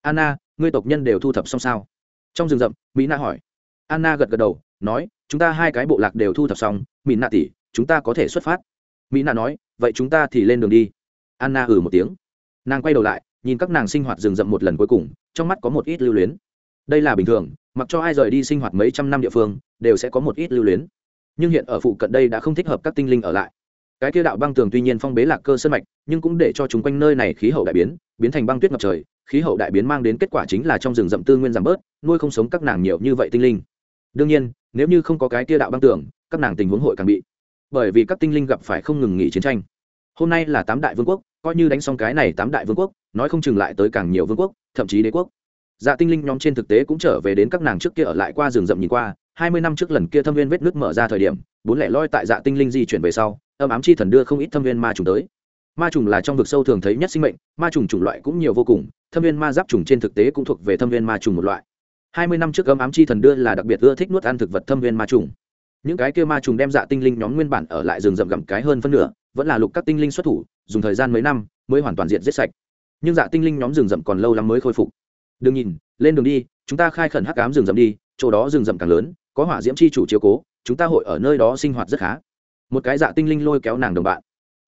Anna, ngươi tộc nhân đều thu thập xong sao? Trong rừng rậm, Mỹ Nạ hỏi. Anna gật gật đầu, nói, chúng ta hai cái bộ lạc đều thu thập xong, Mỹ Nạ tỷ, chúng ta có thể xuất phát. Mỹ Nạ nói, vậy chúng ta thì lên đường đi. Anna một tiếng. Nàng quay đầu lại, nhìn các nàng sinh hoạt rừng rậm một lần cuối cùng, trong mắt có một ít lưu luyến. Đây là bình thường, mặc cho ai rời đi sinh hoạt mấy trăm năm địa phương, đều sẽ có một ít lưu luyến. Nhưng hiện ở phụ cận đây đã không thích hợp các tinh linh ở lại. Cái kia đạo băng tường tuy nhiên phong bế Lạc Cơ sơn mạch, nhưng cũng để cho chúng quanh nơi này khí hậu đại biến, biến thành băng tuyết ngập trời. Khí hậu đại biến mang đến kết quả chính là trong rừng rậm tư nguyên giảm bớt, nuôi không sống các nàng nhiều như vậy tinh linh. Đương nhiên, nếu như không có cái kia đạo băng tường, các nàng tình huống hội càng bị. Bởi vì các tinh linh gặp phải không ngừng nghỉ chiến tranh. Hôm nay là 8 đại vương quốc, coi như đánh xong cái này 8 đại vương quốc, nói không chừng lại tới càng nhiều vương quốc, thậm chí đế quốc. Dạ tinh linh nhóm trên thực tế cũng trở về đến các nàng trước kia ở lại qua rừng rậm nhìn qua, 20 năm trước lần kia thâm viên vết nước mở ra thời điểm, bốn lẻ loi tại Dạ tinh linh di chuyển về sau, âm ám chi thần đưa không ít thâm viên ma trùng tới. Ma trùng là trong vực sâu thường thấy nhất sinh mệnh, ma trùng chủng loại cũng nhiều vô cùng, thâm viên ma giáp trùng trên thực tế cũng thuộc về thâm viên ma trùng một loại. 20 năm trước âm ám chi thần đưa là đặc biệt ưa thích nuốt ăn thực vật thâm viên ma trùng. Những cái kia ma trùng đem Dạ tinh linh nhóm nguyên bản ở lại rừng rậm gặm cái hơn phân nửa, vẫn là lục các tinh linh xuất thủ, dùng thời gian mấy năm mới hoàn toàn diệt giết sạch. Nhưng Dạ tinh linh nhóm rừng rậm còn lâu lắm mới khôi phục. Đừng nhìn, lên đường đi, chúng ta khai khẩn hắc ám rừng rậm đi, chỗ đó rừng rậm càng lớn, có hỏa diễm chi chủ chiếu cố, chúng ta hội ở nơi đó sinh hoạt rất khá. Một cái Dạ tinh linh lôi kéo nàng đồng bạn.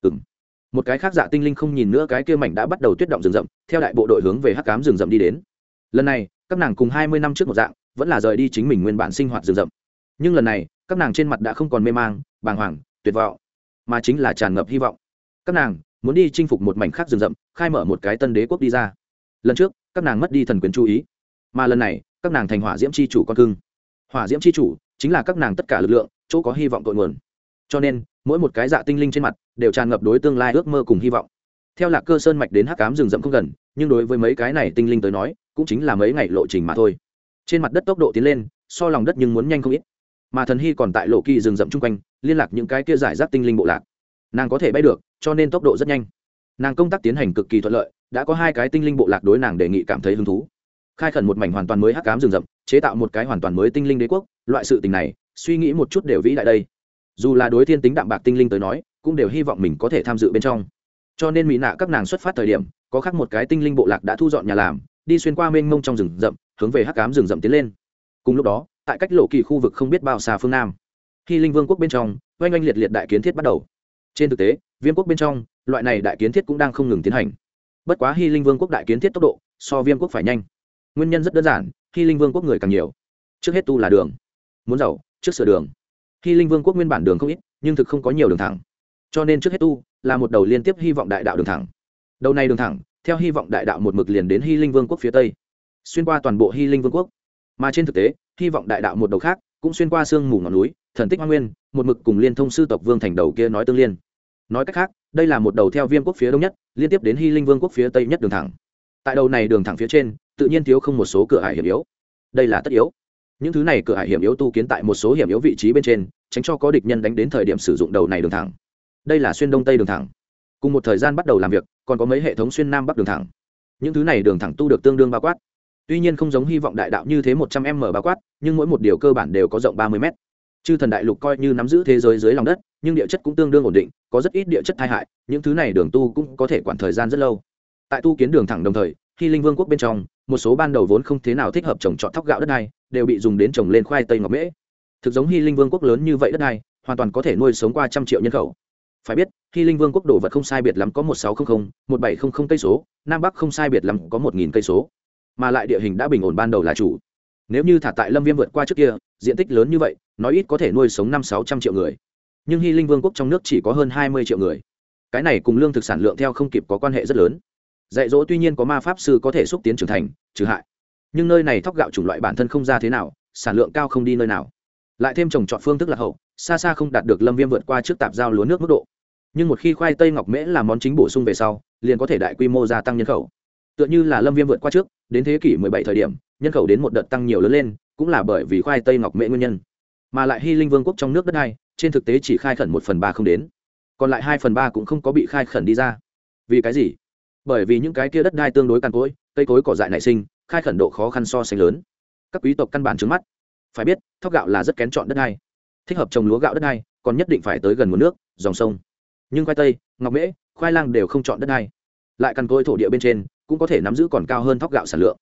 Một cái khác Dạ tinh linh không nhìn nữa cái kia mảnh đã bắt đầu tuyết động rừng rậm, theo đại bộ đội hướng về hắc ám rừng rậm đi đến. Lần này, các nàng cùng 20 năm trước một dạng, vẫn là rời đi chính mình nguyên bản sinh hoạt rừng rậm. Nhưng lần này, các nàng trên mặt đã không còn mê mang, bàng hoàng, tuyệt vọng, mà chính là tràn ngập hy vọng. Các nàng muốn đi chinh phục một mảnh khác rừng rậm, khai mở một cái tân đế quốc đi ra. Lần trước, các nàng mất đi thần quyền chú ý, mà lần này, các nàng thành hỏa diễm chi chủ con cưng. Hỏa diễm chi chủ chính là các nàng tất cả lực lượng, chỗ có hy vọng cội nguồn. Cho nên, mỗi một cái Dạ tinh linh trên mặt đều tràn ngập đối tương lai ước mơ cùng hy vọng. Theo Lạc Cơ sơn mạch đến hắc ám rừng rậm không gần, nhưng đối với mấy cái này tinh linh tới nói, cũng chính là mấy ngày lộ trình mà thôi. Trên mặt đất tốc độ tiến lên, so lòng đất nhưng muốn nhanh không ít. Mà Thần Hy còn tại lộ kỳ rừng rậm chung quanh, liên lạc những cái kia giải rác tinh linh bộ lạc. Nàng có thể bay được, cho nên tốc độ rất nhanh. Nàng công tác tiến hành cực kỳ thuận lợi, đã có 2 cái tinh linh bộ lạc đối nàng đề nghị cảm thấy hứng thú. Khai khẩn một mảnh hoàn toàn mới hắc ám rừng rậm, chế tạo một cái hoàn toàn mới tinh linh đế quốc, loại sự tình này, suy nghĩ một chút đều vĩ đại đây. Dù là đối thiên tính đạm bạc tinh linh tới nói, cũng đều hy vọng mình có thể tham dự bên trong. Cho nên Mỹ Nạ các nàng xuất phát thời điểm, có khác một cái tinh linh bộ lạc đã thu dọn nhà làm, đi xuyên qua mênh mông trong rừng rậm, hướng về hắc ám rừng rậm tiến lên. Cùng lúc đó, tại cách lộ kỳ khu vực không biết bao xa phương nam, Hy Linh Vương quốc bên trong, oanh oanh liệt liệt đại kiến thiết bắt đầu. Trên thực tế, Viêm quốc bên trong, loại này đại kiến thiết cũng đang không ngừng tiến hành. Bất quá Hy Linh Vương quốc đại kiến thiết tốc độ so Viêm quốc phải nhanh. Nguyên nhân rất đơn giản, Hy Linh Vương quốc người càng nhiều, trước hết tu là đường. Muốn giàu, trước sửa đường. Hy Linh Vương quốc nguyên bản đường không ít, nhưng thực không có nhiều đường thẳng. Cho nên trước hết tu là một đầu liên tiếp hy vọng đại đạo đường thẳng. Đầu này đường thẳng, theo hy vọng đại đạo một mực liền đến Hy Linh Vương quốc phía tây, xuyên qua toàn bộ Hy Linh Vương quốc. Mà trên thực tế, hy vọng đại đạo một đầu khác cũng xuyên qua sương mù ngọn núi, thần tích hoa nguyên, một mực cùng liên thông sư tộc Vương thành đầu kia nói tương liên. Nói cách khác, đây là một đầu theo Viêm quốc phía đông nhất, liên tiếp đến Hy Linh Vương quốc phía tây nhất đường thẳng. Tại đầu này đường thẳng phía trên, tự nhiên thiếu không một số cửa ải hiểm yếu. Đây là tất yếu. Những thứ này cửa ải hiểm yếu tu kiến tại một số hiểm yếu vị trí bên trên, tránh cho có địch nhân đánh đến thời điểm sử dụng đầu này đường thẳng. Đây là xuyên đông tây đường thẳng. Cùng một thời gian bắt đầu làm việc, còn có mấy hệ thống xuyên nam bắc đường thẳng. Những thứ này đường thẳng tu được tương đương bao quát. Tuy nhiên không giống hy vọng đại đạo như thế 100m bao quát, nhưng mỗi một điều cơ bản đều có rộng 30m. Chư thần đại lục coi như nắm giữ thế giới dưới lòng đất, nhưng địa chất cũng tương đương ổn định, có rất ít địa chất tai hại, những thứ này đường tu cũng có thể quản thời gian rất lâu. Tại tu kiến đường thẳng đồng thời, Hy Linh Vương quốc bên trong, một số ban đầu vốn không thế nào thích hợp trồng trọt thóc gạo đất này, đều bị dùng đến trồng lên khoai tây ngọc mễ. Thực giống Hy Linh Vương quốc lớn như vậy đất này, hoàn toàn có thể nuôi sống qua 100 triệu nhân khẩu. Phải biết, Hy Linh Vương quốc đồ vật không sai biệt lắm có 1600, 1700 cây số, nam bắc không sai biệt lắm có 1000 cây số. Mà lại địa hình đã bình ổn ban đầu là chủ. Nếu như thả tại Lâm Viêm vượt qua trước kia, diện tích lớn như vậy, nói ít có thể nuôi sống 500-600 triệu người. Nhưng Hy Linh Vương quốc trong nước chỉ có hơn 20 triệu người. Cái này cùng lương thực sản lượng theo không kịp có quan hệ rất lớn. Dạy dỗ tuy nhiên có ma pháp sư có thể xúc tiến trưởng thành, trừ hại. Nhưng nơi này thóc gạo chủng loại bản thân không ra thế nào, sản lượng cao không đi nơi nào. Lại thêm trồng trọt phương thức lạc hậu, xa xa không đạt được Lâm Viêm vượt qua trước tạp giao lúa nước mức độ. Nhưng một khi khoai tây ngọc mễ làm món chính bổ sung về sau, liền có thể đại quy mô gia tăng nhân khẩu. Tựa như là Lâm Viêm vượt qua trước, đến thế kỷ 17 thời điểm, nhân khẩu đến một đợt tăng nhiều lớn lên, cũng là bởi vì khoai tây ngọc mễ nguyên nhân. Mà lại Hy Linh Vương quốc trong nước đất đai, trên thực tế chỉ khai khẩn 1/3 không đến, còn lại 2/3 cũng không có bị khai khẩn đi ra. Vì cái gì? Bởi vì những cái kia đất đai tương đối cằn cỗi, cây cối cỏ dại nảy sinh, khai khẩn độ khó khăn so sánh lớn. Các quý tộc căn bản trướng mắt. Phải biết, thóc gạo là rất kén chọn đất đai. Thích hợp trồng lúa gạo đất đai, còn nhất định phải tới gần nguồn nước, dòng sông. Nhưng khoai tây, ngọc mễ, khoai lang đều không chọn đất đai. Lại cằn cỗi thổ địa bên trên, cũng có thể nắm giữ còn cao hơn thóc gạo sản lượng.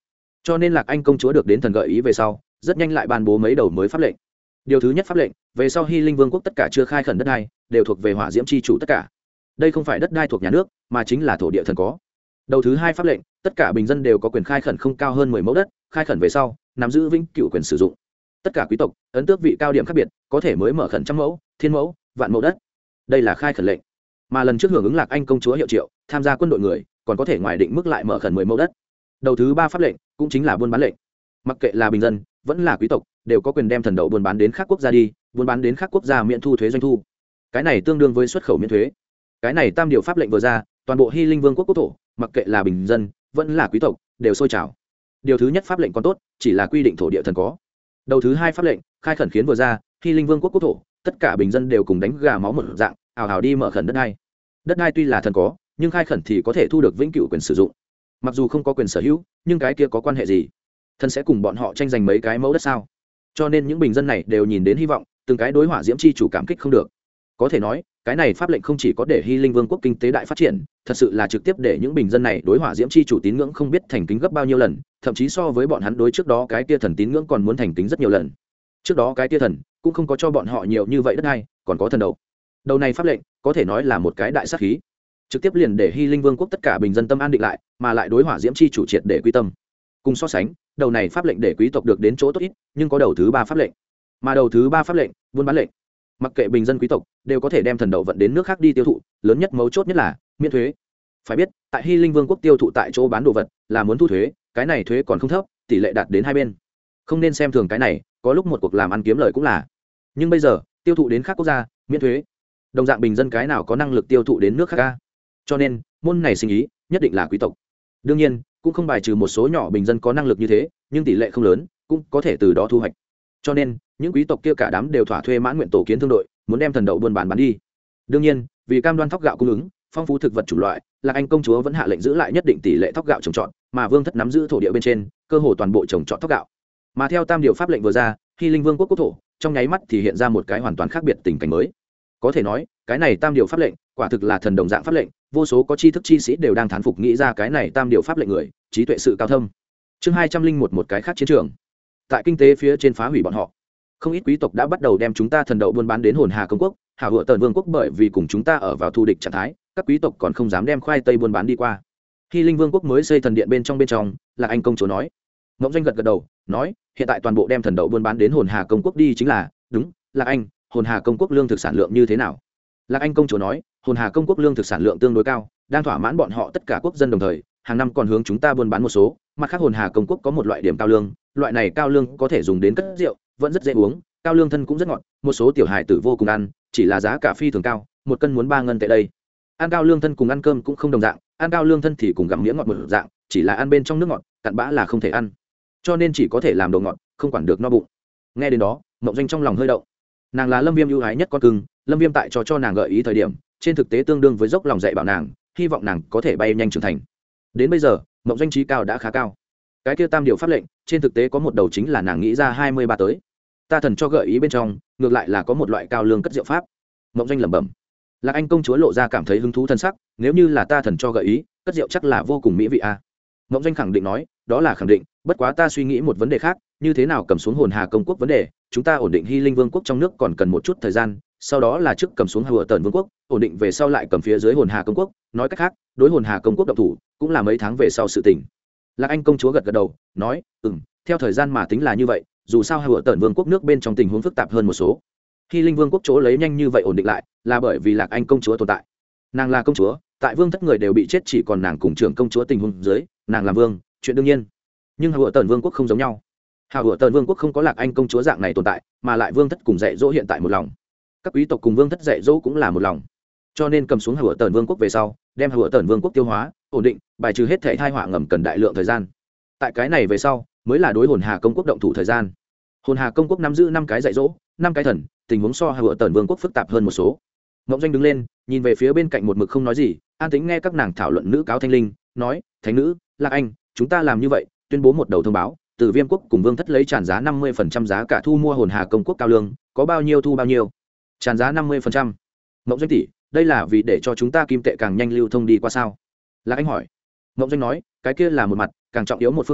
cho nên Lạc Anh công chúa được đến thần gợi ý về sau rất nhanh lại ban bố mấy đầu mới pháp lệnh. Điều thứ nhất pháp lệnh, về sau Hy Linh Vương quốc tất cả chưa khai khẩn đất đai đều thuộc về Hỏa Diễm chi chủ tất cả. Đây không phải đất đai thuộc nhà nước mà chính là thổ địa thần có. Đầu thứ hai pháp lệnh, tất cả bình dân đều có quyền khai khẩn không cao hơn 10 mẫu đất, khai khẩn về sau nắm giữ vĩnh cửu quyền sử dụng. Tất cả quý tộc ấn tước vị cao điểm khác biệt có thể mới mở khẩn trăm mẫu, thiên mẫu, vạn mẫu đất. Đây là khai khẩn lệnh. Mà lần trước hưởng ứng Lạc Anh công chúa hiệu triệu tham gia quân đội người còn có thể ngoài định mức lại mở khẩn 10 mẫu đất. Đầu thứ ba pháp lệnh cũng chính là buôn bán lệnh. Mặc kệ là bình dân vẫn là quý tộc đều có quyền đem thần đậu buôn bán đến khác quốc gia đi, buôn bán đến khác quốc gia miễn thu thuế doanh thu. Cái này tương đương với xuất khẩu miễn thuế. Cái này tam điều pháp lệnh vừa ra, toàn bộ Hy Linh Vương quốc quốc thổ, mặc kệ là bình dân vẫn là quý tộc đều sôi trào. Điều thứ nhất pháp lệnh còn tốt, chỉ là quy định thổ địa thần có. Đầu thứ hai pháp lệnh khai khẩn khiến vừa ra, Hy Linh Vương quốc quốc thổ, tất cả bình dân đều cùng đánh gà máu một dạng, ào ào đi mở khẩn đất đai. Đất đai tuy là thần có, nhưng khai khẩn thì có thể thu được vĩnh cửu quyền sử dụng. Mặc dù không có quyền sở hữu, nhưng cái kia có quan hệ gì? Thần sẽ cùng bọn họ tranh giành mấy cái mẫu đất sao? Cho nên những bình dân này đều nhìn đến hy vọng, từng cái đối Hỏa Diễm chi chủ cảm kích không được. Có thể nói, cái này pháp lệnh không chỉ có để Hy Linh Vương quốc kinh tế đại phát triển, thật sự là trực tiếp để những bình dân này đối Hỏa Diễm chi chủ tín ngưỡng không biết thành kính gấp bao nhiêu lần, thậm chí so với bọn hắn đối trước đó cái kia thần tín ngưỡng còn muốn thành kính rất nhiều lần. Trước đó cái kia thần cũng không có cho bọn họ nhiều như vậy đất hay, còn có thần đầu. Đầu này pháp lệnh có thể nói là một cái đại sát khí, trực tiếp liền để Hy Linh Vương quốc tất cả bình dân tâm an định lại, mà lại đối Hỏa Diễm chi chủ triệt để quy tâm. Cùng so sánh, đầu này pháp lệnh để quý tộc được đến chỗ tốt ít, nhưng có đầu thứ ba pháp lệnh. Mà đầu thứ ba pháp lệnh, buôn bán lệnh. Mặc kệ bình dân quý tộc đều có thể đem thần đậu vận đến nước khác đi tiêu thụ, lớn nhất mấu chốt nhất là miễn thuế. Phải biết, tại Hy Linh Vương quốc tiêu thụ tại chỗ bán đồ vật là muốn thu thuế, cái này thuế còn không thấp, tỷ lệ đạt đến hai bên. Không nên xem thường cái này, có lúc một cuộc làm ăn kiếm lời cũng là. Nhưng bây giờ, tiêu thụ đến khác quốc gia, miễn thuế. Đồng dạng bình dân cái nào có năng lực tiêu thụ đến nước khác a? Cho nên, môn này sinh ý nhất định là quý tộc. Đương nhiên, cũng không bài trừ một số nhỏ bình dân có năng lực như thế, nhưng tỷ lệ không lớn, cũng có thể từ đó thu hoạch. Cho nên, những quý tộc kia cả đám đều thỏa thuê mãn nguyện tổ kiến thương đội, muốn đem thần đậu buôn bán đi. Đương nhiên, vì cam đoan thóc gạo cung ứng, phong phú thực vật chủng loại, Lạc Anh công chúa vẫn hạ lệnh giữ lại nhất định tỷ lệ thóc gạo trồng trọt, mà vương thất nắm giữ thổ địa bên trên, cơ hồ toàn bộ trồng trọt thóc gạo. Mà theo tam điều pháp lệnh vừa ra, Hy Linh Vương quốc quốc thổ, trong nháy mắt thì hiện ra một cái hoàn toàn khác biệt tình cảnh mới. Có thể nói, cái này tam điều pháp lệnh, quả thực là thần đồng dạng pháp lệnh, vô số có tri thức chi sĩ đều đang thán phục nghĩ ra cái này tam điều pháp lệnh người, trí tuệ sự cao thâm. Chương 201 một cái khác chiến trường. Tại kinh tế phía trên phá hủy bọn họ. Không ít quý tộc đã bắt đầu đem chúng ta thần đậu buôn bán đến Hồn Hà công quốc, Hảo Hựa Tần Vương quốc, bởi vì cùng chúng ta ở vào thù địch trạng thái, các quý tộc còn không dám đem khoai tây buôn bán đi qua. Hy Linh Vương quốc mới xây thần điện bên trong, Lạc Anh công chúa nói. Ngộng Doanh gật gật đầu, nói, hiện tại toàn bộ đem thần đậu buôn bán đến Hồn Hà công quốc đi chính là, đúng, Lạc Anh, Hồn Hà công quốc lương thực sản lượng như thế nào? Lạc Anh công chúa nói, Hồn Hà công quốc lương thực sản lượng tương đối cao, đang thỏa mãn bọn họ tất cả quốc dân đồng thời, hàng năm còn hướng chúng ta buôn bán một số. Mặt khác Hồn Hà công quốc có một loại điểm cao lương, loại này cao lương có thể dùng đến cất rượu, vẫn rất dễ uống, cao lương thân cũng rất ngọt, một số tiểu hài tử vô cùng ăn, chỉ là giá cả phi thường cao, một cân muốn 3 ngân tệ đây. Ăn cao lương thân cùng ăn cơm cũng không đồng dạng, ăn cao lương thân thì cùng gặm miếng ngọt một dạng, chỉ là ăn bên trong nước ngọt, cặn bã là không thể ăn, cho nên chỉ có thể làm đồ ngọt, không quản được no bụng. Nghe đến đó, Mộng Doanh trong lòng hơi động. Nàng là Lâm Viêm ưu ái nhất con cưng, Lâm Viêm tại cho nàng gợi ý thời điểm, trên thực tế tương đương với dốc lòng dạy bảo nàng, hy vọng nàng có thể bay nhanh trưởng thành. Đến bây giờ, Mộng Doanh trí cao đã khá cao. Cái kia tam điều pháp lệnh, trên thực tế có một đầu chính là nàng nghĩ ra 23 tới. Ta thần cho gợi ý bên trong, ngược lại là có một loại cao lương cất rượu pháp. Mộng Doanh lẩm bẩm. Lạc Anh công chúa lộ ra cảm thấy hứng thú thân sắc, nếu như là ta thần cho gợi ý, cất rượu chắc là vô cùng mỹ vị a. Mộng Doanh khẳng định nói, đó là khẳng định, bất quá ta suy nghĩ một vấn đề khác, như thế nào cầm xuống Hồn Hà công quốc vấn đề, chúng ta ổn định Hy Linh Vương quốc trong nước còn cần một chút thời gian, sau đó là trước cầm xuống Hựa Tần Vương quốc, ổn định về sau lại cầm phía dưới Hồn Hà công quốc, nói cách khác, đối Hồn Hà công quốc động thủ, cũng là mấy tháng về sau sự tình. Lạc Anh công chúa gật gật đầu, nói, theo thời gian mà tính là như vậy, dù sao Hựa Tần Vương quốc nước bên trong tình huống phức tạp hơn một số. Hy Linh Vương quốc chỗ lấy nhanh như vậy ổn định lại, là bởi vì Lạc Anh công chúa tồn tại. Nàng là công chúa, tại vương thất người đều bị chết, chỉ còn nàng cùng trưởng công chúa tình huống dưới, nàng làm vương, chuyện đương nhiên. Nhưng Hựa Tần Vương quốc không giống nhau. Hựa Tần Vương quốc không có Lạc Anh công chúa dạng này tồn tại, mà lại vương thất cùng dạy dỗ hiện tại một lòng. Các quý tộc cùng vương thất dạy dỗ cũng là một lòng. Cho nên cầm xuống Hựa Tần Vương quốc về sau, đem Hựa Tần Vương quốc tiêu hóa, ổn định, bài trừ hết thảy tai họa ngầm cần đại lượng thời gian. Tại cái này về sau, mới là đối Hồn Hà công quốc động thủ thời gian. Hồn Hà công quốc nắm giữ 5 cái dạy dỗ, 5 cái thần, tình huống so Hựa Tần Vương quốc phức tạp hơn một số. Ngộng Doanh đứng lên, nhìn về phía bên cạnh một mực không nói gì, an tĩnh nghe các nàng thảo luận nữ cáo thanh linh, nói, thánh nữ, Lạc Anh, chúng ta làm như vậy, tuyên bố một đầu thông báo, từ Viêm quốc cùng vương thất lấy tràn giá 50% giá cả thu mua Hồn Hà công quốc cao lương, có bao nhiêu thu bao nhiêu. Tràn giá 50%. Ngộng Doanh tỷ, đây là vì để cho chúng ta kim tệ càng nhanh lưu thông đi qua sao? Lạc Anh hỏi. Ngộng Doanh nói, cái kia là một mặt, càng trọng yếu một phương diện,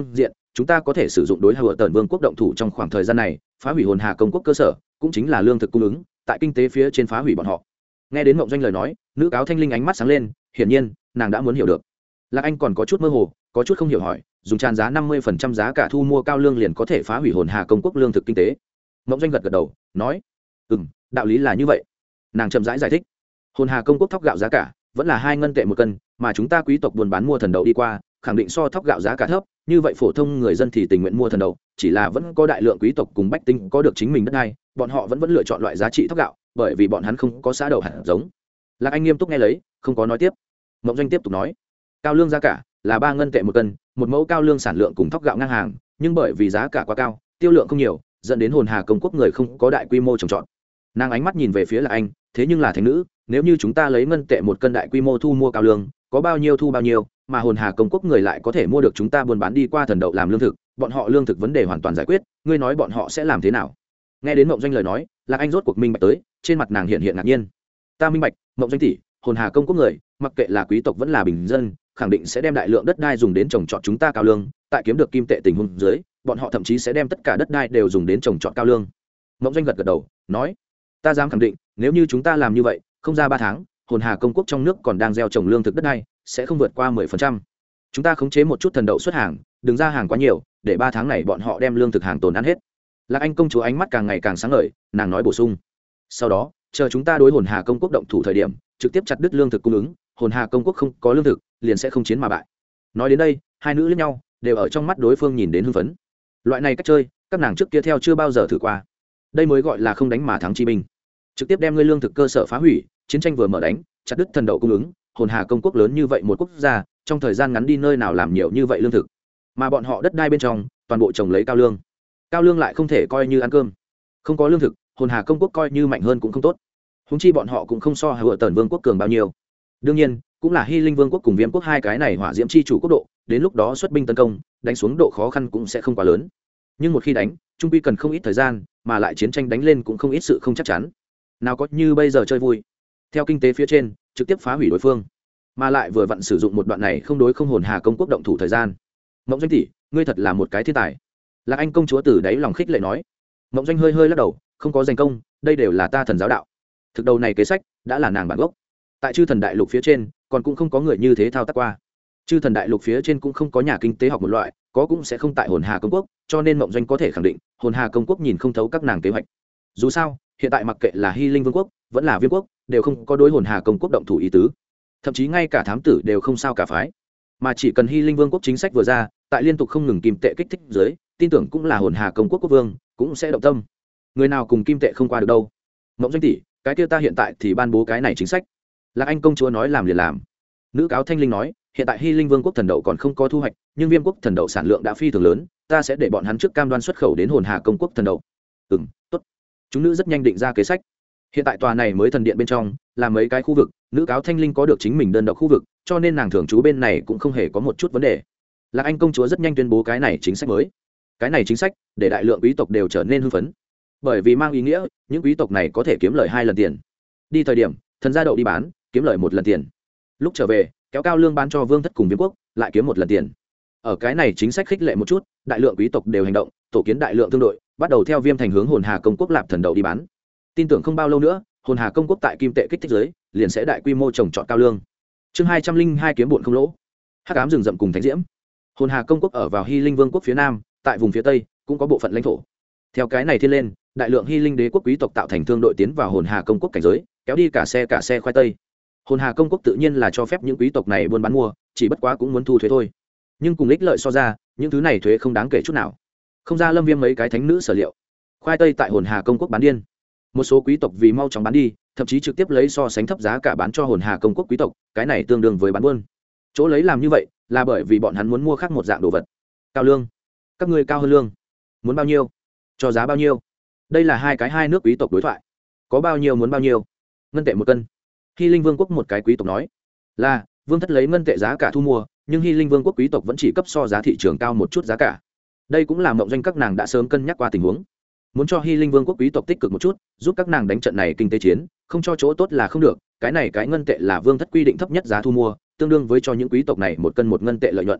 chúng ta có thể sử dụng đối hựa tần vương quốc động thủ trong khoảng thời gian này phá hủy hồn hà công quốc cơ sở, cũng chính là lương thực cung ứng tại kinh tế phía trên phá hủy bọn họ. Nghe đến Mộng Doanh lời nói, nữ cáo thanh linh ánh mắt sáng lên, hiển nhiên nàng đã muốn hiểu được. Lạc Anh còn có chút mơ hồ, có chút không hiểu hỏi, dùng tràn giá 50% giá cả thu mua cao lương liền có thể phá hủy hồn hà công quốc lương thực kinh tế. Mộng Doanh gật gật đầu nói, đạo lý là như vậy. Nàng chậm rãi giải thích, hồn hà công quốc thóc gạo giá cả vẫn là 2 ngân tệ một cân, mà chúng ta quý tộc buôn bán mua thần đậu đi qua khẳng định so thóc gạo giá cả thấp, như vậy phổ thông người dân thì tình nguyện mua thần đậu, chỉ là vẫn có đại lượng quý tộc cùng bách tính có được chính mình đất đai, bọn họ vẫn lựa chọn loại giá trị thóc gạo, bởi vì bọn hắn không có xã đậu hạt giống. Lạc Anh nghiêm túc nghe lấy, không có nói tiếp. Mộng Doanh tiếp tục nói, cao lương giá cả là 3 ngân tệ một cân, một mẫu cao lương sản lượng cùng thóc gạo ngang hàng, nhưng bởi vì giá cả quá cao, tiêu lượng không nhiều, dẫn đến hồn hà công quốc người không có đại quy mô trồng trọt. Nàng ánh mắt nhìn về phía Lạc Anh, thế nhưng là thánh nữ, nếu như chúng ta lấy ngân tệ một cân đại quy mô thu mua cao lương, có bao nhiêu thu bao nhiêu, mà hồn hà công quốc người lại có thể mua được chúng ta buôn bán đi qua thần đậu làm lương thực, bọn họ lương thực vấn đề hoàn toàn giải quyết, ngươi nói bọn họ sẽ làm thế nào? Nghe đến Mộng Doanh lời nói, Lạc Anh rốt cuộc minh bạch tới, trên mặt nàng hiện ngạc nhiên. Ta minh bạch, Mộng Doanh tỷ, hồn hà công quốc người, mặc kệ là quý tộc vẫn là bình dân, khẳng định sẽ đem đại lượng đất đai dùng đến trồng trọt chúng ta cao lương, tại kiếm được kim tệ tình huống dưới, bọn họ thậm chí sẽ đem tất cả đất đai đều dùng đến trồng trọt cao lương. Mộng Doanh gật gật đầu, nói, ta dám khẳng định, nếu như chúng ta làm như vậy, không ra 3 tháng, hồn hà công quốc trong nước còn đang gieo trồng lương thực đất đai sẽ không vượt qua 10%. Chúng ta khống chế một chút thần đậu xuất hàng, đừng ra hàng quá nhiều, để 3 tháng này bọn họ đem lương thực hàng tồn ăn hết. Lạc Anh công chúa ánh mắt càng ngày càng sáng ngời, nàng nói bổ sung, sau đó chờ chúng ta đối hồn hà công quốc động thủ thời điểm, trực tiếp chặt đứt lương thực cung ứng, hồn hà công quốc không có lương thực liền sẽ không chiến mà bại. Nói đến đây, hai nữ liếc nhau, đều ở trong mắt đối phương nhìn đến hưng phấn. Loại này cách chơi, các nàng trước kia theo chưa bao giờ thử qua. Đây mới gọi là không đánh mà thắng chi binh. Trực tiếp đem ngươi lương thực cơ sở phá hủy, chiến tranh vừa mở đánh, chặt đứt thần đậu cung ứng, hồn hà công quốc lớn như vậy một quốc gia, trong thời gian ngắn đi nơi nào làm nhiều như vậy lương thực, mà bọn họ đất đai bên trong toàn bộ trồng lấy cao lương, cao lương lại không thể coi như ăn cơm, không có lương thực, hồn hà công quốc coi như mạnh hơn cũng không tốt. Húng chi bọn họ cũng không so hựa tần vương quốc cường bao nhiêu. Đương nhiên cũng là Hy Linh vương quốc cùng Viêm quốc hai cái này hỏa diễm chi chủ quốc độ, đến lúc đó xuất binh tấn công, đánh xuống độ khó khăn cũng sẽ không quá lớn. Nhưng một khi đánh, trung quy cần không ít thời gian, mà lại chiến tranh đánh lên cũng không ít sự không chắc chắn. Nào có như bây giờ chơi vui, theo kinh tế phía trên trực tiếp phá hủy đối phương, mà lại vừa vặn sử dụng một đoạn này không đối không hồn hà công quốc động thủ thời gian. Mộng Doanh tỷ, ngươi thật là một cái thiên tài. Lạc Anh công chúa từ đáy lòng khích lệ nói. Mộng Doanh hơi hơi lắc đầu, không có giành công, đây đều là ta thần giáo đạo. Thực đầu này kế sách đã là nàng bản gốc, tại chư thần đại lục phía trên còn cũng không có người như thế thao tác qua. Chư thần đại lục phía trên cũng không có nhà kinh tế học một loại, có cũng sẽ không tại hồn hà công quốc, cho nên Mộng Doanh có thể khẳng định hồn hà công quốc nhìn không thấu các nàng kế hoạch. Dù sao hiện tại mặc kệ là Hy Linh vương quốc vẫn là Viêm quốc đều không có đối hồn hà công quốc động thủ ý tứ, thậm chí ngay cả thám tử đều không sao cả phái, mà chỉ cần Hy Linh vương quốc chính sách vừa ra, tại liên tục không ngừng kim tệ kích thích dưới, tin tưởng cũng là hồn hà công quốc quốc vương cũng sẽ động tâm. Người nào cùng kim tệ không qua được đâu. Mộng Doanh tỷ, cái kia ta hiện tại thì ban bố cái này chính sách. Lạc Anh công chúa nói làm liền làm. Nữ cáo thanh linh nói, hiện tại Hy Linh vương quốc thần đậu còn không có thu hoạch, nhưng Viêm quốc thần đậu sản lượng đã phi thường lớn, ta sẽ để bọn hắn trước cam đoan xuất khẩu đến hồn hà công quốc thần đậu. Tốt. Chúng nữ rất nhanh định ra kế sách. Hiện tại tòa này mới thần điện bên trong là mấy cái khu vực, nữ cáo thanh linh có được chính mình đơn độc khu vực, cho nên nàng thường trú bên này cũng không hề có một chút vấn đề. Lạc Anh công chúa rất nhanh tuyên bố cái này chính sách mới. Cái này chính sách để đại lượng quý tộc đều trở nên hưng phấn, bởi vì mang ý nghĩa những quý tộc này có thể kiếm lời 2 lần tiền. Đi thời điểm thần gia đậu đi bán, kiếm lời 1 lần tiền, lúc trở về kéo cao lương bán cho vương thất cùng Viêm quốc, lại kiếm 1 lần tiền. Ở cái này chính sách khích lệ một chút, đại lượng quý tộc đều hành động, tổ kiến đại lượng thương đội, bắt đầu theo Viêm thành hướng hồn hà công quốc lạp thần đậu đi bán. Tin tưởng không bao lâu nữa hồn hà công quốc tại kim tệ kích thích giới liền sẽ đại quy mô trồng trọt cao lương. Chương 202 kiếm bụn không lỗ. Hắc ám rừng rậm cùng thánh diễm. Hồn hà công quốc ở vào Hy Linh vương quốc phía nam, tại vùng phía tây cũng có bộ phận lãnh thổ. Theo cái này thiên lên, đại lượng Hy Linh đế quốc quý tộc tạo thành thương đội tiến vào hồn hà công quốc cảnh giới, kéo đi cả xe khoai tây. Hồn hà công quốc tự nhiên là cho phép những quý tộc này buôn bán mua, chỉ bất quá cũng muốn thu thuế thôi. Nhưng cùng ích lợi so ra, những thứ này thuế không đáng kể chút nào. Không ra Lâm Viêm mấy cái thánh nữ sở liệu, khoai tây tại hồn hà công quốc bán điên. Một số quý tộc vì mau chóng bán đi, thậm chí trực tiếp lấy so sánh thấp giá cả bán cho hồn hà công quốc quý tộc, cái này tương đương với bán buôn. Chỗ lấy làm như vậy là bởi vì bọn hắn muốn mua khác một dạng đồ vật. Cao lương, các ngươi cao hơn lương, muốn bao nhiêu cho giá bao nhiêu. Đây là hai nước quý tộc đối thoại. Có bao nhiêu muốn bao nhiêu. Ngân tệ 1 cân. Hy Linh vương quốc một cái quý tộc nói, là vương thất lấy ngân tệ giá cả thu mua, nhưng Hy Linh vương quốc quý tộc vẫn chỉ cấp so giá thị trường cao một chút giá cả. Đây cũng là Mộng Doanh các nàng đã sớm cân nhắc qua tình huống, muốn cho Hy Linh vương quốc quý tộc tích cực một chút, giúp các nàng đánh trận này kinh tế chiến, không cho chỗ tốt là không được. Cái này cái ngân tệ là vương thất quy định thấp nhất giá thu mua, tương đương với cho những quý tộc này 1 cân 1 ngân tệ lợi nhuận.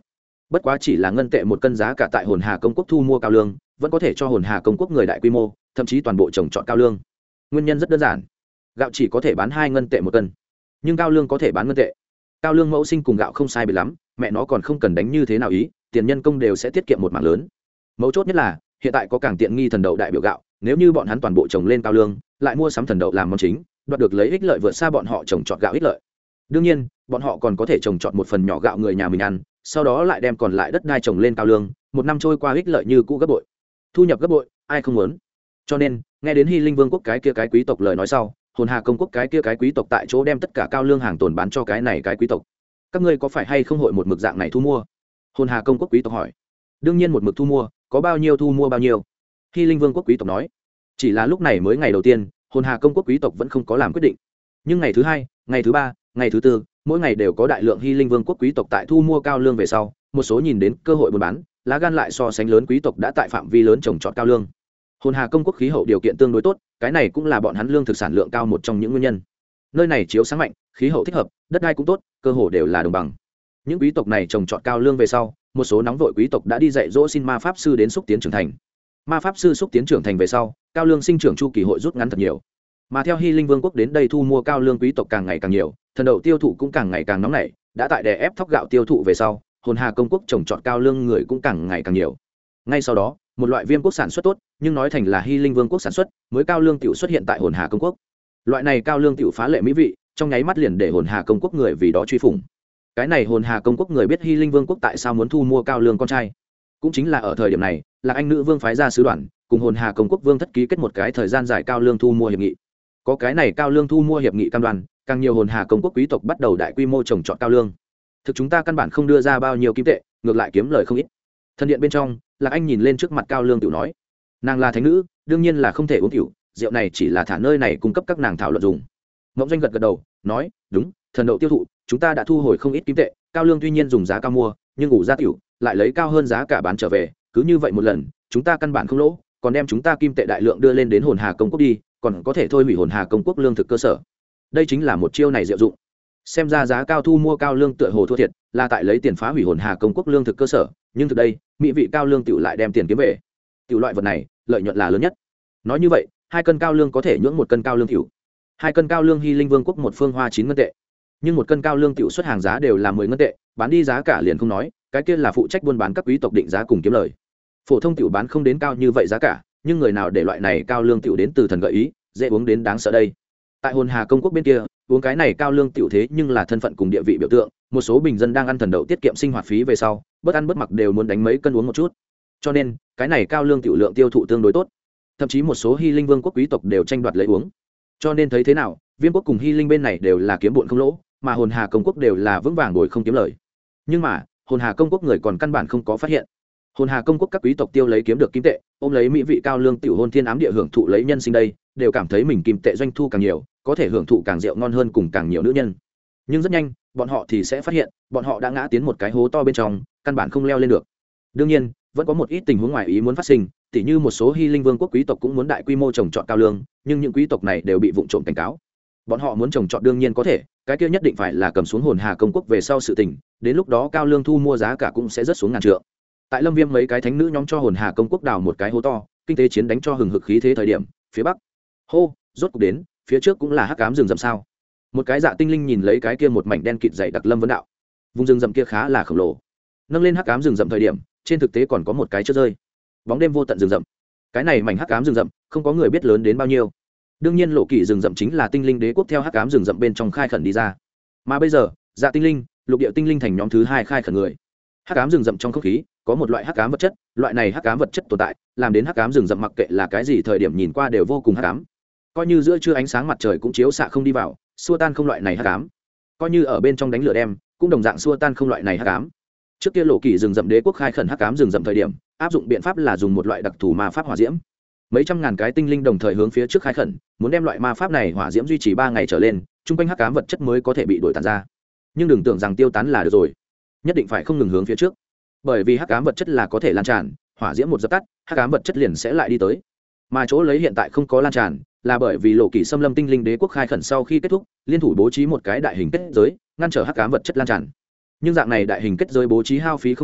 bất quá chỉ là ngân tệ một cân giá cả tại hồn hà công quốc thu mua cao lương vẫn có thể cho hồn hà công quốc người đại quy mô thậm chí toàn bộ trồng trọt cao lương. Nguyên nhân rất đơn giản, gạo chỉ có thể bán 2 ngân tệ một cân, nhưng cao lương có thể bán ngân tệ. Cao lương mẫu sinh cùng gạo không sai biệt lắm, mẹ nó còn không cần đánh như thế nào ý, tiền nhân công đều sẽ tiết kiệm một mảng lớn. Mấu chốt nhất là hiện tại có càng tiện nghi thần đậu đại biểu gạo, nếu như bọn hắn toàn bộ trồng lên cao lương lại mua sắm thần đậu làm món chính, đoạt được lấy ích lợi vượt xa bọn họ trồng trọt gạo ích lợi. Đương nhiên bọn họ còn có thể trồng trọt một phần nhỏ gạo người nhà mình ăn, sau đó lại đem còn lại đất đai trồng lên cao lương, một năm trôi qua ích lợi như cũ gấp bội, thu nhập gấp bội, ai không muốn. Cho nên nghe đến Hy Linh Vương quốc cái kia cái quý tộc lời nói sau, hồn hà công quốc cái kia cái quý tộc tại chỗ đem tất cả cao lương hàng tồn bán cho cái này cái quý tộc. Các ngươi có phải hay không hội một mực dạng này thu mua? Hồn hà công quốc quý tộc hỏi. Đương nhiên một mực thu mua, có bao nhiêu thu mua bao nhiêu. Hy Linh Vương quốc quý tộc nói. Chỉ là lúc này mới ngày đầu tiên, hồn hà công quốc quý tộc vẫn không có làm quyết định, nhưng ngày thứ hai, ngày thứ ba, ngày thứ tư, mỗi ngày đều có đại lượng Hy Linh Vương quốc quý tộc tại thu mua cao lương về sau, một số nhìn đến cơ hội buôn bán, lá gan lại so sánh lớn quý tộc đã tại phạm vi lớn trồng trọt cao lương. Hồn hà công quốc khí hậu điều kiện tương đối tốt, cái này cũng là bọn hắn lương thực sản lượng cao một trong những nguyên nhân. Nơi này chiếu sáng mạnh, khí hậu thích hợp, đất đai cũng tốt, cơ hồ đều là đồng bằng. Những quý tộc này trồng trọt cao lương về sau, một số nóng vội quý tộc đã đi dạy dỗ xin ma pháp sư đến xúc tiến trưởng thành. Ma pháp sư xúc tiến trưởng thành về sau, cao lương sinh trưởng chu kỳ hội rút ngắn thật nhiều. Mà theo Hy Linh Vương quốc đến đây thu mua cao lương quý tộc càng ngày càng nhiều, thần đậu tiêu thụ cũng càng ngày càng nóng nảy, đã tại đè ép thóc gạo tiêu thụ về sau, hồn hà công quốc trồng trọt cao lương người cũng càng ngày càng nhiều. Ngay sau đó, một loại viêm quốc sản xuất tốt, nhưng nói thành là Hy Linh Vương quốc sản xuất, mới cao lương tiểu xuất hiện tại hồn hà công quốc. Loại này cao lương tiểu phá lệ mỹ vị, trong nháy mắt liền để hồn hà công quốc người vì đó truy phủng. Cái này hồn hà công quốc người biết Hy Linh Vương quốc tại sao muốn thu mua cao lương con trai, cũng chính là ở thời điểm này, là anh nữ vương phái ra sứ đoàn cùng hồn hà công quốc vương thất ký kết một cái thời gian dài cao lương thu mua hiệp nghị. Có cái này cao lương thu mua hiệp nghị cam đoan, càng nhiều hồn hà công quốc quý tộc bắt đầu đại quy mô trồng trọt cao lương. Thực chúng ta căn bản không đưa ra bao nhiêu kim tệ, ngược lại kiếm lời không ít. Thần điện bên trong, Lạc Anh nhìn lên trước mặt cao lương tiểu nói, nàng là thánh nữ, đương nhiên là không thể uống tiểu, rượu này chỉ là thả nơi này cung cấp các nàng thảo luận dùng. Mộng Doanh gật gật đầu, nói, đúng, thần đậu tiêu thụ, chúng ta đã thu hồi không ít kim tệ, cao lương tuy nhiên dùng giá cao mua, nhưng ủ ra tiểu lại lấy cao hơn giá cả bán trở về, cứ như vậy một lần, chúng ta căn bản không lỗ, còn đem chúng ta kim tệ đại lượng đưa lên đến hồn hà công quốc đi, còn có thể thôi hủy hồn hà công quốc lương thực cơ sở. Đây chính là một chiêu này diệu dụng. Xem ra giá cao thu mua cao lương tựa hồ thua thiệt, là tại lấy tiền phá hủy hồn hà công quốc lương thực cơ sở, nhưng thực đây, mỹ vị cao lương tiểu lại đem tiền kiếm về. Tiểu loại vật này, lợi nhuận là lớn nhất. Nói như vậy, 2 cân cao lương có thể nhưỡng 1 cân cao lương tiểu. 2 cân cao lương Hy Linh Vương quốc một phương hoa 9 ngân tệ. Nhưng 1 cân cao lương tiểu xuất hàng giá đều là 10 ngân tệ, bán đi giá cả liền không nói, cái kia là phụ trách buôn bán các quý tộc định giá cùng kiếm lời. Phổ thông tiểu bán không đến cao như vậy giá cả, nhưng người nào để loại này cao lương tiểu đến từ thần gợi ý, dễ uống đến đáng sợ đây. Tại hồn hà công quốc bên kia, uống cái này cao lương tiểu thế nhưng là thân phận cùng địa vị biểu tượng, một số bình dân đang ăn thần đậu tiết kiệm sinh hoạt phí về sau, bất ăn bất mặc đều muốn đánh mấy cân uống một chút. Cho nên, cái này cao lương tiểu lượng tiêu thụ tương đối tốt. Thậm chí một số Hy Linh Vương quốc quý tộc đều tranh đoạt lấy uống. Cho nên thấy thế nào, Viêm quốc cùng Hy Linh bên này đều là kiếm bộn không lỗ, mà hồn hà công quốc đều là vững vàng ngồi không kiếm lời. Nhưng mà, hồn hà công quốc người còn căn bản không có phát hiện. Hồn hà công quốc các quý tộc tiêu lấy kiếm được kim tệ, ôm lấy mỹ vị cao lương tiểu hôn thiên ám địa hưởng thụ lấy nhân sinh đây, đều cảm thấy mình kim tệ doanh thu càng nhiều, có thể hưởng thụ càng rượu ngon hơn cùng càng nhiều nữ nhân. Nhưng rất nhanh, bọn họ thì sẽ phát hiện, bọn họ đã ngã tiến một cái hố to bên trong, căn bản không leo lên được. Đương nhiên, vẫn có một ít tình huống ngoài ý muốn phát sinh, tỉ như một số Hy Linh Vương quốc quý tộc cũng muốn đại quy mô trồng trọt cao lương, nhưng những quý tộc này đều bị vụng trộm cảnh cáo. Bọn họ muốn trồng trọt đương nhiên có thể, cái kia nhất định phải là cầm xuống hồn hà công quốc về sau sự tình, đến lúc đó cao lương thu mua giá cả cũng sẽ rất xuống ngàn trượng. Tại Lâm Viêm mấy cái thánh nữ nhóm cho hồn hà công quốc đào một cái hố to, kinh tế chiến đánh cho hừng hực khí thế thời điểm, phía bắc, hô, rốt cục đến, phía trước cũng là hắc ám rừng rậm sao? Một cái dạ tinh linh nhìn lấy cái kia một mảnh đen kịt dày đặc Lâm Vấn đạo. Vùng rừng rậm kia khá là khổng lồ. Nâng lên hắc ám rừng rậm thời điểm, trên thực tế còn có một cái chớp rơi. Bóng đêm vô tận rừng rậm. Cái này mảnh hắc ám rừng rậm, không có người biết lớn đến bao nhiêu. Đương nhiên lộ kỳ rừng rậm chính là tinh linh đế quốc theo hắc ám rừng rậm bên trong khai khẩn đi ra. Mà bây giờ, dạ tinh linh, lục địa tinh linh thành nhóm thứ 2 khai khẩn người. Hắc ám rừng rậm trong không khí có một loại hắc ám vật chất, loại này hắc ám vật chất tồn tại, làm đến hắc ám rừng rậm mặc kệ là cái gì thời điểm nhìn qua đều vô cùng hắc ám. Coi như giữa trưa ánh sáng mặt trời cũng chiếu xạ không đi vào, xua tan không loại này hắc ám. Coi như ở bên trong đánh lửa đem, cũng đồng dạng xua tan không loại này hắc ám. Trước kia lộ kỳ rừng rậm đế quốc khai khẩn hắc ám rừng rậm thời điểm, áp dụng biện pháp là dùng một loại đặc thù ma pháp hỏa diễm. Mấy trăm ngàn cái tinh linh đồng thời hướng phía trước khai khẩn, muốn đem loại ma pháp này hỏa diễm duy trì 3 ngày trở lên, trung quanh hắc ám vật chất mới có thể bị đuổi tàn ra. Nhưng đừng tưởng rằng tiêu tán là được rồi, nhất định phải không ngừng hướng phía trước, bởi vì hắc ám vật chất là có thể lan tràn, hỏa diễm một dập tắt, hắc ám vật chất liền sẽ lại đi tới. Mà chỗ lấy hiện tại không có lan tràn, là bởi vì lộ kỳ xâm lâm tinh linh đế quốc khai khẩn sau khi kết thúc, liên thủ bố trí một cái đại hình kết giới, ngăn trở hắc ám vật chất lan tràn. Nhưng dạng này đại hình kết giới bố trí hao phí không nhỏ,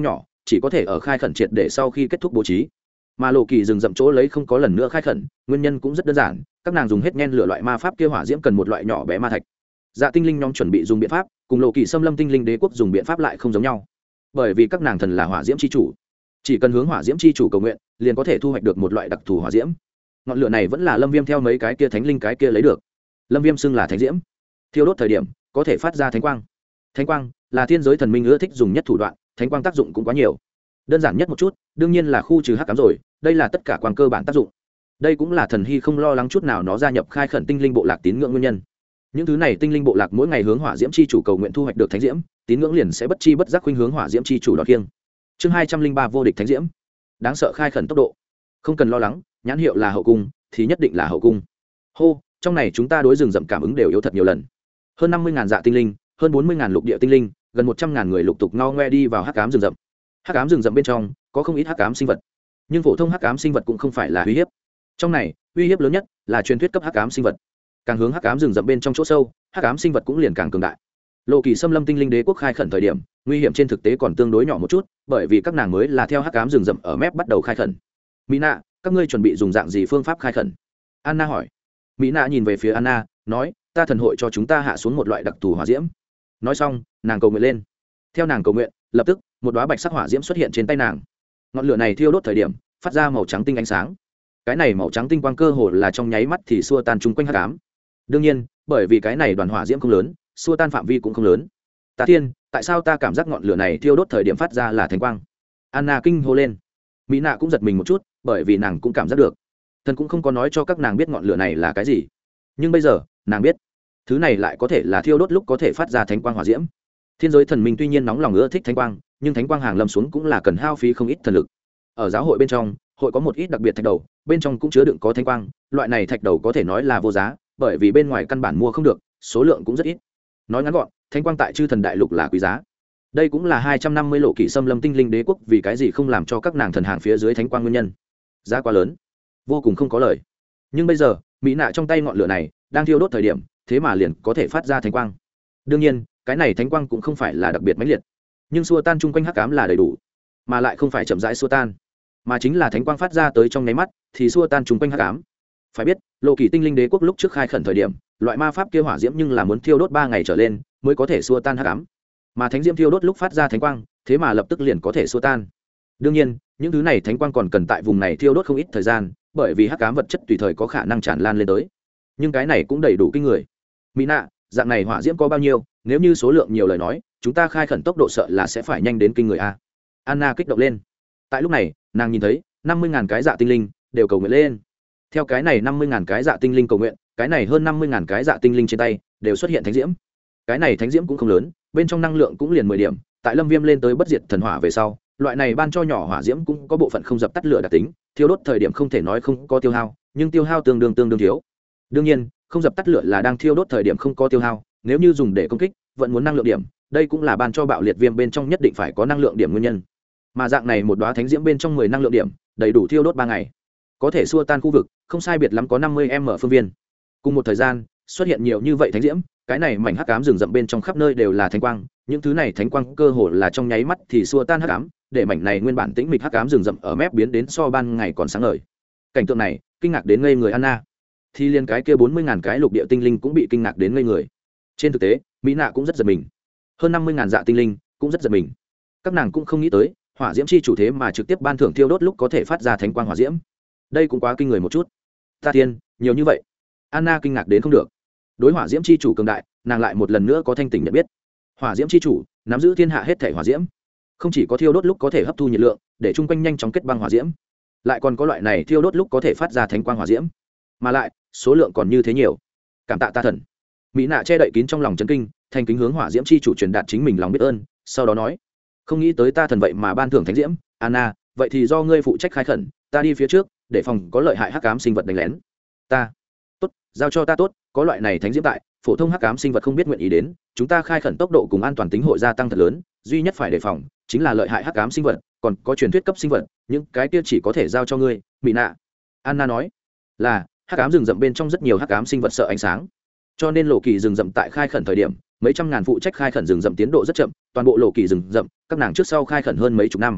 chỉ có thể ở khai khẩn triệt để sau khi kết thúc bố trí. Mà lộ kỳ rừng rậm chỗ lấy không có lần nữa khai khẩn, nguyên nhân cũng rất đơn giản, các nàng dùng hết nhen lửa loại ma pháp kia hỏa diễm cần một loại nhỏ bé ma thạch. Dạ tinh linh nhóm chuẩn bị dùng biện pháp, cùng lộ kỳ xâm lâm tinh linh đế quốc dùng biện pháp lại không giống nhau. Bởi vì các nàng thần là hỏa diễm chi chủ, chỉ cần hướng hỏa diễm chi chủ cầu nguyện, liền có thể thu hoạch được một loại đặc thù hỏa diễm. Ngọn lửa này vẫn là Lâm Viêm theo mấy cái kia thánh linh cái kia lấy được. Lâm Viêm xưng là thánh diễm, thiêu đốt thời điểm có thể phát ra thánh quang. Thánh quang là thiên giới thần minh ưa thích dùng nhất thủ đoạn, thánh quang tác dụng cũng quá nhiều. Đơn giản nhất một chút, đương nhiên là khu trừ hắc ám rồi, đây là tất cả quang cơ bản tác dụng. Đây cũng là Thần Hy không lo lắng chút nào nó gia nhập khai khẩn tinh linh bộ lạc tín ngưỡng nguyên nhân. Những thứ này tinh linh bộ lạc mỗi ngày hướng hỏa diễm chi chủ cầu nguyện thu hoạch được thánh diễm, tín ngưỡng liền sẽ bất chi bất giác khuynh hướng hỏa diễm chi chủ đó kiêng. Chương 203 vô địch thánh diễm. Đáng sợ khai khẩn tốc độ. Không cần lo lắng, nhãn hiệu là hậu cung thì nhất định là hậu cung. Hô, trong này chúng ta đối rừng rậm cảm ứng đều yếu thật nhiều lần. Hơn 50.000 dạ tinh linh, hơn 40.000 lục địa tinh linh, gần 100.000 người lục tục ngao ngoe đi vào hắc ám rừng rậm. Hắc ám rừng rậm bên trong có không ít hắc ám sinh vật, nhưng phổ thông hắc ám sinh vật cũng không phải là uy hiếp. Trong này, uy hiếp lớn nhất là truyền thuyết cấp hắc ám sinh vật. Càng hướng hắc ám rừng rậm bên trong chỗ sâu, hắc ám sinh vật cũng liền càng cường đại. Lộ kỳ xâm lâm tinh linh đế quốc khai khẩn thời điểm, nguy hiểm trên thực tế còn tương đối nhỏ một chút, bởi vì các nàng mới là theo hắc ám rừng rậm ở mép bắt đầu khai khẩn. Mina, các ngươi chuẩn bị dùng dạng gì phương pháp khai khẩn? Anna hỏi. Mina nhìn về phía Anna, nói, ta thần hội cho chúng ta hạ xuống một loại đặc thù hỏa diễm. Nói xong, nàng cầu nguyện lên. Theo nàng cầu nguyện, lập tức một đóa bạch sắc hỏa diễm xuất hiện trên tay nàng. Ngọn lửa này thiêu đốt thời điểm, phát ra màu trắng tinh ánh sáng. Cái này màu trắng tinh quang cơ hồ là trong nháy mắt thì xua tan chung quanh hắc ám. Đương nhiên, bởi vì cái này đoàn hỏa diễm không lớn, xua tan phạm vi cũng không lớn. Ta thiên, tại sao ta cảm giác ngọn lửa này thiêu đốt thời điểm phát ra là thánh quang? Anna kinh hô lên. Mỹ nạ cũng giật mình một chút, bởi vì nàng cũng cảm giác được. Thần cũng không có nói cho các nàng biết ngọn lửa này là cái gì, nhưng bây giờ nàng biết, thứ này lại có thể là thiêu đốt lúc có thể phát ra thánh quang hỏa diễm. Thiên giới thần minh tuy nhiên nóng lòng ưa thích thánh quang, nhưng thánh quang hàng lâm xuống cũng là cần hao phí không ít thần lực. Ở giáo hội bên trong, hội có một ít đặc biệt thạch đầu, bên trong cũng chứa đựng có thánh quang, loại này thạch đầu có thể nói là vô giá, bởi vì bên ngoài căn bản mua không được, số lượng cũng rất ít. Nói ngắn gọn, thánh quang tại chư thần đại lục là quý giá. Đây cũng là 250 lộ kỵ xâm lâm tinh linh đế quốc vì cái gì không làm cho các nàng thần hàng phía dưới thánh quang nguyên nhân. Giá quá lớn, vô cùng không có lời. Nhưng bây giờ, mỹ nạ trong tay ngọn lửa này đang thiêu đốt thời điểm, thế mà liền có thể phát ra thánh quang. Đương nhiên, cái này thánh quang cũng không phải là đặc biệt mãnh liệt, nhưng xua tan chung quanh hắc ám là đầy đủ, mà lại không phải chậm rãi xua tan, mà chính là thánh quang phát ra tới trong nháy mắt thì xua tan chung quanh hắc ám. Phải biết, lộ kỳ tinh linh đế quốc lúc trước khai khẩn thời điểm, loại ma pháp kia hỏa diễm nhưng là muốn thiêu đốt 3 ngày trở lên mới có thể xua tan hắc ám, mà thánh diễm thiêu đốt lúc phát ra thánh quang, thế mà lập tức liền có thể xua tan. Đương nhiên, những thứ này thánh quang còn cần tại vùng này thiêu đốt không ít thời gian, bởi vì hắc ám vật chất tùy thời có khả năng tràn lan lên tới. Nhưng cái này cũng đầy đủ kinh người. Mỹ nạ, dạng này hỏa diễm có bao nhiêu? Nếu như số lượng nhiều lời nói, chúng ta khai khẩn tốc độ sợ là sẽ phải nhanh đến kinh người a. Anna kích động lên. Tại lúc này, nàng nhìn thấy 50.000 cái dạ tinh linh đều cầu nguyện lên. Theo cái này 50.000 cái dạ tinh linh cầu nguyện, cái này hơn 50.000 cái dạ tinh linh trên tay đều xuất hiện thánh diễm. Cái này thánh diễm cũng không lớn, bên trong năng lượng cũng liền 10 điểm. Tại Lâm Viêm lên tới bất diệt thần hỏa về sau, loại này ban cho nhỏ hỏa diễm cũng có bộ phận không dập tắt lửa đặc tính, thiêu đốt thời điểm không thể nói không có tiêu hao, nhưng tiêu hao tương đương thiếu. Đương nhiên, không dập tắt lửa là đang thiêu đốt thời điểm không có tiêu hao, nếu như dùng để công kích, vẫn muốn năng lượng điểm, đây cũng là ban cho bạo liệt viêm bên trong nhất định phải có năng lượng điểm nguyên nhân. Mà dạng này một đóa thánh diễm bên trong 10 năng lượng điểm, đầy đủ thiêu đốt 3 ngày. Có thể xua tan khu vực, không sai biệt lắm có 50m phương viên. Cùng một thời gian, xuất hiện nhiều như vậy thánh diễm, cái này mảnh hắc ám rừng rậm bên trong khắp nơi đều là thánh quang, những thứ này thánh quang cơ hồ là trong nháy mắt thì xua tan hắc ám, để mảnh này nguyên bản tĩnh mịch hắc ám rừng rậm ở mép biến đến so ban ngày còn sáng ngời. Cảnh tượng này, kinh ngạc đến ngây người Anna. Thì liên cái kia 40.000 cái lục địa tinh linh cũng bị kinh ngạc đến ngây người. Trên thực tế, mỹ nạ cũng rất giật mình. Hơn 50.000 dạ tinh linh cũng rất giật mình. Các nàng cũng không nghĩ tới, hỏa diễm chi chủ thế mà trực tiếp ban thưởng thiêu đốt lúc có thể phát ra thánh quang hỏa diễm. Đây cũng quá kinh người một chút. Ta thiên, nhiều như vậy. Anna kinh ngạc đến không được. Đối hỏa diễm chi chủ cường đại, nàng lại một lần nữa có thanh tỉnh nhận biết. Hỏa diễm chi chủ nắm giữ thiên hạ hết thể hỏa diễm, không chỉ có thiêu đốt lúc có thể hấp thu nhiệt lượng để chung quanh nhanh chóng kết băng hỏa diễm, lại còn có loại này thiêu đốt lúc có thể phát ra thánh quang hỏa diễm, mà lại số lượng còn như thế nhiều. Cảm tạ ta thần. Mỹ nạ che đậy kín trong lòng chấn kinh, thành kính hướng hỏa diễm chi chủ truyền đạt chính mình lòng biết ơn, sau đó nói, không nghĩ tới ta thần vậy mà ban thưởng thánh diễm. Anna, vậy thì do ngươi phụ trách khai khẩn, ta đi phía trước để phòng có lợi hại hắc ám sinh vật đánh lén. Ta tốt, giao cho ta tốt, có loại này thánh diễm tại, phổ thông hắc ám sinh vật không biết nguyện ý đến, chúng ta khai khẩn tốc độ cùng an toàn tính hội gia tăng thật lớn, duy nhất phải đề phòng chính là lợi hại hắc ám sinh vật, còn có truyền thuyết cấp sinh vật, những cái kia chỉ có thể giao cho ngươi. Mỹ nạ. Anna nói, là hắc ám rừng rậm bên trong rất nhiều hắc ám sinh vật sợ ánh sáng, cho nên lộ kỳ rừng rậm tại khai khẩn thời điểm, mấy trăm ngàn phụ trách khai khẩn rừng rậm tiến độ rất chậm, toàn bộ lộ kỳ rừng rậm các nàng trước sau khai khẩn hơn mấy chục năm,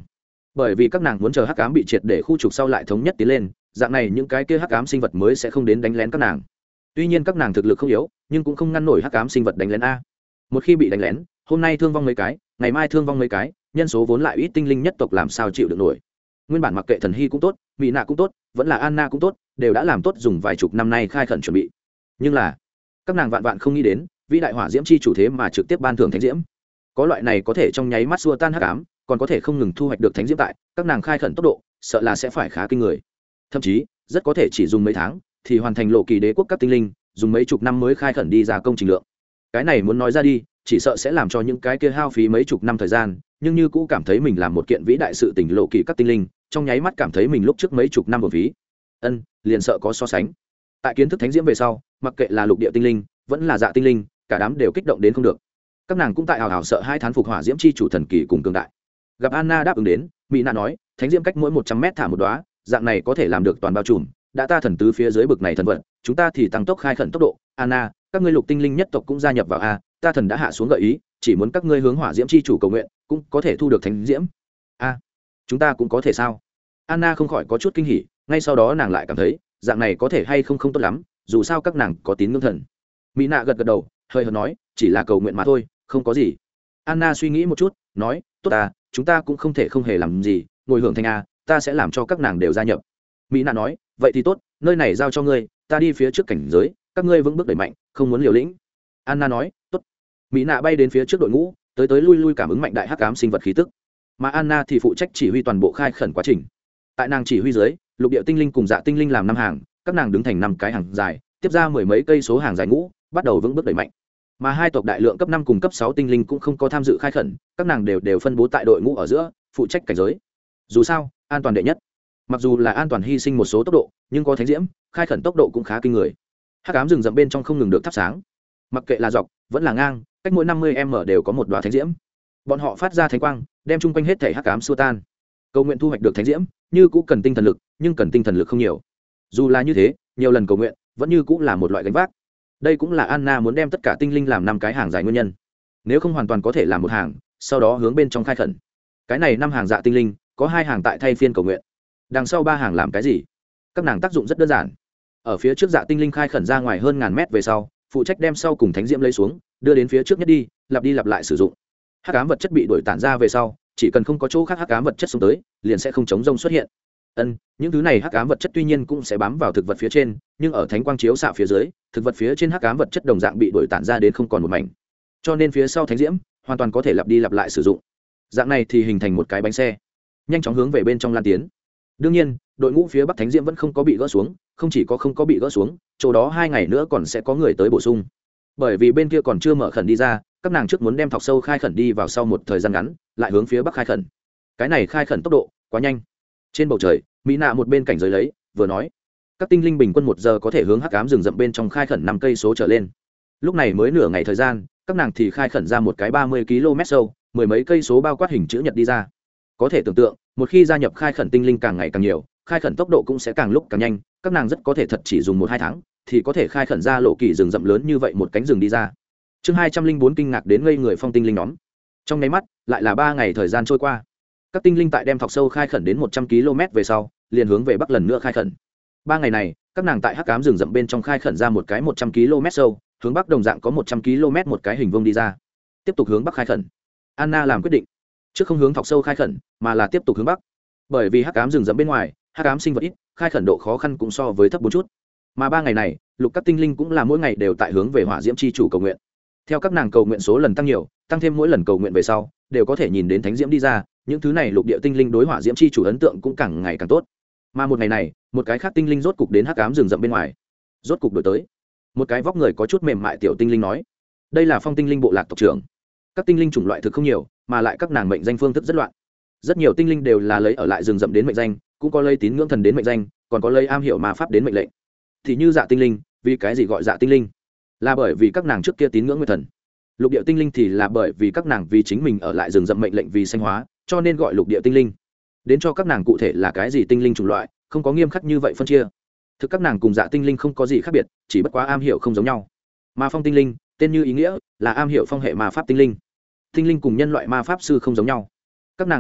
bởi vì các nàng muốn chờ hắc ám bị triệt để khu trục sau lại thống nhất tiến lên, dạng này những cái kia hắc ám sinh vật mới sẽ không đến đánh lén các nàng. Tuy nhiên các nàng thực lực không yếu, nhưng cũng không ngăn nổi hắc ám sinh vật đánh lén a. Một khi bị đánh lén, hôm nay thương vong mấy cái, ngày mai thương vong mấy cái, nhân số vốn lại ít tinh linh nhất tộc làm sao chịu được nổi. Nguyên bản mặc kệ thần hy cũng tốt, mỹ nạ cũng tốt, vẫn là Anna cũng tốt, đều đã làm tốt dùng vài chục năm nay khai khẩn chuẩn bị. Nhưng là các nàng vạn vạn không nghĩ đến, vĩ đại hỏa diễm chi chủ thế mà trực tiếp ban thưởng thánh diễm. Có loại này có thể trong nháy mắt xua tan hắc ám, còn có thể không ngừng thu hoạch được thánh diễm tại các nàng khai khẩn tốc độ, sợ là sẽ phải khá kinh người. Thậm chí rất có thể chỉ dùng mấy tháng thì hoàn thành lộ kỳ đế quốc các tinh linh dùng mấy chục năm mới khai khẩn đi ra công trình lượng. Cái này muốn nói ra đi, chỉ sợ sẽ làm cho những cái kia hao phí mấy chục năm thời gian nhưng như cũ cảm thấy mình làm một kiện vĩ đại sự tình lộ kỳ các tinh linh trong nháy mắt cảm thấy mình lúc trước mấy chục năm một phí. Liền sợ có so sánh. Tại kiến thức thánh diễm về sau, mặc kệ là lục địa tinh linh vẫn là dạ tinh linh, cả đám đều kích động đến không được. Các nàng cũng tại hào hào sợ hai thán phục hỏa diễm chi chủ thần kỳ cùng cường đại. Gặp Anna đáp ứng đến, mỹ nạ nói thánh diễm cách mỗi 100 mét thả một đóa, dạng này có thể làm được toàn bao trùm, đã ta thần tứ phía dưới bực này thần vật, chúng ta thì tăng tốc khai khẩn tốc độ. Anna, các ngươi lục tinh linh nhất tộc cũng gia nhập vào a, ta thần đã hạ xuống gợi ý, chỉ muốn các ngươi hướng hỏa diễm chi chủ cầu nguyện, cũng có thể thu được thánh diễm. A, chúng ta cũng có thể sao? Anna không khỏi có chút kinh hỉ, ngay sau đó nàng lại cảm thấy, dạng này có thể hay không không tốt lắm, dù sao các nàng có tín ngưỡng thần. Mỹ nạ gật gật đầu, hơi hợt nói, chỉ là cầu nguyện mà thôi, không có gì. Anna suy nghĩ một chút, nói, tốt à, chúng ta cũng không thể không hề làm gì, ngồi hưởng thành a, ta sẽ làm cho các nàng đều gia nhập. Mỹ nạ nói, vậy thì tốt, nơi này giao cho ngươi, ta đi phía trước cảnh giới, các ngươi vững bước đẩy mạnh, không muốn liều lĩnh. Anna nói, tốt. Mỹ nạ bay đến phía trước đội ngũ, tới tới lui lui cảm ứng mạnh đại hắc ám sinh vật khí tức, mà Anna thì phụ trách chỉ huy toàn bộ khai khẩn quá trình. Tại nàng chỉ huy dưới, lục địa tinh linh cùng dạ tinh linh làm năm hàng, các nàng đứng thành năm cái hàng dài, tiếp ra mười mấy cây số hàng dài ngũ, bắt đầu vững bước đẩy mạnh. Mà hai tộc đại lượng cấp 5 cùng cấp 6 tinh linh cũng không có tham dự khai khẩn, các nàng đều phân bố tại đội ngũ ở giữa, phụ trách cảnh giới. Dù sao, an toàn đệ nhất. Mặc dù là an toàn hy sinh một số tốc độ, nhưng có thánh diễm, khai khẩn tốc độ cũng khá kinh người. Hắc ám rừng rậm bên trong không ngừng được thắp sáng. Mặc kệ là dọc, vẫn là ngang, cách mỗi 50m đều có một đóa thánh diễm. Bọn họ phát ra thánh quang, đem chung quanh hết thảy hắc ám xua tan. Cầu nguyện thu hoạch được thánh diễm, như cũng cần tinh thần lực, nhưng cần tinh thần lực không nhiều. Dù là như thế, nhiều lần cầu nguyện, vẫn như cũng là một loại gánh vác. Đây cũng là Anna muốn đem tất cả tinh linh làm 5 cái hàng dài nguyên nhân. Nếu không hoàn toàn có thể làm một hàng, sau đó hướng bên trong khai khẩn. Cái này 5 hàng dạ tinh linh, có 2 hàng tại thay phiên cầu nguyện. Đằng sau 3 hàng làm cái gì? Các nàng tác dụng rất đơn giản. Ở phía trước dạ tinh linh khai khẩn ra ngoài hơn ngàn mét về sau, phụ trách đem sau cùng thánh diễm lấy xuống, đưa đến phía trước nhất đi lặp lại sử dụng. Hắc ám vật chất bị đuổi tản ra về sau, chỉ cần không có chỗ khác hắc ám vật chất xuống tới, liền sẽ không chống rông xuất hiện. Những thứ này hắc ám vật chất tuy nhiên cũng sẽ bám vào thực vật phía trên, nhưng ở thánh quang chiếu xạ phía dưới, thực vật phía trên hắc ám vật chất đồng dạng bị đuổi tản ra đến không còn một mảnh. Cho nên phía sau thánh diễm hoàn toàn có thể lặp lại sử dụng. Dạng này thì hình thành một cái bánh xe, nhanh chóng hướng về bên trong lan tiến. Đương nhiên, đội ngũ phía bắc thánh diễm vẫn không có bị gỡ xuống, không chỉ có không có bị gỡ xuống, chỗ đó 2 ngày nữa còn sẽ có người tới bổ sung. Bởi vì bên kia còn chưa mở khẩn đi ra, các nàng trước muốn đem thọc sâu khai khẩn đi vào sau một thời gian ngắn, lại hướng phía bắc khai khẩn. Cái này khai khẩn tốc độ quá nhanh. Trên bầu trời, mỹ nạ một bên cảnh giới lấy, vừa nói, các tinh linh bình quân 1 giờ có thể hướng hắc ám rừng rậm bên trong khai khẩn 5 cây số trở lên. Lúc này mới nửa ngày thời gian, các nàng thì khai khẩn ra một cái 30 km sâu, mười mấy cây số bao quát hình chữ nhật đi ra. Có thể tưởng tượng, một khi gia nhập khai khẩn tinh linh càng ngày càng nhiều, khai khẩn tốc độ cũng sẽ càng lúc càng nhanh, các nàng rất có thể thật chỉ dùng 1-2 tháng thì có thể khai khẩn ra lộ kỳ rừng rậm lớn như vậy một cánh rừng đi ra. Chương 204 kinh ngạc đến ngây người phong tinh linh nhóm. Trong nháy mắt, lại là 3 ngày thời gian trôi qua. Các tinh linh tại đem thọc sâu khai khẩn đến 100 km về sau, liền hướng về bắc lần nữa khai khẩn. 3 ngày này, các nàng tại hắc ám rừng rậm bên trong khai khẩn ra một cái 100 km sâu, hướng bắc đồng dạng có 100 km một cái hình vuông đi ra. Tiếp tục hướng bắc khai khẩn. Anna làm quyết định, trước không hướng thọc sâu khai khẩn, mà là tiếp tục hướng bắc. Bởi vì hắc ám rừng rậm bên ngoài, hắc ám sinh vật ít, khai khẩn độ khó khăn cũng so với thấp 4 chút. Mà 3 ngày này, lục các tinh linh cũng là mỗi ngày đều tại hướng về hỏa diễm chi chủ cầu nguyện. Theo các nàng cầu nguyện số lần tăng nhiều, tăng thêm mỗi lần cầu nguyện về sau, đều có thể nhìn đến thánh diễm đi ra, những thứ này lục địa tinh linh đối hỏa diễm chi chủ ấn tượng cũng càng ngày càng tốt. Mà một ngày này, một cái khác tinh linh rốt cục đến hắc ám rừng rậm bên ngoài. Rốt cục đổi tới. Một cái vóc người có chút mềm mại tiểu tinh linh nói, đây là phong tinh linh bộ lạc tộc trưởng. Các tinh linh chủng loại thực không nhiều, mà lại các nàng mệnh danh phương thức rất loạn. Rất nhiều tinh linh đều là lấy ở lại rừng rậm đến mệnh danh, cũng có lấy tín ngưỡng thần đến mệnh danh, còn có lấy am hiểu ma pháp đến mệnh lệnh. Thì như dạ tinh linh, vì cái gì gọi dạ tinh linh? Là bởi vì các nàng trước kia tín ngưỡng nguyệt thần. Lục địa tinh linh thì là bởi vì các nàng vì chính mình ở lại rừng rậm mệnh lệnh vì sanh hóa, cho nên gọi lục địa tinh linh. Đến cho các nàng cụ thể là cái gì tinh linh chủng loại, không có nghiêm khắc như vậy phân chia. Thực các nàng cùng dạ tinh linh không có gì khác biệt, chỉ bất quá am hiểu không giống nhau. Mà phong tinh linh, tên như ý nghĩa, là am hiểu phong hệ ma pháp tinh linh. Tinh linh cùng nhân loại ma pháp sư không giống nhau. Các nàng ma pháp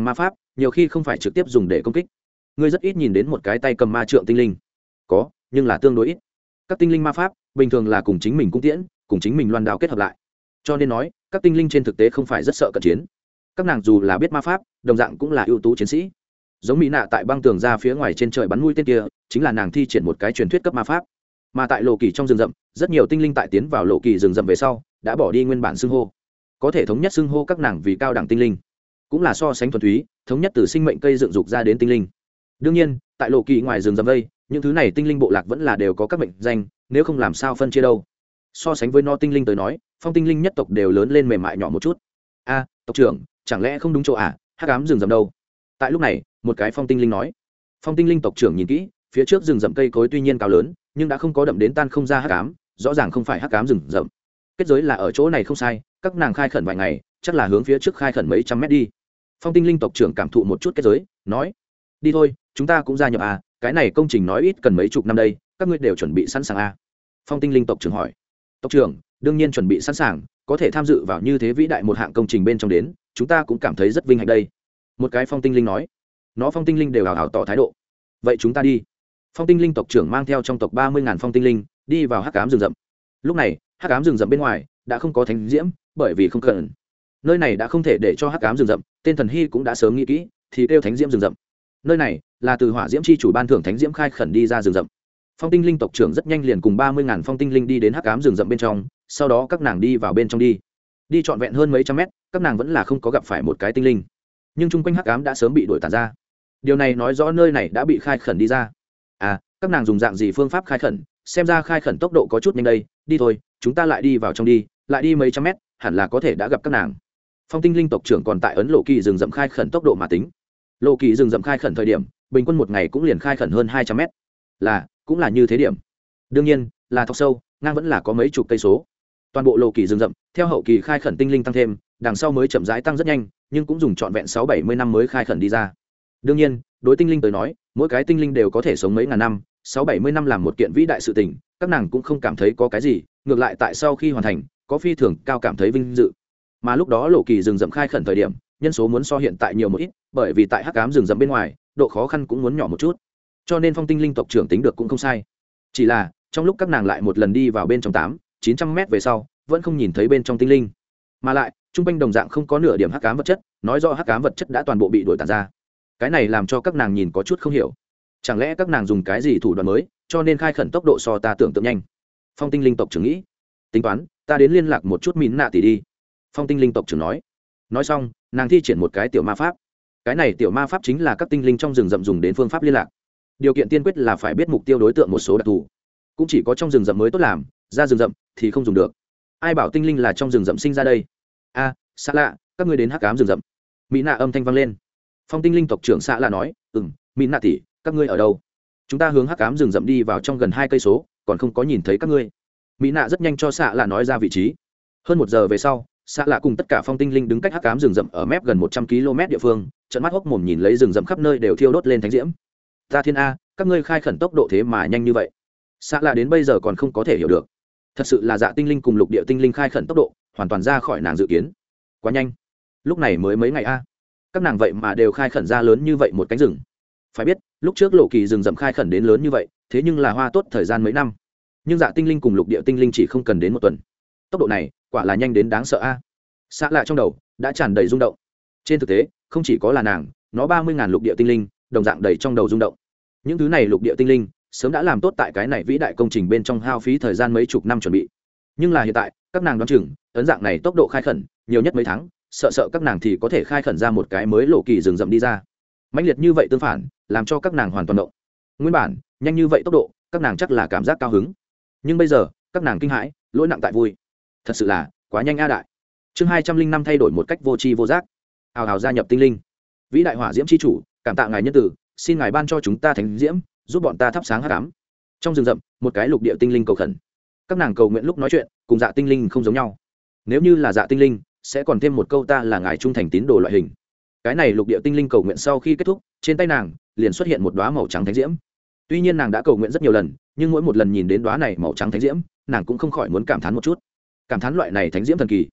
nhiều khi không phải trực tiếp dùng để công kích. Ngươi rất ít nhìn đến một cái tay cầm ma trượng tinh linh. Có, nhưng là tương đối ít. Các tinh linh ma pháp bình thường là cùng chính mình cung tiễn, cùng chính mình loan đao kết hợp lại. Cho nên nói, các tinh linh trên thực tế không phải rất sợ cận chiến. Các nàng dù là biết ma pháp, đồng dạng cũng là ưu tú chiến sĩ. Giống Mỹ Nạ tại băng tường ra phía ngoài trên trời bắn mũi tên kia, chính là nàng thi triển một cái truyền thuyết cấp ma pháp. Mà tại lộ kỳ trong rừng rậm, rất nhiều tinh linh tại tiến vào lộ kỳ rừng rậm về sau, đã bỏ đi nguyên bản xưng hô. Có thể thống nhất xưng hô các nàng vì cao đẳng tinh linh, cũng là so sánh thuần túy, thống nhất từ sinh mệnh cây dựng dục ra đến tinh linh. Đương nhiên, tại lộ kỳ ngoài rừng rậm đây, những thứ này tinh linh bộ lạc vẫn là đều có các mệnh danh, nếu không làm sao phân chia đâu. So sánh với no tinh linh tới nói, phong tinh linh nhất tộc đều lớn lên mềm mại nhỏ một chút. A, tộc trưởng, chẳng lẽ không đúng chỗ à? Hắc ám rừng rậm đâu? Tại lúc này, một cái phong tinh linh nói. Phong tinh linh tộc trưởng nhìn kỹ, phía trước rừng rậm cây cối tuy nhiên cao lớn, nhưng đã không có đậm đến tan không ra hắc ám, rõ ràng không phải hắc ám rừng rậm. Kết giới là ở chỗ này không sai, các nàng khai khẩn vài ngày, chắc là hướng phía trước khai khẩn mấy trăm mét đi. Phong tinh linh tộc trưởng cảm thụ một chút kết giới, nói: đi thôi, chúng ta cũng gia nhập à, cái này công trình nói ít cần mấy chục năm đây, các ngươi đều chuẩn bị sẵn sàng à? Phong tinh linh tộc trưởng hỏi. Tộc trưởng, đương nhiên chuẩn bị sẵn sàng, có thể tham dự vào như thế vĩ đại một hạng công trình bên trong đến, chúng ta cũng cảm thấy rất vinh hạnh đây. Một cái phong tinh linh nói. Nó phong tinh linh đều hào hào tỏ thái độ. Vậy chúng ta đi. Phong tinh linh tộc trưởng mang theo trong tộc 30.000 phong tinh linh đi vào hắc ám rừng rậm. Lúc này hắc ám rừng rậm bên ngoài đã không có thánh diễm, bởi vì không cần, nơi này đã không thể để cho hắc ám rừng rậm, tên thần hy cũng đã sớm nghĩ kỹ, thì kêu thánh diễm rừng rậm. Nơi này là từ hỏa diễm chi chủ ban thưởng thánh diễm khai khẩn đi ra rừng rậm. Phong tinh linh tộc trưởng rất nhanh liền cùng 30.000 phong tinh linh đi đến hắc ám rừng rậm bên trong, sau đó các nàng đi vào bên trong đi trọn vẹn hơn mấy trăm mét, các nàng vẫn là không có gặp phải một cái tinh linh, nhưng chung quanh hắc ám đã sớm bị đuổi tàn ra. Điều này nói rõ nơi này đã bị khai khẩn đi ra. À, các nàng dùng dạng gì phương pháp khai khẩn? Xem ra khai khẩn tốc độ có chút nhanh đây. Đi thôi, chúng ta lại đi vào trong đi, lại đi mấy trăm mét, hẳn là có thể đã gặp các nàng. Phong tinh linh tộc trưởng còn tại ấn lộ kỳ rừng rậm khai khẩn tốc độ mà tính. Lộ kỳ rừng rậm khai khẩn thời điểm, bình quân một ngày cũng liền khai khẩn hơn 200 mét. Cũng là như thế điểm. Đương nhiên, là thọc sâu, ngang vẫn là có mấy chục cây số. Toàn bộ lộ kỳ rừng rậm, theo hậu kỳ khai khẩn tinh linh tăng thêm, đằng sau mới chậm rãi tăng rất nhanh, nhưng cũng dùng trọn vẹn 6-70 năm mới khai khẩn đi ra. Đương nhiên, đối tinh linh tới nói, mỗi cái tinh linh đều có thể sống mấy ngàn năm, 6-70 năm làm một kiện vĩ đại sự tình, các nàng cũng không cảm thấy có cái gì, ngược lại tại sau khi hoàn thành, có phi thường cao cảm thấy vinh dự. Mà lúc đó lộ kỳ rừng rậm khai khẩn thời điểm, nhân số muốn so hiện tại nhiều một ít, bởi vì tại hắc ám rừng rậm bên ngoài, độ khó khăn cũng muốn nhỏ một chút. Cho nên phong tinh linh tộc trưởng tính được cũng không sai. Chỉ là, trong lúc các nàng lại một lần đi vào bên trong 800-900 mét về sau, vẫn không nhìn thấy bên trong tinh linh. Mà lại, trung quanh đồng dạng không có nửa điểm hắc ám vật chất, nói rõ hắc ám vật chất đã toàn bộ bị đuổi tàn ra. Cái này làm cho các nàng nhìn có chút không hiểu. Chẳng lẽ các nàng dùng cái gì thủ đoạn mới, cho nên khai khẩn tốc độ so ta tưởng tượng nhanh? Phong tinh linh tộc trưởng nghĩ. Tính toán, ta đến liên lạc một chút Mín Nạ tỷ đi. Phong tinh linh tộc trưởng nói. Nói xong, nàng thi triển một cái tiểu ma pháp. Cái này tiểu ma pháp chính là các tinh linh trong rừng rậm dùng đến phương pháp liên lạc. Điều kiện tiên quyết là phải biết mục tiêu đối tượng một số đặc thù, cũng chỉ có trong rừng rậm mới tốt làm, ra rừng rậm thì không dùng được. Ai bảo tinh linh là trong rừng rậm sinh ra đây? A, xa lạ, các ngươi đến hắc ám rừng rậm. Mỹ Nạ âm thanh vang lên. Phong tinh linh tộc trưởng xạ lạ nói, Mỹ Nạ tỷ, các ngươi ở đâu? Chúng ta hướng hắc ám rừng rậm đi vào trong gần 2 cây số, còn không có nhìn thấy các ngươi. Mỹ Nạ rất nhanh cho xạ lạ nói ra vị trí. Hơn 1 giờ về sau, xạ lạ cùng tất cả phong tinh linh đứng cách hắc ám rừng rậm ở mép gần 100 km địa phương, trợn mắt hốc mồm nhìn lấy rừng rậm khắp nơi đều thiêu đốt lên thánh diễm. Ta thiên a, các ngươi khai khẩn tốc độ thế mà nhanh như vậy. Xạ lạ đến bây giờ còn không có thể hiểu được. Thật sự là dạ tinh linh cùng lục địa tinh linh khai khẩn tốc độ hoàn toàn ra khỏi nàng dự kiến. Quá nhanh. Lúc này mới mấy ngày a, các nàng vậy mà đều khai khẩn ra lớn như vậy một cánh rừng. Phải biết, lúc trước lộ kỳ rừng rậm khai khẩn đến lớn như vậy, thế nhưng là hoa tốt thời gian mấy năm. Nhưng dạ tinh linh cùng lục địa tinh linh chỉ không cần đến 1 tuần. Tốc độ này quả là nhanh đến đáng sợ a. Xạ lạ trong đầu đã tràn đầy rung động. Trên thực tế, không chỉ có là nàng, nó 30.000 lục địa tinh linh đồng dạng đầy trong đầu rung động. Những thứ này lục địa tinh linh sớm đã làm tốt tại cái này vĩ đại công trình bên trong hao phí thời gian mấy chục năm chuẩn bị. Nhưng là hiện tại, các nàng đoán chừng, ấn dạng này tốc độ khai khẩn, nhiều nhất mấy tháng, sợ các nàng thì có thể khai khẩn ra một cái mới lộ kỳ rừng rậm đi ra. Mãnh liệt như vậy tương phản, làm cho các nàng hoàn toàn động. Nguyên bản, nhanh như vậy tốc độ, các nàng chắc là cảm giác cao hứng. Nhưng bây giờ, các nàng kinh hãi, lỗi nặng tại vui. Thật sự là quá nhanh a đại. Chương 205 thay đổi một cách vô tri vô giác. Hào hào gia nhập tinh linh. Vĩ đại hỏa diễm chi chủ, cảm tạ ngài nhân tử, xin ngài ban cho chúng ta thánh diễm, giúp bọn ta thắp sáng hắc ám. Trong rừng rậm, một cái lục địa tinh linh cầu khẩn. Các nàng cầu nguyện lúc nói chuyện, cùng dạ tinh linh không giống nhau. Nếu như là dạ tinh linh, sẽ còn thêm một câu ta là ngài trung thành tín đồ loại hình. Cái này lục địa tinh linh cầu nguyện sau khi kết thúc, trên tay nàng liền xuất hiện một đóa màu trắng thánh diễm. Tuy nhiên nàng đã cầu nguyện rất nhiều lần, nhưng mỗi một lần nhìn đến đóa này màu trắng thánh diễm, nàng cũng không khỏi muốn cảm thán một chút. Cảm thán loại này thánh diễm thần kỳ.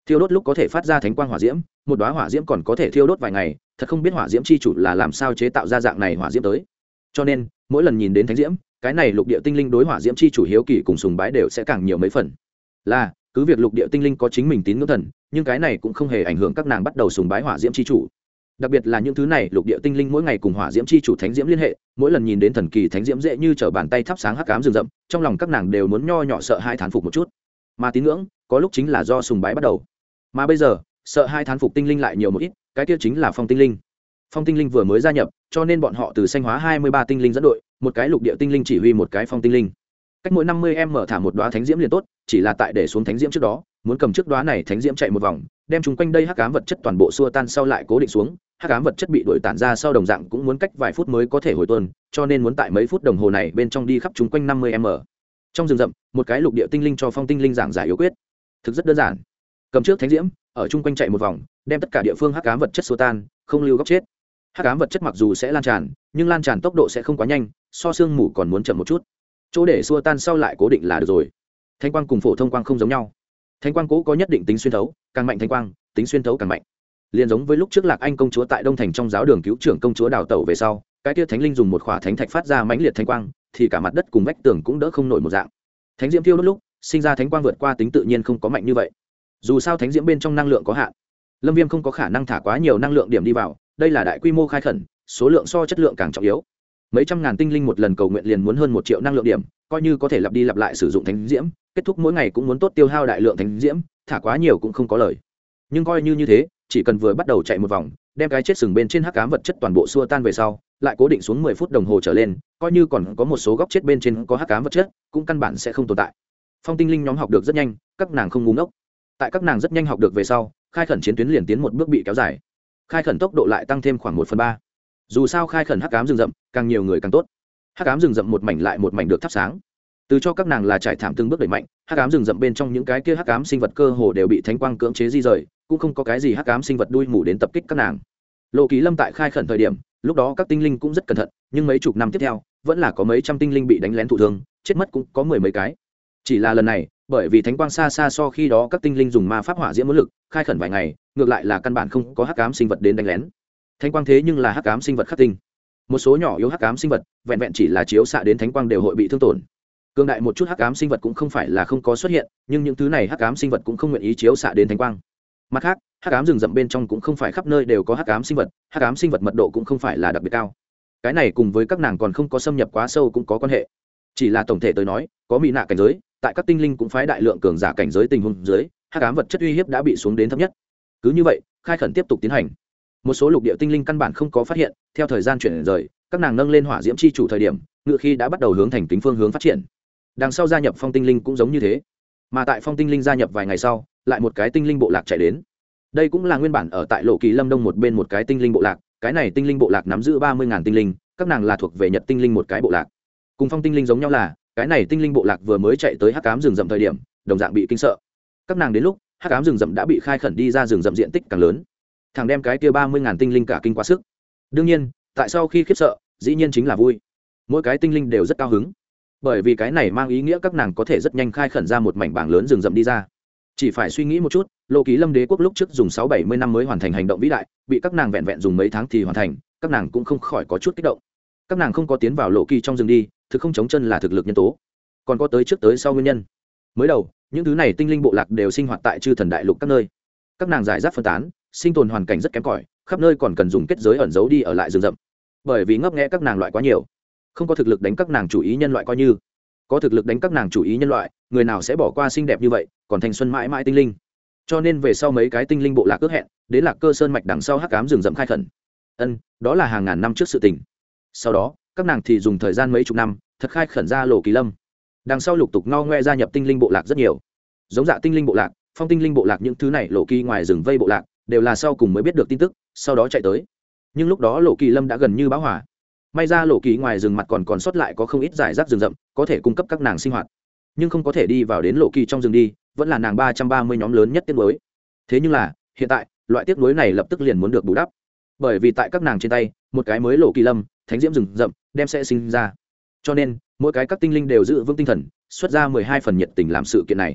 thiêu đốt lúc có thể phát ra thánh quang hỏa diễm, một đóa hỏa diễm còn có thể thiêu đốt vài ngày, thật không biết hỏa diễm chi chủ là làm sao chế tạo ra dạng này hỏa diễm tới. Cho nên mỗi lần nhìn đến thánh diễm, cái này lục địa tinh linh đối hỏa diễm chi chủ hiếu kỳ cùng sùng bái đều sẽ càng nhiều mấy phần. Là cứ việc lục địa tinh linh có chính mình tín ngưỡng thần, nhưng cái này cũng không hề ảnh hưởng các nàng bắt đầu sùng bái hỏa diễm chi chủ. Đặc biệt là những thứ này lục địa tinh linh mỗi ngày cùng hỏa diễm chi chủ thánh diễm liên hệ, mỗi lần nhìn đến thần kỳ thánh diễm dễ như trở bàn tay thắp sáng hắc ám rừng rậm, trong lòng các nàng đều muốn nho nhỏ sợ hai thán phục một chút. Mà tín ngưỡng có lúc chính là do sùng bái bắt đầu, mà bây giờ sợ hai thán phục tinh linh lại nhiều một ít, cái kia chính là phong tinh linh. Phong tinh linh vừa mới gia nhập, cho nên bọn họ từ xanh hóa 23 tinh linh dẫn đội, một cái lục địa tinh linh chỉ huy một cái phong tinh linh. Cách mỗi 50 mở thả một đóa thánh diễm liền tốt, chỉ là tại để xuống thánh diễm trước đó, muốn cầm trước đóa này thánh diễm chạy một vòng, đem chúng quanh đây hắc ám vật chất toàn bộ xua tan sau lại cố định xuống. Hắc ám vật chất bị đuổi tản ra sau đồng dạng cũng muốn cách vài phút mới có thể hồi tuần, cho nên muốn tại mấy phút đồng hồ này bên trong đi khắp chúng quanh 50 trong rừng rậm, một cái lục địa tinh linh cho phong tinh linh giảng giải yếu quyết. Thực rất đơn giản, cầm trước thánh diễm, ở chung quanh chạy một vòng, đem tất cả địa phương hắc ám vật chất xua tan, không lưu góc chết. Hắc ám vật chất mặc dù sẽ lan tràn, nhưng lan tràn tốc độ sẽ không quá nhanh, so sương mù còn muốn chậm một chút. Chỗ để xua tan sau lại cố định là được rồi. Thánh quang cùng phổ thông quang không giống nhau. Thánh quang cố có nhất định tính xuyên thấu, càng mạnh thánh quang, tính xuyên thấu càng mạnh. Liên giống với lúc trước Lạc Anh công chúa tại Đông Thành trong giáo đường cứu trưởng công chúa đào tẩu về sau, cái kia thánh linh dùng một khỏa thánh thạch phát ra mãnh liệt thánh quang, thì cả mặt đất cùng vách tường cũng đỡ không nổi một dạng. Thánh diễm thiêu đốt lúc, sinh ra thánh quang vượt qua tính tự nhiên không có mạnh như vậy. Dù sao thánh diễm bên trong năng lượng có hạn, Lâm Viêm không có khả năng thả quá nhiều năng lượng điểm đi vào, đây là đại quy mô khai khẩn, số lượng so chất lượng càng trọng yếu. Mấy trăm ngàn tinh linh một lần cầu nguyện liền muốn hơn 1 triệu năng lượng điểm, coi như có thể lặp đi lặp lại sử dụng thánh diễm, kết thúc mỗi ngày cũng muốn tốt tiêu hao đại lượng thánh diễm, thả quá nhiều cũng không có lời. Nhưng coi như thế, chỉ cần vừa bắt đầu chạy một vòng, đem cái chết sừng bên trên hắc ám vật chất toàn bộ xua tan về sau, lại cố định xuống 10 phút đồng hồ trở lên, coi như còn có một số góc chết bên trên có hắc ám vật chất, cũng căn bản sẽ không tồn tại. Phong tinh linh nhóm học được rất nhanh, các nàng không ngu ngốc. Tại các nàng rất nhanh học được về sau, khai khẩn chiến tuyến liền tiến một bước bị kéo dài. Khai khẩn tốc độ lại tăng thêm khoảng 1/3. Dù sao khai khẩn hắc ám rừng rậm, càng nhiều người càng tốt. Hắc ám rừng rậm một mảnh lại một mảnh được thắp sáng. Từ cho các nàng là trải thảm từng bước đẩy mạnh, hắc ám rừng rậm bên trong những cái kia hắc ám sinh vật cơ hồ đều bị thánh quang cưỡng chế di rời, cũng không có cái gì hắc ám sinh vật đuôi mù đến tập kích các nàng. Lộ Kỳ Lâm tại khai khẩn thời điểm, lúc đó các tinh linh cũng rất cẩn thận, nhưng mấy chục năm tiếp theo, vẫn là có mấy trăm tinh linh bị đánh lén thụ thương, chết mất cũng có 10 mấy cái. Chỉ là lần này, bởi vì thánh quang xa xa so khi đó các tinh linh dùng ma pháp hỏa diễm muốn lực, khai khẩn vài ngày, ngược lại là căn bản không có hắc ám sinh vật đến đánh lén. Thánh quang thế nhưng là hắc ám sinh vật khắc tinh. Một số nhỏ yếu hắc ám sinh vật, vẹn vẹn chỉ là chiếu xạ đến thánh quang đều hội bị thương tổn. Cương đại một chút hắc ám sinh vật cũng không phải là không có xuất hiện, nhưng những thứ này hắc ám sinh vật cũng không nguyện ý chiếu xạ đến thánh quang. Mặt khác, hắc ám rừng rậm bên trong cũng không phải khắp nơi đều có hắc ám sinh vật, hắc ám sinh vật mật độ cũng không phải là đặc biệt cao. Cái này cùng với các nàng còn không có xâm nhập quá sâu cũng có quan hệ. Chỉ là tổng thể tới nói, có mỹ nạ cảnh giới, tại các tinh linh cũng phái đại lượng cường giả cảnh giới tình huống dưới, hắc ám vật chất uy hiếp đã bị xuống đến thấp nhất. Cứ như vậy, khai khẩn tiếp tục tiến hành. Một số lục địa tinh linh căn bản không có phát hiện, theo thời gian chuyển rời, các nàng nâng lên hỏa diễm chi chủ thời điểm, ngự khi đã bắt đầu hướng thành kính phương hướng phát triển. Đằng sau gia nhập phong tinh linh cũng giống như thế, mà tại phong tinh linh gia nhập vài ngày sau, lại một cái tinh linh bộ lạc chạy đến. Đây cũng là nguyên bản ở tại Lộ Kỳ Lâm Đông một bên một cái tinh linh bộ lạc, cái này tinh linh bộ lạc nắm giữ 30.000 tinh linh, các nàng là thuộc về Nhật tinh linh một cái bộ lạc. Cùng phong tinh linh giống nhau là, cái này tinh linh bộ lạc vừa mới chạy tới hắc ám rừng rậm thời điểm, đồng dạng bị kinh sợ. Các nàng đến lúc hắc ám rừng rậm đã bị khai khẩn đi ra rừng rậm diện tích càng lớn, thằng đem cái kia 30.000 tinh linh cả kinh quá sức. Đương nhiên, tại sau khi khiếp sợ, dĩ nhiên chính là vui. Mỗi cái tinh linh đều rất cao hứng, bởi vì cái này mang ý nghĩa các nàng có thể rất nhanh khai khẩn ra một mảnh bảng lớn rừng rậm đi ra. Chỉ phải suy nghĩ một chút, Lộ Kỳ Lâm đế quốc lúc trước dùng 6-70 năm mới hoàn thành hành động vĩ đại, bị các nàng vẹn vẹn dùng mấy tháng thì hoàn thành, các nàng cũng không khỏi có chút kích động. Các nàng không có tiến vào Lộ Kỳ trong rừng đi, thực không chống chân là thực lực nhân tố, còn có tới trước tới sau nguyên nhân. Mới đầu, những thứ này tinh linh bộ lạc đều sinh hoạt tại chư thần đại lục các nơi, các nàng giải rác phân tán, sinh tồn hoàn cảnh rất kém cỏi, khắp nơi còn cần dùng kết giới ẩn giấu đi ở lại rừng rậm. Bởi vì ngấp nghé các nàng loại quá nhiều, không có thực lực đánh các nàng chủ ý nhân loại, coi như có thực lực đánh các nàng chủ ý nhân loại, người nào sẽ bỏ qua xinh đẹp như vậy còn thanh xuân mãi mãi tinh linh. Cho nên về sau mấy cái tinh linh bộ lạc ước hẹn đến Lạc Cơ Sơn mạch đằng sau hắc ám rừng rậm khai khẩn. Đó là hàng ngàn năm trước sự tình. Sau đó các nàng thì dùng thời gian mấy chục năm thật khai khẩn ra Lộ Kỳ Lâm. Đằng sau lục tục ngo ngoe gia nhập tinh linh bộ lạc rất nhiều, giống Dạ tinh linh bộ lạc, Phong tinh linh bộ lạc, những thứ này Lộ Kỳ ngoài rừng vây bộ lạc đều là sau cùng mới biết được tin tức, sau đó chạy tới. Nhưng lúc đó Lộ Kỳ Lâm đã gần như bão hỏa. May ra Lộ Kỳ ngoài rừng mặt còn sót lại có không ít giải rác rừng rậm, có thể cung cấp các nàng sinh hoạt, nhưng không có thể đi vào đến Lộ Kỳ trong rừng đi, vẫn là nàng 330 nhóm lớn nhất tiếc nuối. Thế nhưng là hiện tại loại tiếc nuối này lập tức liền muốn được bù đắp, bởi vì tại các nàng trên tay một cái mới Lộ Kỳ Lâm, thánh diễm rừng rậm đem sẽ sinh ra. Cho nên mỗi cái các tinh linh đều giữ vững tinh thần, xuất ra 12 phần nhiệt tình làm sự kiện này.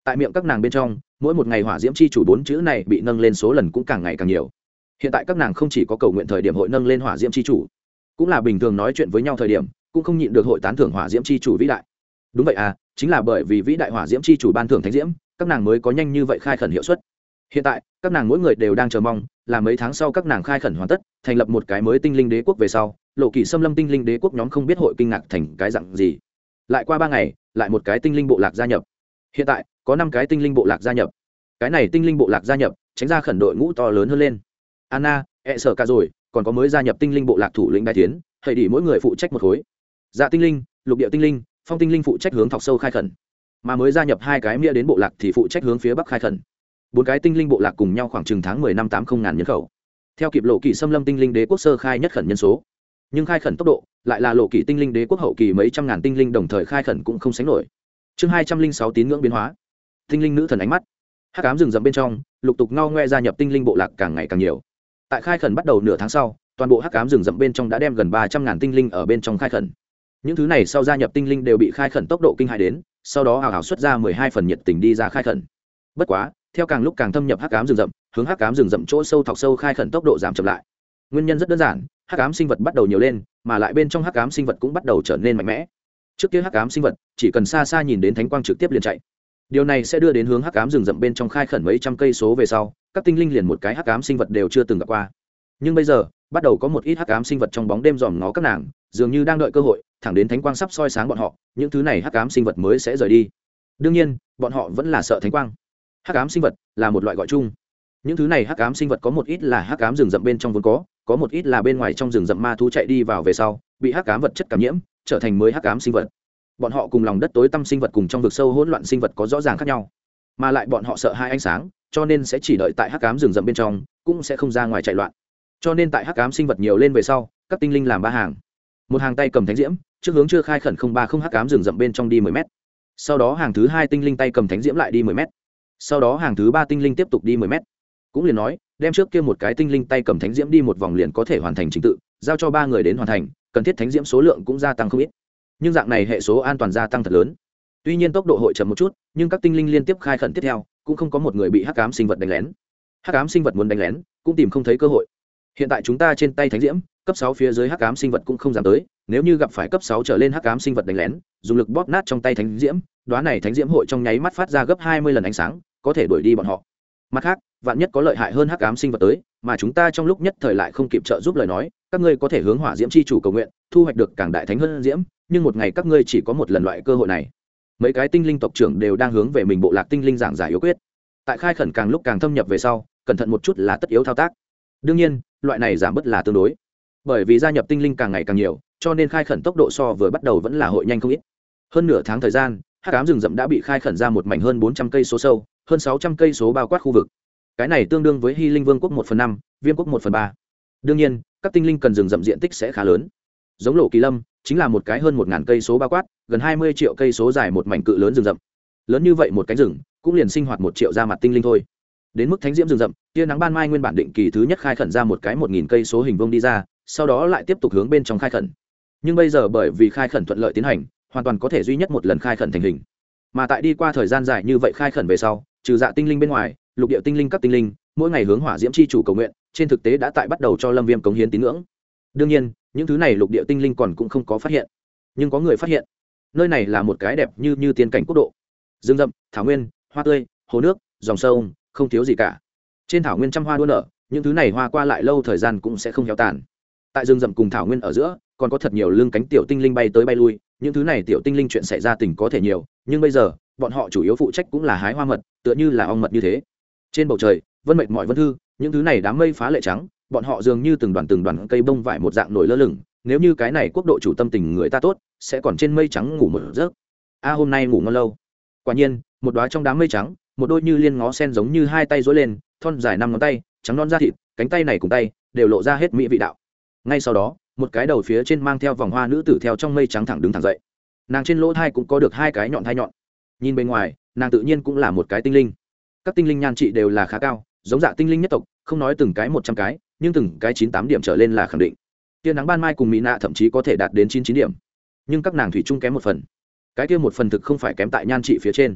tại miệng các nàng bên trong mỗi một ngày hỏa diễm chi chủ 4 chữ này bị nâng lên số lần cũng càng ngày càng nhiều. Hiện tại các nàng không chỉ có cầu nguyện thời điểm hội nâng lên hỏa diễm chi chủ, cũng là bình thường nói chuyện với nhau thời điểm cũng không nhịn được hội tán thưởng hỏa diễm chi chủ vĩ đại. Đúng vậy à, chính là bởi vì vĩ đại hỏa diễm chi chủ ban thưởng thánh diễm, các nàng mới có nhanh như vậy khai khẩn hiệu suất. Hiện tại các nàng mỗi người đều đang chờ mong là mấy tháng sau các nàng khai khẩn hoàn tất, thành lập một cái mới tinh linh đế quốc về sau, lộ kỳ xâm lâm tinh linh đế quốc nhóm không biết hội kinh ngạc thành cái dạng gì. Lại qua 3 ngày, lại một cái tinh linh bộ lạc gia nhập. Hiện tại có 5 cái tinh linh bộ lạc gia nhập. Cái này tinh linh bộ lạc gia nhập tránh ra khẩn đội ngũ to lớn hơn lên. Anna, sợ cả rồi, còn có mới gia nhập tinh linh bộ lạc thủ lĩnh đại tiến, hãy đi mỗi người phụ trách một khối. Dạ tinh linh, lục địa tinh linh, phong tinh linh phụ trách hướng thọc sâu khai khẩn, mà mới gia nhập 2 cái nghĩa đến bộ lạc thì phụ trách hướng phía bắc khai khẩn. 4 cái tinh linh bộ lạc cùng nhau khoảng chừng tháng 10 năm 80 ngàn nhân khẩu, theo kịp lộ kỳ xâm lâm tinh linh đế quốc sơ khai nhất khẩn nhân số, nhưng khai khẩn tốc độ lại là lộ kỳ tinh linh đế quốc hậu kỳ mấy trăm ngàn tinh linh đồng thời khai khẩn cũng không sánh nổi. Chương 206 tín ngưỡng biến hóa. Tinh linh nữ thần ánh mắt. Hắc ám rừng rậm bên trong lục tục ngao ngoe gia nhập tinh linh bộ lạc càng ngày càng nhiều. Tại khai khẩn bắt đầu nửa tháng sau, toàn bộ hắc ám rừng rậm bên trong đã đem gần 300 ngàn tinh linh ở bên trong khai khẩn. Những thứ này sau gia nhập tinh linh đều bị khai khẩn tốc độ kinh hãi đến, sau đó hào hào xuất ra 12 phần nhiệt tình đi ra khai khẩn. Bất quá theo càng lúc càng thâm nhập hắc ám rừng rậm, hướng hắc ám rừng rậm chỗ sâu thọc sâu khai khẩn tốc độ giảm chậm lại. Nguyên nhân rất đơn giản, hắc ám sinh vật bắt đầu nhiều lên, mà lại bên trong hắc ám sinh vật cũng bắt đầu trở nên mạnh mẽ. Trước kia hắc ám sinh vật chỉ cần xa xa nhìn đến thánh quang trực tiếp liền chạy. Điều này sẽ đưa đến hướng hắc ám rừng rậm bên trong khai khẩn mấy trăm cây số về sau, các tinh linh liền một cái hắc ám sinh vật đều chưa từng gặp qua. Nhưng bây giờ, bắt đầu có một ít hắc ám sinh vật trong bóng đêm dòm ngó các nàng, dường như đang đợi cơ hội, thẳng đến thánh quang sắp soi sáng bọn họ, những thứ này hắc ám sinh vật mới sẽ rời đi. Đương nhiên, bọn họ vẫn là sợ thánh quang. Hắc ám sinh vật là một loại gọi chung. Những thứ này hắc ám sinh vật có một ít là hắc ám rừng rậm bên trong vốn có một ít là bên ngoài trong rừng rậm ma thú chạy đi vào về sau, bị hắc ám vật chất cảm nhiễm, trở thành mới hắc ám sinh vật. Bọn họ cùng lòng đất tối tăm sinh vật cùng trong vực sâu hỗn loạn sinh vật có rõ ràng khác nhau, mà lại bọn họ sợ hai ánh sáng, cho nên sẽ chỉ đợi tại hắc ám rừng rậm bên trong, cũng sẽ không ra ngoài chạy loạn. Cho nên tại hắc ám sinh vật nhiều lên về sau, các tinh linh làm 3 hàng. Một hàng tay cầm thánh diễm, trước hướng chưa khai khẩn 030 hắc ám rừng rậm bên trong đi 10 mét. Sau đó hàng thứ 2 tinh linh tay cầm thánh diễm lại đi 10 mét. Sau đó hàng thứ 3 tinh linh tiếp tục đi 10 mét. Cũng liền nói, đem trước kia một cái tinh linh tay cầm thánh diễm đi một vòng liền có thể hoàn thành trình tự, giao cho 3 người đến hoàn thành, cần thiết thánh diễm số lượng cũng gia tăng không ít. Nhưng dạng này hệ số an toàn gia tăng thật lớn. Tuy nhiên tốc độ hội chậm một chút, nhưng các tinh linh liên tiếp khai khẩn tiếp theo, cũng không có một người bị hắc ám sinh vật đánh lén. Hắc ám sinh vật muốn đánh lén, cũng tìm không thấy cơ hội. Hiện tại chúng ta trên tay thánh diễm, cấp 6 phía dưới hắc ám sinh vật cũng không dám tới, nếu như gặp phải cấp 6 trở lên hắc ám sinh vật đánh lén, dùng lực bóp nát trong tay thánh diễm, đóa này thánh diễm hội trong nháy mắt phát ra gấp 20 lần ánh sáng, có thể đuổi đi bọn họ. Mặt khác, vạn nhất có lợi hại hơn hắc ám sinh vật tới, mà chúng ta trong lúc nhất thời lại không kịp trợ giúp lời nói, các ngươi có thể hướng hỏa diễm chi chủ cầu nguyện, thu hoạch được càng đại thánh hơn diễm, nhưng một ngày các ngươi chỉ có một lần loại cơ hội này. Mấy cái tinh linh tộc trưởng đều đang hướng về mình bộ lạc tinh linh giảng giải yếu quyết. Tại khai khẩn càng lúc càng thâm nhập về sau, cẩn thận một chút là tất yếu thao tác. Đương nhiên, loại này giảm bớt là tương đối, bởi vì gia nhập tinh linh càng ngày càng nhiều, cho nên khai khẩn tốc độ so vừa bắt đầu vẫn là hội nhanh không ít. Hơn nửa tháng thời gian, hắc ám rừng rậm đã bị khai khẩn ra một mảnh hơn 400 cây số sâu, hơn 600 cây số bao quát khu vực. Cái này tương đương với Hy Linh Vương quốc 1/5, Viêm quốc 1/3. Đương nhiên, các tinh linh cần rừng rậm diện tích sẽ khá lớn. Giống Lộ Kỳ Lâm chính là một cái hơn 1000 cây số bao quát, gần 20 triệu cây số dài một mảnh cự lớn rừng rậm. Lớn như vậy một cánh rừng, cũng liền sinh hoạt 1 triệu ra mặt tinh linh thôi. Đến mức thánh diễm rừng rậm, tia nắng ban mai nguyên bản định kỳ thứ nhất khai khẩn ra một cái 1000 cây số hình vuông đi ra, sau đó lại tiếp tục hướng bên trong khai khẩn. Nhưng bây giờ bởi vì khai khẩn thuận lợi tiến hành, hoàn toàn có thể duy nhất một lần khai khẩn thành hình. Mà tại đi qua thời gian dài như vậy khai khẩn về sau, trừ dạ tinh linh bên ngoài, lục địa tinh linh các tinh linh mỗi ngày hướng hỏa diễm chi chủ cầu nguyện, trên thực tế đã tại bắt đầu cho Lâm Viêm cống hiến tín ngưỡng. Đương nhiên, những thứ này lục địa tinh linh còn cũng không có phát hiện, nhưng có người phát hiện. Nơi này là một cái đẹp như tiên cảnh quốc độ. Rừng rậm, thảo nguyên, hoa tươi, hồ nước, dòng sông, không thiếu gì cả. Trên thảo nguyên trăm hoa đua nở, những thứ này hoa qua lại lâu thời gian cũng sẽ không héo tàn. Tại rừng rậm cùng thảo nguyên ở giữa, còn có thật nhiều lưng cánh tiểu tinh linh bay tới bay lui, những thứ này tiểu tinh linh chuyện xảy ra tình có thể nhiều, nhưng bây giờ, bọn họ chủ yếu phụ trách cũng là hái hoa mật, tựa như là ong mật như thế. Trên bầu trời, vân mệt mỏi vân thư, những thứ này đám mây phá lệ trắng, bọn họ dường như từng đoàn cây bông vải một dạng nổi lơ lửng, nếu như cái này quốc độ chủ tâm tình người ta tốt, sẽ còn trên mây trắng ngủ một giấc. Hôm nay ngủ ngon lâu. Quả nhiên, một đóa trong đám mây trắng, một đôi như liên ngó sen giống như hai tay duỗi lên, thon dài 5 ngón tay, trắng non da thịt, cánh tay này cùng tay đều lộ ra hết mỹ vị đạo. Ngay sau đó, một cái đầu phía trên mang theo vòng hoa nữ tử theo trong mây trắng thẳng đứng thẳng dậy. Nàng trên lỗ thai cũng có được 2 cái nhọn thai nhọn. Nhìn bên ngoài, nàng tự nhiên cũng là một cái tinh linh. Các tinh linh nhan trị đều là khá cao, giống dạ tinh linh nhất tộc, không nói từng cái 100 cái, nhưng từng cái 98 điểm trở lên là khẳng định. Tia nắng ban mai cùng mỹ nạ thậm chí có thể đạt đến 99 điểm. Nhưng các nàng thủy chung kém một phần. Cái kia một phần thực không phải kém tại nhan trị phía trên,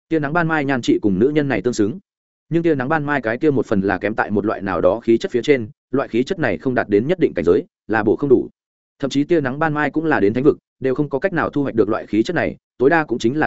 tia nắng ban mai nhan trị cùng nữ nhân này tương xứng, nhưng tia nắng ban mai cái kia một phần là kém tại một loại nào đó khí chất phía trên, loại khí chất này không đạt đến nhất định cảnh giới là bổ không đủ. Thậm chí tia nắng ban mai cũng là đến thánh vực đều không có cách nào thu hoạch được loại khí chất này, tối đa cũng chính là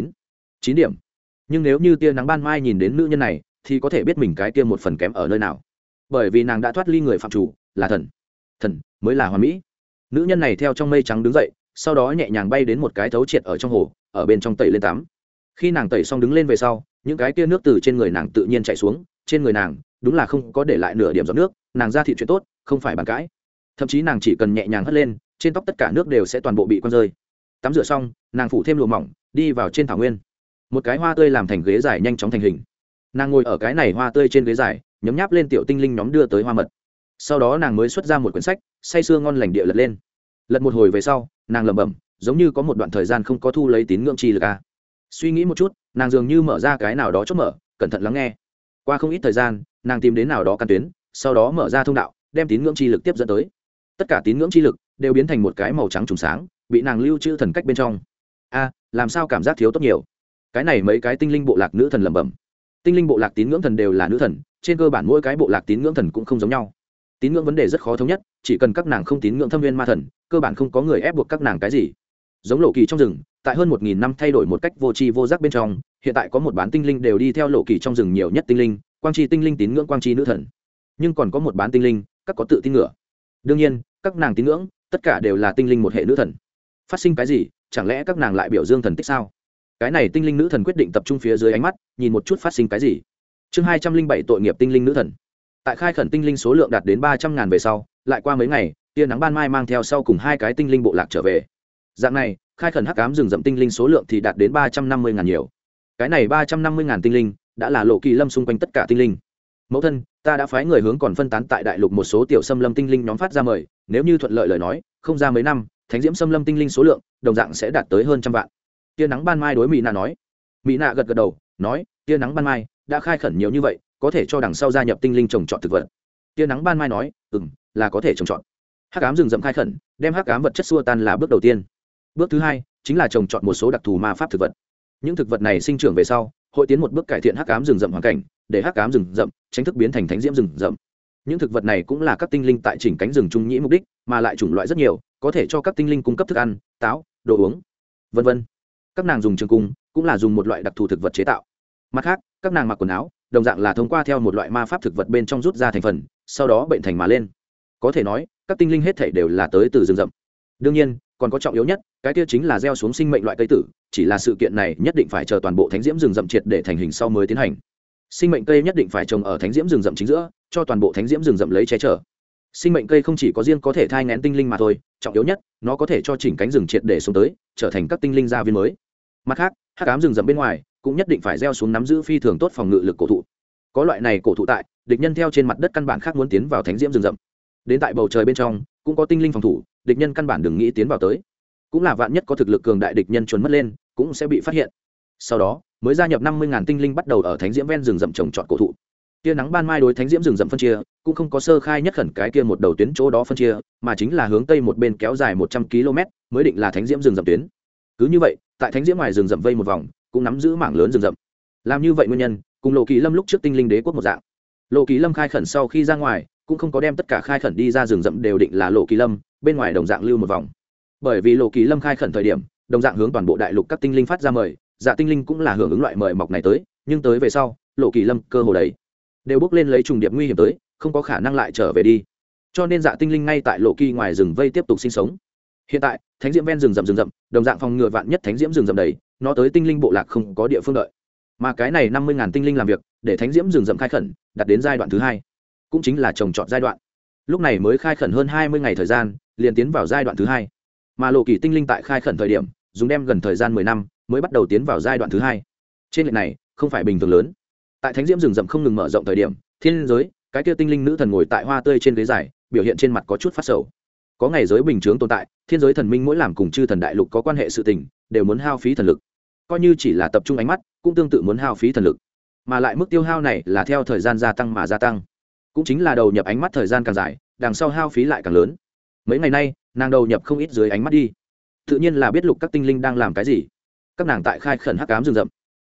99 điểm. Nhưng nếu như tia nắng ban mai nhìn đến nữ nhân này thì có thể biết mình cái kia một phần kém ở nơi nào, bởi vì nàng đã thoát ly người phạm chủ, là thần mới là hoàn mỹ. Nữ nhân này theo trong mây trắng đứng dậy, sau đó nhẹ nhàng bay đến một cái thấu triệt ở trong hồ, ở bên trong tẩy lên tắm. Khi nàng tẩy xong đứng lên về sau, những cái kia nước từ trên người nàng tự nhiên chảy xuống, trên người nàng đúng là không có để lại nửa điểm giọt nước, nàng ra thị chuyện tốt không phải bàn cãi. Thậm chí nàng chỉ cần nhẹ nhàng hất lên, trên tóc tất cả nước đều sẽ toàn bộ bị quăng rơi. Tắm rửa xong, nàng phủ thêm lụa mỏng, đi vào trên thảo nguyên. Một cái hoa tươi làm thành ghế dài nhanh chóng thành hình. Nàng ngồi ở cái này hoa tươi trên ghế dài, nhấm nháp lên tiểu tinh linh nhóm đưa tới hoa mật. Sau đó nàng mới xuất ra một quyển sách, say sưa ngon lành địa lật lên. Lật một hồi về sau, nàng lẩm bẩm, giống như có một đoạn thời gian không có thu lấy tín ngưỡng chi lực a. Suy nghĩ một chút, nàng dường như mở ra cái nào đó chốt mở, cẩn thận lắng nghe. Qua không ít thời gian, nàng tìm đến nào đó căn tuyến, sau đó mở ra thông đạo, đem tín ngưỡng chi lực tiếp dẫn tới. Tất cả tín ngưỡng chi lực đều biến thành một cái màu trắng trùng sáng, bị nàng lưu trữ thần cách bên trong. A, làm sao cảm giác thiếu tốt nhiều. Cái này mấy cái tinh linh bộ lạc nữ thần lẩm bẩm. Tinh linh bộ lạc tín ngưỡng thần đều là nữ thần, trên cơ bản mỗi cái bộ lạc tín ngưỡng thần cũng không giống nhau. Tín ngưỡng vấn đề rất khó thống nhất, chỉ cần các nàng không tín ngưỡng thâm viên ma thần, cơ bản không có người ép buộc các nàng cái gì. Giống lộ kỳ trong rừng, tại hơn 1000 năm thay đổi một cách vô tri vô giác bên trong, hiện tại có một bán tinh linh đều đi theo lộ kỳ trong rừng nhiều nhất tinh linh, quang chi tinh linh tín ngưỡng quang chi nữ thần. Nhưng còn có một bán tinh linh, các có tự tin ngựa. Đương nhiên, các nàng tín ngưỡng, tất cả đều là tinh linh một hệ nữ thần. Phát sinh cái gì, chẳng lẽ các nàng lại biểu dương thần tích sao? Cái này tinh linh nữ thần quyết định tập trung phía dưới ánh mắt, nhìn một chút phát sinh cái gì. Chương 207 tội nghiệp tinh linh nữ thần. Tại khai khẩn tinh linh số lượng đạt đến 300.000 về sau, lại qua mấy ngày, tia nắng ban mai mang theo sau cùng hai cái tinh linh bộ lạc trở về. Dạng này, khai khẩn hắc ám rừng rậm tinh linh số lượng thì đạt đến 350.000 nhiều. Cái này 350.000 tinh linh đã là lộ kỳ lâm xung quanh tất cả tinh linh. Mẫu thân, ta đã phái người hướng còn phân tán tại đại lục một số tiểu xâm lâm tinh linh nhóm phát ra mời, nếu như thuận lợi lời nói, không ra mấy năm, thánh diễm xâm lâm tinh linh số lượng đồng dạng sẽ đạt tới hơn 100 vạn. Tia nắng ban mai đối Mỹ nạ nói. Mỹ nạ gật gật đầu, nói, tia nắng ban mai đã khai khẩn nhiều như vậy, có thể cho đằng sau gia nhập tinh linh trồng trọt thực vật. Tia nắng ban mai nói, là có thể trồng trọt. Hắc ám rừng rậm khai khẩn, đem hắc ám vật chất xua tan là bước đầu tiên. Bước thứ hai chính là trồng trọt một số đặc thù ma pháp thực vật. Những thực vật này sinh trưởng về sau, hội tiến một bước cải thiện hắc ám rừng rậm hoàn cảnh, để hắc ám rừng rậm tránh thức biến thành thánh diễm rừng rậm. Những thực vật này cũng là các tinh linh tại chỉnh cánh rừng trung nhĩ mục đích, mà lại chủng loại rất nhiều, có thể cho các tinh linh cung cấp thức ăn, táo, đồ uống, vân vân. Các nàng dùng trường cung cũng là dùng một loại đặc thù thực vật chế tạo. Mặt khác, các nàng mặc quần áo đồng dạng là thông qua theo một loại ma pháp thực vật bên trong rút ra thành phần, sau đó bệnh thành mà lên. Có thể nói, các tinh linh hết thảy đều là tới từ rừng rậm. Đương nhiên, còn có trọng yếu nhất, cái kia chính là gieo xuống sinh mệnh loại cây tử, chỉ là sự kiện này nhất định phải chờ toàn bộ thánh diễm rừng rậm triệt để thành hình sau mới tiến hành. Sinh mệnh cây nhất định phải trồng ở thánh diễm rừng rậm chính giữa, cho toàn bộ thánh diễm rừng rậm lấy che chở. Sinh mệnh cây không chỉ có riêng có thể thai nghén tinh linh mà thôi, trọng yếu nhất, nó có thể cho chỉnh cánh rừng triệt để xuống tới, trở thành các tinh linh gia viên mới. Mặt khác, hắc ám rừng rậm bên ngoài cũng nhất định phải gieo xuống nắm giữ phi thường tốt phòng ngự lực cổ thụ. Có loại này cổ thụ tại, địch nhân theo trên mặt đất căn bản khác muốn tiến vào thánh diễm rừng rậm. Đến tại bầu trời bên trong cũng có tinh linh phòng thủ, địch nhân căn bản đừng nghĩ tiến vào tới. Cũng là vạn nhất có thực lực cường đại địch nhân chuẩn mất lên, cũng sẽ bị phát hiện. Sau đó mới gia nhập 50.000 tinh linh bắt đầu ở thánh diễm ven rừng rậm trồng trọt cổ thụ. Tia nắng ban mai đối thánh diễm rừng rậm phân chia cũng không có sơ khai nhất khẩn cái kia một đầu tuyến chỗ đó phân chia, mà chính là hướng tây một bên kéo dài 100 km mới định là thánh diễm rừng rậm tuyến. Cứ như vậy, tại thánh diễm ngoài rừng rậm vây một vòng, cũng nắm giữ mảng lớn rừng rậm. Làm như vậy nguyên nhân, cùng Lộ Kỳ Lâm lúc trước tinh linh đế quốc một dạng. Lộ Kỳ Lâm khai khẩn sau khi ra ngoài, cũng không có đem tất cả khai khẩn đi ra rừng rậm đều định là Lộ Kỳ Lâm, bên ngoài đồng dạng lưu một vòng. Bởi vì Lộ Kỳ Lâm khai khẩn thời điểm, đồng dạng hướng toàn bộ đại lục các tinh linh phát ra mời, dạ tinh linh cũng là hưởng ứng loại mời mọc này tới, nhưng tới về sau, Lộ Kỳ Lâm cơ hồ đấy đều bước lên lấy trùng điệp nguy hiểm tới, không có khả năng lại trở về đi. Cho nên dạ tinh linh ngay tại Lộ Kỳ ngoài rừng vây tiếp tục sinh sống. Hiện tại, thánh diễm ven rừng rậm, đồng dạng phòng ngừa vạn nhất thánh diễm rừng rậm đầy, nó tới tinh linh bộ lạc không có địa phương đợi. Mà cái này 50.000 tinh linh làm việc, để thánh diễm rừng rậm khai khẩn, đạt đến giai đoạn thứ 2, cũng chính là trồng trọt giai đoạn. Lúc này mới khai khẩn hơn 20 ngày thời gian, liền tiến vào giai đoạn thứ 2. Mà Lộ Kỳ tinh linh tại khai khẩn thời điểm, dùng đem gần thời gian 10 năm, mới bắt đầu tiến vào giai đoạn thứ 2. Trên lệch này, không phải bình thường lớn. Tại thánh diễm rừng rậm không ngừng mở rộng thời điểm, thiên giới, cái kia tinh linh nữ thần ngồi tại hoa tươi trên ghế dài, biểu hiện trên mặt có chút phát sầu. Có ngày giới bình chướng tồn tại, thiên giới thần minh mỗi làm cùng chư thần đại lục có quan hệ sự tình, đều muốn hao phí thần lực. Coi như chỉ là tập trung ánh mắt, cũng tương tự muốn hao phí thần lực. Mà lại mức tiêu hao này là theo thời gian gia tăng mà gia tăng. Cũng chính là đầu nhập ánh mắt thời gian càng dài, đằng sau hao phí lại càng lớn. Mấy ngày nay, nàng đầu nhập không ít dưới ánh mắt đi. Tự nhiên là biết lục các tinh linh đang làm cái gì. Các nàng tại khai khẩn hắc ám rừng rậm.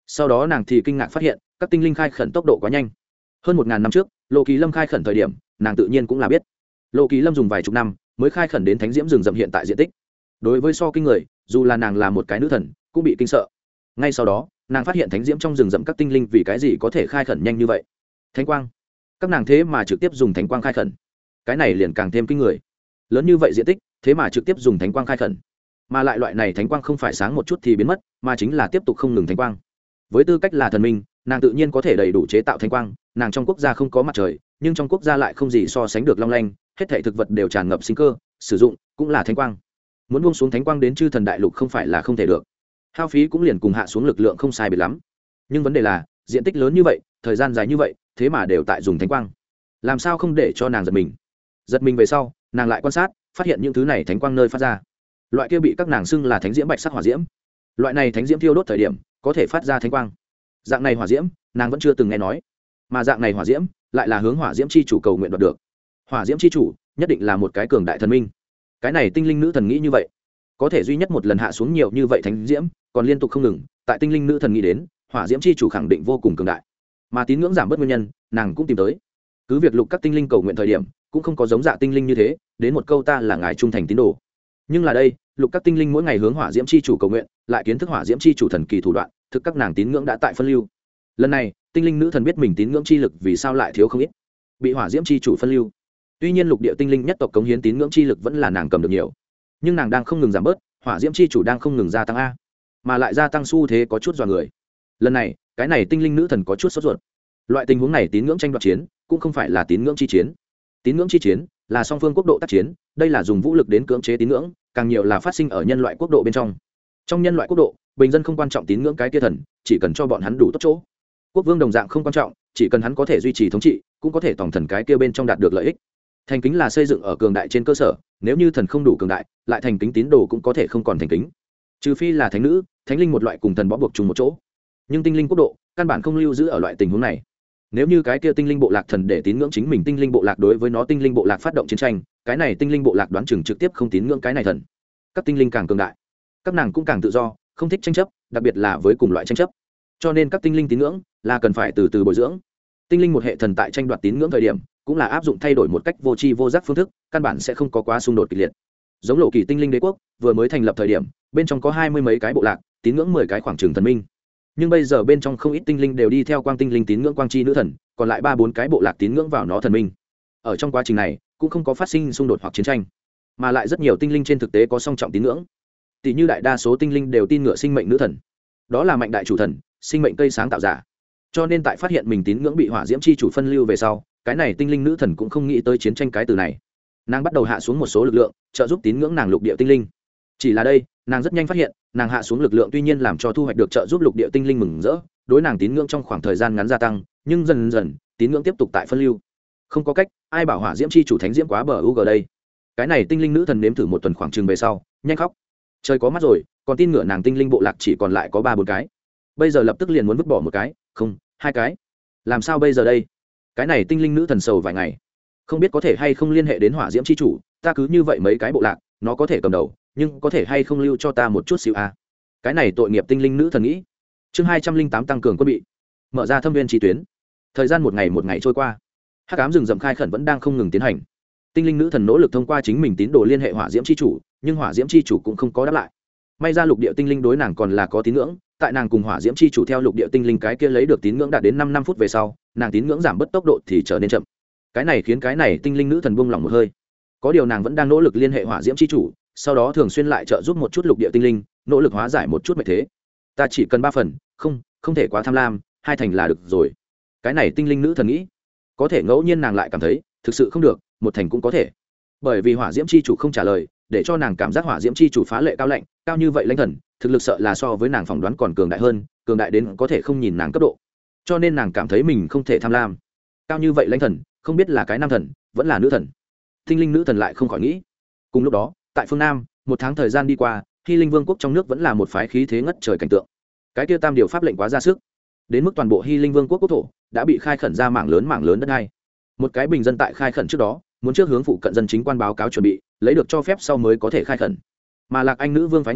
sau đó nàng thì kinh ngạc phát hiện các tinh linh khai khẩn tốc độ quá nhanh. Hơn 1000 năm trước Lộ Kỳ Lâm khai khẩn thời điểm, nàng tự nhiên cũng là biết Lộ Kỳ Lâm dùng vài chục năm mới khai khẩn đến thánh diễm rừng rậm hiện tại diện tích. Đối với so kinh người, dù là nàng là một cái nữ thần cũng bị kinh sợ. Ngay sau đó nàng phát hiện thánh diễm trong rừng rậm các tinh linh vì cái gì có thể khai khẩn nhanh như vậy. Thánh quang, các nàng thế mà trực tiếp dùng thánh quang khai khẩn, cái này liền càng thêm kinh người. Lớn như vậy diện tích thế mà trực tiếp dùng thánh quang khai khẩn, mà lại loại này thánh quang không phải sáng một chút thì biến mất, mà chính là tiếp tục không ngừng thánh quang. Với tư cách là thần minh, nàng tự nhiên có thể đầy đủ chế tạo thánh quang. Nàng trong quốc gia không có mặt trời, nhưng trong quốc gia lại không gì so sánh được long lanh, hết thảy thực vật đều tràn ngập sinh cơ, sử dụng cũng là thánh quang. Muốn buông xuống thánh quang đến chư thần đại lục không phải là không thể được, hao phí cũng liền cùng hạ xuống lực lượng không sai biệt lắm. Nhưng vấn đề là diện tích lớn như vậy, thời gian dài như vậy, thế mà đều tại dùng thánh quang, làm sao không để cho nàng giật mình về sau, nàng lại quan sát, phát hiện những thứ này thánh quang nơi phát ra, loại kia bị các nàng xưng là thánh diễm bạch sắc hỏa diễm. Loại này thánh diễm thiêu đốt thời điểm có thể phát ra thánh quang. Dạng này hỏa diễm nàng vẫn chưa từng nghe nói, mà dạng này hỏa diễm lại là hướng hỏa diễm chi chủ cầu nguyện đoạt được. Hỏa diễm chi chủ nhất định là một cái cường đại thần minh. Cái này tinh linh nữ thần nghĩ như vậy, có thể duy nhất một lần hạ xuống nhiều như vậy thánh diễm, còn liên tục không ngừng, tại tinh linh nữ thần nghĩ đến hỏa diễm chi chủ khẳng định vô cùng cường đại. Mà tín ngưỡng giảm bớt nguyên nhân nàng cũng tìm tới. Cứ việc lục các tinh linh cầu nguyện thời điểm cũng không có giống dạ tinh linh như thế đến một câu ta là ngài trung thành tín đồ, nhưng là đây lục các tinh linh mỗi ngày hướng hỏa diễm chi chủ cầu nguyện, lại kiến thức hỏa diễm chi chủ thần kỳ thủ đoạn, thực các nàng tín ngưỡng đã tại phân lưu. Lần này tinh linh nữ thần biết mình tín ngưỡng chi lực vì sao lại thiếu không ít, bị hỏa diễm chi chủ phân lưu. Tuy nhiên lục địa tinh linh nhất tộc cống hiến tín ngưỡng chi lực vẫn là nàng cầm được nhiều, nhưng nàng đang không ngừng giảm bớt, hỏa diễm chi chủ đang không ngừng gia tăng a, mà lại gia tăng xu thế có chút dọa người. Lần này cái này tinh linh nữ thần có chút sốt ruột. Loại tình huống này tín ngưỡng tranh đoạt chiến cũng không phải là tín ngưỡng chi chiến. Tín ngưỡng chi chiến là song phương quốc độ tác chiến, đây là dùng vũ lực đến cưỡng chế tín ngưỡng, càng nhiều là phát sinh ở nhân loại quốc độ bên trong. Trong nhân loại quốc độ, bình dân không quan trọng tín ngưỡng cái kia thần, chỉ cần cho bọn hắn đủ tốt chỗ. Quốc vương đồng dạng không quan trọng, chỉ cần hắn có thể duy trì thống trị, cũng có thể tổng thần cái kia bên trong đạt được lợi ích. Thành kính là xây dựng ở cường đại trên cơ sở, nếu như thần không đủ cường đại, lại thành kính tín đồ cũng có thể không còn thành kính. Trừ phi là thánh nữ, thánh linh một loại cùng thần bó buộc chung một chỗ. Nhưng tinh linh quốc độ căn bản không lưu giữ ở loại tình huống này. Nếu như cái kia tinh linh bộ lạc thần để tín ngưỡng chính mình tinh linh bộ lạc đối với nó tinh linh bộ lạc phát động chiến tranh, cái này tinh linh bộ lạc đoán chừng trực tiếp không tín ngưỡng cái này thần. Các tinh linh càng cường đại, các nàng cũng càng tự do, không thích tranh chấp, đặc biệt là với cùng loại tranh chấp. Cho nên các tinh linh tín ngưỡng là cần phải từ từ bồi dưỡng. Tinh linh một hệ thần tại tranh đoạt tín ngưỡng thời điểm, cũng là áp dụng thay đổi một cách vô tri vô giác phương thức, căn bản sẽ không có quá xung đột kịch liệt. Giống Lộ Kỳ tinh linh đế quốc vừa mới thành lập thời điểm, bên trong có 20 mấy cái bộ lạc, tín ngưỡng 10 cái khoảng trường thần minh. Nhưng bây giờ bên trong không ít tinh linh đều đi theo quang tinh linh tín ngưỡng quang chi nữ thần, còn lại 3-4 cái bộ lạc tín ngưỡng vào nó thần minh. Ở trong quá trình này cũng không có phát sinh xung đột hoặc chiến tranh, mà lại rất nhiều tinh linh trên thực tế có song trọng tín ngưỡng. Tỷ như đại đa số tinh linh đều tin ngựa sinh mệnh nữ thần, đó là mạnh đại chủ thần, sinh mệnh cây sáng tạo giả. Cho nên tại phát hiện mình tín ngưỡng bị hỏa diễm chi chủ phân lưu về sau, cái này tinh linh nữ thần cũng không nghĩ tới chiến tranh cái từ này. Nàng bắt đầu hạ xuống một số lực lượng trợ giúp tín ngưỡng nàng lục địa tinh linh. Chỉ là đây nàng rất nhanh phát hiện, nàng hạ xuống lực lượng tuy nhiên làm cho thu hoạch được trợ giúp lục địa tinh linh mừng rỡ, đối nàng tín ngưỡng trong khoảng thời gian ngắn gia tăng, nhưng dần dần tín ngưỡng tiếp tục tại phân lưu. Không có cách, ai bảo hỏa diễm chi chủ thánh diễm quá bờ UG đây. Cái này tinh linh nữ thần nếm thử một tuần khoảng chừng về sau, nhanh khóc. Trời có mắt rồi, còn tin ngựa nàng tinh linh bộ lạc chỉ còn lại có 3-4 cái. Bây giờ lập tức liền muốn vứt bỏ một cái, không, 2 cái. Làm sao bây giờ đây? Cái này tinh linh nữ thần sầu vài ngày, không biết có thể hay không liên hệ đến hỏa diễm chi chủ, ta cứ như vậy mấy cái bộ lạc, nó có thể cầm đầu, nhưng có thể hay không lưu cho ta một chút xíu a. Cái này tội nghiệp tinh linh nữ thần nghĩ. Chương 208 tăng cường quân bị. Mở ra thâm viên chi tuyến. Thời gian một ngày trôi qua, hắc ám rừng rậm khai khẩn vẫn đang không ngừng tiến hành. Tinh linh nữ thần nỗ lực thông qua chính mình tín đồ liên hệ hỏa diễm chi chủ, nhưng hỏa diễm chi chủ cũng không có đáp lại. May ra lục địa tinh linh đối nàng còn là có tín ngưỡng, tại nàng cùng hỏa diễm chi chủ theo lục địa tinh linh cái kia lấy được tín ngưỡng đạt đến 5 phút về sau, nàng tín ngưỡng giảm bớt tốc độ thì trở nên chậm. Cái này khiến cái này tinh linh nữ thần buông lòng một hơi. Có điều nàng vẫn đang nỗ lực liên hệ hỏa diễm chi chủ, sau đó thường xuyên lại trợ giúp một chút lục địa tinh linh, nỗ lực hóa giải một chút mệt thế. Ta chỉ cần 3 phần, không thể quá tham lam, 2 thành là được rồi. Cái này tinh linh nữ thần nghĩ. Có thể ngẫu nhiên nàng lại cảm thấy thực sự không được, 1 thành cũng có thể. Bởi vì hỏa diễm chi chủ không trả lời, để cho nàng cảm giác hỏa diễm chi chủ phá lệ cao lạnh, cao như vậy lãnh thần, thực lực sợ là so với nàng phỏng đoán còn cường đại hơn, cường đại đến có thể không nhìn nàng cấp độ. Cho nên nàng cảm thấy mình không thể tham lam. Cao như vậy lãnh thần, không biết là cái nam thần, vẫn là nữ thần. Tinh linh nữ thần lại không khỏi nghĩ. Cùng lúc đó, tại phương Nam, 1 tháng thời gian đi qua, Hy Linh Vương quốc trong nước vẫn là một phái khí thế ngất trời cảnh tượng. Cái kia tam điều pháp lệnh quá ra sức, đến mức toàn bộ Hy Linh Vương quốc quốc thổ đã bị khai khẩn ra mảng lớn đất đai. Một cái bình dân tại khai khẩn trước đó, muốn trước hướng phụ cận dân chính quan báo cáo chuẩn bị, lấy được cho phép sau mới có thể khai khẩn. Mà Lạc Anh nữ vương phái người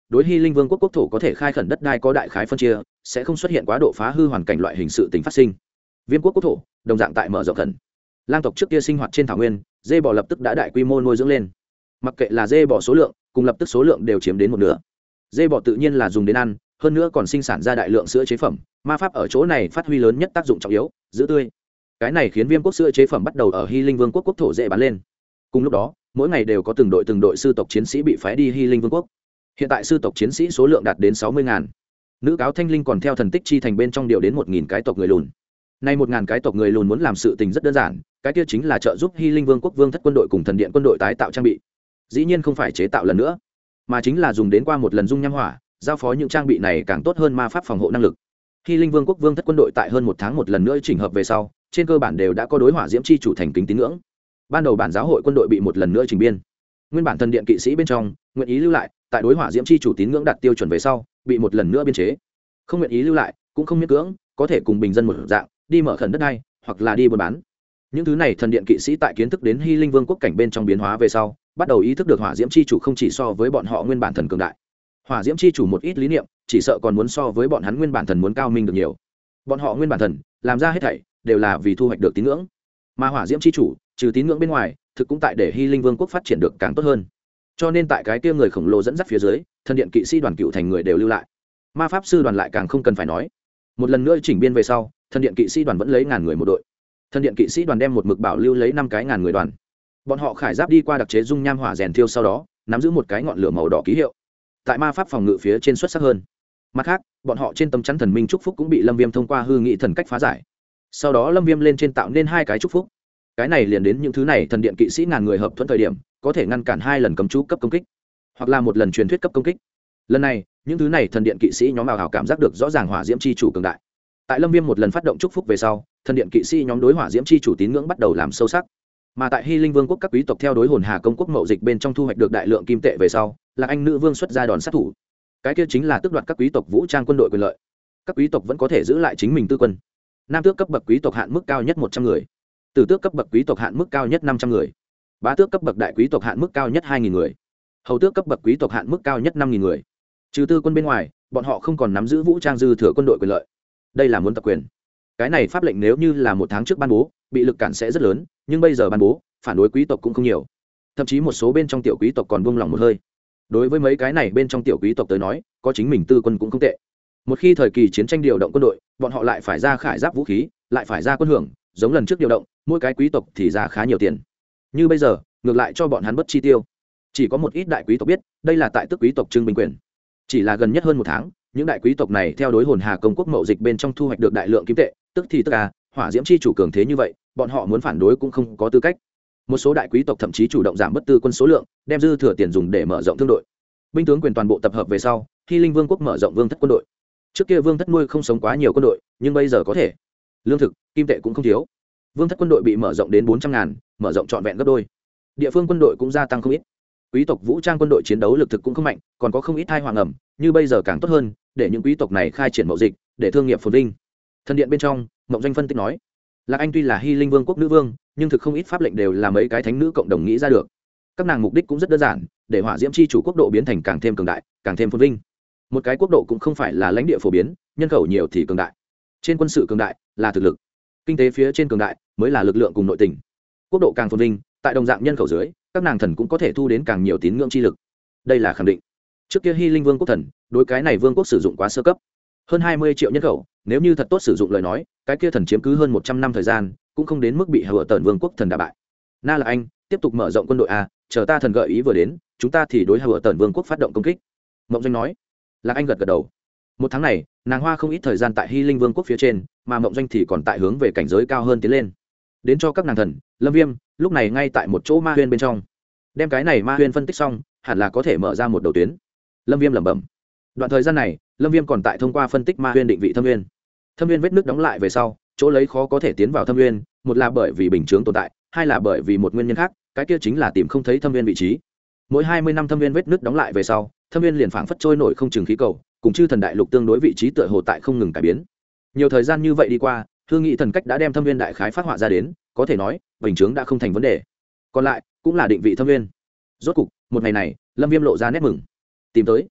đối Hy Linh Vương quốc quốc thổ có thể khai khẩn đất đai có đại khái phân chia, sẽ không xuất hiện quá độ phá hư hoàn cảnh loại hình sự tình phát sinh. Viêm quốc quốc thổ đồng dạng tại mở rộng khẩn. Lang tộc trước kia sinh hoạt trên thảo nguyên, dê bò lập tức đã đại quy mô nuôi dưỡng lên. Mặc kệ là dê bò số lượng, cùng lập tức số lượng đều chiếm đến một nửa. Dê bò tự nhiên là dùng đến ăn, hơn nữa còn sinh sản ra đại lượng sữa chế phẩm, ma pháp ở chỗ này phát huy lớn nhất tác dụng trọng yếu, giữ tươi. Cái này khiến Viêm quốc sữa chế phẩm bắt đầu ở Hy Linh Vương quốc quốc thổ dễ bán lên. Cùng lúc đó, mỗi ngày đều có từng đội sư tộc chiến sĩ bị phái đi Hy Linh Vương quốc. Hiện tại sư tộc chiến sĩ số lượng đạt đến 60.000. Nữ cáo Thanh Linh còn theo thần tích chi thành bên trong điều đến 1.000 cái tộc người lùn. Nay 1.000 cái tộc người lùn muốn làm sự tình rất đơn giản, cái kia chính là trợ giúp Hy Linh Vương quốc vương thất quân đội cùng thần điện quân đội tái tạo trang bị. Dĩ nhiên không phải chế tạo lần nữa, mà chính là dùng đến qua một lần dung nham hỏa, giao phó những trang bị này càng tốt hơn ma pháp phòng hộ năng lực. Hy Linh Vương quốc vương thất quân đội tại hơn một tháng một lần nữa chỉnh hợp về sau, trên cơ bản đều đã có đối hỏa diễm chi chủ thành kính tín ngưỡng. Ban đầu bản giáo hội quân đội bị một lần nữa chỉnh biên, nguyên bản thần điện kỵ sĩ bên trong nguyện ý lưu lại, tại đối hỏa diễm chi chủ tín ngưỡng đạt tiêu chuẩn về sau, bị một lần nữa biên chế. Không nguyện ý lưu lại, cũng không miễn cưỡng, có thể cùng bình dân một dạng, đi mở khẩn đất đai, hoặc là đi buôn bán. Những thứ này thần điện kỵ sĩ tại kiến thức đến Hy Linh Vương quốc cảnh bên trong biến hóa về sau, bắt đầu ý thức được hỏa diễm chi chủ không chỉ so với bọn họ nguyên bản thần cường đại. Hỏa diễm chi chủ một ít lý niệm, chỉ sợ còn muốn so với bọn hắn nguyên bản thần muốn cao minh được nhiều. Bọn họ nguyên bản thần làm ra hết thảy đều là vì thu hoạch được tín ngưỡng, mà hỏa diễm chi chủ trừ tín ngưỡng bên ngoài, thực cũng tại để Hy Linh Vương quốc phát triển được càng tốt hơn. Cho nên tại cái kia người khổng lồ dẫn dắt phía dưới, thần điện kỵ sĩ đoàn cựu thành người đều lưu lại. Ma pháp sư đoàn lại càng không cần phải nói. Một lần nữa chỉnh biên về sau, thần điện kỵ sĩ đoàn vẫn lấy ngàn người một đội. Thần điện kỵ sĩ đoàn đem một mực bảo lưu lấy 5 cái ngàn người đoàn. Bọn họ khải giáp đi qua đặc chế dung nham hỏa rèn thiêu sau đó, nắm giữ một cái ngọn lửa màu đỏ ký hiệu. Tại ma pháp phòng ngự phía trên xuất sắc hơn. Mặt khác, bọn họ trên tấm chắn thần minh chúc phúc cũng bị Lâm Viêm thông qua hư nghị thần cách phá giải. Sau đó Lâm Viêm lên trên tạo nên 2 cái chúc phúc. Cái này liền đến những thứ này thần điện kỵ sĩ ngàn người hợp thuận thời điểm, có thể ngăn cản 2 lần cấm chú cấp công kích, hoặc là một lần truyền thuyết cấp công kích. Lần này, những thứ này thần điện kỵ sĩ nhóm ảo cảm giác được rõ ràng hỏa diễm chi chủ cường đại. Tại Lâm Viêm một lần phát động chúc phúc về sau, thần điện kỵ sĩ nhóm đối hỏa diễm chi chủ tín ngưỡng bắt đầu làm sâu sắc. Mà tại Hy Linh Vương quốc các quý tộc theo đối hồn hà công quốc mậu dịch bên trong thu hoạch được đại lượng kim tệ về sau, Lạc Anh nữ vương xuất ra đòn sát thủ. Cái kia chính là tước đoạt các quý tộc vũ trang quân đội quyền lợi. Các quý tộc vẫn có thể giữ lại chính mình tư quân. Nam tước cấp bậc quý tộc hạn mức cao nhất 100 người. Tử tước cấp bậc quý tộc hạn mức cao nhất 500 người. Bá tước cấp bậc đại quý tộc hạn mức cao nhất 2000 người. Hầu tước cấp bậc quý tộc hạn mức cao nhất 5000 người. Trừ tư quân bên ngoài, bọn họ không còn nắm giữ vũ trang dư thừa quân đội quyền lợi. Đây là muốn tập quyền. Cái này pháp lệnh nếu như là 1 tháng trước ban bố, bị lực cản sẽ rất lớn, nhưng bây giờ ban bố, phản đối quý tộc cũng không nhiều. Thậm chí một số bên trong tiểu quý tộc còn buông lỏng một hơi. Đối với mấy cái này bên trong tiểu quý tộc tới nói, có chính mình tư quân cũng không tệ. Một khi thời kỳ chiến tranh điều động quân đội, bọn họ lại phải ra khải giáp vũ khí, lại phải ra quân hưởng, giống lần trước điều động, mỗi cái quý tộc thì ra khá nhiều tiền. Như bây giờ, ngược lại cho bọn hắn bất chi tiêu. Chỉ có một ít đại quý tộc biết, đây là tại tước quý tộc trưng bình quyền. Chỉ là gần nhất hơn 1 tháng, những đại quý tộc này theo đối hồn hà công quốc mậu dịch bên trong thu hoạch được đại lượng kim tệ, tức thì tức hỏa diễm chi chủ cường thế như vậy, bọn họ muốn phản đối cũng không có tư cách. Một số đại quý tộc thậm chí chủ động giảm bất tư quân số lượng, đem dư thừa tiền dùng để mở rộng thương đội. Binh tướng quyền toàn bộ tập hợp về sau, Hy Linh Vương quốc mở rộng vương thất quân đội. Trước kia vương thất nuôi không sống quá nhiều quân đội, nhưng bây giờ có thể. Lương thực, kim tệ cũng không thiếu. Vương thất quân đội bị mở rộng đến 400.000, mở rộng trọn vẹn gấp đôi. Địa phương quân đội cũng gia tăng không ít. Quý tộc vũ trang quân đội chiến đấu lực thực cũng không mạnh, còn có không ít thai hoàng ẩm, như bây giờ càng tốt hơn, để những quý tộc này khai triển mậu dịch, để thương nghiệp phồn vinh. Thần điện bên trong, Mộng Doanh phân tích nói, Lạc Anh tuy là Hy Linh Vương quốc nữ vương, nhưng thực không ít pháp lệnh đều là mấy cái thánh nữ cộng đồng nghĩ ra được. Các nàng mục đích cũng rất đơn giản, để hỏa diễm chi chủ quốc độ biến thành càng thêm cường đại, càng thêm phồn vinh. Một cái quốc độ cũng không phải là lãnh địa phổ biến, nhân khẩu nhiều thì cường đại. Trên quân sự cường đại là thực lực, kinh tế phía trên cường đại mới là lực lượng cùng nội tình. Quốc độ càng phồn vinh, tại đồng dạng nhân khẩu dưới, các nàng thần cũng có thể thu đến càng nhiều tín ngưỡng chi lực. Đây là khẳng định. Trước kia Hy Linh Vương quốc thần, đối cái này vương quốc sử dụng quá sơ cấp. Hơn 20 triệu nhân khẩu, nếu như thật tốt sử dụng lời nói, cái kia thần chiếm cứ hơn 100 năm thời gian, cũng không đến mức bị Hở Tần Vương quốc thần đả bại. Na là anh, tiếp tục mở rộng quân đội a, chờ ta thần gợi ý vừa đến, chúng ta thì đối Hở Tần Vương quốc phát động công kích. Mộng Doanh nói. Lạc Anh gật gật đầu. Một tháng này, nàng hoa không ít thời gian tại Hy Linh Vương quốc phía trên, mà Mộng Doanh thì còn tại hướng về cảnh giới cao hơn tiến lên. Đến cho các nàng thần, Lâm Viêm, lúc này ngay tại một chỗ ma huyên bên trong. Đem cái này ma huyên phân tích xong, hẳn là có thể mở ra một đầu tuyến. Lâm Viêm lẩm bẩm. Đoạn thời gian này, Lâm Viêm còn tại thông qua phân tích ma huyên định vị thâm nguyên. Thâm nguyên vết nước đóng lại về sau, chỗ lấy khó có thể tiến vào thâm nguyên, một là bởi vì bình chướng tồn tại, hai là bởi vì một nguyên nhân khác, cái kia chính là tìm không thấy thâm nguyên vị trí. Mỗi 20 năm thâm nguyên vết nước đóng lại về sau, thâm nguyên liền phảng phất trôi nổi không chừng khí cầu, cùng chư thần đại lục tương đối vị trí tựa hồ tại không ngừng cải biến. Nhiều thời gian như vậy đi qua, Hương Nghị thần cách đã đem thâm nguyên đại khái phát họa ra đến, có thể nói, bình chướng đã không thành vấn đề. Còn lại, cũng là định vị thâm nguyên. Rốt cục, một ngày này, Lâm Viêm lộ ra nét mừng. Tìm tới.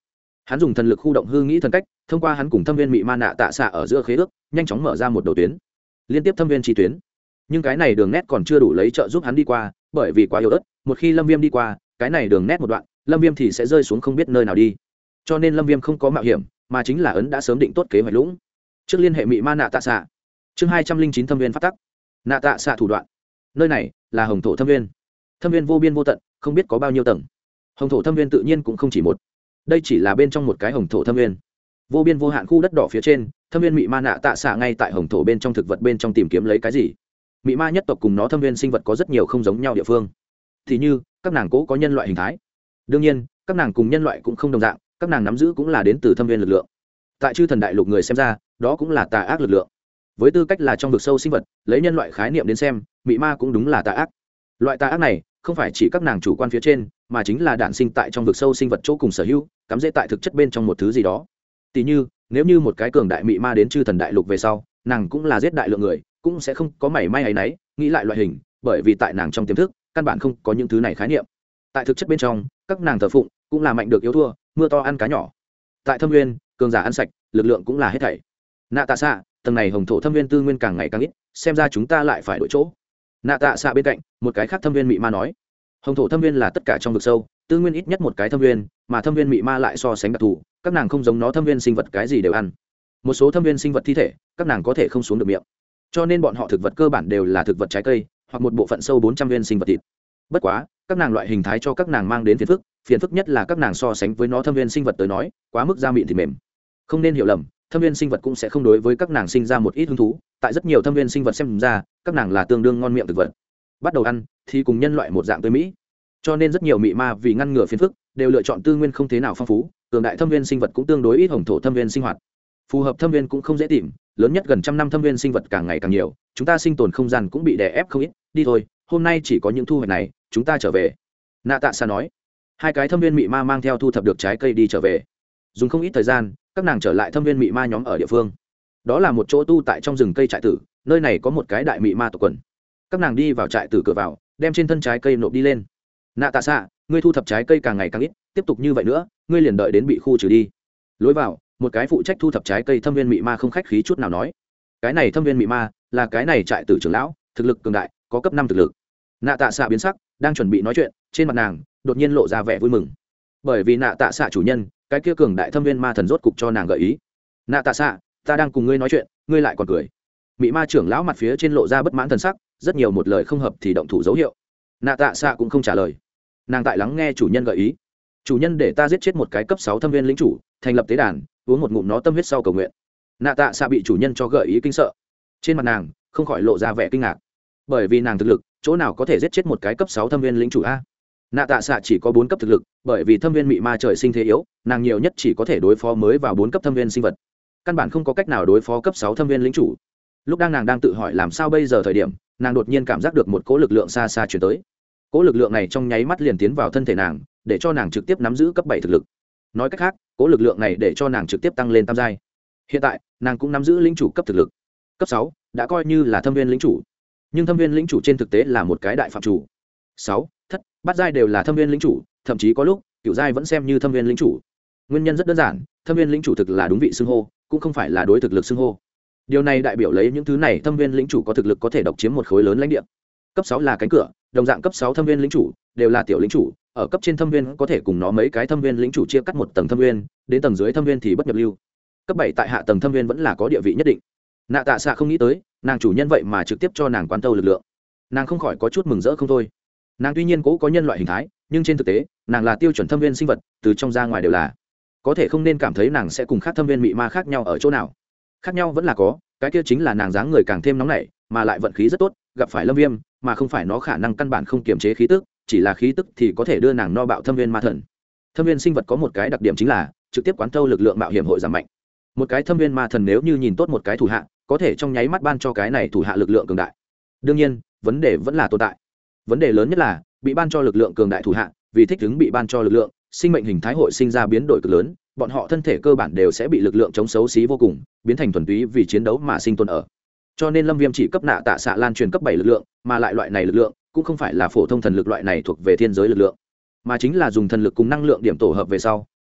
Hắn dùng thần lực khu động hư nghĩ thần cách, thông qua hắn cùng thâm viên mị ma nạ tạ xạ ở giữa khế ước, nhanh chóng mở ra một đầu tuyến liên tiếp thâm viên chi tuyến. Nhưng cái này đường nét còn chưa đủ lấy trợ giúp hắn đi qua, bởi vì quá yếu ớt, một khi Lâm Viêm đi qua cái này đường nét một đoạn, Lâm Viêm thì sẽ rơi xuống không biết nơi nào đi. Cho nên Lâm Viêm không có mạo hiểm, mà chính là ấn đã sớm định tốt kế hoạch lũng. Trước liên hệ mị ma nạ tạ xạ. Chương 209 thâm viên phát tắc. Nạ tạ xạ thủ đoạn. Nơi này là Hồng thổ thâm viên. Thâm viên vô biên vô tận, không biết có bao nhiêu tầng. Hồng thổ thâm viên tự nhiên cũng không chỉ một. Đây chỉ là bên trong một cái hồng thổ thâm viên. Vô biên vô hạn khu đất đỏ phía trên, thâm viên mị ma nạ tạ xạ ngay tại hồng thổ bên trong thực vật bên trong tìm kiếm lấy cái gì. Mị ma nhất tộc cùng nó thâm viên sinh vật có rất nhiều không giống nhau địa phương. Thì như các nàng cố có nhân loại hình thái. Đương nhiên, các nàng cùng nhân loại cũng không đồng dạng, các nàng nắm giữ cũng là đến từ thâm viên lực lượng. Tại chư thần đại lục người xem ra, đó cũng là tà ác lực lượng. Với tư cách là trong vực sâu sinh vật, lấy nhân loại khái niệm đến xem, mị ma cũng đúng là tà ác. Loại tà ác này không phải chỉ các nàng chủ quan phía trên, mà chính là đản sinh tại trong vực sâu sinh vật chỗ cùng sở hữu, cắm rễ tại thực chất bên trong một thứ gì đó. Tỷ như, nếu như một cái cường đại mị ma đến chư thần đại lục về sau, nàng cũng là giết đại lượng người, cũng sẽ không có mảy may ấy nấy, nghĩ lại loại hình, bởi vì tại nàng trong tiềm thức, căn bản không có những thứ này khái niệm. Tại thực chất bên trong, các nàng thờ phụng cũng là mạnh được yếu thua, mưa to ăn cá nhỏ. Tại thâm nguyên, cường giả ăn sạch, lực lượng cũng là hết thảy. Nạ tạ xạ, tầng này hồng thổ thâm viên tư nguyên càng ngày càng ít, xem ra chúng ta lại phải đổi chỗ. Nạ tạ xạ bên cạnh, một cái khác thâm viên mị ma nói, hồng thổ thâm viên là tất cả trong vực sâu, tư nguyên ít nhất một cái thâm viên, mà thâm viên mị ma lại so sánh đặc thù, các nàng không giống nó thâm viên sinh vật cái gì đều ăn. Một số thâm viên sinh vật thi thể, các nàng có thể không xuống được miệng, cho nên bọn họ thực vật cơ bản đều là thực vật trái cây, hoặc một bộ phận sâu 400 viên sinh vật thịt. Bất quá, các nàng loại hình thái cho các nàng mang đến phiền phức nhất là các nàng so sánh với nó thâm viên sinh vật tới nói, quá mức da mịn thì mềm. Không nên hiểu lầm, thâm viên sinh vật cũng sẽ không đối với các nàng sinh ra một ít hứng thú, tại rất nhiều thâm viên sinh vật xem ra, các nàng là tương đương ngon miệng thực vật. Bắt đầu ăn thì cùng nhân loại một dạng tươi mỹ. Cho nên rất nhiều mị ma vì ngăn ngừa phiền phức, đều lựa chọn tư nguyên không thế nào phong phú, cường đại thâm viên sinh vật cũng tương đối ít hồng thổ thâm viên sinh hoạt. Phù hợp thâm viên cũng không dễ tìm, lớn nhất gần trăm năm thâm viên sinh vật càng ngày càng nhiều, chúng ta sinh tồn không gian cũng bị đè ép không ít, đi thôi, hôm nay chỉ có những thu hoạch này, chúng ta trở về. Nạ tạ xạ nói. Hai cái thâm viên mị ma mang theo thu thập được trái cây đi trở về. Dùng không ít thời gian, các nàng trở lại thâm viên mị ma nhóm ở địa phương. Đó là một chỗ tu tại trong rừng cây trại tử, nơi này có một cái đại mị ma tộc quần. Các nàng đi vào trại tử cửa vào, đem trên thân trái cây nộp đi lên. Nạ tạ xạ, ngươi thu thập trái cây càng ngày càng ít, tiếp tục như vậy nữa, ngươi liền đợi đến bị khu trừ đi. Lối vào, một cái phụ trách thu thập trái cây thâm viên mị ma không khách khí chút nào nói. Cái này thâm viên mị ma là cái này trại tử trưởng lão, thực lực cường đại, có cấp 5 thực lực. Nạ tạ xạ biến sắc, đang chuẩn bị nói chuyện, trên mặt nàng đột nhiên lộ ra vẻ vui mừng, bởi vì nạ tạ xạ chủ nhân, cái kia cường đại thâm viên ma thần rốt cục cho nàng gợi ý. Nạ tạ xạ, ta đang cùng ngươi nói chuyện, ngươi lại còn cười. Mị ma trưởng lão mặt phía trên lộ ra bất mãn thần sắc, rất nhiều một lời không hợp thì động thủ dấu hiệu. Nạ tạ xạ cũng không trả lời, nàng tại lắng nghe chủ nhân gợi ý. Chủ nhân để ta giết chết một cái cấp 6 thâm viên lĩnh chủ, thành lập tế đàn, uống một ngụm nó tâm huyết sau cầu nguyện. Nạ tạ xạ bị chủ nhân cho gợi ý kinh sợ, trên mặt nàng không khỏi lộ ra vẻ kinh ngạc, bởi vì nàng thực lực chỗ nào có thể giết chết một cái cấp 6 thâm viên lĩnh chủ a. Nạ tạ xạ chỉ có 4 cấp thực lực, bởi vì thâm viên mị ma trời sinh thế yếu, nàng nhiều nhất chỉ có thể đối phó mới vào 4 cấp thâm viên sinh vật, căn bản không có cách nào đối phó cấp 6 thâm viên lĩnh chủ. Lúc nàng đang tự hỏi làm sao bây giờ thời điểm, nàng đột nhiên cảm giác được một cỗ lực lượng xa xa truyền tới. Cỗ lực lượng này trong nháy mắt liền tiến vào thân thể nàng, để cho nàng trực tiếp nắm giữ cấp 7 thực lực. Nói cách khác, cỗ lực lượng này để cho nàng trực tiếp tăng lên tam giai. Hiện tại, nàng cũng nắm giữ lĩnh chủ cấp thực lực. Cấp 6 đã coi như là thâm viên lĩnh chủ, nhưng thâm viên lĩnh chủ trên thực tế là một cái đại phạm chủ. 6, thất, bát giai đều là thâm viên lĩnh chủ, thậm chí có lúc cửu giai vẫn xem như thâm viên lĩnh chủ. Nguyên nhân rất đơn giản, thâm viên lĩnh chủ thực là đúng vị xưng hô, cũng không phải là đối thực lực xưng hô. Điều này đại biểu lấy những thứ này thâm viên lĩnh chủ có thực lực có thể độc chiếm một khối lớn lãnh địa. Cấp 6 là cánh cửa, đồng dạng cấp 6 thâm viên lĩnh chủ đều là tiểu lĩnh chủ, ở cấp trên thâm viên có thể cùng nó mấy cái thâm viên lĩnh chủ chia cắt một tầng thâm viên, đến tầng dưới thâm viên thì bất nhập lưu. Cấp 7 tại hạ tầng thâm viên vẫn là có địa vị nhất định. Nạ tạ xạ không nghĩ tới, nàng chủ nhân vậy mà trực tiếp cho nàng quán tâu lực lượng. Nàng không khỏi có chút mừng rỡ không thôi. Nàng tuy nhiên cố có nhân loại hình thái, nhưng trên thực tế nàng là tiêu chuẩn thâm viên sinh vật, từ trong ra ngoài đều là. Có thể không nên cảm thấy nàng sẽ cùng khác thâm viên mị ma khác nhau ở chỗ nào. Khác nhau vẫn là có, cái kia chính là nàng dáng người càng thêm nóng nảy, mà lại vận khí rất tốt, gặp phải Lâm Viêm, mà không phải nó khả năng căn bản không kiềm chế khí tức, chỉ là khí tức thì có thể đưa nàng no bạo thâm viên ma thần. Thâm viên sinh vật có một cái đặc điểm chính là trực tiếp quán thâu lực lượng mạo hiểm hội giảm mạnh. Một cái thâm viên ma thần nếu như nhìn tốt một cái thủ hạ, có thể trong nháy mắt ban cho cái này thủ hạ lực lượng cường đại. Đương nhiên, vấn đề vẫn là tồn tại. Vấn đề lớn nhất là bị ban cho lực lượng cường đại thủ hạ, vì thích ứng bị ban cho lực lượng, sinh mệnh hình thái hội sinh ra biến đổi cực lớn, bọn họ thân thể cơ bản đều sẽ bị lực lượng chống xấu xí vô cùng, biến thành thuần túy vì chiến đấu mà sinh tồn ở. Cho nên Lâm Viêm chỉ cấp nạ tạ xạ lan truyền cấp 7 lực lượng, mà lại loại này lực lượng cũng không phải là phổ thông thần lực loại này thuộc về thiên giới lực lượng, mà chính là dùng thần lực cùng năng lượng điểm tổ hợp về sau,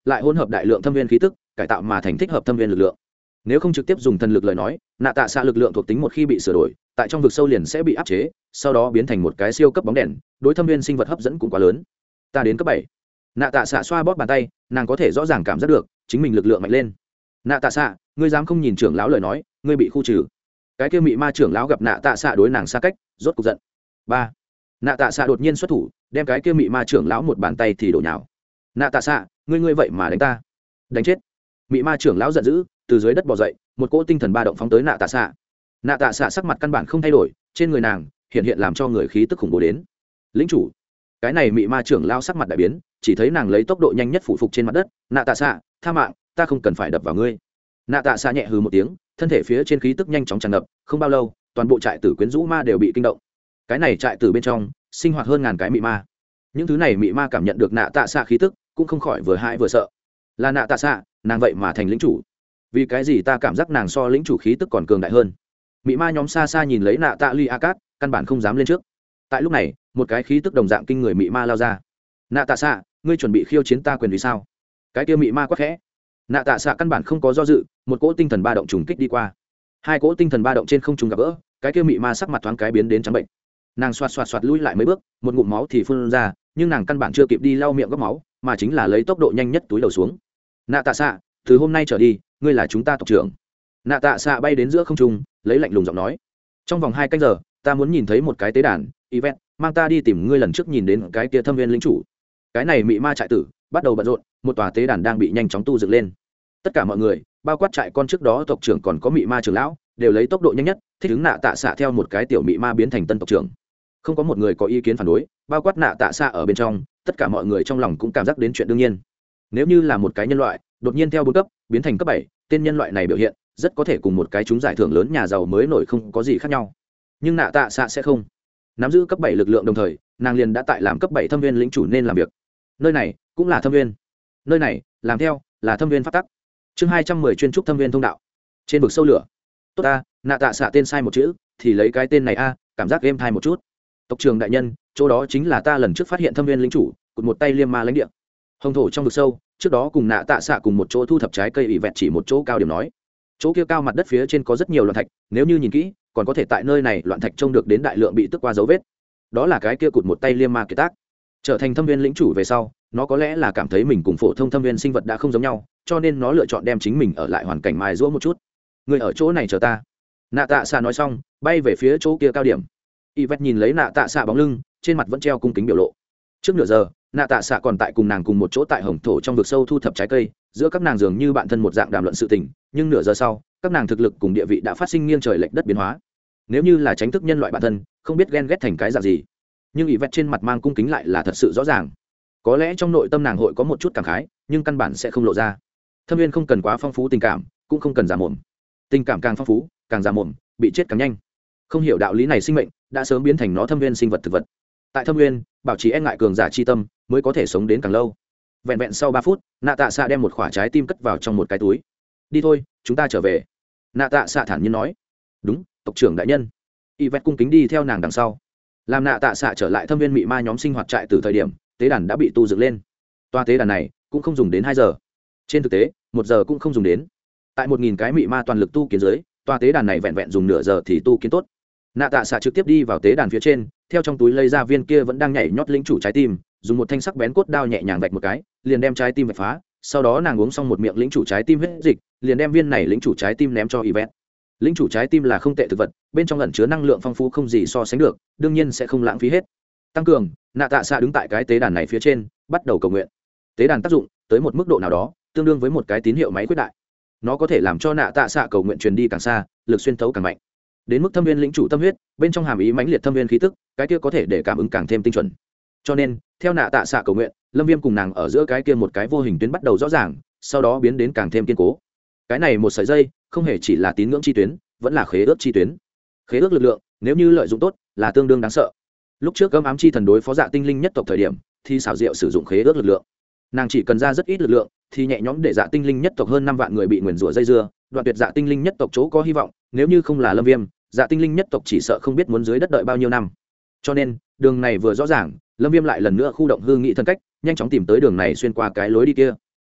lại hỗn hợp đại lượng thâm viên khí tức cải tạo mà thành thích hợp thâm viên lực lượng. Nếu không trực tiếp dùng thần lực lời nói, nạ tạ xạ lực lượng thuộc tính một khi bị sửa đổi, tại trong vực sâu liền sẽ bị áp chế, sau đó biến thành một cái siêu cấp bóng đèn, đối thâm viên sinh vật hấp dẫn cũng quá lớn. Ta đến cấp 7. Nạ tạ xạ xoa bóp bàn tay, nàng có thể rõ ràng cảm giác được chính mình lực lượng mạnh lên. Nạ tạ xạ, ngươi dám không nhìn trưởng lão lời nói, ngươi bị khu trừ. Cái kia mị ma trưởng lão gặp nạ tạ xạ đối nàng xa cách, rốt cục giận. 3. Nạ tạ xạ đột nhiên xuất thủ, đem cái kia mị ma trưởng lão một bàn tay thì đổ nhào. Nạ tạ xạ, ngươi vậy mà đánh ta, đánh chết. Mị ma trưởng lão giận dữ, từ dưới đất bò dậy, một cỗ tinh thần ba động phóng tới nạ tạ xạ. Nạ tạ xạ sắc mặt căn bản không thay đổi, trên người nàng hiện làm cho người khí tức khủng bố đến. Lĩnh chủ. Cái này mị ma trưởng lão sắc mặt đại biến, chỉ thấy nàng lấy tốc độ nhanh nhất phủ phục trên mặt đất. Nạ tạ xạ, tha mạng, ta không cần phải đập vào ngươi. Nạ tạ xạ nhẹ hừ một tiếng, thân thể phía trên khí tức nhanh chóng tràn ngập, không bao lâu toàn bộ trại tử quyến rũ ma đều bị kinh động. Cái này trại tử bên trong sinh hoạt hơn ngàn cái mị ma, những thứ này mị ma cảm nhận được nạ tạ xạ khí tức cũng không khỏi vừa hãi vừa sợ. Là nạ tạ xạ, nàng vậy mà thành lĩnh chủ, vì cái gì ta cảm giác nàng so lĩnh chủ khí tức còn cường đại hơn. Mị ma nhóm xa xa nhìn lấy nạ tạ ly a cát, căn bản không dám lên trước. Tại lúc này một cái khí tức đồng dạng kinh người mị ma lao ra. Nạ tạ xạ, ngươi chuẩn bị khiêu chiến ta quyền vì sao? Cái kia mị ma quát khẽ. Nạ tạ xạ căn bản không có do dự, một cỗ tinh thần ba động trùng kích đi qua. Hai cỗ tinh thần ba động trên không trùng gặp gỡ, cái kia mị ma sắc mặt thoáng cái biến đến trắng bệnh. Nàng xoạt xoạt xoạt lui lại mấy bước, một ngụm máu thì phun ra, nhưng nàng căn bản chưa kịp đi lau miệng góc máu, mà chính là lấy tốc độ nhanh nhất túi đầu xuống. Nạ tạ xạ, từ hôm nay trở đi ngươi là chúng ta tộc trưởng. Nạ tạ xạ bay đến giữa không trung, lấy lạnh lùng giọng nói, trong vòng 2 canh giờ ta muốn nhìn thấy một cái tế đàn event, mang ta đi tìm ngươi lần trước nhìn đến cái kia thâm viên lĩnh chủ. Cái này mị ma trại tử bắt đầu bận rộn, một tòa tế đàn đang bị nhanh chóng tu dựng lên. Tất cả mọi người, bao quát trại con trước đó tộc trưởng còn có mị ma trưởng lão, đều lấy tốc độ nhanh nhất thích ứng nạ tạ xạ theo một cái tiểu mị ma biến thành tân tộc trưởng. Không có một người có ý kiến phản đối, bao quát nạ tạ xạ ở bên trong, tất cả mọi người trong lòng cũng cảm giác đến chuyện đương nhiên. Nếu như là một cái nhân loại đột nhiên theo 4 cấp biến thành cấp 7, tên nhân loại này biểu hiện rất có thể cùng một cái trúng giải thưởng lớn nhà giàu mới nổi không có gì khác nhau. Nhưng nạ tạ xạ sẽ không. Nắm giữ cấp 7 lực lượng đồng thời, nàng liền đã tại làm cấp 7 thâm viên lĩnh chủ nên làm việc. Nơi này cũng là thâm viên. Nơi này, làm theo là thâm viên pháp tắc. Chương 210 chuyên trúc thâm viên thông đạo. Trên vực sâu lửa. Tốt ta, nạ tạ xạ tên sai một chữ, thì lấy cái tên này a, cảm giác êm thai một chút. Tộc trưởng đại nhân, chỗ đó chính là ta lần trước phát hiện thâm viên lĩnh chủ, cụt một tay liêm ma lãnh địa. Hồng thổ trong vực sâu, trước đó cùng nạ tạ xạ cùng một chỗ thu thập trái cây ỉ vẹn chỉ một chỗ cao điểm nói. Chỗ kia cao mặt đất phía trên có rất nhiều loạn thạch, nếu như nhìn kỹ, còn có thể tại nơi này loạn thạch trông được đến đại lượng bị tức qua dấu vết. Đó là cái kia cụt một tay liêm ma kiệt tác. Trở thành thâm viên lĩnh chủ về sau, nó có lẽ là cảm thấy mình cùng phổ thông thâm viên sinh vật đã không giống nhau, cho nên nó lựa chọn đem chính mình ở lại hoàn cảnh mài giũa một chút. Người ở chỗ này chờ ta. Nạ tạ xạ nói xong, bay về phía chỗ kia cao điểm. Yvette nhìn lấy nạ tạ xạ bóng lưng, trên mặt vẫn treo cung kính biểu lộ. Trước nửa giờ, nạ tạ xạ còn tại cùng nàng cùng một chỗ tại hồng thổ trong vực sâu thu thập trái cây, giữa các nàng dường như bạn thân một dạng đàm luận sự tình, nhưng nửa giờ sau, các nàng thực lực cùng địa vị đã phát sinh nghiêng trời lệch đất biến hóa. Nếu như là tránh thức nhân loại bạn thân, không biết ghen ghét thành cái dạng gì, nhưng Yvette trên mặt mang cung kính lại là thật sự rõ ràng. Có lẽ trong nội tâm nàng hội có một chút cảm khái, nhưng căn bản sẽ không lộ ra. Thâm viên không cần quá phong phú tình cảm, cũng không cần giả mồm. Tình cảm càng phong phú, càng giả mồm, bị chết càng nhanh. Không hiểu đạo lý này, sinh mệnh đã sớm biến thành nó thâm viên sinh vật thực vật. Tại thâm viên, bảo trì e ngại cường giả chi tâm mới có thể sống đến càng lâu. Vẹn vẹn sau 3 phút, nạ tạ xạ đem một quả trái tim cất vào trong một cái túi. Đi thôi, chúng ta trở về. Nạ tạ xạ thản nhiên nói. Đúng, tộc trưởng đại nhân. Yvette cung kính đi theo nàng đằng sau. Làm nạ tạ xạ trở lại thâm viên mị ma nhóm sinh hoạt trại từ thời điểm, tế đàn đã bị tu dựng lên. Toa tế đàn này cũng không dùng đến 2 giờ. Trên thực tế, 1 giờ cũng không dùng đến. Tại 1000 cái mị ma toàn lực tu kiến dưới, toa tế đàn này vẹn vẹn dùng nửa giờ thì tu kiến tốt. Nạ tạ xạ trực tiếp đi vào tế đàn phía trên, theo trong túi lấy ra viên kia vẫn đang nhảy nhót lĩnh chủ trái tim, dùng một thanh sắc bén cốt đao nhẹ nhàng vạch một cái, liền đem trái tim vạch phá. Sau đó nàng uống xong một miệng lĩnh chủ trái tim huyết dịch, liền đem viên này lĩnh chủ trái tim ném cho Yvette. Lĩnh chủ trái tim là không tệ thực vật, bên trong ẩn chứa năng lượng phong phú không gì so sánh được, đương nhiên sẽ không lãng phí hết. Tăng cường, nạ tạ xạ đứng tại cái tế đàn này phía trên, bắt đầu cầu nguyện. Tế đàn tác dụng tới một mức độ nào đó, tương đương với một cái tín hiệu máy quyết đại. Nó có thể làm cho nạ tạ xạ cầu nguyện truyền đi càng xa, lực xuyên thấu càng mạnh. Đến mức thâm viên lĩnh chủ tâm huyết, bên trong hàm ý mãnh liệt thâm viên khí tức, cái kia có thể để cảm ứng càng thêm tinh chuẩn. Cho nên, theo nạ tạ xạ cầu nguyện, Lâm Viêm cùng nàng ở giữa cái kia một cái vô hình tuyến bắt đầu rõ ràng, sau đó biến đến càng thêm kiên cố. Cái này một sợi dây, không hề chỉ là tín ngưỡng chi tuyến, vẫn là khế ước chi tuyến. Khế ước lực lượng, nếu như lợi dụng tốt, là tương đương đáng sợ. Lúc trước Gâm Ám Chi Thần đối phó Dạ Tinh Linh nhất tộc thời điểm, thì xảo diệu sử dụng khế ước lực lượng. Nàng chỉ cần ra rất ít lực lượng, thì nhẹ nhõm để Dạ Tinh Linh nhất tộc hơn 5 vạn người bị nguyền rủa dây dưa, đoạn tuyệt Dạ Tinh Linh nhất tộc chỗ có hy vọng, nếu như không là Lâm Viêm, Dạ Tinh Linh nhất tộc chỉ sợ không biết muốn dưới đất đợi bao nhiêu năm. Cho nên, đường này vừa rõ ràng, Lâm Viêm lại lần nữa khu động hư nghị thân cách, nhanh chóng tìm tới đường này xuyên qua cái lối đi kia.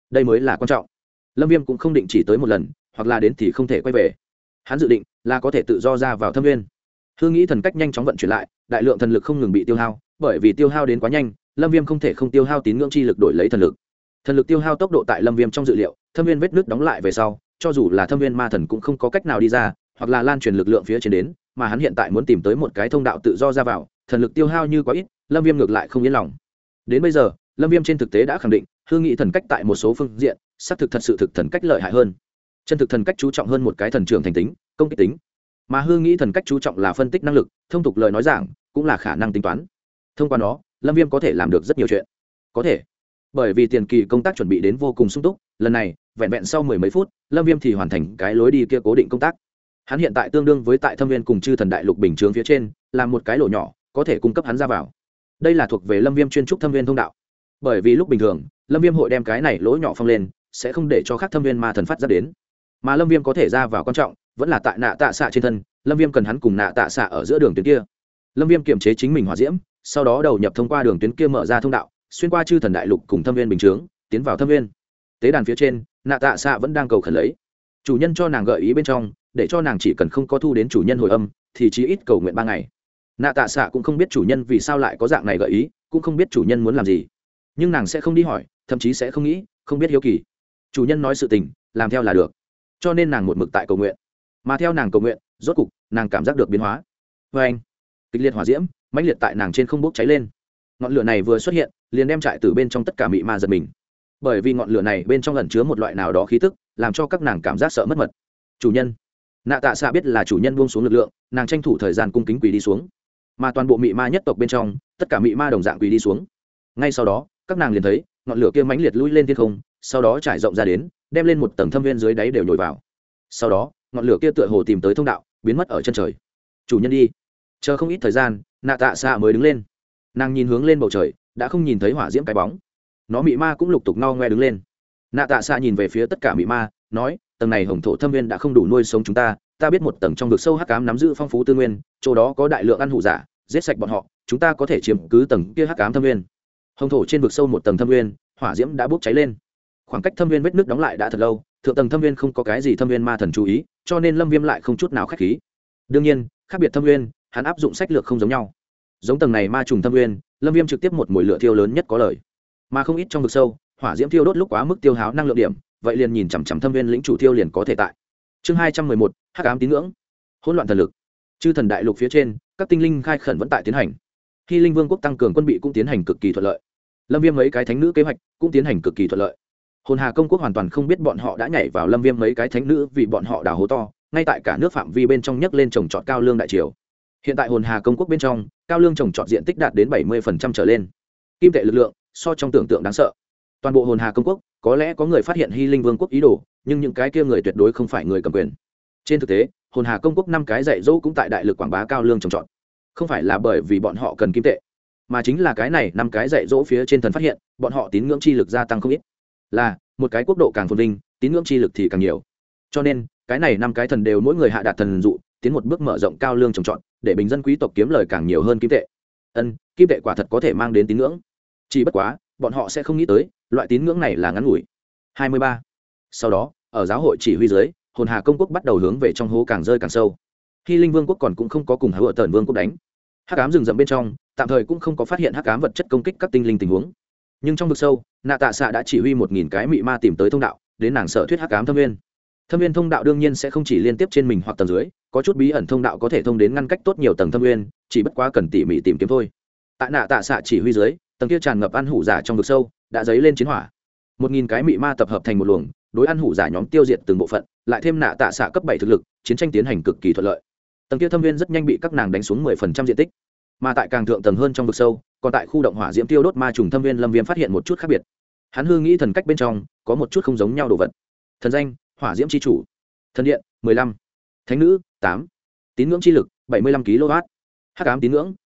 đây mới là quan trọng. Lâm Viêm cũng không định chỉ tới một lần, hoặc là đến thì không thể quay về. Hắn dự định là có thể tự do ra vào thâm viên. Hư nghĩ thần cách nhanh chóng vận chuyển lại, đại lượng thần lực không ngừng bị tiêu hao, bởi vì tiêu hao đến quá nhanh, Lâm Viêm không thể không tiêu hao tín ngưỡng chi lực đổi lấy thần lực. Thần lực tiêu hao tốc độ tại Lâm Viêm trong dự liệu, thâm viên vết nước đóng lại về sau, cho dù là thâm viên ma thần cũng không có cách nào đi ra, hoặc là lan truyền lực lượng phía trên đến, mà hắn hiện tại muốn tìm tới một cái thông đạo tự do ra vào, thần lực tiêu hao như quá ít, Lâm Viêm ngược lại không yên lòng. Đến bây giờ, Lâm Viêm trên thực tế đã khẳng định, hư nghị thần cách tại một số phương diện, xác thực thật sự thực thần cách lợi hại hơn. Chân thực thần cách chú trọng hơn một cái thần trưởng thành tính, công kích tính, mà hư nghĩ thần cách chú trọng là phân tích năng lực, thông tục lời nói giảng, cũng là khả năng tính toán. Thông qua nó, Lâm Viêm có thể làm được rất nhiều chuyện. Có thể, bởi vì tiền kỳ công tác chuẩn bị đến vô cùng sung túc, lần này, vẹn vẹn sau mười mấy phút, Lâm Viêm thì hoàn thành cái lối đi kia cố định công tác. Hắn hiện tại tương đương với tại thâm viên cùng chư thần đại lục bình chướng phía trên, làm một cái lỗ nhỏ, có thể cung cấp hắn ra vào. Đây là thuộc về Lâm Viêm chuyên trúc thâm viên thông đạo. Bởi vì lúc bình thường, Lâm Viêm hội đem cái này lỗ nhỏ phong lên, sẽ không để cho khác thâm viên ma thần phát ra đến. Mà Lâm Viêm có thể ra vào quan trọng, vẫn là tại nạ tạ xạ trên thân, Lâm Viêm cần hắn cùng nạ tạ xạ ở giữa đường tuyến kia. Lâm Viêm kiềm chế chính mình hỏa diễm, sau đó đầu nhập thông qua đường tuyến kia mở ra thông đạo, xuyên qua chư thần đại lục cùng thâm viên bình chướng, tiến vào thâm viên. Tế đàn phía trên, nạ tạ xạ vẫn đang cầu khẩn lấy. Chủ nhân cho nàng gợi ý bên trong, để cho nàng chỉ cần không có thu đến chủ nhân hồi âm, thì chí ít cầu nguyện 3 ngày. Nạ tạ xạ cũng không biết chủ nhân vì sao lại có dạng này gợi ý, cũng không biết chủ nhân muốn làm gì, nhưng nàng sẽ không đi hỏi, thậm chí sẽ không nghĩ, không biết hiếu kỳ. Chủ nhân nói sự tình, làm theo là được, cho nên nàng một mực tại cầu nguyện. Mà theo nàng cầu nguyện, rốt cục nàng cảm giác được biến hóa. Vê anh, kịch liệt hỏa diễm mãnh liệt tại nàng trên không bốc cháy lên. Ngọn lửa này vừa xuất hiện, liền đem trại từ bên trong tất cả mị ma giật mình, bởi vì ngọn lửa này bên trong ẩn chứa một loại nào đó khí tức, làm cho các nàng cảm giác sợ mất mật. Chủ nhân. Nạ tạ xạ biết là chủ nhân buông xuống lực lượng, nàng tranh thủ thời gian cung kính quỳ đi xuống. Mà toàn bộ mị ma nhất tộc bên trong, tất cả mị ma đồng dạng quỳ đi xuống. Ngay sau đó, các nàng liền thấy ngọn lửa kia mãnh liệt lui lên thiên không, sau đó trải rộng ra đến, đem lên một tầng thâm viên dưới đáy đều nhồi vào. Sau đó, ngọn lửa kia tựa hồ tìm tới thông đạo, biến mất ở chân trời. Chủ nhân đi. Chờ không ít thời gian, nạ tạ xạ mới đứng lên. Nàng nhìn hướng lên bầu trời, đã không nhìn thấy hỏa diễm cái bóng. Nó mị ma cũng lục tục no ngoe đứng lên. Nạ tạ xạ nhìn về phía tất cả mị ma, nói, tầng này hồng thổ thâm viên đã không đủ nuôi sống chúng ta, ta biết một tầng trong vực sâu hắc ám nắm giữ phong phú tư nguyên, chỗ đó có đại lượng ăn hủ giả, giết sạch bọn họ, chúng ta có thể chiếm cứ tầng kia hắc ám thâm viên. Hồng thổ trên vực sâu một tầng thâm viên, hỏa diễm đã bốc cháy lên. Khoảng cách thâm viên vết nước đóng lại đã thật lâu, thượng tầng thâm viên không có cái gì thâm viên ma thần chú ý, cho nên Lâm Viêm lại không chút nào khách khí. Đương nhiên, khác biệt thâm viên, hắn áp dụng sách lược không giống nhau. Giống tầng này ma trùng thâm viên, Lâm Viêm trực tiếp một mồi lửa thiêu lớn nhất có lời. Mà không ít trong vực sâu, hỏa diễm thiêu đốt lúc quá mức tiêu hao năng lượng điểm, vậy liền nhìn chằm chằm thâm viên lĩnh chủ thiêu liền có thể tại. Chương 211, Hắc ám tín ngưỡng. Hỗn loạn thần lực. Chư thần đại lục phía trên, các tinh linh khai khẩn vẫn tại tiến hành. Hy Linh Vương quốc tăng cường quân bị cũng tiến hành cực kỳ thuận lợi. Lâm Viêm mấy cái thánh nữ kế hoạch cũng tiến hành cực kỳ thuận lợi. Hồn Hà công quốc hoàn toàn không biết bọn họ đã nhảy vào Lâm Viêm mấy cái thánh nữ vì bọn họ đào hố to, ngay tại cả nước phạm vi bên trong nhấc lên trồng trọt cao lương đại triều. Hiện tại Hồn Hà công quốc bên trong, cao lương trồng trọt diện tích đạt đến 70% trở lên. Kim tệ lực lượng so trong tưởng tượng đáng sợ. Toàn bộ Hồn Hà công quốc, có lẽ có người phát hiện Hy Linh Vương quốc ý đồ, nhưng những cái kia người tuyệt đối không phải người cầm quyền. Trên thực tế, Hồn Hà công quốc 5 cái dạy dỗ cũng tại đại lực quảng bá cao lương trồng trọt. Không phải là bởi vì bọn họ cần kim tệ, mà chính là cái này 5 cái dạy dỗ phía trên thần phát hiện, bọn họ tín ngưỡng chi lực gia tăng không ít. Là, một cái quốc độ càng phồn vinh, tín ngưỡng chi lực thì càng nhiều. Cho nên, cái này 5 cái thần đều mỗi người hạ đạt thần dụ, tiến một bước mở rộng cao lương trồng trọt, để bình dân quý tộc kiếm lời càng nhiều hơn kim tệ. Kim tệ quả thật có thể mang đến tín ngưỡng. Chỉ bất quá, bọn họ sẽ không nghĩ tới, loại tín ngưỡng này là ngắn ngủi. 23. Sau đó, ở giáo hội chỉ huy dưới, Hồn Hà công quốc bắt đầu hướng về trong hố càng rơi càng sâu. Hy Linh Vương quốc còn cũng không có cùng Hứa Tần Vương quốc đánh. Hắc ám rừng rậm bên trong, tạm thời cũng không có phát hiện hắc ám vật chất công kích các tinh linh tình huống. Nhưng trong vực sâu, Nạ Tạ Xạ đã chỉ huy 1000 cái mị ma tìm tới thông đạo, đến nàng sở thuyết hắc ám thâm viên. Thâm viên thông đạo đương nhiên sẽ không chỉ liên tiếp trên mình hoặc tầng dưới, có chút bí ẩn thông đạo có thể thông đến ngăn cách tốt nhiều tầng thâm viên, chỉ bất quá cần tỉ mỉ tìm kiếm thôi. Tại Nạ Tạ Xạ chỉ huy dưới, tầng kia tràn ngập ăn hủ giả trong vực sâu, đã dấy lên chiến hỏa. 1000 cái mị ma tập hợp thành một luồng, đối ăn hủ giả nhóm tiêu diệt từng bộ phận, lại thêm Nạ Tạ Xạ cấp 7 thực lực, chiến tranh tiến hành cực kỳ thuận lợi. Tầng kia thâm viên rất nhanh bị các nàng đánh xuống 10% diện tích. Mà tại càng thượng tầng hơn trong vực sâu, còn tại khu động hỏa diễm tiêu đốt ma trùng thâm viên, Lâm Viêm phát hiện một chút khác biệt. Hắn hư nghĩ thần cách bên trong có một chút không giống nhau đồ vật. Thần danh: Hỏa diễm chi chủ. Thần điện: 15. Thánh nữ: 8. Tín ngưỡng chi lực: 75 kW. Hắc ám tín ngưỡng: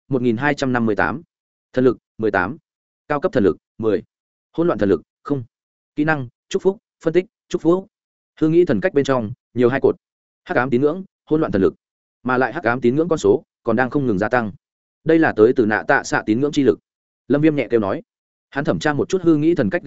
1258. Thần lực: 18. Cao cấp thần lực: 10. Hỗn loạn thần lực: 0. Kỹ năng: chúc phúc, phân tích, chúc phúc. Hư nghĩ thần cách bên trong nhiều 2 cột. Hắc ám tín ngưỡng, hỗn loạn thần lực. Mà lại hắc ám tín ngưỡng con số còn đang không ngừng gia tăng. Đây là tới từ Nạ Tạ Xạ tín ngưỡng chi lực. Lâm Viêm nhẹ kêu nói. Hắn thẩm tra một chút hư nghĩ thần cách ghi chép,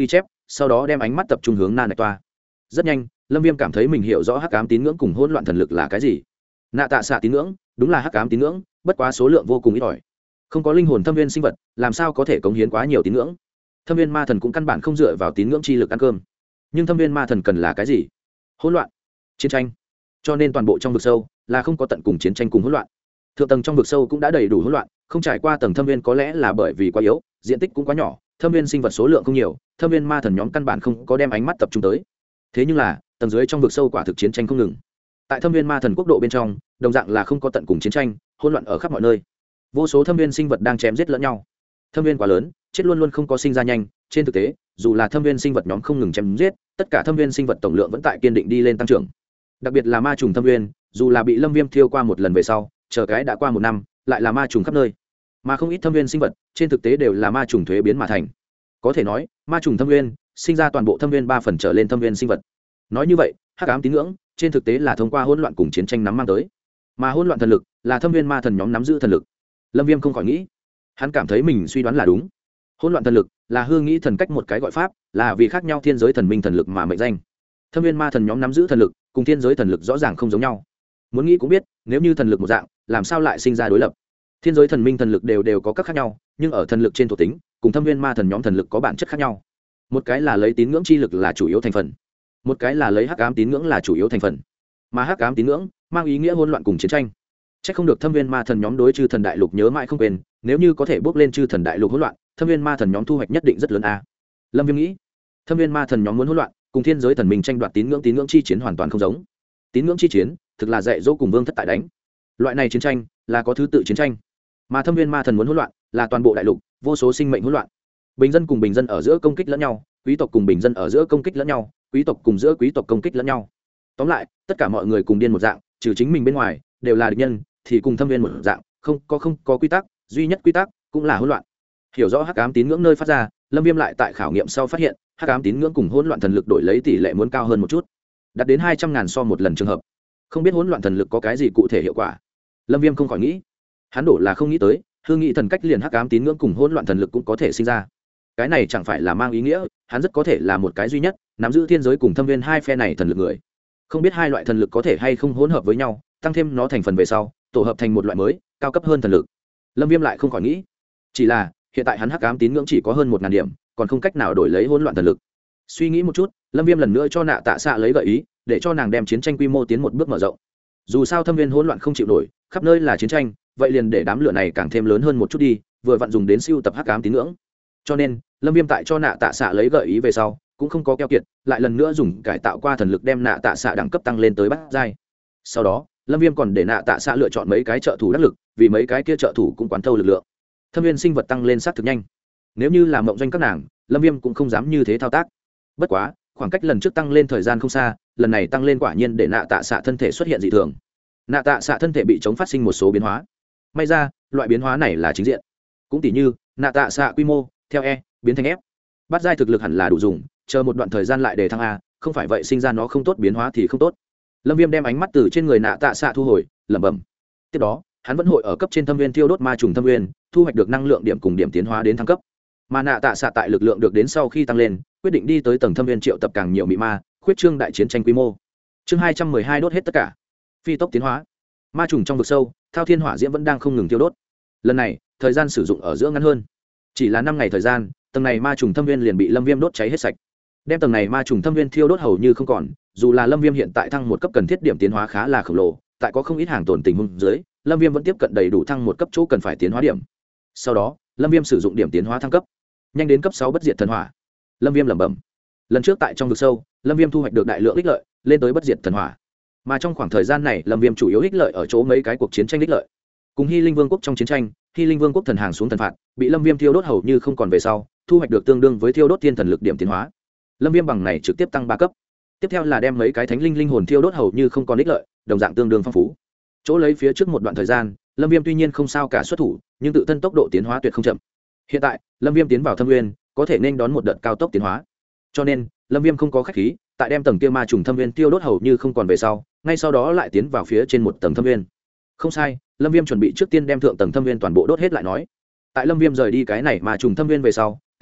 sau đó đem ánh mắt tập trung hướng na nạch toa. Rất nhanh lâm viêm cảm thấy mình hiểu rõ hắc ám tín ngưỡng cùng hỗn loạn thần lực là cái gì. Nạ tạ xạ tín ngưỡng đúng là hắc ám tín ngưỡng, bất quá số lượng vô cùng ít ỏi, không có linh hồn thâm viên sinh vật làm sao có thể cống hiến quá nhiều tín ngưỡng. Thâm viên ma thần cũng căn bản không dựa vào tín ngưỡng chi lực ăn cơm. Nhưng thâm viên ma thần cần là cái gì? Hỗn loạn, chiến tranh. Cho nên toàn bộ trong vực sâu là không có tận cùng chiến tranh cùng hỗn loạn. Thượng tầng trong vực sâu cũng đã đầy đủ hỗn loạn, không trải qua tầng thâm viên có lẽ là bởi vì quá yếu, diện tích cũng quá nhỏ, thâm viên sinh vật số lượng không nhiều, thâm viên ma thần nhóm căn bản không có đem ánh mắt tập trung tới. Thế nhưng là tầng dưới trong vực sâu quả thực chiến tranh không ngừng. Tại thâm viên ma thần quốc độ bên trong đồng dạng là không có tận cùng chiến tranh, hỗn loạn ở khắp mọi nơi, vô số thâm viên sinh vật đang chém giết lẫn nhau. Thâm viên quá lớn, chết luôn luôn không có sinh ra nhanh. Trên thực tế dù là thâm viên sinh vật nhóm không ngừng chém giết, tất cả thâm viên sinh vật tổng lượng vẫn tại kiên định đi lên tăng trưởng. Đặc biệt là ma trùng thâm viên, dù là bị lâm viêm thiêu qua một lần về sau, chờ cái đã qua một năm lại là ma trùng khắp nơi. Mà không ít thâm viên sinh vật trên thực tế đều là ma trùng thuế biến mà thành. Có thể nói ma trùng thâm viên sinh ra toàn bộ thâm viên 3 phần trở lên thâm viên sinh vật. Nói như vậy hắc ám tín ngưỡng trên thực tế là thông qua hỗn loạn cùng chiến tranh nắm mang tới, mà hỗn loạn thần lực là thâm viên ma thần nhóm nắm giữ thần lực. Lâm viêm không khỏi nghĩ, hắn cảm thấy mình suy đoán là đúng. Hỗn loạn thần lực là hư nghĩ thần cách một cái gọi pháp, là vì khác nhau thiên giới thần minh thần lực mà mệnh danh. Thâm viên ma thần nhóm nắm giữ thần lực cùng thiên giới thần lực rõ ràng không giống nhau. Muốn nghĩ cũng biết, nếu như thần lực một dạng làm sao lại sinh ra đối lập. Thiên giới thần minh thần lực đều có các khác nhau, nhưng ở thần lực trên thuộc tính cùng thâm viên ma thần nhóm thần lực có bản chất khác nhau. Một cái là lấy tín ngưỡng chi lực là chủ yếu thành phần, một cái là lấy hắc ám tín ngưỡng là chủ yếu thành phần. Mà hắc ám tín ngưỡng mang ý nghĩa hỗn loạn cùng chiến tranh. Chắc không được thâm viên ma thần nhóm đối chư thần đại lục nhớ mãi không quên, nếu như có thể bước lên chư thần đại lục hỗn loạn, thâm viên ma thần nhóm thu hoạch nhất định rất lớn a. Lâm Viêm nghĩ, thâm viên ma thần nhóm muốn hỗn loạn, cùng thiên giới thần minh tranh đoạt tín ngưỡng chi chiến hoàn toàn không giống. Tín ngưỡng chi chiến thực là dạy dỗ cùng vương thất tại đánh. Loại này chiến tranh là có thứ tự chiến tranh, mà thâm viên ma thần muốn hỗn loạn là toàn bộ đại lục, vô số sinh mệnh hỗn loạn. Bình dân cùng bình dân ở giữa công kích lẫn nhau, quý tộc cùng bình dân ở giữa công kích lẫn nhau, quý tộc cùng giữa quý tộc công kích lẫn nhau. Tóm lại, tất cả mọi người cùng điên một dạng, trừ chính mình bên ngoài đều là địch nhân, thì cùng thâm viên một dạng, không có quy tắc, duy nhất quy tắc cũng là hỗn loạn. Hiểu rõ hắc ám tín ngưỡng nơi phát ra, Lâm Viêm lại tại khảo nghiệm sau phát hiện, hắc ám tín ngưỡng cùng hỗn loạn thần lực đổi lấy tỷ lệ muốn cao hơn một chút, đạt đến 200.000 so một lần trường hợp. Không biết hỗn loạn thần lực có cái gì cụ thể hiệu quả. Lâm Viêm không khỏi nghĩ, hắn đổ là không nghĩ tới, hư nghị thần cách liền hắc ám tín ngưỡng cùng hỗn loạn thần lực cũng có thể sinh ra. Cái này chẳng phải là mang ý nghĩa, hắn rất có thể là một cái duy nhất nắm giữ thiên giới cùng thâm viên hai phe này thần lực người. Không biết hai loại thần lực có thể hay không hỗn hợp với nhau, tăng thêm nó thành phần về sau, tổ hợp thành một loại mới, cao cấp hơn thần lực. Lâm Viêm lại không khỏi nghĩ, chỉ là hiện tại hắn hắc ám tín ngưỡng chỉ có hơn 1000 điểm, còn không cách nào đổi lấy hỗn loạn thần lực. Suy nghĩ một chút, Lâm Viêm lần nữa cho Nạ Tạ Xạ lấy gợi ý, để cho nàng đem chiến tranh quy mô tiến một bước mở rộng. Dù sao thâm viên hỗn loạn không chịu nổi, khắp nơi là chiến tranh, vậy liền để đám lửa này càng thêm lớn hơn một chút đi, vừa vặn dùng đến siêu tập hắc ám tín ngưỡng. Cho nên Lâm Viêm tại cho Nạ Tạ Xạ lấy gợi ý về sau, cũng không có keo kiệt, lại lần nữa dùng cải tạo qua thần lực đem Nạ Tạ Xạ đẳng cấp tăng lên tới bát giai. Sau đó Lâm Viêm còn để Nạ Tạ Xạ lựa chọn mấy cái trợ thủ đắc lực, vì mấy cái kia trợ thủ cũng quán thâu lực lượng. Thâm viên sinh vật tăng lên sát thực nhanh. Nếu như là mộng doanh các nàng, Lâm Viêm cũng không dám như thế thao tác. Bất quá khoảng cách lần trước tăng lên thời gian không xa, lần này tăng lên quả nhiên để Nạ Tạ Xạ thân thể xuất hiện dị thường. Nạ Tạ Xạ thân thể bị chống phát sinh một số biến hóa. May ra loại biến hóa này là chính diện, cũng tỉ như Nạ Tạ Xạ quy mô theo E biến thành F. Bát giai thực lực hẳn là đủ dùng, chờ một đoạn thời gian lại để thăng A, không phải vậy sinh ra nó không tốt biến hóa thì không tốt. Lâm Viêm đem ánh mắt từ trên người Nạ Tạ Xạ thu hồi, lẩm bẩm. Tiếp đó hắn vẫn hội ở cấp trên thâm viên thiêu đốt ma trùng thâm viên, thu hoạch được năng lượng điểm cùng điểm tiến hóa đến thăng cấp. Mà Nạ Tạ Xạ tại lực lượng được đến sau khi tăng lên, quyết định đi tới tầng thâm viên triệu tập càng nhiều mị ma, khuyết trương đại chiến tranh quy mô. Chương 212 đốt hết tất cả. Phi tốc tiến hóa. Ma trùng trong vực sâu, thao thiên hỏa diễm vẫn đang không ngừng thiêu đốt. Lần này thời gian sử dụng ở giữa ngắn hơn, chỉ là 5 ngày thời gian, tầng này ma trùng thâm viên liền bị Lâm Viêm đốt cháy hết sạch, đem tầng này ma trùng thâm viên thiêu đốt hầu như không còn. Dù là Lâm Viêm hiện tại thăng một cấp cần thiết điểm tiến hóa khá là khổng lồ, tại có không ít hàng tồn tình huống dưới, Lâm Viêm vẫn tiếp cận đầy đủ thăng một cấp chỗ cần phải tiến hóa điểm. Sau đó Lâm Viêm sử dụng điểm tiến hóa thăng cấp, nhanh đến cấp 6 bất diệt thần hỏa. Lâm Viêm lẩm bẩm. Lần trước tại trong vực sâu, Lâm Viêm thu hoạch được đại lượng ích lợi, lên tới bất diệt thần hỏa. Mà trong khoảng thời gian này, Lâm Viêm chủ yếu ích lợi ở chỗ mấy cái cuộc chiến tranh ích lợi. Cùng Hy Linh Vương quốc trong chiến tranh, Hy Linh Vương quốc thần hàng xuống thần phạt, bị Lâm Viêm thiêu đốt hầu như không còn về sau, thu hoạch được tương đương với thiêu đốt thiên thần lực điểm tiến hóa. Lâm Viêm bằng này trực tiếp tăng 3 cấp. Tiếp theo là đem mấy cái thánh linh linh hồn thiêu đốt hầu như không còn ích lợi, đồng dạng tương đương phong phú. Chỗ lấy phía trước một đoạn thời gian, Lâm Viêm tuy nhiên không sao cả xuất thủ, nhưng tự thân tốc độ tiến hóa tuyệt không chậm. Hiện tại, Lâm Viêm tiến vào thâm nguyên, có thể nên đón một đợt cao tốc tiến hóa. Cho nên, Lâm Viêm không có khách khí, tại đem tầng kia ma trùng thâm nguyên tiêu đốt hầu như không còn về sau, ngay sau đó lại tiến vào phía trên một tầng thâm nguyên. Không sai, Lâm Viêm chuẩn bị trước tiên đem thượng tầng thâm nguyên toàn bộ đốt hết lại nói. Tại Lâm Viêm rời đi cái này ma trùng thâm nguyên về sau,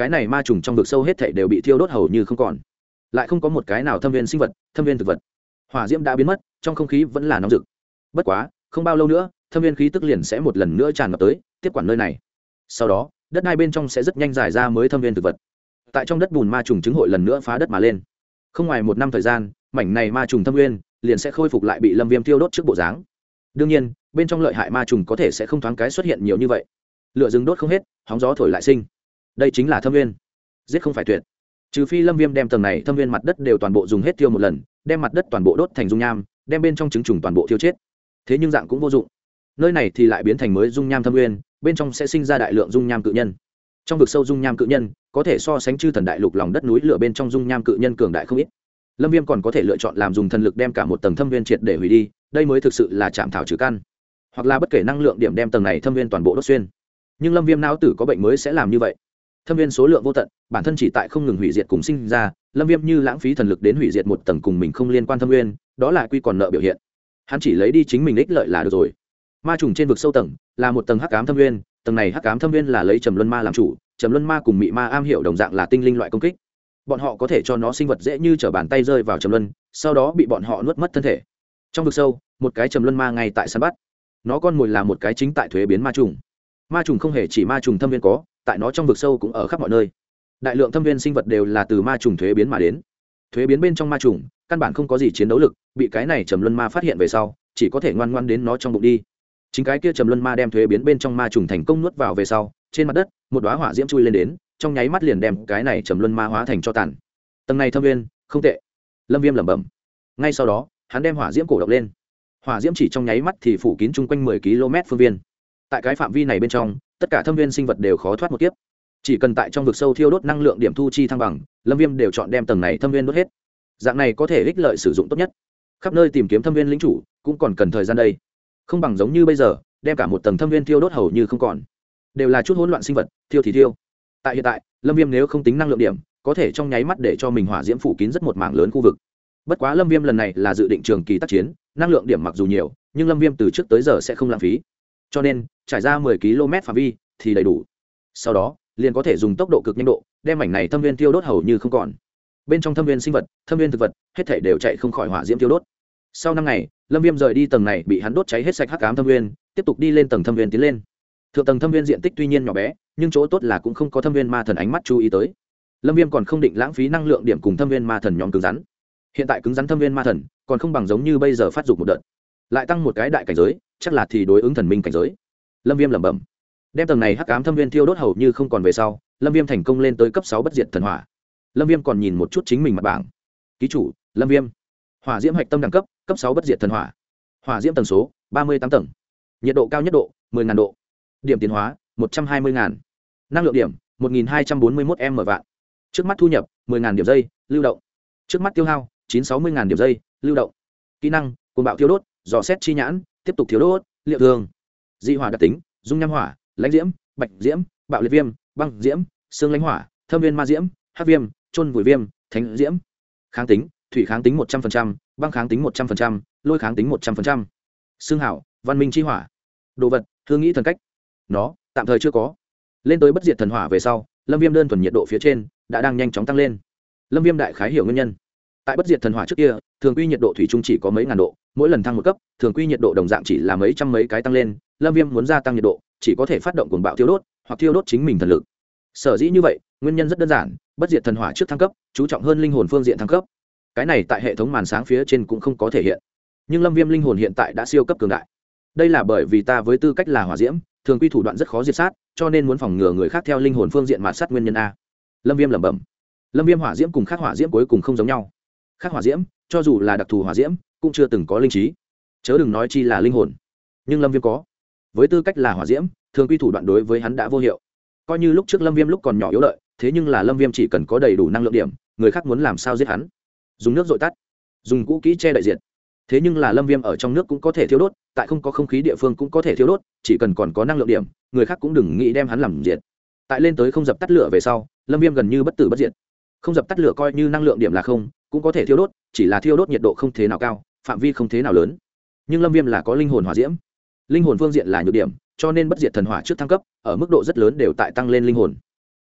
cái này ma trùng trong vực sâu hết thảy đều bị thiêu đốt hầu như không còn, lại không có một cái nào thâm viên sinh vật, thâm viên thực vật. Hỏa diễm đã biến mất, trong không khí vẫn là nóng rực. Bất quá không bao lâu nữa thâm viên khí tức liền sẽ một lần nữa tràn ngập tới, tiếp quản nơi này. Sau đó đất đai bên trong sẽ rất nhanh giải ra mới thâm viên thực vật. Tại trong đất bùn ma trùng trứng hội lần nữa phá đất mà lên. Không ngoài một năm thời gian, mảnh này ma trùng thâm viên liền sẽ khôi phục lại bị Lâm Viêm thiêu đốt trước bộ dáng. Đương nhiên bên trong lợi hại ma trùng có thể sẽ không thoáng cái xuất hiện nhiều như vậy. Lửa rừng đốt không hết, hóng gió thổi lại sinh. Đây chính là thâm viên, giết không phải tuyệt. Trừ phi Lâm Viêm đem tầng này thâm viên mặt đất đều toàn bộ dùng hết tiêu một lần, đem mặt đất toàn bộ đốt thành dung nham, đem bên trong trứng trùng toàn bộ thiêu chết. Thế nhưng dạng cũng vô dụng. Nơi này thì lại biến thành mới dung nham thâm viên, bên trong sẽ sinh ra đại lượng dung nham cự nhân. Trong vực sâu dung nham cự nhân có thể so sánh chư thần đại lục lòng đất núi lửa bên trong dung nham cự nhân cường đại không ít. Lâm Viêm còn có thể lựa chọn làm dùng thần lực đem cả một tầng thâm viên triệt để hủy đi, đây mới thực sự là chạm thảo trừ căn. Hoặc là bất kể năng lượng điểm đem tầng này thâm viên toàn bộ đốt xuyên. Nhưng Lâm Viêm não tử có bệnh mới sẽ làm như vậy. Thâm viên số lượng vô tận, bản thân chỉ tại không ngừng hủy diệt cùng sinh ra, Lâm Viêm như lãng phí thần lực đến hủy diệt một tầng cùng mình không liên quan thâm viên, đó là quy còn nợ biểu hiện. Hắn chỉ lấy đi chính mình ích lợi là được rồi. Ma trùng trên vực sâu tầng là một tầng hắc ám thâm viên, tầng này hắc ám thâm viên là lấy Trầm Luân Ma làm chủ, Trầm Luân Ma cùng Mị Ma am hiểu đồng dạng là tinh linh loại công kích. Bọn họ có thể cho nó sinh vật dễ như trở bàn tay rơi vào Trầm Luân, sau đó bị bọn họ nuốt mất thân thể. Trong vực sâu, một cái Trầm Luân Ma ngay tại săn bắt. Nó con mồi là một cái chính tại thuế biến ma trùng. Ma trùng không hề chỉ ma trùng thâm viên có, tại nó trong vực sâu cũng ở khắp mọi nơi. Đại lượng thâm viên sinh vật đều là từ ma trùng thuế biến mà đến. Thuế biến bên trong ma trùng, căn bản không có gì chiến đấu lực, bị cái này Trầm Luân Ma phát hiện về sau, chỉ có thể ngoan ngoãn đến nó trong bụng đi. Chính cái kia Trầm Luân Ma đem thuế biến bên trong ma trùng thành công nuốt vào về sau, trên mặt đất, một đóa hỏa diễm chui lên đến, trong nháy mắt liền đem cái này Trầm Luân Ma hóa thành cho tàn. Tầng này thâm viên, không tệ. Lâm Viêm lẩm bẩm. Ngay sau đó, hắn đem hỏa diễm cổ động lên. Hỏa diễm chỉ trong nháy mắt thì phủ kín chung quanh 10 km phương viên. Tại cái phạm vi này bên trong, tất cả thâm viên sinh vật đều khó thoát một kiếp. Chỉ cần tại trong vực sâu thiêu đốt năng lượng điểm thu chi thăng bằng, Lâm Viêm đều chọn đem tầng này thâm viên đốt hết. Dạng này có thể ích lợi sử dụng tốt nhất. Khắp nơi tìm kiếm thâm viên lĩnh chủ, cũng còn cần thời gian đây. Không bằng giống như bây giờ, đem cả một tầng thâm viên thiêu đốt hầu như không còn. Đều là chút hỗn loạn sinh vật, thiêu thì thiêu. Tại hiện tại, Lâm Viêm nếu không tính năng lượng điểm, có thể trong nháy mắt để cho mình hỏa diễm phủ kín rất một mảng lớn khu vực. Bất quá Lâm Viêm lần này là dự định trường kỳ tác chiến, năng lượng điểm mặc dù nhiều, nhưng Lâm Viêm từ trước tới giờ sẽ không lãng phí. Cho nên, trải ra 10 km phạm vi thì đầy đủ. Sau đó, liền có thể dùng tốc độ cực nhanh độ, đem mảnh này thâm viên tiêu đốt hầu như không còn. Bên trong thâm viên sinh vật, thâm viên thực vật, hết thảy đều chạy không khỏi hỏa diễm tiêu đốt. Sau 5 ngày, Lâm Viêm rời đi tầng này bị hắn đốt cháy hết sạch hắc ám thâm viên, tiếp tục đi lên tầng thâm viên tiến lên. Thượng tầng thâm viên diện tích tuy nhiên nhỏ bé, nhưng chỗ tốt là cũng không có thâm viên ma thần ánh mắt chú ý tới. Lâm Viêm còn không định lãng phí năng lượng điểm cùng thâm viên ma thần nhóm cứng rắn. Hiện tại cứng rắn thâm viên ma thần, còn không bằng giống như bây giờ phát dục một đợt. Lại tăng một cái đại cảnh giới, chắc là thì đối ứng thần minh cảnh giới. Lâm Viêm lẩm bẩm. Đem tầng này hắc ám thâm viên thiêu đốt hầu như không còn về sau, Lâm Viêm thành công lên tới cấp 6 bất diệt thần hỏa. Lâm Viêm còn nhìn một chút chính mình mặt bảng. Ký chủ, Lâm Viêm. Hỏa diễm hạch tâm đẳng cấp, cấp 6 bất diệt thần hỏa. Hỏa diễm tầng số, 38 tầng. Nhiệt độ cao nhất độ, 10.000 độ. Điểm tiến hóa, 120.000. Năng lượng điểm, 1241 m vạn. Trước mắt thu nhập, 10.000 điểm giây, lưu động. Trước mắt tiêu hao, 960.000 điểm giây, lưu động. Kỹ năng, cuồng bạo thiêu đốt, dò xét chi nhãn, tiếp tục thiêu đốt, liệu thường. Dị hỏa đặc tính, dung nham hỏa, lãnh diễm, bạch diễm, bạo liệt viêm, băng diễm, xương lãnh hỏa, thâm viên ma diễm, hắc viêm, trôn vùi viêm, thánh diễm. Kháng tính, thủy kháng tính 100%, băng kháng tính 100%, lôi kháng tính 100%. Xương hảo, văn minh chi hỏa. Đồ vật, thương nghĩ thần cách. Nó tạm thời chưa có. Lên tới bất diệt thần hỏa về sau, Lâm Viêm đơn thuần nhiệt độ phía trên đã đang nhanh chóng tăng lên. Lâm Viêm đại khái hiểu nguyên nhân. Tại bất diệt thần hỏa trước kia, thường quy nhiệt độ thủy chung chỉ có mấy ngàn độ, mỗi lần thăng một cấp, thường quy nhiệt độ đồng dạng chỉ là mấy trăm mấy cái tăng lên, Lâm Viêm muốn gia tăng nhiệt độ, chỉ có thể phát động cuồng bạo thiêu đốt, hoặc thiêu đốt chính mình thần lực. Sở dĩ như vậy, nguyên nhân rất đơn giản, bất diệt thần hỏa trước thăng cấp, chú trọng hơn linh hồn phương diện thăng cấp. Cái này tại hệ thống màn sáng phía trên cũng không có thể hiện. Nhưng Lâm Viêm linh hồn hiện tại đã siêu cấp cường đại. Đây là bởi vì ta với tư cách là hỏa diễm, thường quy thủ đoạn rất khó diệt sát, cho nên muốn phòng ngừa người khác theo linh hồn phương diện mà sát nguyên nhân a. Lâm Viêm lẩm bẩm. Lâm Viêm hỏa diễm cùng khác hỏa diễm cuối cùng không giống nhau. Khác hỏa diễm, cho dù là đặc thù hỏa diễm, cũng chưa từng có linh trí, chớ đừng nói chi là linh hồn. Nhưng Lâm Viêm có. Với tư cách là hỏa diễm, thường quy thủ đoạn đối với hắn đã vô hiệu. Coi như lúc trước Lâm Viêm lúc còn nhỏ yếu đợi, thế nhưng là Lâm Viêm chỉ cần có đầy đủ năng lượng điểm, người khác muốn làm sao giết hắn. Dùng nước dội tắt, dùng cũ kỹ che đậy diệt. Thế nhưng là Lâm Viêm ở trong nước cũng có thể thiêu đốt, tại không có không khí địa phương cũng có thể thiêu đốt, chỉ cần còn có năng lượng điểm, người khác cũng đừng nghĩ đem hắn làm diệt. Tại lên tới không dập tắt lửa về sau, Lâm Viêm gần như bất tử bất diệt. Không dập tắt lửa coi như năng lượng điểm là không, cũng có thể thiêu đốt, chỉ là thiêu đốt nhiệt độ không thế nào cao, phạm vi không thế nào lớn. Nhưng Lâm Viêm là có linh hồn hỏa diễm. Linh hồn phương diện là nhược điểm, cho nên bất diệt thần hỏa trước thăng cấp, ở mức độ rất lớn đều tại tăng lên linh hồn.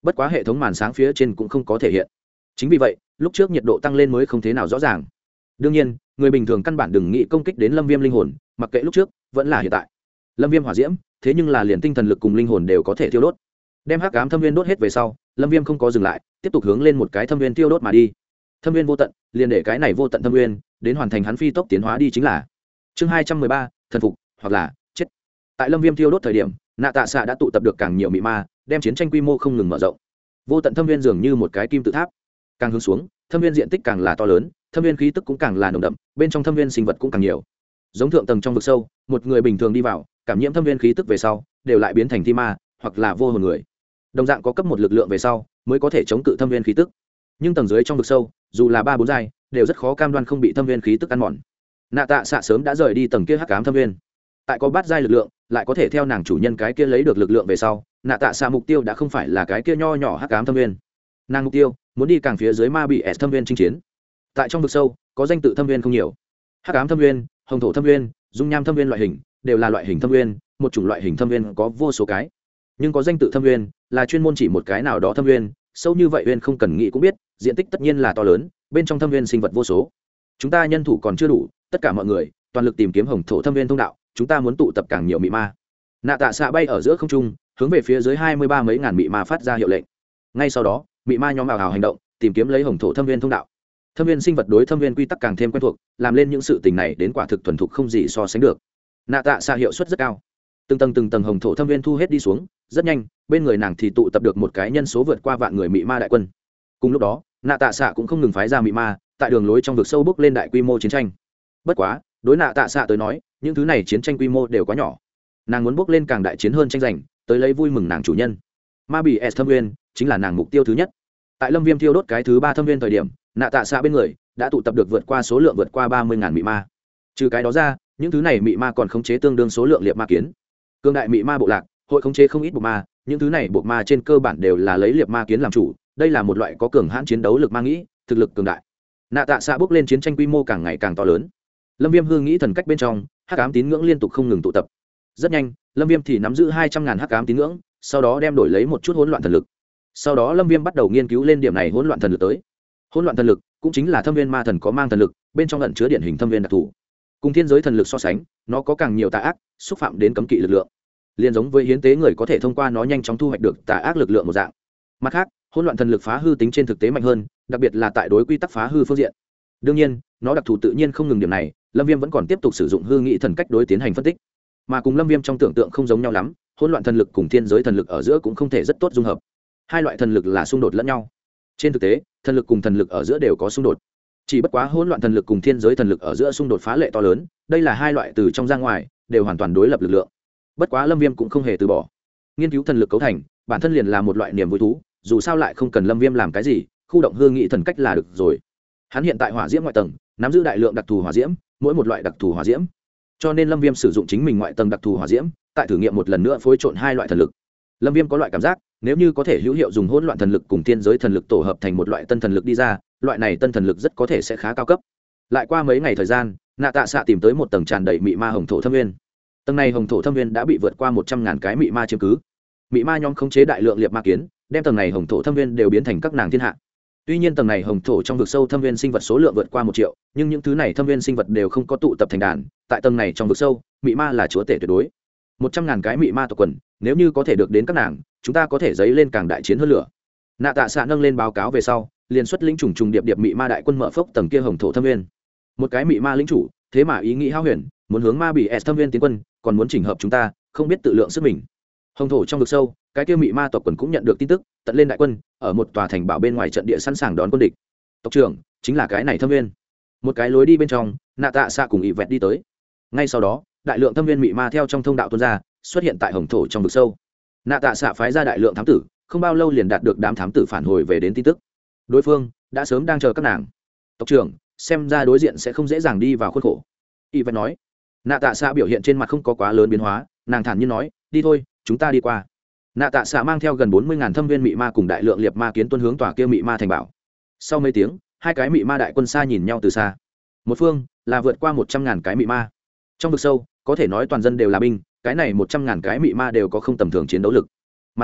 bất quá hệ thống màn sáng phía trên cũng không có thể hiện. Chính vì vậy lúc trước nhiệt độ tăng lên mới không thế nào rõ ràng. Đương nhiên người bình thường căn bản đừng nghĩ công kích đến Lâm Viêm linh hồn, mặc kệ lúc trước vẫn là hiện tại. Lâm Viêm hỏa diễm thế nhưng là liền tinh thần lực cùng linh hồn đều có thể thiêu đốt. Đem hắc ám thâm viên đốt hết về sau, Lâm Viêm không có dừng lại, tiếp tục hướng lên một cái thâm viên thiêu đốt mà đi. Thâm viên vô tận, liền để cái này vô tận thâm viên đến hoàn thành hắn phi tốc tiến hóa đi chính là. Chương 213, thần phục hoặc là chết. Tại Lâm Viêm thiêu đốt thời điểm, Nạ Tạ Xạ đã tụ tập được càng nhiều mị ma, đem chiến tranh quy mô không ngừng mở rộng. Vô tận thâm viên dường như một cái kim tự tháp, càng hướng xuống, thâm viên diện tích càng là to lớn, thâm viên khí tức cũng càng là nồng đậm, bên trong thâm viên sinh vật cũng càng nhiều. Giống thượng tầng trong vực sâu, một người bình thường đi vào, cảm nhiễm thâm viên khí tức về sau, đều lại biến thành thi ma, hoặc là vô hồn người. Đồng dạng có cấp một lực lượng về sau, mới có thể chống cự thâm viên khí tức. Nhưng tầng dưới trong vực sâu, dù là 3 4 giai, đều rất khó cam đoan không bị thâm viên khí tức ăn mòn. Nạ Tạ Xạ sớm đã rời đi tầng kia hắc ám thâm viên. Tại có bát giai lực lượng, lại có thể theo nàng chủ nhân cái kia lấy được lực lượng về sau, Nạ Tạ Xạ mục tiêu đã không phải là cái kia nho nhỏ hắc ám thâm viên. Nàng mục tiêu muốn đi càng phía dưới ma bị s thâm viên chinh chiến. Tại trong vực sâu, có danh tự thâm viên không nhiều. Hắc ám thâm viên, hồng thổ thâm viên, dung nham thâm viên loại hình, đều là loại hình thâm viên, một chủng loại hình thâm viên có vô số cái. Nhưng có danh tự thâm viên, là chuyên môn chỉ một cái nào đó thâm viên, sâu như vậy viên không cần nghĩ cũng biết, diện tích tất nhiên là to lớn, bên trong thâm viên sinh vật vô số. Chúng ta nhân thủ còn chưa đủ, tất cả mọi người toàn lực tìm kiếm hồng thổ thâm viên thông đạo, chúng ta muốn tụ tập càng nhiều mị ma. Nạ Tạ Xạ bay ở giữa không trung, hướng về phía dưới 23 mấy ngàn mị ma phát ra hiệu lệnh. Ngay sau đó, mị ma nhóm ảo hào hành động, tìm kiếm lấy hồng thổ thâm viên thông đạo. Thâm viên sinh vật đối thâm viên quy tắc càng thêm quen thuộc, làm lên những sự tình này đến quả thực thuần thục không gì so sánh được. Nạ Tạ Xạ hiệu suất rất cao, từng tầng hồng thổ thâm viên thu hết đi xuống, rất nhanh bên người nàng thì tụ tập được một cái nhân số vượt qua vạn người mị ma đại quân. Cùng lúc đó Nạ Tạ Xạ cũng không ngừng phái ra mị ma tại đường lối trong vực sâu bước lên đại quy mô chiến tranh. Bất quá đối Nạ Tạ Xạ tới nói, những thứ này chiến tranh quy mô đều quá nhỏ, nàng muốn bước lên càng đại chiến hơn tranh giành, tới lấy vui mừng nàng chủ nhân. Ma bì s thâm viên chính là nàng mục tiêu thứ nhất. Tại Lâm Viêm thiêu đốt cái thứ 3 thâm viên thời điểm, Nạ Tạ Xạ bên người đã tụ tập được vượt qua số lượng vượt qua 30.000 mị ma. Trừ cái đó ra, những thứ này mị ma còn khống chế tương đương số lượng liệp ma kiến. Cương đại mị ma bộ lạc hội khống chế không ít bộ ma, những thứ này bộ ma trên cơ bản đều là lấy liệp ma kiến làm chủ, đây là một loại có cường hãn chiến đấu lực ma nghĩ, thực lực cường đại. Nạ Tạ Xạ bước lên chiến tranh quy mô càng ngày càng to lớn. Lâm Viêm hư nghĩ thần cách bên trong, hắc ám tín ngưỡng liên tục không ngừng tụ tập. Rất nhanh, Lâm Viêm thì nắm giữ 200.000 hắc ám tín ngưỡng, sau đó đem đổi lấy một chút hỗn loạn thần lực. Sau đó Lâm Viêm bắt đầu nghiên cứu lên điểm này hỗn loạn thần lực tới. Hỗn loạn thần lực cũng chính là thâm viên ma thần có mang thần lực, bên trong ẩn chứa điển hình thâm viên đặc thù. Cùng thiên giới thần lực so sánh, nó có càng nhiều tà ác, xúc phạm đến cấm kỵ lực lượng. Liên giống với hiến tế người có thể thông qua nó nhanh chóng thu hoạch được tà ác lực lượng một dạng. Mặt khác, hỗn loạn thần lực phá hư tính trên thực tế mạnh hơn, đặc biệt là tại đối quy tắc phá hư phương diện. Đương nhiên, nó đặc thù tự nhiên không ngừng điểm này, Lâm Viêm vẫn còn tiếp tục sử dụng hư nghị thần cách đối tiến hành phân tích. Mà cùng Lâm Viêm trong tưởng tượng không giống nhau lắm, hỗn loạn thần lực cùng thiên giới thần lực ở giữa cũng không thể rất tốt dung hợp. Hai loại thần lực là xung đột lẫn nhau. Trên thực tế, thần lực cùng thần lực ở giữa đều có xung đột. Chỉ bất quá hỗn loạn thần lực cùng thiên giới thần lực ở giữa xung đột phá lệ to lớn, đây là hai loại từ trong ra ngoài đều hoàn toàn đối lập lực lượng. Bất quá Lâm Viêm cũng không hề từ bỏ. Nghiên cứu thần lực cấu thành, bản thân liền là một loại niềm vui thú, dù sao lại không cần Lâm Viêm làm cái gì, khu động hư nghị thần cách là được rồi. Hắn hiện tại hỏa diễm ngoại tầng, nắm giữ đại lượng đặc thù hỏa diễm, mỗi một loại đặc thù hỏa diễm. Cho nên Lâm Viêm sử dụng chính mình ngoại tầng đặc thù hỏa diễm, tại thử nghiệm một lần nữa phối trộn hai loại thần lực. Lâm Viêm có loại cảm giác, nếu như có thể hữu hiệu dùng hỗn loạn thần lực cùng thiên giới thần lực tổ hợp thành một loại tân thần lực đi ra, loại này tân thần lực rất có thể sẽ khá cao cấp. Lại qua mấy ngày thời gian, Nạ Tạ Xạ tìm tới một tầng tràn đầy mị ma hồng thổ thâm viên. Tầng này hồng thổ thâm viên đã bị vượt qua 100.000 cái mị ma chiếm cứ. Mị ma nhóm khống chế đại lượng liệp ma kiến, đem tầng này hồng thổ thâm viên đều biến thành các nàng thiên hạ. Tuy nhiên tầng này hồng thổ trong vực sâu thâm viên sinh vật số lượng vượt qua 1 triệu, nhưng những thứ này thâm viên sinh vật đều không có tụ tập thành đàn, tại tầng này trong vực sâu, mị ma là chúa tể tuyệt đối. 100.000 cái mị ma tộc quần, nếu như có thể được đến các nàng, chúng ta có thể dấy lên càng đại chiến hơn lửa. Nạ Tạ Xạ nâng lên báo cáo về sau, liền xuất lĩnh trùng điệp điệp mị ma đại quân mở phốc tầng kia hồng thổ thâm viên. Một cái mị ma lĩnh chủ, thế mà ý nghĩ hao huyền, muốn hướng ma bị s thâm viên tiến quân, còn muốn chỉnh hợp chúng ta, không biết tự lượng sức mình. Hồng thổ trong vực sâu, cái kia mị ma tộc quần cũng nhận được tin tức, tận lên đại quân, ở một tòa thành bảo bên ngoài trận địa sẵn sàng đón quân địch. Tộc trưởng chính là cái này thâm viên. Một cái lối đi bên trong, Nạ Tạ Xạ cùng ỷ vẹt đi tới. Ngay sau đó, đại lượng thâm viên mị ma theo trong thông đạo tuôn ra, xuất hiện tại hồng thổ trong vực sâu. Nạ Tạ Xạ phái ra đại lượng thám tử, không bao lâu liền đạt được đám thám tử phản hồi về đến tin tức. Đối phương đã sớm đang chờ các nàng. Tộc trưởng, xem ra đối diện sẽ không dễ dàng đi vào khuôn khổ. Y vẫn nói. Nạ Tạ Xạ biểu hiện trên mặt không có quá lớn biến hóa, nàng thản nhiên nói, đi thôi, chúng ta đi qua. Nạ Tạ Xạ mang theo gần 40.000 thâm viên mị ma cùng đại lượng liệp ma kiến tuân hướng tòa kia mị ma thành bảo. Sau mấy tiếng, hai cái mị ma đại quân xa nhìn nhau từ xa. Một phương là vượt qua 100.000 cái mị ma. Trong vực sâu, có thể nói toàn dân đều là binh, cái này 100.000 cái mị ma đều có không tầm thường chiến đấu lực. Mặt khác,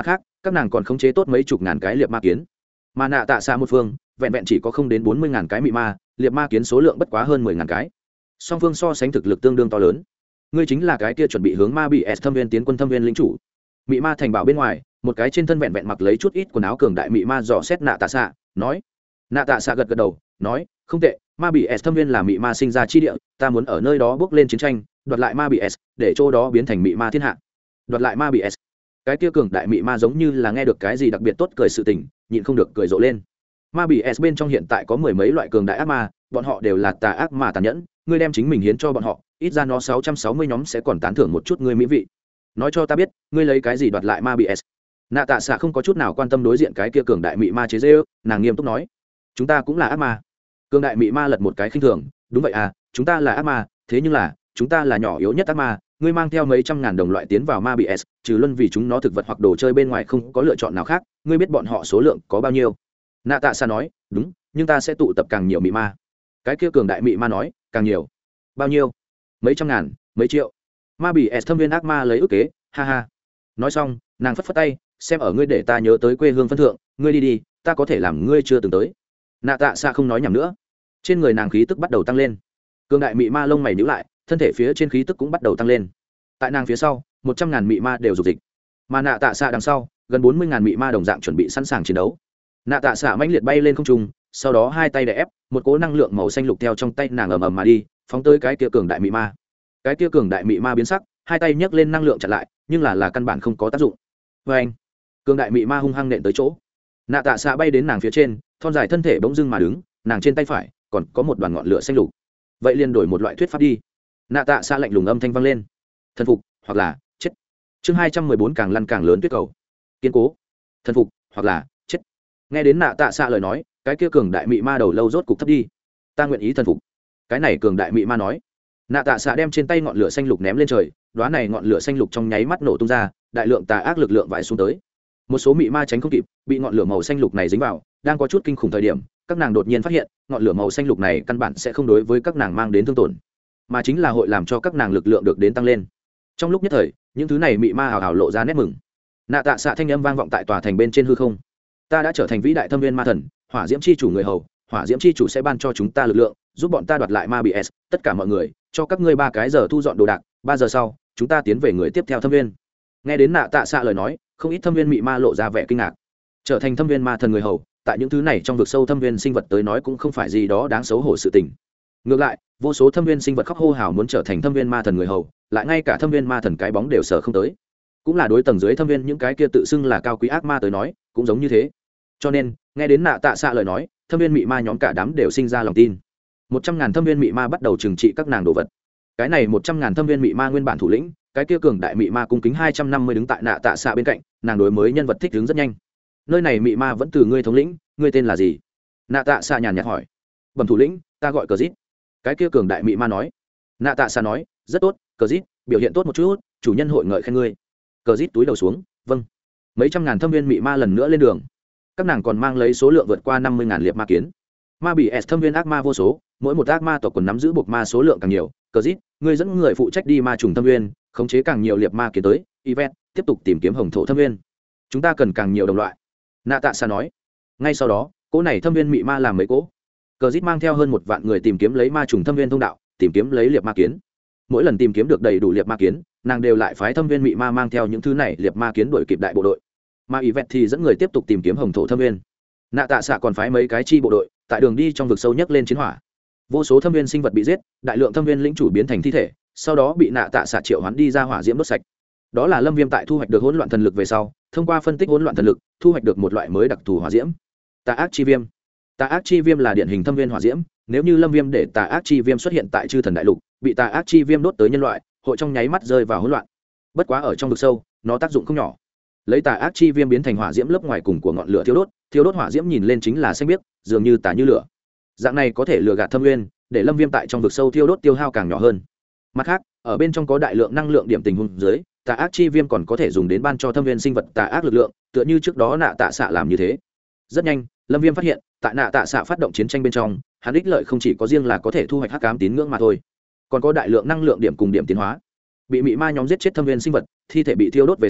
các nàng còn khống chế tốt mấy chục ngàn cái liệp ma kiến, mà nạ tạ xạ một phương vẹn vẹn chỉ có không đến 40.000 cái mị ma, liệp ma kiến số lượng bất quá hơn 10.000 cái, song phương so sánh thực lực tương đương to lớn. Ngươi chính là cái kia chuẩn bị hướng ma bị s thâm viên tiến quân thâm viên lĩnh chủ. Mị ma thành bảo bên ngoài, một cái trên thân vẹn vẹn mặc lấy chút ít quần áo cường đại mị ma dò xét nạ tạ xạ, nói. Nạ tạ xạ gật gật đầu, nói, không tệ, ma bị s thâm viên là mị ma sinh ra chi địa, ta muốn ở nơi đó bước lên chiến tranh, đoạt lại ma bị s, để chỗ đó biến thành mị ma thiên hạ. Đoạt lại ma bị s. Cái kia cường đại mị ma giống như là nghe được cái gì đặc biệt tốt cười sự tình, nhịn không được cười rộ lên. Ma bị s bên trong hiện tại có mười mấy loại cường đại ác ma, bọn họ đều là tà ác mà tàn nhẫn, ngươi đem chính mình hiến cho bọn họ, ít ra nó 660 nhóm sẽ còn tán thưởng một chút ngươi mỹ vị. Nói cho ta biết, ngươi lấy cái gì đoạt lại ma bị s? Nạ tạ xạ không có chút nào quan tâm đối diện cái kia cường đại mị ma chế giễu, nàng nghiêm túc nói, chúng ta cũng là ác ma. Cường đại mị ma lật một cái khinh thường, đúng vậy à, chúng ta là ác ma, thế nhưng là chúng ta là nhỏ yếu nhất ác ma, ngươi mang theo mấy trăm ngàn đồng loại tiến vào ma bị s, trừ luân vì chúng nó thực vật hoặc đồ chơi bên ngoài không có lựa chọn nào khác, ngươi biết bọn họ số lượng có bao nhiêu? Nạ tạ xạ nói, đúng, nhưng ta sẽ tụ tập càng nhiều mị ma. Cái kia cường đại mị ma nói, càng nhiều? Bao nhiêu? Mấy trăm ngàn, mấy triệu. Ma bị s thâm viên ác ma lấy ước kế, ha ha. Nói xong, nàng phất phất tay, xem ở ngươi để ta nhớ tới quê hương phân thượng, ngươi đi đi, ta có thể làm ngươi chưa từng tới. Nạ tạ xạ không nói nhảm nữa, trên người nàng khí tức bắt đầu tăng lên. Cường đại mị ma lông mày nhíu lại, thân thể phía trên khí tức cũng bắt đầu tăng lên. Tại nàng phía sau, 100.000 mị ma đều dục dịch, mà nạ tạ xạ đằng sau, gần 40.000 mị ma đồng dạng chuẩn bị sẵn sàng chiến đấu. Nạ tạ xạ mãnh liệt bay lên không trung, sau đó hai tay đè ép, một cỗ năng lượng màu xanh lục theo trong tay nàng ầm ầm mà đi, phóng tới cái kia cường đại mị ma. Cái kia cường đại mị ma biến sắc, hai tay nhấc lên năng lượng chặn lại, nhưng là căn bản không có tác dụng. Và anh, cường đại mị ma hung hăng nện tới chỗ. Nạ tạ xạ bay đến nàng phía trên, thon dài thân thể bỗng dưng mà đứng, nàng trên tay phải còn có một đoàn ngọn lửa xanh lục. Vậy liền đổi một loại thuyết pháp đi. Nạ tạ xạ lạnh lùng âm thanh vang lên. Thần phục hoặc là chết. Chương 214 càng lăn càng lớn tuyết cầu. Kiên cố. Thần phục hoặc là chết. Nghe đến nạ tạ xạ lời nói, cái kia cường đại mị ma đầu lâu rốt cục thấp đi. Ta nguyện ý thần phục. Cái này cường đại mị ma nói. Nạ tạ xạ đem trên tay ngọn lửa xanh lục ném lên trời, đóa này ngọn lửa xanh lục trong nháy mắt nổ tung ra, đại lượng tà ác lực lượng vãi xuống tới. Một số mị ma tránh không kịp, bị ngọn lửa màu xanh lục này dính vào, đang có chút kinh khủng thời điểm, các nàng đột nhiên phát hiện, ngọn lửa màu xanh lục này căn bản sẽ không đối với các nàng mang đến thương tổn, mà chính là hội làm cho các nàng lực lượng được đến tăng lên. Trong lúc nhất thời, những thứ này mị ma hào hào lộ ra nét mừng. Nạ tạ xạ thanh âm vang vọng tại tòa thành bên trên hư không. Ta đã trở thành vĩ đại thâm viên ma thần, hỏa diễm chi chủ người hầu, hỏa diễm chi chủ sẽ ban cho chúng ta lực lượng, giúp bọn ta đoạt lại ma bị s. Tất cả mọi người, cho các ngươi 3 cái giờ thu dọn đồ đạc, 3 giờ sau, chúng ta tiến về người tiếp theo thâm viên. Nghe đến nạ tạ xạ lời nói, không ít thâm viên mị ma lộ ra vẻ kinh ngạc. Trở thành thâm viên ma thần người hầu, tại những thứ này trong vực sâu thâm viên sinh vật tới nói cũng không phải gì đó đáng xấu hổ sự tình. Ngược lại, vô số thâm viên sinh vật khóc hô hào muốn trở thành thâm viên ma thần người hầu, lại ngay cả thâm viên ma thần cái bóng đều sợ không tới. Cũng là đối tầng dưới thâm viên những cái kia tự xưng là cao quý ác ma tới nói, cũng giống như thế. Cho nên, nghe đến nạ tạ xạ lời nói, thâm viên mị ma nhóm cả đám đều sinh ra lòng tin. 100.000 thâm viên mị ma bắt đầu trừng trị các nàng đồ vật. Cái này 100.000 thâm viên mị ma nguyên bản thủ lĩnh, cái kia cường đại mị ma cung kính 250 đứng tại nạ tạ xạ bên cạnh, nàng đối mới nhân vật thích đứng rất nhanh. Nơi này mị ma vẫn từ ngươi thống lĩnh, ngươi tên là gì? Nạ tạ xạ nhàn nhạt hỏi. Bẩm thủ lĩnh, ta gọi Cờ Dít. Cái kia cường đại mị ma nói. Nạ tạ xạ nói, rất tốt, Cờ Dít, biểu hiện tốt một chút, chủ nhân hội ngợi khen ngươi. Cờ Dít túi đầu xuống, vâng. Mấy trăm ngàn thâm viên mị ma lần nữa lên đường. Các nàng còn mang lấy số lượng vượt qua 50.000 liệp ma kiến. Ma bị s thâm viên ác ma vô số, mỗi một ác ma tộc còn nắm giữ buộc ma số lượng càng nhiều. Cờ Dít, ngươi dẫn người phụ trách đi ma trùng thâm viên, khống chế càng nhiều liệp ma kiến tới. Yvette, tiếp tục tìm kiếm hồng thổ thâm viên. Chúng ta cần càng nhiều đồng loại. Nạ tạ xạ nói. Ngay sau đó, cỗ này thâm viên mị ma làm mấy cỗ. Cờ Dít mang theo hơn 1 vạn người tìm kiếm lấy ma trùng thâm viên thông đạo, tìm kiếm lấy liệp ma kiến. Mỗi lần tìm kiếm được đầy đủ liệp ma kiến, nàng đều lại phái thâm viên mị ma mang theo những thứ này liệp ma kiến đuổi kịp đại bộ đội. Mà Yvette thì dẫn người tiếp tục tìm kiếm hồng thổ thâm viên. Nạ tạ xạ còn phái mấy cái chi bộ đội, tại đường đi trong vực sâu nhấc lên chiến hỏa. Vô số thâm viên sinh vật bị giết, đại lượng thâm viên lĩnh chủ biến thành thi thể, sau đó bị nạ tạ xạ triệu hoán đi ra hỏa diễm đốt sạch. Đó là Lâm Viêm tại thu hoạch được hỗn loạn thần lực về sau, thông qua phân tích hỗn loạn thần lực, thu hoạch được một loại mới đặc thù hỏa diễm. Tà ác chi viêm. Tà ác chi viêm là điển hình thâm viên hỏa diễm, nếu như Lâm Viêm để tà ác chi viêm xuất hiện tại chư thần đại lục, bị tà ác chi viêm đốt tới nhân loại, hội trong nháy mắt rơi vào hỗn loạn. Bất quá ở trong vực sâu, nó tác dụng không nhỏ. Lấy tà ác chi viêm biến thành hỏa diễm lớp ngoài cùng của ngọn lửa thiêu đốt hỏa diễm nhìn lên chính là xanh biếc, dường như tà như lửa. Dạng này có thể lừa gạt thâm nguyên, để Lâm Viêm tại trong vực sâu thiêu đốt tiêu hao càng nhỏ hơn. Mặt khác, ở bên trong có đại lượng năng lượng điểm tình huống dưới, tà ác chi viêm còn có thể dùng đến ban cho thâm viên sinh vật tà ác lực lượng, tựa như trước đó nạ tạ xạ làm như thế. Rất nhanh, Lâm Viêm phát hiện, tại nạ tạ xạ phát động chiến tranh bên trong, hắn ích lợi không chỉ có riêng là có thể thu hoạch hắc ám tín ngưỡng mà thôi, còn có đại lượng năng lượng điểm cùng điểm tiến hóa. Bị mị ma nhóm giết chết thâm viên sinh vật, thi thể bị thiêu đốt về sau,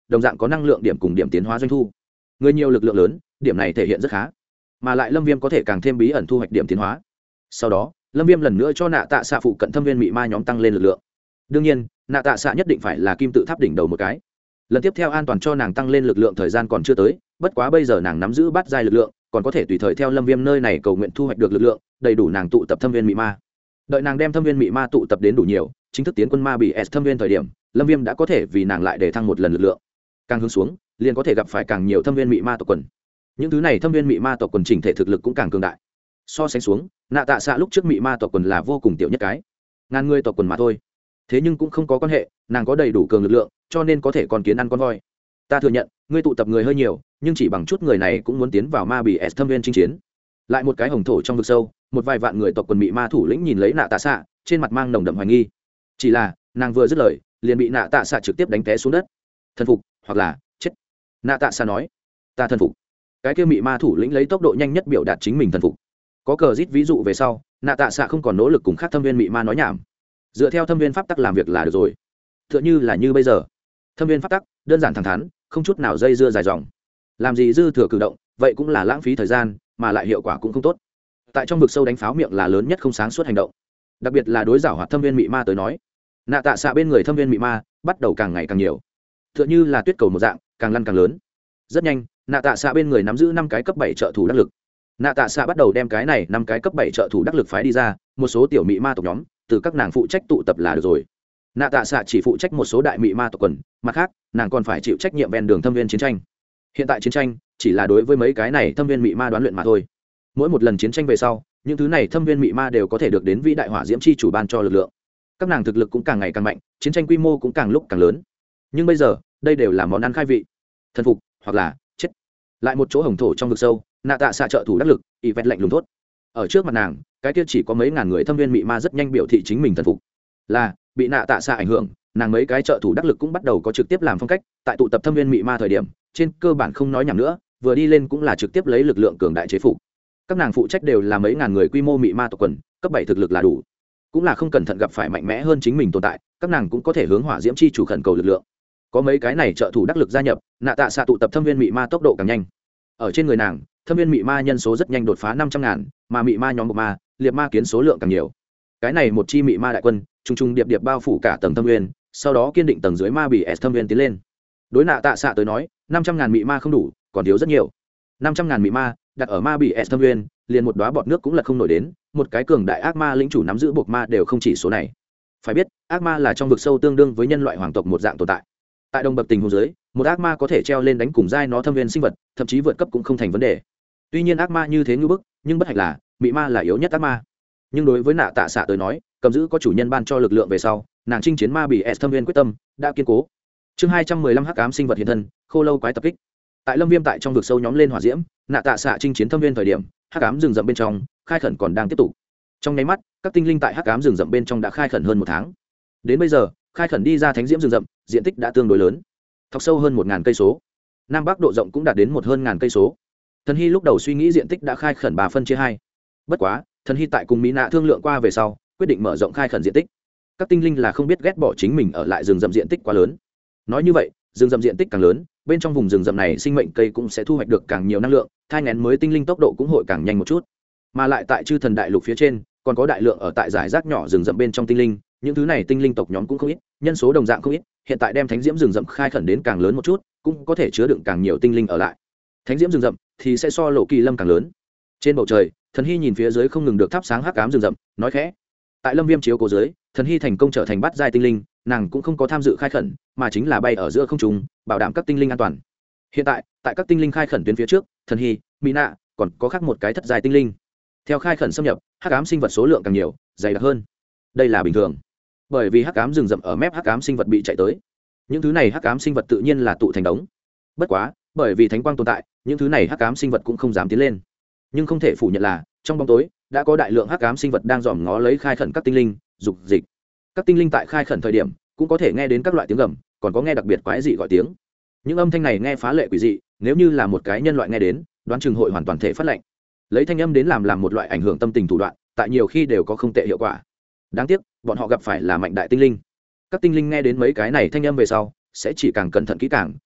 đồng dạng có năng lượng điểm cùng điểm tiến hóa doanh thu. Người nhiều lực lượng lớn, điểm này thể hiện rất khá, mà lại Lâm Viêm có thể càng thêm bí ẩn thu hoạch điểm tiến hóa. Sau đó Lâm Viêm lần nữa cho nạ tạ xạ phụ cận thâm viên mị ma nhóm tăng lên lực lượng. Đương nhiên nạ tạ xạ nhất định phải là kim tự tháp đỉnh đầu một cái. Lần tiếp theo an toàn cho nàng tăng lên lực lượng thời gian còn chưa tới, bất quá bây giờ nàng nắm giữ bát giai lực lượng, còn có thể tùy thời theo Lâm Viêm nơi này cầu nguyện thu hoạch được lực lượng đầy đủ nàng tụ tập thâm viên mị ma. Đợi nàng đem thâm viên mị ma tụ tập đến đủ nhiều, chính thức tiến quân ma bị S thâm viên thời điểm, Lâm Viêm đã có thể vì nàng lại để thăng một lần lực lượng. Càng hướng xuống, liền có thể gặp phải càng nhiều thâm viên mị ma tộc quần. Những thứ này thâm viên mị ma tộc quần chỉnh thể thực lực cũng càng cường đại. So sánh xuống, nạ tạ xạ lúc trước mị ma tộc quần là vô cùng tiểu nhất cái, ngàn người tộc quần mà thôi. Thế nhưng cũng không có quan hệ, nàng có đầy đủ cường lực lượng, cho nên có thể con kiến ăn con voi. Ta thừa nhận, ngươi tụ tập người hơi nhiều, nhưng chỉ bằng chút người này cũng muốn tiến vào ma bị S thâm viên chinh chiến. Lại một cái hồng thổ trong vực sâu, một vài vạn người tộc quần mị ma thủ lĩnh nhìn lấy nạ tạ xạ, trên mặt mang nồng đậm hoài nghi. Chỉ là nàng vừa dứt lời, liền bị nạ tạ xạ trực tiếp đánh té xuống đất. Thần phục hoặc là chết. Nạ tạ xạ nói, ta thần phục. Cái kia mị ma thủ lĩnh lấy tốc độ nhanh nhất biểu đạt chính mình thần phục. Có cờ rít ví dụ về sau, nạ tạ xạ không còn nỗ lực cùng khác thâm viên mị ma nói nhảm, dựa theo thâm viên pháp tắc làm việc là được rồi. Tựa như là như bây giờ, thâm viên pháp tắc đơn giản thẳng thắn, không chút nào dây dưa dài dòng, làm gì dư thừa cử động vậy cũng là lãng phí thời gian, mà lại hiệu quả cũng không tốt. Tại trong vực sâu đánh pháo miệng là lớn nhất không sáng suốt hành động, đặc biệt là đối giảo hoạt thâm viên mị ma tới nói. Nạ tạ xạ bên người thâm viên mị ma bắt đầu càng ngày càng nhiều, tựa như là tuyết cầu một dạng, càng lăn càng lớn. Rất nhanh, nạ tạ xạ bên người nắm giữ 5 cái cấp 7 trợ thủ đắc lực. Nạ tạ xạ bắt đầu đem cái này 5 cái cấp 7 trợ thủ đắc lực phái đi ra, một số tiểu mị ma tộc nhóm từ các nàng phụ trách tụ tập là được rồi. Nạ tạ xạ chỉ phụ trách một số đại mị ma tộc quần, mặt khác nàng còn phải chịu trách nhiệm ven đường thâm viên chiến tranh. Hiện tại chiến tranh chỉ là đối với mấy cái này thâm viên mị ma đoán luyện mà thôi. Mỗi một lần chiến tranh về sau, những thứ này thâm viên mị ma đều có thể được đến vĩ đại hỏa diễm chi chủ ban cho lực lượng. Các nàng thực lực cũng càng ngày càng mạnh, chiến tranh quy mô cũng càng lúc càng lớn. Nhưng bây giờ đây đều là món ăn khai vị, thần phục hoặc là chết. Lại một chỗ hồng thổ trong vực sâu, nạ tạ xạ trợ thủ đắc lực ỷ vẹt lạnh lùng thốt. Ở trước mặt nàng, cái kia chỉ có mấy ngàn người thâm viên mị ma rất nhanh biểu thị chính mình thần phục. Là bị nạ tạ xạ ảnh hưởng, nàng mấy cái trợ thủ đắc lực cũng bắt đầu có trực tiếp làm phong cách, tại tụ tập thâm viên mị ma thời điểm, trên cơ bản không nói nhảm nữa, vừa đi lên cũng là trực tiếp lấy lực lượng cường đại chế phục. Các nàng phụ trách đều là mấy ngàn người quy mô mị ma tộc quần, cấp 7 thực lực là đủ. Cũng là không cẩn thận gặp phải mạnh mẽ hơn chính mình tồn tại, các nàng cũng có thể hướng hỏa diễm chi chủ khẩn cầu lực lượng. Có mấy cái này trợ thủ đắc lực gia nhập, nạ tạ xạ tụ tập thâm viên mị ma tốc độ càng nhanh. Ở trên người nàng, thâm viên mị ma nhân số rất nhanh đột phá 500.000, mà mị ma nhóm bộ ma, liệt ma kiến số lượng càng nhiều. Cái này một chi mị ma đại quân, trùng trùng điệp điệp bao phủ cả tầng thâm viên, sau đó kiên định tầng dưới ma bị S thâm viên tiến lên. Đối nạ tạ xạ tới nói, 500.000 mị ma không đủ, còn thiếu rất nhiều. 500.000 mị ma đặt ở ma bị S thâm viên, liền một đóa bọt nước cũng lật không nổi đến, một cái cường đại ác ma lĩnh chủ nắm giữ buộc ma đều không chỉ số này. Phải biết, ác ma là trong vực sâu tương đương với nhân loại hoàng tộc một dạng tồn tại. Tại đồng bậc tình huống dưới, một ác ma có thể treo lên đánh cùng giai nó thâm viên sinh vật, thậm chí vượt cấp cũng không thành vấn đề. Tuy nhiên ác ma như thế như bức, nhưng bất hạnh là mị ma là yếu nhất ác ma. Nhưng đối với nạ tạ xạ tới nói, cầm giữ có chủ nhân ban cho lực lượng về sau, nàng chinh chiến ma bị S thâm viên quyết tâm đã kiên cố. Chương 215 hắc ám sinh vật hiện thân, khô lâu quái tập kích. Tại Lâm Viêm tại trong vực sâu nhóm lên hỏa diễm, nạ tạ xạ chinh chiến thâm viên thời điểm, hắc ám rừng rậm bên trong khai khẩn còn đang tiếp tục. Trong nháy mắt, các tinh linh tại hắc ám rừng rậm bên trong đã khai khẩn hơn 1 tháng. Đến bây giờ, khai khẩn đi ra thánh diễm rừng rậm, diện tích đã tương đối lớn, thọc sâu hơn 1000 cây số. Nam Bắc độ rộng cũng đạt đến hơn 1000 cây số. Thần Hy lúc đầu suy nghĩ diện tích đã khai khẩn 3 phân chia 2. Bất quá, Thần Hy tại cùng Mỹ Nạ thương lượng qua về sau, quyết định mở rộng khai khẩn diện tích. Các tinh linh là không biết ghét bỏ chính mình ở lại rừng rậm diện tích quá lớn. Nói như vậy, rừng rậm diện tích càng lớn, bên trong vùng rừng rậm này sinh mệnh cây cũng sẽ thu hoạch được càng nhiều năng lượng, thai nghén mới tinh linh tốc độ cũng hội càng nhanh một chút. Mà lại tại Chư Thần Đại Lục phía trên, còn có đại lượng ở tại giải rác nhỏ rừng rậm bên trong tinh linh, những thứ này tinh linh tộc nhóm cũng không ít, nhân số đồng dạng không ít, hiện tại đem thánh diễm rừng rậm khai khẩn đến càng lớn một chút, cũng có thể chứa đựng càng nhiều tinh linh ở lại. Thánh diễm rừng rậm thì sẽ so Lộ Kỳ Lâm càng lớn. Trên bầu trời, Thần Hy nhìn phía dưới không ngừng được thắp sáng hắc ám rừng rậm, nói khẽ. Tại Lâm Viêm chiếu cố dưới, Thần Hy thành công trở thành bát giai tinh linh, nàng cũng không có tham dự khai khẩn, mà chính là bay ở giữa không trung, bảo đảm các tinh linh an toàn. Hiện tại, tại các tinh linh khai khẩn tuyến phía trước, Thần Hy, Mỹ Nạ, còn có khác một cái thất giai tinh linh. Theo khai khẩn xâm nhập, hắc ám sinh vật số lượng càng nhiều, dày đặc hơn. Đây là bình thường, bởi vì hắc ám rừng rậm ở mép hắc ám sinh vật bị chạy tới. Những thứ này hắc ám sinh vật tự nhiên là tụ thành đống. Bất quá, bởi vì thánh quang tồn tại, những thứ này hắc ám sinh vật cũng không dám tiến lên. Nhưng không thể phủ nhận là, trong bóng tối đã có đại lượng hắc ám sinh vật đang dòm ngó lấy khai khẩn các tinh linh, dục dịch. Các tinh linh tại khai khẩn thời điểm, cũng có thể nghe đến các loại tiếng gầm, còn có nghe đặc biệt quái dị gọi tiếng. Những âm thanh này nghe phá lệ quỷ dị, nếu như là một cái nhân loại nghe đến, đoán chừng hội hoàn toàn thể phát lệnh. Lấy thanh âm đến làm một loại ảnh hưởng tâm tình thủ đoạn, tại nhiều khi đều có không tệ hiệu quả. Đáng tiếc, bọn họ gặp phải là mạnh đại tinh linh. Các tinh linh nghe đến mấy cái này thanh âm về sau, sẽ chỉ càng cẩn thận kỹ càng,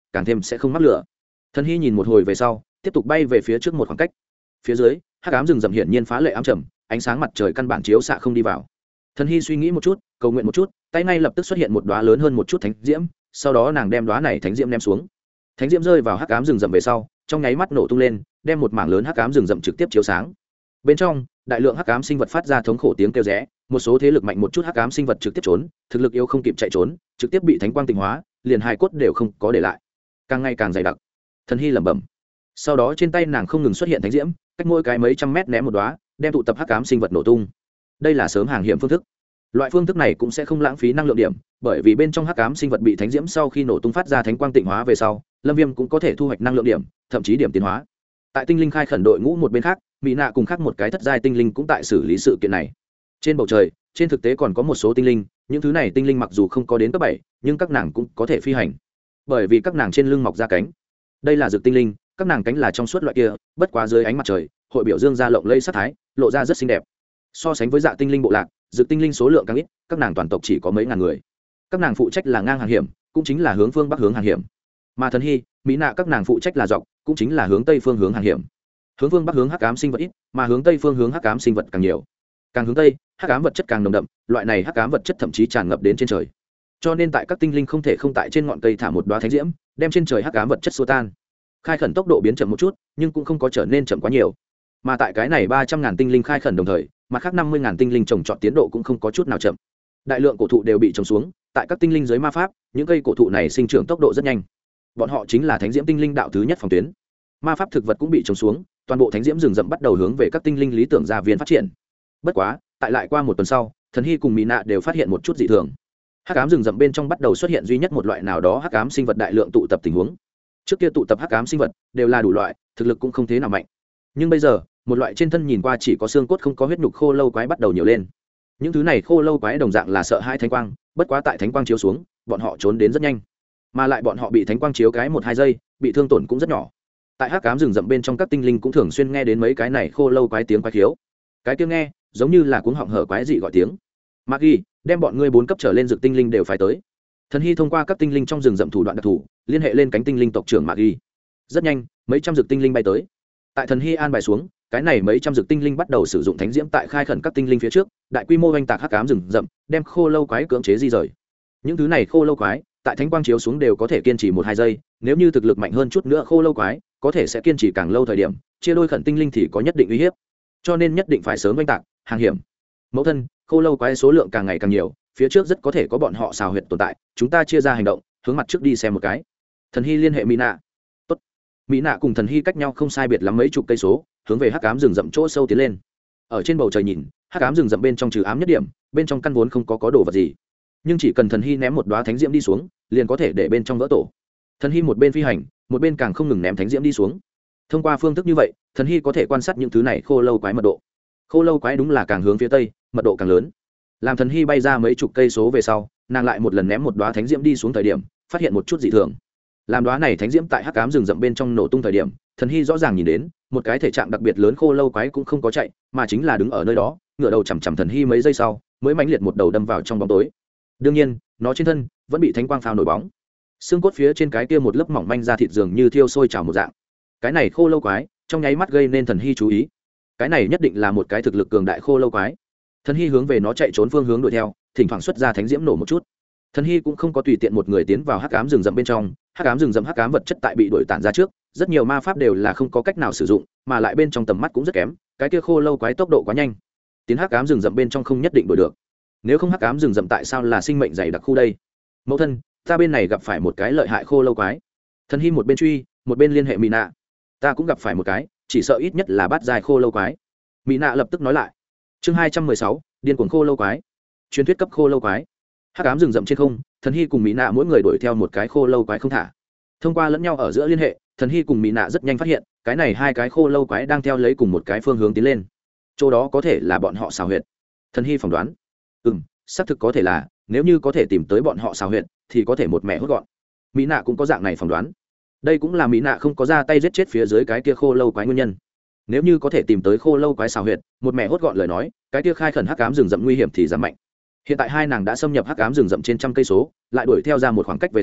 càng thêm sẽ không mắc lửa. Thần Hy nhìn một hồi về sau tiếp tục bay về phía trước một khoảng cách. Phía dưới hắc ám rừng rậm hiển nhiên phá lệ ám trầm, ánh sáng mặt trời căn bản chiếu xạ không đi vào. Thần Hy suy nghĩ một chút, cầu nguyện một chút, tay ngay lập tức xuất hiện một đóa lớn hơn một chút thánh diễm, sau đó nàng đem đóa này thánh diễm ném xuống. Thánh diễm rơi vào hắc ám rừng rậm về sau, trong nháy mắt nổ tung lên, đem một mảng lớn hắc ám rừng rậm trực tiếp chiếu sáng. Bên trong, đại lượng hắc ám sinh vật phát ra thống khổ tiếng kêu rẽ, một số thế lực mạnh một chút hắc ám sinh vật trực tiếp trốn, thực lực yếu không kịp chạy trốn, trực tiếp bị thánh quang tịnh hóa, liền hài cốt đều không có để lại. Càng ngày càng dày đặc. Thần Hy lẩm bẩm. Sau đó trên tay nàng không ngừng xuất hiện thánh diễm, cách mỗi cái mấy trăm mét ném một đóa, đem tụ tập hắc ám sinh vật nổ tung. Đây là sớm hàng hiểm phương thức. Loại phương thức này cũng sẽ không lãng phí năng lượng điểm, bởi vì bên trong hắc ám sinh vật bị thánh diễm sau khi nổ tung phát ra thánh quang tịnh hóa về sau, Lâm Viêm cũng có thể thu hoạch năng lượng điểm, thậm chí điểm tiến hóa. Tại tinh linh khai khẩn đội ngũ một bên khác, Mỹ Nạ cùng khác một cái thất giai tinh linh cũng tại xử lý sự kiện này. Trên bầu trời, trên thực tế còn có một số tinh linh, những thứ này tinh linh mặc dù không có đến cấp 7, nhưng các nàng cũng có thể phi hành, bởi vì các nàng trên lưng mọc ra cánh. Đây là dược tinh linh, các nàng cánh là trong suốt loại kia, bất quá dưới ánh mặt trời, hội biểu dương ra lộng lẫy sắc thái, lộ ra rất xinh đẹp. So sánh với dạ tinh linh bộ lạc, dược tinh linh số lượng càng ít, các nàng toàn tộc chỉ có mấy ngàn người. Các nàng phụ trách là ngang hàng hiểm, cũng chính là hướng phương bắc hướng hàng hiểm. Mà Thần Hy, Mỹ Nạ các nàng phụ trách là dọc, cũng chính là hướng tây phương hướng hàng hiểm. Hướng phương bắc hướng hắc ám sinh vật ít, mà hướng tây phương hướng hắc ám sinh vật càng nhiều. Càng hướng tây, hắc ám vật chất càng nồng đậm, loại này hắc ám vật chất thậm chí tràn ngập đến trên trời. Cho nên tại các tinh linh không thể không tại trên ngọn cây thả một đóa thánh diễm, đem trên trời hắc ám vật chất xua tan. Khai khẩn tốc độ biến chậm một chút, nhưng cũng không có trở nên chậm quá nhiều. Mà tại cái này 300.000 tinh linh khai khẩn đồng thời, mặt khác 50.000 tinh linh trồng trọt tiến độ cũng không có chút nào chậm. Đại lượng cổ thụ đều bị trồng xuống, tại các tinh linh dưới ma pháp, những cây cổ thụ này sinh trưởng tốc độ rất nhanh. Bọn họ chính là thánh diễm tinh linh đạo thứ nhất phòng tuyến. Ma pháp thực vật cũng bị trồng xuống, toàn bộ thánh diễm rừng rậm bắt đầu hướng về các tinh linh lý tưởng gia viên phát triển. Bất quá, tại lại qua một tuần sau, Thần Hy cùng Mỹ Nạ đều phát hiện một chút dị thường. Hắc ám rừng rậm bên trong bắt đầu xuất hiện duy nhất một loại nào đó hắc ám sinh vật đại lượng tụ tập tình huống. Trước kia tụ tập hắc ám sinh vật đều là đủ loại, thực lực cũng không thế nào mạnh. Nhưng bây giờ, một loại trên thân nhìn qua chỉ có xương cốt không có huyết nhục khô lâu quái bắt đầu nhiều lên. Những thứ này khô lâu quái đồng dạng là sợ hai thánh quang, bất quá tại thánh quang chiếu xuống, bọn họ trốn đến rất nhanh. Mà lại bọn họ bị thánh quang chiếu cái 1-2 giây, bị thương tổn cũng rất nhỏ. Tại hắc ám rừng rậm bên trong các tinh linh cũng thường xuyên nghe đến mấy cái này khô lâu quái tiếng quái khiếu. Cái tiếng nghe giống như là cuống họng hở quái dị gọi tiếng. Maggie, đem bọn ngươi 4 cấp trở lên dược tinh linh đều phải tới. Thần Hy thông qua các tinh linh trong rừng rậm thủ đoạn đặc thù, liên hệ lên cánh tinh linh tộc trưởng Maggie. Rất nhanh, mấy trăm dược tinh linh bay tới. Tại Thần Hy an bài xuống, cái này mấy trăm dược tinh linh bắt đầu sử dụng thánh diễm tại khai khẩn các tinh linh phía trước, đại quy mô oanh tạc hắc ám rừng rậm, đem khô lâu quái cưỡng chế di rời. Những thứ này khô lâu quái, tại thánh quang chiếu xuống đều có thể kiên trì 1-2 giây, nếu như thực lực mạnh hơn chút nữa khô lâu quái, có thể sẽ kiên trì càng lâu thời điểm, chia đôi khẩn tinh linh thì có nhất định uy hiếp. Cho nên nhất định phải sớm oanh tạc, hàng hiểm. Mẫu thân, khô lâu quái số lượng càng ngày càng nhiều, phía trước rất có thể có bọn họ xào huyệt tồn tại, chúng ta chia ra hành động, hướng mặt trước đi xem một cái. Thần Hy liên hệ Mỹ Nạ. Tốt. Mỹ Nạ cùng Thần Hy cách nhau không sai biệt lắm mấy chục cây số, hướng về hắc ám rừng rậm chỗ sâu tiến lên. Ở trên bầu trời nhìn, hắc ám rừng rậm bên trong trừ ám nhất điểm, bên trong căn vốn không có đồ vật gì. Nhưng chỉ cần Thần Hy ném một đóa thánh diễm đi xuống, liền có thể để bên trong vỡ tổ. Thần Hy một bên phi hành, một bên càng không ngừng ném thánh diễm đi xuống. Thông qua phương thức như vậy, Thần Hy có thể quan sát những thứ này khô lâu quái mật độ. Khô lâu quái đúng là càng hướng phía tây, mật độ càng lớn. Làm Thần Hy bay ra mấy chục cây số về sau, nàng lại một lần ném một đóa thánh diễm đi xuống thời điểm, phát hiện một chút dị thường. Làm đóa này thánh diễm tại hắc ám rừng rậm bên trong nổ tung thời điểm, Thần Hy rõ ràng nhìn đến một cái thể trạng đặc biệt lớn khô lâu quái cũng không có chạy, mà chính là đứng ở nơi đó, ngửa đầu chằm chằm Thần Hy mấy giây sau, mới mãnh liệt một đầu đâm vào trong bóng tối. Đương nhiên, nó trên thân vẫn bị thánh quang phao nổi bóng, xương cốt phía trên cái kia một lớp mỏng manh da thịt dường như thiêu sôi trào một dạng. Cái này khô lâu quái trong nháy mắt gây nên Thần Hy chú ý. Cái này nhất định là một cái thực lực cường đại khô lâu quái. Thần Hy hướng về nó chạy trốn phương hướng đuổi theo, thỉnh thoảng xuất ra thánh diễm nổ một chút. Thần Hy cũng không có tùy tiện một người tiến vào hắc ám rừng rậm bên trong, hắc ám rừng rậm hắc ám vật chất tại bị đuổi tản ra trước, rất nhiều ma pháp đều là không có cách nào sử dụng, mà lại bên trong tầm mắt cũng rất kém, cái kia khô lâu quái tốc độ quá nhanh, tiến hắc ám rừng rậm bên trong không nhất định đuổi được. Nếu không hắc ám rừng rậm tại sao là sinh mệnh dày đặc khu đây? Mẫu thân, ta bên này gặp phải một cái lợi hại khô lâu quái. Thần Hy một bên truy, một bên liên hệ Mỹ Nạ. Ta cũng gặp phải một cái, chỉ sợ ít nhất là bát dài khô lâu quái. Mỹ Nạ lập tức nói lại. Chương 216, điên cuồng khô lâu quái. Truyền thuyết cấp khô lâu quái. Hắc ám rừng rậm trên không, Thần Hy cùng Mỹ Nạ mỗi người đuổi theo một cái khô lâu quái không thả. Thông qua lẫn nhau ở giữa liên hệ, Thần Hy cùng Mỹ Nạ rất nhanh phát hiện, cái này hai cái khô lâu quái đang theo lấy cùng một cái phương hướng tiến lên. Chỗ đó có thể là bọn họ xào huyệt. Thần Hy phỏng đoán. Xác thực có thể là, nếu như có thể tìm tới bọn họ xào huyệt, thì có thể một mẹ hốt gọn. Mỹ Nạ cũng có dạng này phỏng đoán. Đây cũng là Mỹ Nạ không có ra tay giết chết phía dưới cái kia khô lâu quái nguyên nhân. Nếu như có thể tìm tới khô lâu quái xào huyệt, một mẹ hốt gọn lời nói, cái kia khai khẩn hắc ám rừng rậm nguy hiểm thì giảm mạnh. Hiện tại hai nàng đã xâm nhập hắc ám rừng rậm trên trăm cây số, lại đuổi theo ra một khoảng cách về sau,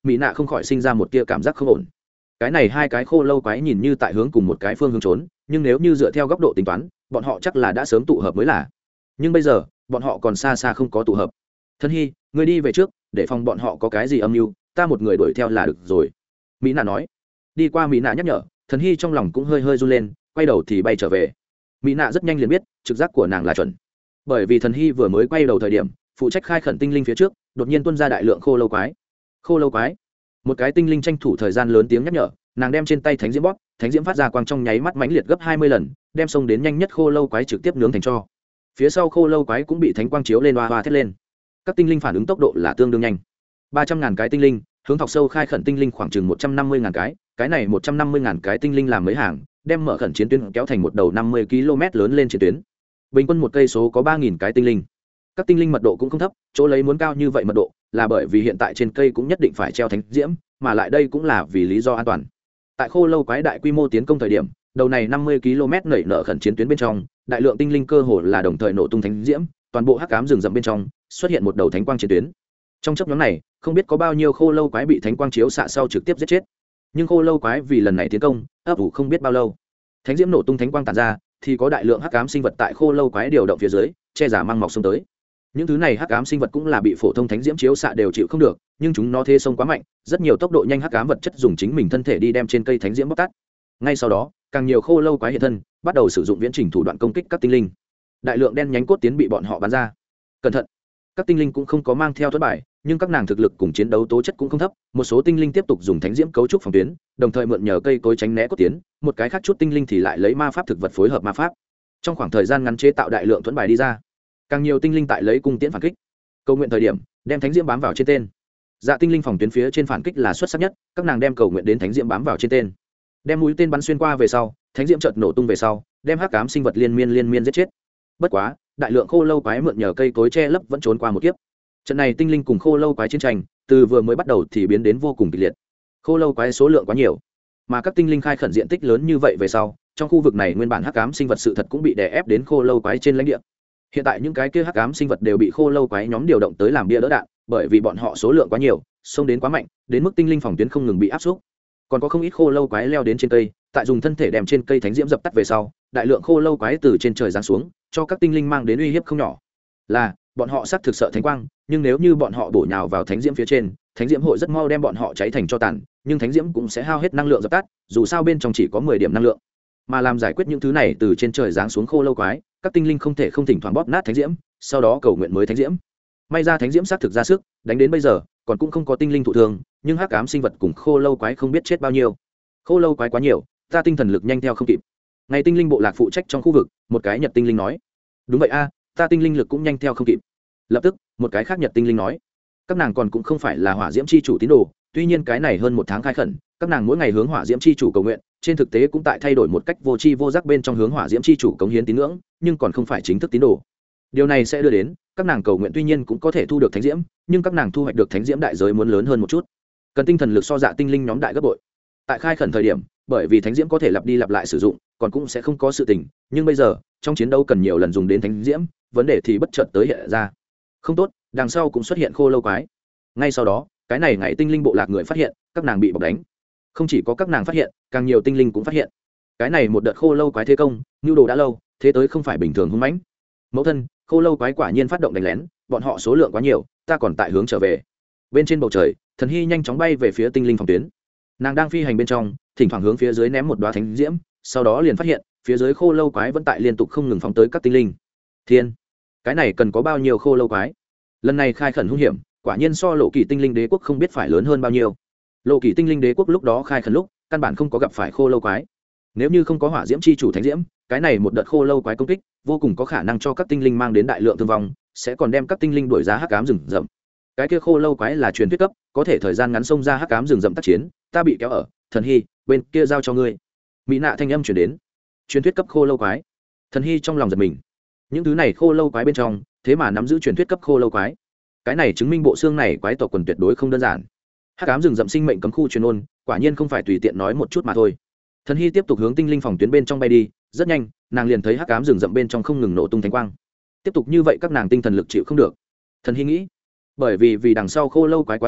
mỹ nạ không khỏi sinh ra một tia cảm giác không ổn. Cái này hai cái khô lâu quái nhìn như tại hướng cùng một cái phương hướng trốn, nhưng nếu như dựa theo góc độ tính toán, bọn họ chắc là đã sớm tụ hợp mới là. Nhưng bây giờ bọn họ còn xa xa không có tụ hợp. Thân Hy, người đi về trước, để phòng bọn họ có cái gì âm mưu, ta một người đuổi theo là được rồi, mỹ nạ nói. Đi qua mỹ nạ nhắc nhở, Thần Hy trong lòng cũng hơi hơi run lên, quay đầu thì bay trở về. Mỹ nạ rất nhanh liền biết trực giác của nàng là chuẩn, bởi vì Thần Hy vừa mới quay đầu thời điểm, phụ trách khai khẩn tinh linh phía trước đột nhiên tuôn ra đại lượng khô lâu quái. Khô lâu quái, một cái tinh linh tranh thủ thời gian lớn tiếng nhắc nhở, nàng đem trên tay thánh diễm bóp, thánh diễm phát ra quang trong nháy mắt mãnh liệt gấp 20 lần, đem xông đến nhanh nhất khô lâu quái trực tiếp nướng thành tro. Phía sau khô lâu quái cũng bị thánh quang chiếu lên, hoa hoa thét lên. Các tinh linh phản ứng tốc độ là tương đương nhanh. 300.000 cái tinh linh hướng thọc sâu khai khẩn tinh linh khoảng chừng 150.000 cái này 150.000 cái tinh linh làm mấy hàng, đem mở khẩn chiến tuyến kéo thành một đầu 50 km lớn lên chiến tuyến. Bình quân một cây số có 3.000 cái tinh linh. Các tinh linh mật độ cũng không thấp, chỗ lấy muốn cao như vậy mật độ là bởi vì hiện tại trên cây cũng nhất định phải treo thánh diễm, mà lại đây cũng là vì lý do an toàn. Tại khô lâu quái đại quy mô tiến công thời điểm, đầu này 50 km nảy nở khẩn chiến tuyến bên trong, đại lượng tinh linh cơ hồ là đồng thời nổ tung thánh diễm, toàn bộ hắc ám rừng rậm bên trong xuất hiện một đầu thánh quang chiến tuyến. Trong chốc ngắn này, không biết có bao nhiêu khô lâu quái bị thánh quang chiếu xạ sau trực tiếp giết chết. Nhưng khô lâu quái vì lần này tiến công, ấp ủ không biết bao lâu. Thánh diễm nổ tung thánh quang tản ra, thì có đại lượng hắc ám sinh vật tại khô lâu quái điều động phía dưới, che giả mang mọc xông tới. Những thứ này hắc ám sinh vật cũng là bị phổ thông thánh diễm chiếu xạ đều chịu không được, nhưng chúng nó thế sông quá mạnh, rất nhiều tốc độ nhanh hắc ám vật chất dùng chính mình thân thể đi đem trên cây thánh diễm bóc tát. Ngay sau đó, càng nhiều khô lâu quái hiện thân, bắt đầu sử dụng viễn trình thủ đoạn công kích các tinh linh. Đại lượng đen nhánh cốt tiến bị bọn họ bắn ra. Cẩn thận! Các tinh linh cũng không có mang theo thuật bài, nhưng các nàng thực lực cùng chiến đấu tố chất cũng không thấp, một số tinh linh tiếp tục dùng thánh diễm cấu trúc phòng tuyến, đồng thời mượn nhờ cây cối tránh né cốt tiến, một cái khác chút tinh linh thì lại lấy ma pháp thực vật phối hợp ma pháp. Trong khoảng thời gian ngắn chế tạo đại lượng thuẫn bài đi ra. Càng nhiều tinh linh tại lấy cung tiễn phản kích. Cầu nguyện thời điểm, đem thánh diễm bám vào trên tên. Dạ tinh linh phòng tuyến phía trên phản kích là xuất sắc nhất, các nàng đem cầu nguyện đến thánh diễm bám vào trên tên. Đem mũi tên bắn xuyên qua về sau, thánh diễm chợt nổ tung về sau, đem hắc ám sinh vật liên miên giết chết. Bất quá, đại lượng khô lâu quái mượn nhờ cây cối che lấp vẫn trốn qua một kiếp. Trận này tinh linh cùng khô lâu quái chiến tranh, từ vừa mới bắt đầu thì biến đến vô cùng kịch liệt. Khô lâu quái số lượng quá nhiều, mà các tinh linh khai khẩn diện tích lớn như vậy về sau, trong khu vực này nguyên bản hắc ám sinh vật sự thật cũng bị đè ép đến khô lâu quái trên lãnh địa. Hiện tại những cái kia hắc ám sinh vật đều bị khô lâu quái nhóm điều động tới làm bia đỡ đạn, bởi vì bọn họ số lượng quá nhiều, xông đến quá mạnh, đến mức tinh linh phòng tuyến không ngừng bị áp xúc. Còn có không ít khô lâu quái leo đến trên cây, tại dùng thân thể đem trên cây thánh diễm dập tắt về sau, đại lượng khô lâu quái từ trên trời giáng xuống, cho các tinh linh mang đến uy hiếp không nhỏ. Là, bọn họ xác thực sợ thánh quang, nhưng nếu như bọn họ bổ nhào vào thánh diễm phía trên, thánh diễm hội rất mau đem bọn họ cháy thành tro tàn, nhưng thánh diễm cũng sẽ hao hết năng lượng dập tắt, dù sao bên trong chỉ có 10 điểm năng lượng. Mà làm giải quyết những thứ này từ trên trời giáng xuống khô lâu quái, các tinh linh không thể không thỉnh thoảng bóp nát thánh diễm, sau đó cầu nguyện mới thánh diễm. May ra thánh diễm xác thực ra sức, đánh đến bây giờ, còn cũng không có tinh linh thụ thương, nhưng hắc ám sinh vật cùng khô lâu quái không biết chết bao nhiêu. Khô lâu quái quá nhiều, ta tinh thần lực nhanh theo không kịp. Ngày tinh linh bộ lạc phụ trách trong khu vực, một cái nhật tinh linh nói. Đúng vậy a, ta tinh linh lực cũng nhanh theo không kịp. Lập tức, một cái khác nhật tinh linh nói. Các nàng còn cũng không phải là hỏa diễm chi chủ tín đồ, tuy nhiên cái này hơn một tháng khai khẩn, các nàng mỗi ngày hướng hỏa diễm chi chủ cầu nguyện, trên thực tế cũng tại thay đổi một cách vô tri vô giác bên trong hướng hỏa diễm chi chủ cống hiến tín ngưỡng, nhưng còn không phải chính thức tín đồ. Điều này sẽ đưa đến các nàng cầu nguyện tuy nhiên cũng có thể thu được thánh diễm, nhưng các nàng thu hoạch được thánh diễm đại giới muốn lớn hơn một chút, cần tinh thần lực so dạ tinh linh nhóm đại gấp bội. Tại khai khẩn thời điểm, bởi vì thánh diễm có thể lặp đi lặp lại sử dụng, còn cũng sẽ không có sự tình, nhưng bây giờ trong chiến đấu cần nhiều lần dùng đến thánh diễm, vấn đề thì bất chợt tới hiện ra. Không tốt, đằng sau cũng xuất hiện khô lâu quái. Ngay sau đó, cái này ngày tinh linh bộ lạc người phát hiện các nàng bị bọc đánh. Không chỉ có các nàng phát hiện, càng nhiều tinh linh cũng phát hiện. Cái này một đợt khô lâu quái thế công, nhu đồ đã lâu, thế tới không phải bình thường hung mãnh. Mẫu thân, khô lâu quái quả nhiên phát động đánh lén, bọn họ số lượng quá nhiều, ta còn tại hướng trở về. Bên trên bầu trời, Thần Hy nhanh chóng bay về phía tinh linh phòng tuyến. Nàng đang phi hành bên trong, thỉnh thoảng hướng phía dưới ném một đóa thánh diễm, sau đó liền phát hiện phía dưới khô lâu quái vẫn tại liên tục không ngừng phóng tới các tinh linh. Thiên, cái này cần có bao nhiêu khô lâu quái? Lần này khai khẩn hung hiểm, quả nhiên so Lộ Kỳ tinh linh đế quốc không biết phải lớn hơn bao nhiêu. Lộ Kỳ tinh linh đế quốc lúc đó khai khẩn lúc, căn bản không có gặp phải khô lâu quái. Nếu như không có hỏa diễm chi chủ thánh diễm, cái này một đợt khô lâu quái công kích, vô cùng có khả năng cho các tinh linh mang đến đại lượng thương vong, sẽ còn đem các tinh linh đuổi ra hắc ám rừng rậm. Cái kia khô lâu quái là truyền thuyết cấp, có thể thời gian ngắn xông ra hắc ám rừng rậm tác chiến, ta bị kéo ở, Thần Hy, bên kia giao cho ngươi. Mỹ nạ thanh âm truyền đến. Truyền thuyết cấp khô lâu quái. Thần Hy trong lòng giật mình. Những thứ này khô lâu quái bên trong, thế mà nắm giữ truyền thuyết cấp khô lâu quái. Cái này chứng minh bộ xương này quái tộc quần tuyệt đối không đơn giản. Hắc ám rừng rậm sinh mệnh cấm khu truyền ôn, quả nhiên không phải tùy tiện nói một chút mà thôi. Thần Hy tiếp tục hướng tinh linh phòng tuyến bên trong bay đi, rất nhanh, nàng liền thấy hắc ám rừng rậm bên trong không ngừng nổ tung thánh quang. Tiếp tục như vậy các nàng tinh thần lực chịu không được. Thần Hy nghĩ, bởi vì đằng sau khô lâu quái quá nhiều,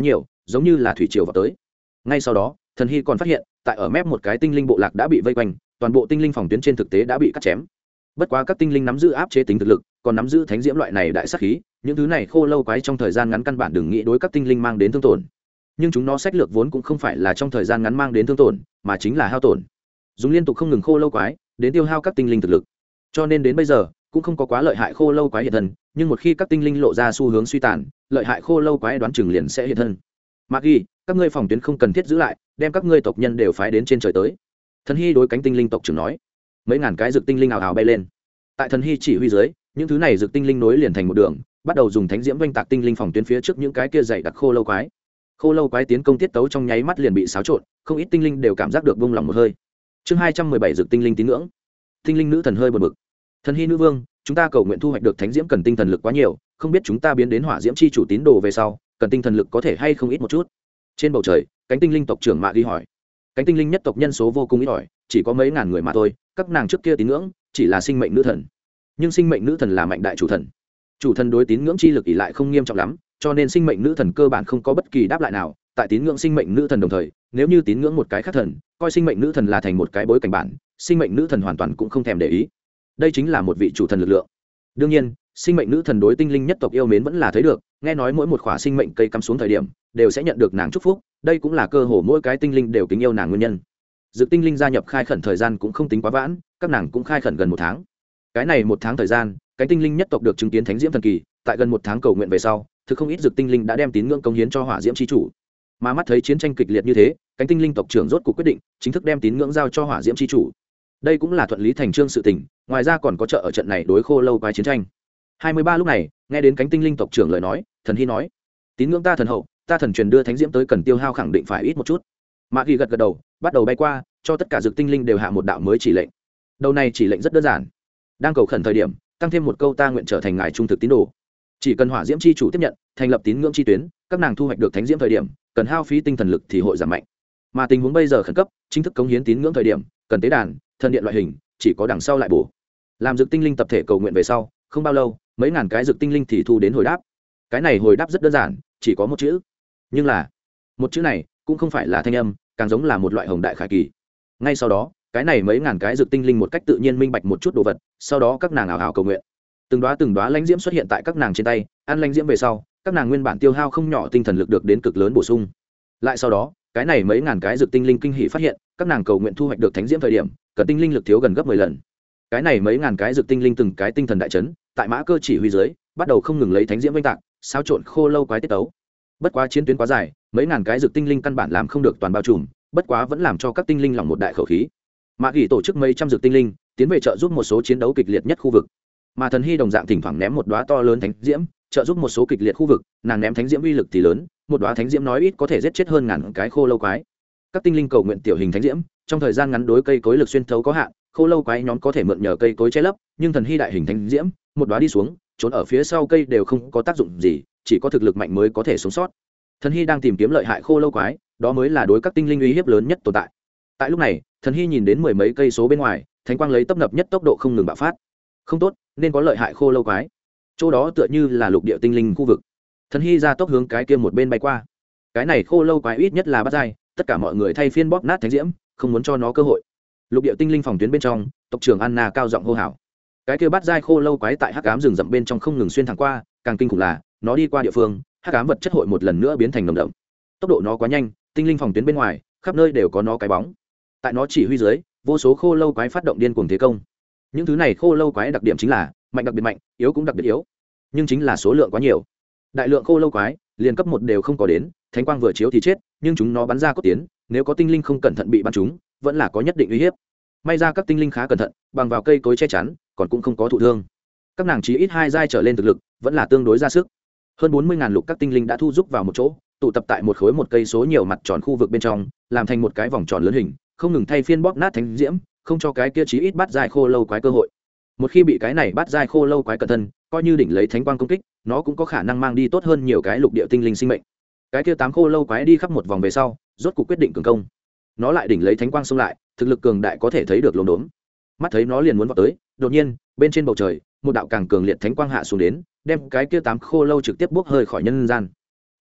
giống như là thủy triều vào tới. Ngay sau đó thần hy còn phát hiện tại ở mép một cái tinh linh bộ lạc đã bị vây quanh, toàn bộ tinh linh phòng tuyến trên thực tế đã bị cắt chém. Bất quá các tinh linh nắm giữ áp chế tính thực lực, còn nắm giữ thánh diễm loại này đại sát khí, những thứ này khô lâu quái trong thời gian ngắn căn bản đừng nghĩ đối các tinh linh mang đến thương tổn. Nhưng chúng nó sách lược vốn cũng không phải là trong thời gian ngắn mang đến thương tổn, mà chính là hao tổn, dùng liên tục không ngừng khô lâu quái đến tiêu hao các tinh linh thực lực. Cho nên đến bây giờ cũng không có quá lợi hại khô lâu quái hiện thân, nhưng một khi các tinh linh lộ ra xu hướng suy tàn, lợi hại khô lâu quái đoán chừng liền sẽ hiện thân. Magi, các ngươi phòng tuyến không cần thiết giữ lại, đem các ngươi tộc nhân đều phái đến trên trời tới. Thần hy đối cánh tinh linh tộc trưởng nói. Mấy ngàn cái dược tinh linh ào ào bay lên. Tại thần hy chỉ huy dưới, những thứ này dược tinh linh nối liền thành một đường, bắt đầu dùng thánh diễm oanh tạc tinh linh phòng tuyến phía trước những cái kia dày đặc khô lâu quái. Khô lâu quái tiến công tiết tấu trong nháy mắt liền bị xáo trộn, không ít tinh linh đều cảm giác được buông lỏng một hơi. Chương 217 dược tinh linh tín ngưỡng. Tinh linh nữ thần hơi buồn bực. Thần hy nữ vương, chúng ta cầu nguyện thu hoạch được thánh diễm cần tinh thần lực quá nhiều, không biết chúng ta biến đến hỏa diễm chi chủ tín đồ về sau, cần tinh thần lực có thể hay không ít một chút. Trên bầu trời, cánh tinh linh tộc trưởng Mạ ghi hỏi. Cánh tinh linh nhất tộc nhân số vô cùng ít ỏi, chỉ có mấy ngàn người mà thôi, các nàng trước kia tín ngưỡng chỉ là sinh mệnh nữ thần, nhưng sinh mệnh nữ thần là mạnh đại chủ thần, chủ thần đối tín ngưỡng chi lực ỷ lại không nghiêm trọng lắm, cho nên sinh mệnh nữ thần cơ bản không có bất kỳ đáp lại nào. Tại tín ngưỡng sinh mệnh nữ thần đồng thời, nếu như tín ngưỡng một cái khác thần, coi sinh mệnh nữ thần là thành một cái bối cảnh bản, sinh mệnh nữ thần hoàn toàn cũng không thèm để ý. Đây chính là một vị chủ thần lực lượng. Đương nhiên, sinh mệnh nữ thần đối tinh linh nhất tộc yêu mến vẫn là thấy được, nghe nói mỗi một khỏa sinh mệnh cây cắm xuống thời điểm đều sẽ nhận được nàng chúc phúc, đây cũng là cơ hồ mỗi cái tinh linh đều kính yêu nàng nguyên nhân. Dược tinh linh gia nhập khai khẩn thời gian cũng không tính quá vãn, các nàng cũng khai khẩn gần một tháng. Cái này một tháng thời gian, cái tinh linh nhất tộc được chứng kiến thánh diễm thần kỳ, tại gần một tháng cầu nguyện về sau, thực không ít dược tinh linh đã đem tín ngưỡng cống hiến cho hỏa diễm chi chủ. Mà mắt thấy chiến tranh kịch liệt như thế, cánh tinh linh tộc trưởng rốt cuộc quyết định chính thức đem tín ngưỡng giao cho hỏa diễm chi chủ. Đây cũng là thuận lý thành trương sự tình, ngoài ra còn có trợ ở trận này đối khô lâu quái chiến tranh. 23 lúc này, nghe đến cánh tinh linh tộc trưởng lời nói, thần hy nói: tín ngưỡng ta thần hậu, ta thần truyền đưa thánh diễm tới cần tiêu hao khẳng định phải ít một chút. Mạ ghi gật gật đầu, bắt đầu bay qua, cho tất cả dược tinh linh đều hạ một đạo mới chỉ lệnh. Đầu này chỉ lệnh rất đơn giản, đang cầu khẩn thời điểm tăng thêm một câu ta nguyện trở thành ngài trung thực tín đồ. Chỉ cần hỏa diễm chi chủ tiếp nhận, thành lập tín ngưỡng chi tuyến, các nàng thu hoạch được thánh diễm thời điểm cần hao phí tinh thần lực thì hội giảm mạnh. Mà tình huống bây giờ khẩn cấp, chính thức cống hiến tín ngưỡng thời điểm cần tế đàn, thần điện loại hình, chỉ có đằng sau lại bổ. Làm dược tinh linh tập thể cầu nguyện về sau, không bao lâu mấy ngàn cái dược tinh linh thì thu đến hồi đáp. Cái này hồi đáp rất đơn giản, chỉ có một chữ, nhưng là một chữ này cũng không phải là thanh âm, càng giống là một loại hồng đại khải kỳ. Ngay sau đó cái này mấy ngàn cái dược tinh linh một cách tự nhiên minh bạch một chút đồ vật, sau đó các nàng ảo ảo cầu nguyện. Từng đóa lãnh diễm xuất hiện tại các nàng trên tay, ăn lãnh diễm về sau, các nàng nguyên bản tiêu hao không nhỏ tinh thần lực được đến cực lớn bổ sung. Lại sau đó cái này mấy ngàn cái dược tinh linh kinh hỉ phát hiện, các nàng cầu nguyện thu hoạch được thánh diễm thời điểm cần tinh linh lực thiếu gần gấp 10 lần. Cái này mấy ngàn cái dược tinh linh từng cái tinh thần đại chấn, tại mã cơ chỉ huy dưới bắt đầu không ngừng lấy thánh diễm oanh tạc, xáo trộn khô lâu quái tiết tấu. Bất quá chiến tuyến quá dài, mấy ngàn cái dược tinh linh căn bản làm không được toàn bao trùm, bất quá vẫn làm cho các tinh linh lòng một đại khẩu khí. Mã gỉ tổ chức mấy trăm dược tinh linh tiến về trợ giúp một số chiến đấu kịch liệt nhất khu vực, mà thần hy đồng dạng thỉnh thoảng ném một đóa to lớn thánh diễm trợ giúp một số kịch liệt khu vực. Nàng ném thánh diễm uy lực thì lớn, một đóa thánh diễm nói ít có thể giết chết hơn ngàn cái khô lâu quái. Các tinh linh cầu nguyện tiểu hình thánh diễm trong thời gian ngắn đối cây cối lực xuyên thấu có hạn, khô lâu quái nhóm có thể mượn nhờ cây cối che lấp, nhưng thần hy đại hình thánh diễm một đóa đi xuống, trốn ở phía sau cây đều không có tác dụng gì, chỉ có thực lực mạnh mới có thể sống sót. Thần hy đang tìm kiếm lợi hại khô lâu quái, đó mới là đối các tinh linh uy hiếp lớn nhất tồn tại. Tại lúc này thần hy nhìn đến mười mấy cây số bên ngoài, thánh quang lấy tấp nập nhất tốc độ không ngừng bạo phát. Không tốt, nên có lợi hại khô lâu quái. Chỗ đó tựa như là lục địa tinh linh khu vực. Thần hy ra tốc hướng cái kia một bên bay qua. Cái này khô lâu quái ít nhất là bát giai, tất cả mọi người thay phiên bóp nát thánh diễm, không muốn cho nó cơ hội. Lục địa tinh linh phòng tuyến bên trong, tộc trưởng Anna cao giọng hô hào. Cái kia bát giai khô lâu quái tại hắc ám rừng rậm bên trong không ngừng xuyên thẳng qua, càng kinh khủng là nó đi qua địa phương, hắc ám vật chất hội một lần nữa biến thành nồng đậm. Tốc độ nó quá nhanh, tinh linh phòng tuyến bên ngoài khắp nơi đều có nó cái bóng. Tại nó chỉ huy dưới, vô số khô lâu quái phát động điên cuồng thế công. Những thứ này khô lâu quái đặc điểm chính là mạnh đặc biệt mạnh, yếu cũng đặc biệt yếu, nhưng chính là số lượng quá nhiều. Đại lượng khô lâu quái liền cấp 1 đều không có đến, thánh quang vừa chiếu thì chết, nhưng chúng nó bắn ra cốt tiến, nếu có tinh linh không cẩn thận bị bắn trúng, vẫn là có nhất định uy hiếp. May ra các tinh linh khá cẩn thận, bằng vào cây cối che chắn, còn cũng không có thụ thương. Các nàng chí ít 2 giai trở lên thực lực, vẫn là tương đối ra sức. Hơn 40.000 lục các tinh linh đã thu giúp vào một chỗ, tụ tập tại một khối một cây số nhiều mặt tròn khu vực bên trong, làm thành một cái vòng tròn lớn hình, không ngừng thay phiên bóp nát thánh diễm, không cho cái kia chí ít bắt giai khô lâu quái cơ hội. Một khi bị cái này bắt giai khô lâu quái cẩn thân, coi như đỉnh lấy thánh quang công kích, nó cũng có khả năng mang đi tốt hơn nhiều cái lục địa tinh linh sinh mệnh. Cái kia 8 khô lâu quái đi khắp một vòng về sau, rốt cuộc quyết định cường công. Nó lại đỉnh lấy thánh quang xông lại, thực lực cường đại có thể thấy được lồn đốn. Mắt thấy nó liền muốn vào tới, đột nhiên bên trên bầu trời một đạo càng cường liệt thánh quang hạ xuống đến, đem cái kia 8 khô lâu trực tiếp bốc hơi khỏi nhân gian.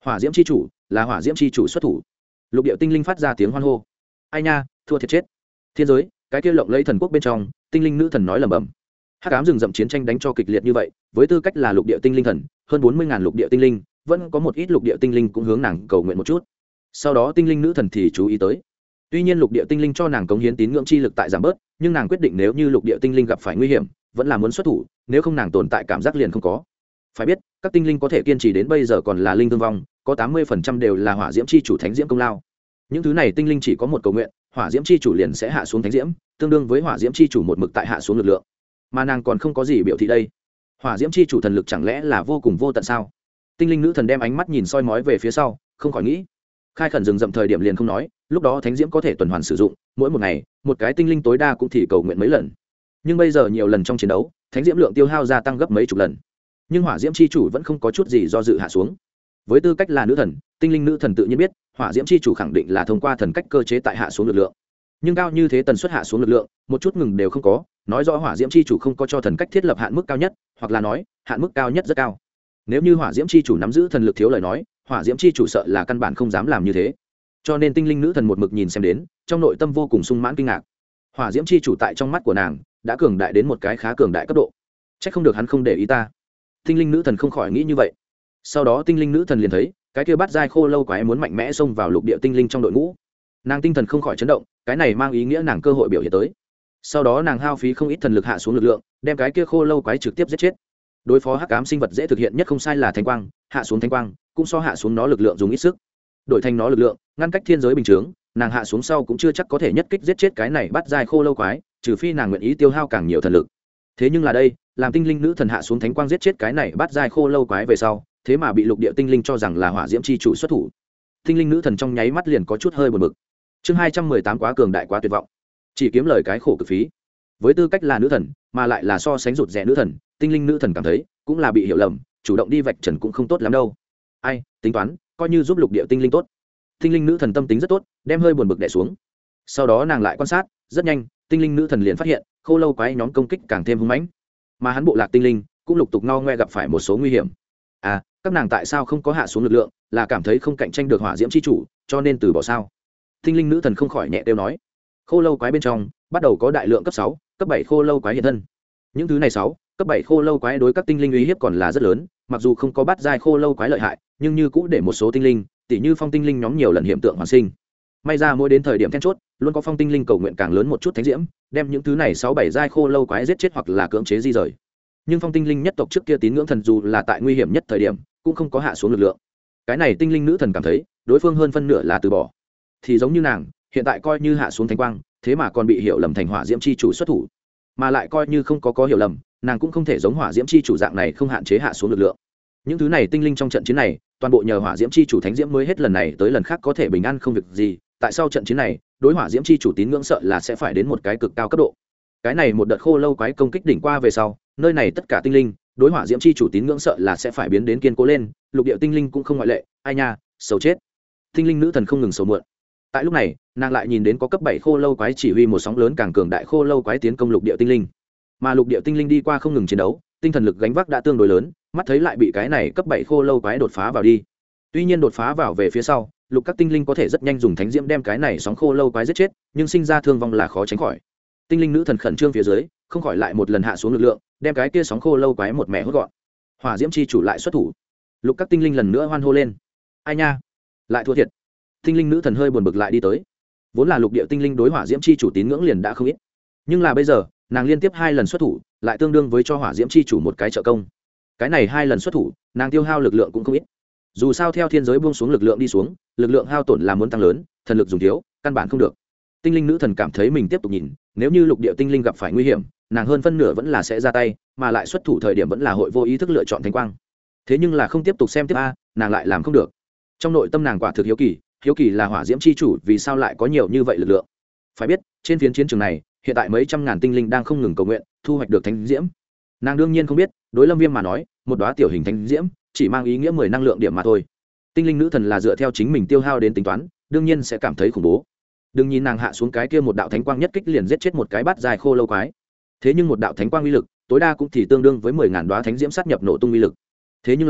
hỏa diễm c h i chủ là hỏa diễm c h i chủ xuất thủ. Lục địa tinh linh phát ra tiếng hoan hô. Ai nha, thua thiệt chết. Thiên giới, cái kia lộng lấy thần quốc bên trong, tinh linh nữ thần nói lẩm bẩm. Hắc ám rừng rậm chiến tranh đánh cho kịch liệt như vậy, với tư cách là lục địa tinh linh thần, hơn 40.000 lục địa tinh linh, vẫn có một ít lục địa tinh linh cũng hướng nàng cầu nguyện một chút. Sau đó tinh linh nữ thần thì chú ý tới. Tuy nhiên lục địa tinh linh cho nàng cống hiến tín ngưỡng chi lực tại giảm bớt, nhưng nàng quyết định nếu như lục địa tinh linh gặp phải nguy hiểm, vẫn là muốn xuất thủ, nếu không nàng tồn tại cảm giác liền không có. Phải biết, các tinh linh có thể kiên trì đến bây giờ còn là linh thương vong, có 80% đều là hỏa diễm chi chủ thánh diễm công lao. Những thứ này tinh linh chỉ có một cầu nguyện, hỏa diễm chi chủ liền sẽ hạ xuống thánh diễm, tương đương với hỏa diễm chi chủ một mực tại hạ xuống lực lượng. Mà nàng còn không có gì biểu thị đây. Hỏa diễm chi chủ thần lực chẳng lẽ là vô cùng vô tận sao? Tinh linh nữ thần đem ánh mắt nhìn soi mói về phía sau, không khỏi nghĩ. Khai khẩn rừng rậm thời điểm liền không nói, lúc đó thánh diễm có thể tuần hoàn sử dụng, mỗi một ngày, một cái tinh linh tối đa cũng thì cầu nguyện mấy lần. Nhưng bây giờ nhiều lần trong chiến đấu, thánh diễm lượng tiêu hao gia tăng gấp mấy chục lần. Nhưng hỏa diễm chi chủ vẫn không có chút gì do dự hạ xuống. Với tư cách là nữ thần, tinh linh nữ thần tự nhiên biết, hỏa diễm chi chủ khẳng định là thông qua thần cách cơ chế tại hạ xuống lực lượng. Nhưng cao như thế tần suất hạ xuống lực lượng, một chút ngừng đều không có, nói rõ hỏa diễm chi chủ không có cho thần cách thiết lập hạn mức cao nhất, hoặc là nói, hạn mức cao nhất rất cao. Nếu như hỏa diễm chi chủ nắm giữ thần lực thiếu lời nói, hỏa diễm chi chủ sợ là căn bản không dám làm như thế. Cho nên tinh linh nữ thần một mực nhìn xem đến, trong nội tâm vô cùng sung mãn kinh ngạc. Hỏa diễm chi chủ tại trong mắt của nàng đã cường đại đến một cái khá cường đại cấp độ. Chắc không được hắn không để ý ta. Tinh linh nữ thần không khỏi nghĩ như vậy. Sau đó tinh linh nữ thần liền thấy, cái kia bát giai khô lâu quái muốn mạnh mẽ xông vào lục địa tinh linh trong đội ngũ. Nàng tinh thần không khỏi chấn động, cái này mang ý nghĩa nàng cơ hội biểu hiện tới. Sau đó nàng hao phí không ít thần lực hạ xuống lực lượng, đem cái kia khô lâu quái trực tiếp giết chết. Đối phó hắc ám sinh vật dễ thực hiện nhất không sai là thánh quang, hạ xuống thánh quang, cũng so hạ xuống nó lực lượng dùng ít sức. Đổi thành nó lực lượng, ngăn cách thiên giới bình thường, nàng hạ xuống sau cũng chưa chắc có thể nhất kích giết chết cái này bắt giai khô lâu quái, trừ phi nàng nguyện ý tiêu hao càng nhiều thần lực. Thế nhưng là đây, làm tinh linh nữ thần hạ xuống thánh quang giết chết cái này bắt giai khô lâu quái về sau, thế mà bị lục địa tinh linh cho rằng là hỏa diễm chi chủ xuất thủ. Tinh linh nữ thần trong nháy mắt liền có chút hơi buồn bực. Chương 218 quá cường đại quá tuyệt vọng, chỉ kiếm lời cái khổ cực phí. Với tư cách là nữ thần, mà lại là so sánh rụt rè nữ thần, tinh linh nữ thần cảm thấy cũng là bị hiểu lầm, chủ động đi vạch trần cũng không tốt lắm đâu. Ai, tính toán, coi như giúp lục địa tinh linh tốt. Tinh linh nữ thần tâm tính rất tốt, đem hơi buồn bực đè xuống. Sau đó nàng lại quan sát, rất nhanh, tinh linh nữ thần liền phát hiện, khô lâu quái nhóm công kích càng thêm hung mãnh, mà hắn bộ lạc tinh linh cũng lục tục no ngoe gặp phải một số nguy hiểm. À, các nàng tại sao không có hạ xuống lực lượng, là cảm thấy không cạnh tranh được hỏa diễm chi chủ, cho nên từ bỏ sao? Tinh linh nữ thần không khỏi nhẹ tiêu nói. Khô lâu quái bên trong bắt đầu có đại lượng cấp 6, cấp 7 khô lâu quái hiện thân. Những thứ này 6, cấp 7 khô lâu quái đối các tinh linh uy hiếp còn là rất lớn, mặc dù không có bắt giai khô lâu quái lợi hại, nhưng như cũng để một số tinh linh, tỉ như phong tinh linh nhóm nhiều lần hiện tượng hoàn sinh. May ra mỗi đến thời điểm then chốt, luôn có phong tinh linh cầu nguyện càng lớn một chút thánh diễm, đem những thứ này 6 7 giai khô lâu quái giết chết hoặc là cưỡng chế di rời. Nhưng phong tinh linh nhất tộc trước kia tín ngưỡng thần dù là tại nguy hiểm nhất thời điểm, cũng không có hạ xuống lực lượng. Cái này tinh linh nữ thần cảm thấy, đối phương hơn phân nửa là từ bỏ. Thì giống như nàng, hiện tại coi như hạ xuống thánh quang, thế mà còn bị hiểu lầm thành hỏa diễm chi chủ xuất thủ, mà lại coi như không có hiểu lầm, nàng cũng không thể giống hỏa diễm chi chủ dạng này không hạn chế hạ xuống lực lượng. Những thứ này tinh linh trong trận chiến này, toàn bộ nhờ hỏa diễm chi chủ thánh diễm mới hết lần này tới lần khác có thể bình an không việc gì. Tại sau trận chiến này, đối hỏa diễm chi chủ tín ngưỡng sợ là sẽ phải đến một cái cực cao cấp độ. Cái này một đợt khô lâu quái công kích đỉnh qua về sau, nơi này tất cả tinh linh đối hỏa diễm chi chủ tín ngưỡng sợ là sẽ phải biến đến kiên cố lên, lục địa tinh linh cũng không ngoại lệ. Ai nha, xấu chết. Tinh linh nữ thần không ngừng sầu muộn. Tại lúc này, nàng lại nhìn đến có cấp 7 khô lâu quái chỉ huy một sóng lớn càng cường đại khô lâu quái tiến công lục địa tinh linh. Mà lục địa tinh linh đi qua không ngừng chiến đấu, tinh thần lực gánh vác đã tương đối lớn, mắt thấy lại bị cái này cấp 7 khô lâu quái đột phá vào đi. Tuy nhiên đột phá vào về phía sau, lục các tinh linh có thể rất nhanh dùng thánh diễm đem cái này sóng khô lâu quái giết chết, nhưng sinh ra thương vong là khó tránh khỏi. Tinh linh nữ thần khẩn trương phía dưới, không khỏi lại một lần hạ xuống lực lượng, đem cái kia sóng khô lâu quái một mẻ hút gọn. Hỏa diễm chi chủ lại xuất thủ. Lục các tinh linh lần nữa hoan hô lên. Ai nha, lại thua thiệt. Tinh linh nữ thần hơi buồn bực lại đi tới. Vốn là lục địa tinh linh đối hỏa diễm chi chủ tín ngưỡng liền đã không ít, nhưng là bây giờ nàng liên tiếp 2 lần xuất thủ, lại tương đương với cho hỏa diễm chi chủ một cái trợ công. Cái này 2 lần xuất thủ, nàng tiêu hao lực lượng cũng không ít. Dù sao theo thiên giới buông xuống lực lượng đi xuống, lực lượng hao tổn là muốn tăng lớn, thần lực dùng thiếu, căn bản không được. Tinh linh nữ thần cảm thấy mình tiếp tục nhìn, nếu như lục địa tinh linh gặp phải nguy hiểm, nàng hơn phân nửa vẫn là sẽ ra tay, mà lại xuất thủ thời điểm vẫn là hội vô ý thức lựa chọn thánh quang. Thế nhưng là không tiếp tục xem tiếp nàng lại làm không được. Trong nội tâm nàng quả thực hiếu kỳ là hỏa diễm chi chủ vì sao lại có nhiều như vậy lực lượng. Phải biết, trên phiến chiến trường này, hiện tại mấy trăm ngàn tinh linh đang không ngừng cầu nguyện, thu hoạch được thánh diễm. Nàng đương nhiên không biết, đối Lâm Viêm mà nói, một đóa tiểu hình thánh diễm chỉ mang ý nghĩa 10 năng lượng điểm mà thôi. Tinh linh nữ thần là dựa theo chính mình tiêu hao đến tính toán, đương nhiên sẽ cảm thấy khủng bố. Đừng nhìn nàng hạ xuống cái kia một đạo thánh quang nhất kích liền giết chết một cái bát dài khô lâu quái. Thế nhưng một đạo thánh quang uy lực, tối đa cũng thì tương đương với 10.000 đóa thánh diễm sát nhập nổ tung uy lực. Thế nhưng là,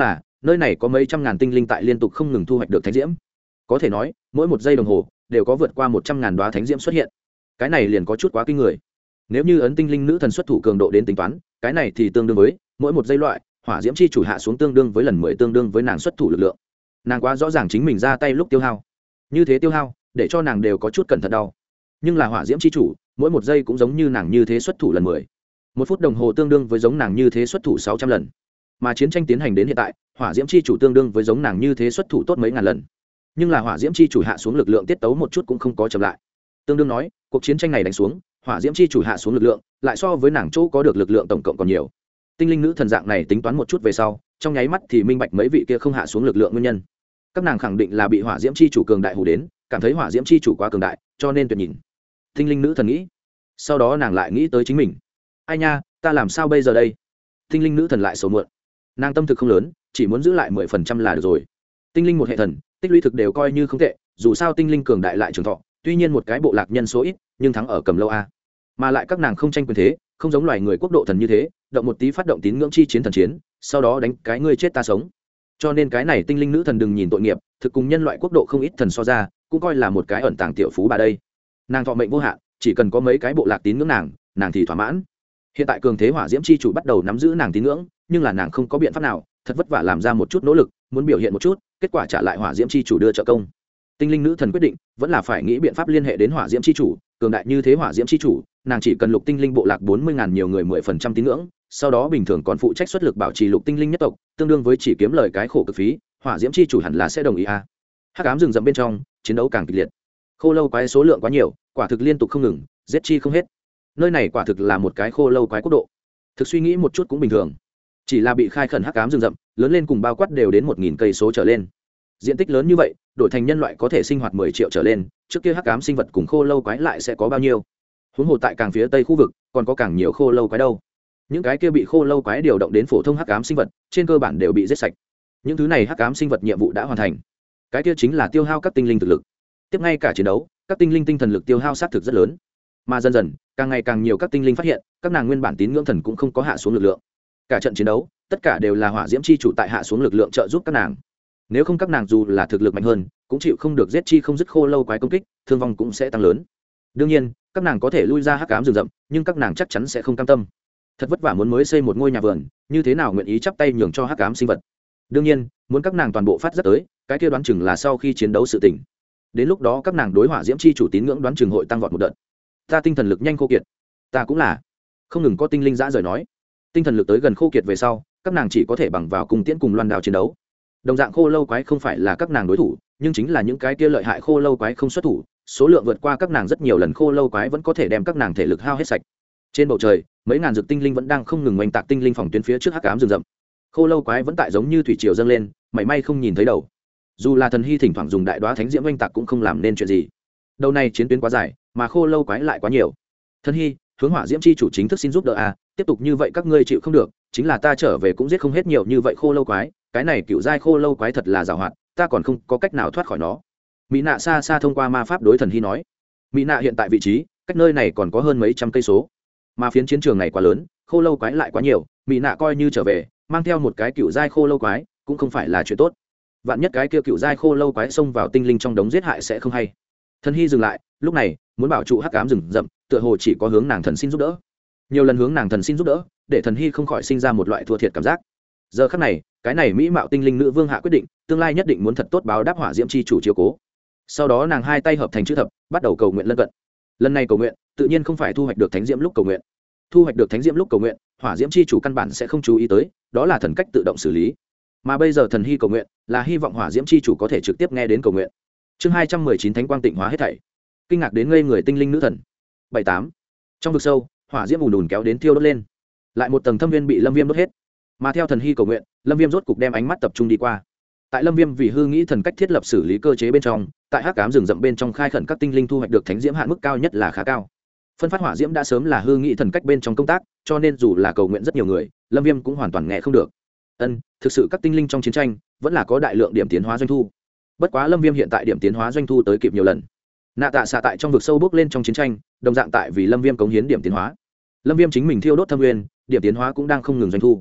nơi này có mấy trăm ngàn tinh linh tại liên tục không ngừng thu hoạch được thánh diễm, có thể nói mỗi một giây đồng hồ đều có vượt qua 100.000 đoá thánh diễm xuất hiện. Cái này liền có chút quá kinh người. Nếu như ấn tinh linh nữ thần xuất thủ cường độ đến tính toán, cái này thì tương đương với mỗi một giây loại hỏa diễm chi chủ hạ xuống tương đương với lần 10 tương đương với nàng xuất thủ lực lượng. Nàng quá rõ ràng chính mình ra tay lúc tiêu hao, như thế tiêu hao để cho nàng đều có chút cẩn thận đau. Nhưng là hỏa diễm chi chủ mỗi một giây cũng giống như nàng như thế xuất thủ lần 10. Một phút đồng hồ tương đương với giống nàng như thế xuất thủ 600 lần. Mà chiến tranh tiến hành đến hiện tại, hỏa diễm chi chủ tương đương với giống nàng như thế xuất thủ tốt mấy ngàn lần. Nhưng là hỏa diễm chi chủ hạ xuống lực lượng tiết tấu một chút cũng không có chậm lại. Tương đương nói, cuộc chiến tranh này đánh xuống, hỏa diễm chi chủ hạ xuống lực lượng, lại so với nàng chỗ có được lực lượng tổng cộng còn nhiều. Tinh linh nữ thần dạng này tính toán một chút về sau, trong nháy mắt thì minh bạch mấy vị kia không hạ xuống lực lượng nguyên nhân. Các nàng khẳng định là bị hỏa diễm chi chủ cường đại hù đến, cảm thấy hỏa diễm chi chủ quá cường đại, cho nên tuyệt nhìn. Tinh linh nữ thần nghĩ. Sau đó nàng lại nghĩ tới chính mình. Ai nha, ta làm sao bây giờ đây? Tinh linh nữ thần lại sầu muộn. Nàng tâm thực không lớn, chỉ muốn giữ lại 10% là được rồi. Tinh linh một hệ thần, tích lũy thực đều coi như không tệ, dù sao tinh linh cường đại lại trường thọ, tuy nhiên một cái bộ lạc nhân số ít, nhưng thắng ở cầm lâu a. Mà lại các nàng không tranh quyền thế, không giống loài người quốc độ thần như thế, động một tí phát động tín ngưỡng chi chiến thần chiến, sau đó đánh cái ngươi chết ta sống. Cho nên cái này tinh linh nữ thần đừng nhìn tội nghiệp, thực cùng nhân loại quốc độ không ít thần so ra, cũng coi là một cái ẩn tàng tiểu phú bà đây. Nàng thọ mệnh vô hạn, chỉ cần có mấy cái bộ lạc tín ngưỡng nàng thì thỏa mãn. Hiện tại cường thế hỏa diễm chi chủ bắt đầu nắm giữ nàng tín ngưỡng, nhưng là nàng không có biện pháp nào, thật vất vả làm ra một chút nỗ lực, muốn biểu hiện một chút, kết quả trả lại hỏa diễm chi chủ đưa trợ công. Tinh linh nữ thần quyết định, vẫn là phải nghĩ biện pháp liên hệ đến hỏa diễm chi chủ, cường đại như thế hỏa diễm chi chủ, nàng chỉ cần lục tinh linh bộ lạc 40.000 nhiều người 10% tín ngưỡng, sau đó bình thường còn phụ trách xuất lực bảo trì lục tinh linh nhất tộc, tương đương với chỉ kiếm lời cái khổ cực phí, hỏa diễm chi chủ hẳn là sẽ đồng ý a. Hắc ám rừng rậm bên trong, chiến đấu càng kịch liệt. Khô lâu quái số lượng quá nhiều, quả thực liên tục không ngừng, giết chi không hết. Nơi này quả thực là một cái khô lâu quái quốc độ. Thực suy nghĩ một chút cũng bình thường. Chỉ là bị khai khẩn hắc ám rừng rậm, lớn lên cùng bao quát đều đến 1000 cây số trở lên. Diện tích lớn như vậy, đổi thành nhân loại có thể sinh hoạt 10 triệu trở lên, trước kia hắc ám sinh vật cùng khô lâu quái lại sẽ có bao nhiêu? Huống hồ tại càng phía tây khu vực, còn có càng nhiều khô lâu quái đâu. Những cái kia bị khô lâu quái điều động đến phổ thông hắc ám sinh vật, trên cơ bản đều bị giết sạch. Những thứ này hắc ám sinh vật nhiệm vụ đã hoàn thành. Cái kia chính là tiêu hao các tinh linh thực lực. Tiếp ngay cả chiến đấu, các tinh linh tinh thần lực tiêu hao sát thực rất lớn. Mà dần dần, càng ngày càng nhiều các tinh linh phát hiện, các nàng nguyên bản tín ngưỡng thần cũng không có hạ xuống lực lượng. Cả trận chiến đấu, tất cả đều là hỏa diễm chi chủ tại hạ xuống lực lượng trợ giúp các nàng. Nếu không các nàng dù là thực lực mạnh hơn, cũng chịu không được giết chi không dứt khô lâu quái công kích, thương vong cũng sẽ tăng lớn. Đương nhiên, các nàng có thể lui ra hắc ám rừng rậm, nhưng các nàng chắc chắn sẽ không cam tâm. Thật vất vả muốn mới xây một ngôi nhà vườn, như thế nào nguyện ý chắp tay nhường cho hắc ám sinh vật? Đương nhiên, muốn các nàng toàn bộ phát rất tới, cái kia đoán chừng là sau khi chiến đấu sự tỉnh. Đến lúc đó các nàng đối hỏa diễm chi chủ tín ngưỡng đoán chừng hội tăng vọt một đợt. Ta tinh thần lực nhanh khô kiệt. Ta cũng là. Không ngừng có tinh linh dã rời nói. Tinh thần lực tới gần khô kiệt về sau, các nàng chỉ có thể bằng vào cùng tiễn cùng loan đào chiến đấu. Đồng dạng khô lâu quái không phải là các nàng đối thủ, nhưng chính là những cái kia lợi hại khô lâu quái không xuất thủ, số lượng vượt qua các nàng rất nhiều lần khô lâu quái vẫn có thể đem các nàng thể lực hao hết sạch. Trên bầu trời, mấy ngàn dược tinh linh vẫn đang không ngừng oanh tạc tinh linh phòng tuyến phía trước hắc ám rừng rậm. Khô lâu quái vẫn tại giống như thủy triều dâng lên, mảy may không nhìn thấy đầu. Dù là thần hy thỉnh thoảng dùng đại đoá thánh diễm oanh tạc cũng không làm nên chuyện gì. Đầu này chiến tuyến quá dài, mà khô lâu quái lại quá nhiều. Thần hy, hướng hỏa diễm chi chủ chính thức xin giúp đỡ a, tiếp tục như vậy các ngươi chịu không được, chính là ta trở về cũng giết không hết nhiều như vậy khô lâu quái, cái này cựu giai khô lâu quái thật là giàu hoạt, ta còn không có cách nào thoát khỏi nó. Mỹ nạ xa xa thông qua ma pháp đối thần hy nói. Mỹ nạ hiện tại vị trí cách nơi này còn có hơn mấy trăm cây số, mà phiến chiến trường này quá lớn, khô lâu quái lại quá nhiều, Mỹ nạ coi như trở về mang theo một cái cựu giai khô lâu quái cũng không phải là chuyện tốt. Vạn nhất cái kia cựu giai khô lâu quái xông vào tinh linh trong đống giết hại sẽ không hay. Thần hy dừng lại, lúc này muốn bảo trụ hắc ám rừng rậm, tựa hồ chỉ có hướng nàng thần xin giúp đỡ. Nhiều lần hướng nàng thần xin giúp đỡ, để thần hy không khỏi sinh ra một loại thua thiệt cảm giác. Giờ khắc này, cái này mỹ mạo tinh linh nữ vương hạ quyết định, tương lai nhất định muốn thật tốt báo đáp hỏa diễm chi chủ chiếu cố. Sau đó nàng hai tay hợp thành chữ thập, bắt đầu cầu nguyện lân cận. Lần này cầu nguyện, tự nhiên không phải thu hoạch được thánh diễm lúc cầu nguyện. Thu hoạch được thánh diễm lúc cầu nguyện, hỏa diễm chi chủ căn bản sẽ không chú ý tới, đó là thần cách tự động xử lý. Mà bây giờ thần hy cầu nguyện, là hy vọng hỏa diễm chi chủ có thể trực tiếp nghe đến cầu nguyện. Chương 219 Thánh quang tịnh hóa hết thảy. Kinh ngạc đến ngây người tinh linh nữ thần. 78. Trong vực sâu, hỏa diễm ùn ùn kéo đến thiêu đốt lên. Lại một tầng thâm viên bị Lâm Viêm đốt hết. Mà theo thần hy cầu nguyện, Lâm Viêm rốt cục đem ánh mắt tập trung đi qua. Tại Lâm Viêm vì hư nghĩ thần cách thiết lập xử lý cơ chế bên trong, tại hắc ám rừng rậm bên trong khai khẩn các tinh linh thu hoạch được thánh diễm hạn mức cao nhất là khá cao. Phân phát hỏa diễm đã sớm là hư nghĩ thần cách bên trong công tác, cho nên dù là cầu nguyện rất nhiều người, Lâm Viêm cũng hoàn toàn nghe không được. Thực sự các tinh linh trong chiến tranh vẫn là có đại lượng điểm tiến hóa doanh thu. Bất quá Lâm Viêm hiện tại điểm tiến hóa doanh thu tới kịp nhiều lần. Nạ Tạ xạ tại trong vực sâu bước lên trong chiến tranh, đồng dạng tại vì Lâm Viêm cống hiến điểm tiến hóa. Lâm Viêm chính mình thiêu đốt thâm nguyên, điểm tiến hóa cũng đang không ngừng doanh thu.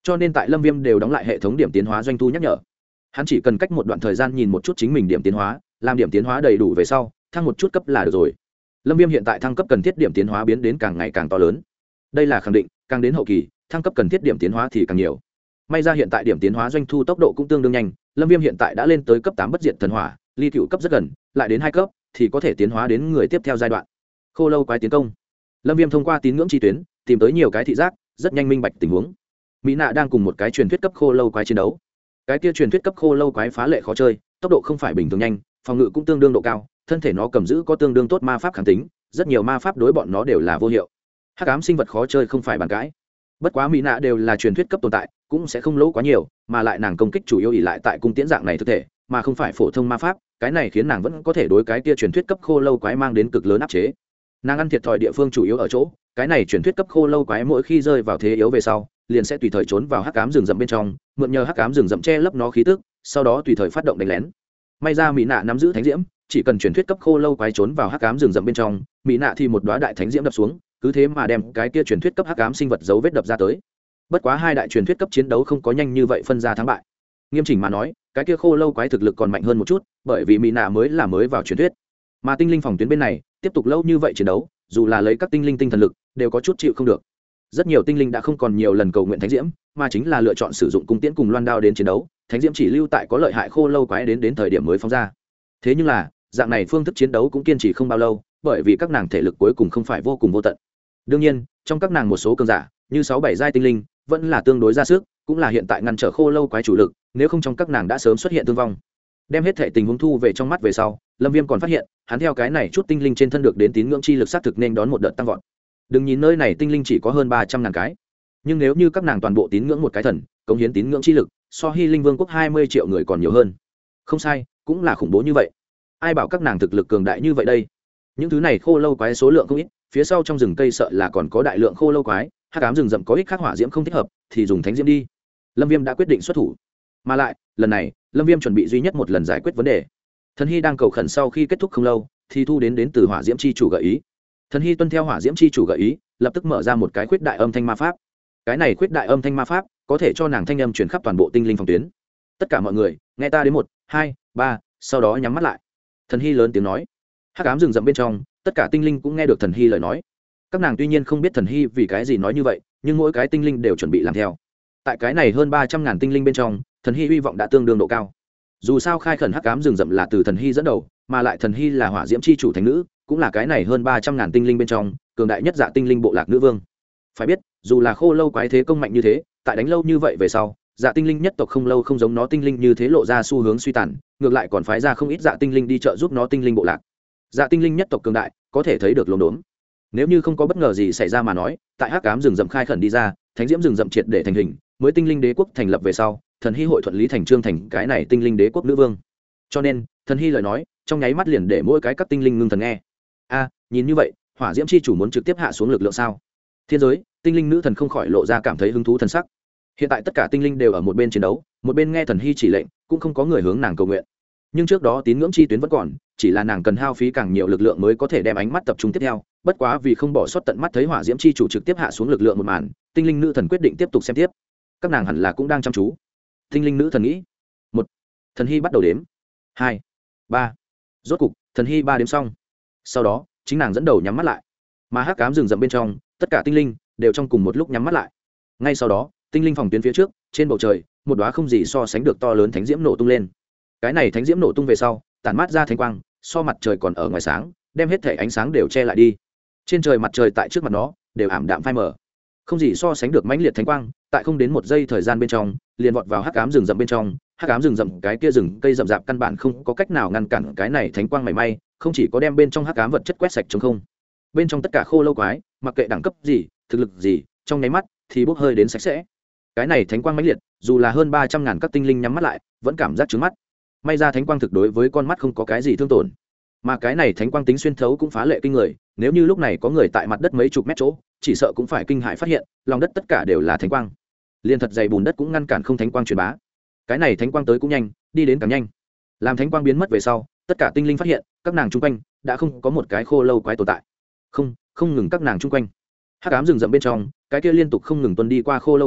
cho nên tại Lâm Viêm đều đóng lại hệ thống điểm tiến hóa doanh thu nhắc nhở. Hắn chỉ cần cách một đoạn thời gian nhìn một chút chính mình điểm tiến hóa, làm điểm tiến hóa đầy đủ về sau thăng một chút cấp là được rồi. Lâm Viêm hiện tại thăng cấp cần thiết điểm tiến hóa biến đến càng ngày càng to lớn. Đây là khẳng định, càng đến hậu kỳ thăng cấp cần thiết điểm tiến hóa thì càng nhiều. May ra hiện tại điểm tiến hóa doanh thu tốc độ cũng tương đương nhanh, Lâm Viêm hiện tại đã lên tới cấp 8 bất diệt thần hỏa, ly cựu cấp rất gần, lại đến 2 cấp thì có thể tiến hóa đến người tiếp theo giai đoạn. Khô lâu quái tiến công. Lâm Viêm thông qua tín ngưỡng chi tuyến tìm tới nhiều cái thị giác, rất nhanh minh bạch tình huống. Mỹ Nạ đang cùng một cái truyền thuyết cấp khô lâu quái chiến đấu. Cái kia truyền thuyết cấp khô lâu quái phá lệ khó chơi, tốc độ không phải bình thường nhanh, phòng ngự cũng tương đương độ cao, thân thể nó cầm giữ có tương đương tốt ma pháp kháng tính, rất nhiều ma pháp đối bọn nó đều là vô hiệu. Hắc ám sinh vật khó chơi không phải bàn cãi. Bất quá Mỹ Nạ đều là truyền thuyết cấp tồn tại, cũng sẽ không lỗ quá nhiều, mà lại nàng công kích chủ yếu ỷ lại tại cung tiễn dạng này thực thể, mà không phải phổ thông ma pháp, cái này khiến nàng vẫn có thể đối cái kia truyền thuyết cấp khô lâu quái mang đến cực lớn áp chế. Nàng ăn thiệt thòi địa phương chủ yếu ở chỗ, cái này truyền thuyết cấp khô lâu quái mỗi khi rơi vào thế yếu về sau, liền sẽ tùy thời trốn vào hắc ám rừng rậm bên trong, mượn nhờ hắc ám rừng rậm che lấp nó khí tức, sau đó tùy thời phát động đánh lén. May ra Mỹ Nạ nắm giữ thánh diễm, chỉ cần truyền thuyết cấp khô lâu quái trốn vào hắc ám rừng rậm bên trong, Mỹ Nạ thì một đóa đại thánh diễm đập xuống, cứ thế mà đem cái kia truyền thuyết cấp hắc ám sinh vật dấu vết đập ra tới. Bất quá hai đại truyền thuyết cấp chiến đấu không có nhanh như vậy phân ra thắng bại. Nghiêm chỉnh mà nói, cái kia khô lâu quái thực lực còn mạnh hơn một chút, bởi vì Mỹ Nạ mới vào truyền thuyết. Mà tinh linh phòng tuyến bên này, tiếp tục lâu như vậy chiến đấu, dù là lấy các tinh linh tinh thần lực, đều có chút chịu không được. Rất nhiều tinh linh đã không còn nhiều lần cầu nguyện thánh diễm, mà chính là lựa chọn sử dụng cung tiễn cùng loan đao đến chiến đấu, thánh diễm chỉ lưu tại có lợi hại khô lâu quái đến thời điểm mới phóng ra. Thế nhưng là, dạng này phương thức chiến đấu cũng kiên trì không bao lâu, bởi vì các nàng thể lực cuối cùng không phải vô cùng vô tận. Đương nhiên, trong các nàng một số cường giả, như 6-7 giai tinh linh, vẫn là tương đối ra sức, cũng là hiện tại ngăn trở khô lâu quái chủ lực, nếu không trong các nàng đã sớm xuất hiện thương vong. Đem hết thể tình huống thu về trong mắt về sau, Lâm Viêm còn phát hiện, hắn theo cái này chút tinh linh trên thân được đến tín ngưỡng chi lực sát thực nên đón một đợt tăng vọt. Đừng nhìn nơi này tinh linh chỉ có hơn 300.000 cái, nhưng nếu như các nàng toàn bộ tín ngưỡng một cái thần, cống hiến tín ngưỡng chi lực, so Hy Linh Vương quốc 20 triệu người còn nhiều hơn. Không sai, cũng là khủng bố như vậy. Ai bảo các nàng thực lực cường đại như vậy đây? Những thứ này khô lâu quái số lượng không ít, phía sau trong rừng cây sợ là còn có đại lượng khô lâu quái, hắc ám rừng rậm có ích khắc hỏa diễm không thích hợp, thì dùng thánh diễm đi. Lâm Viêm đã quyết định xuất thủ. Mà lại, lần này, Lâm Viêm chuẩn bị duy nhất một lần giải quyết vấn đề. Thần Hy đang cầu khẩn sau khi kết thúc không lâu, thì thu đến từ hỏa diễm chi chủ gợi ý. Thần Hy tuân theo hỏa diễm chi chủ gợi ý, lập tức mở ra một cái khuyết đại âm thanh ma pháp. Cái này khuyết đại âm thanh ma pháp có thể cho nàng thanh âm truyền khắp toàn bộ tinh linh phòng tuyến. Tất cả mọi người, nghe ta đến 1, 2, 3, sau đó nhắm mắt lại. Thần Hy lớn tiếng nói. Hắc ám rừng rậm bên trong, tất cả tinh linh cũng nghe được Thần Hy lời nói. Các nàng tuy nhiên không biết Thần Hy vì cái gì nói như vậy, nhưng mỗi cái tinh linh đều chuẩn bị làm theo. Tại cái này hơn 300.000 tinh linh bên trong, Thần Hy hy vọng đã tương đương độ cao. Dù sao khai khẩn hắc ám rừng rậm là từ Thần Hy dẫn đầu, mà lại Thần Hy là hỏa diễm chi chủ thánh nữ, cũng là cái này hơn 300.000 tinh linh bên trong cường đại nhất dạ tinh linh bộ lạc nữ vương. Phải biết, dù là khô lâu quái thế công mạnh như thế, tại đánh lâu như vậy về sau, dạ tinh linh nhất tộc không lâu không giống nó tinh linh như thế lộ ra xu hướng suy tàn, ngược lại còn phái ra không ít dạ tinh linh đi trợ giúp nó tinh linh bộ lạc. Dạ tinh linh nhất tộc cường đại, có thể thấy được lồn đốn. Nếu như không có bất ngờ gì xảy ra mà nói, tại hắc ám rừng rậm khai khẩn đi ra, thánh diễm rừng rậm triệt để thành hình, mới tinh linh đế quốc thành lập về sau, Thần Hy hội thuận lý thành trương thành cái này tinh linh đế quốc nữ vương. Cho nên, Thần Hy lời nói, trong nháy mắt liền để mỗi cái các tinh linh ngưng thần nghe. A, nhìn như vậy, hỏa diễm chi chủ muốn trực tiếp hạ xuống lực lượng sao? Thiên giới, tinh linh nữ thần không khỏi lộ ra cảm thấy hứng thú thần sắc. Hiện tại tất cả tinh linh đều ở một bên chiến đấu, một bên nghe Thần Hy chỉ lệnh, cũng không có người hướng nàng cầu nguyện. Nhưng trước đó tín ngưỡng chi tuyến vẫn còn, chỉ là nàng cần hao phí càng nhiều lực lượng mới có thể đem ánh mắt tập trung tiếp theo. Bất quá vì không bỏ sót tận mắt thấy hỏa diễm chi chủ trực tiếp hạ xuống lực lượng một màn, tinh linh nữ thần quyết định tiếp tục xem tiếp. Các nàng hẳn là cũng đang chăm chú. Tinh linh nữ thần nghĩ. 1. Thần Hy bắt đầu đếm. 2. 3. Rốt cục, Thần Hy 3 đếm xong. Sau đó, chính nàng dẫn đầu nhắm mắt lại. Mà hắc ám rừng rậm bên trong, tất cả tinh linh đều trong cùng một lúc nhắm mắt lại. Ngay sau đó, tinh linh phòng tuyến phía trước, trên bầu trời, một đóa không gì so sánh được to lớn thánh diễm nổ tung lên. Cái này thánh diễm nổ tung về sau, tản mát ra thánh quang, so mặt trời còn ở ngoài sáng, đem hết thể ánh sáng đều che lại đi. Trên trời mặt trời tại trước mặt nó, đều ảm đạm phai mờ. Không gì so sánh được mãnh liệt thánh quang, tại không đến 1 giây thời gian bên trong, liền vọt vào hắc ám rừng rậm bên trong. Hắc ám rừng rậm cái kia rừng cây rậm rạp căn bản không có cách nào ngăn cản cái này thánh quang mảy may, không chỉ có đem bên trong hắc ám vật chất quét sạch trống không. Bên trong tất cả khô lâu quái, mặc kệ đẳng cấp gì, thực lực gì, trong nháy mắt thì bốc hơi đến sạch sẽ. Cái này thánh quang mãnh liệt, dù là hơn 300.000 các tinh linh nhắm mắt lại, vẫn cảm giác chướng mắt. May ra thánh quang thực đối với con mắt không có cái gì thương tổn. Mà cái này thánh quang tính xuyên thấu cũng phá lệ kinh người, nếu như lúc này có người tại mặt đất mấy chục mét chỗ, chỉ sợ cũng phải kinh hãi phát hiện, lòng đất tất cả đều là thánh quang. Liên thật dày bùn đất cũng ngăn cản không thánh quang truyền bá. Cái này thánh quang tới cũng nhanh, đi đến càng nhanh. Làm thánh quang biến mất về sau, tất cả tinh linh phát hiện, các nàng chung quanh đã không có một cái khô lâu quái tồn tại. Không ngừng các nàng chung quanh. Hắc ám rừng rậm bên trong, cái kia liên tục không ngừng tuần đi qua khô lâu quái,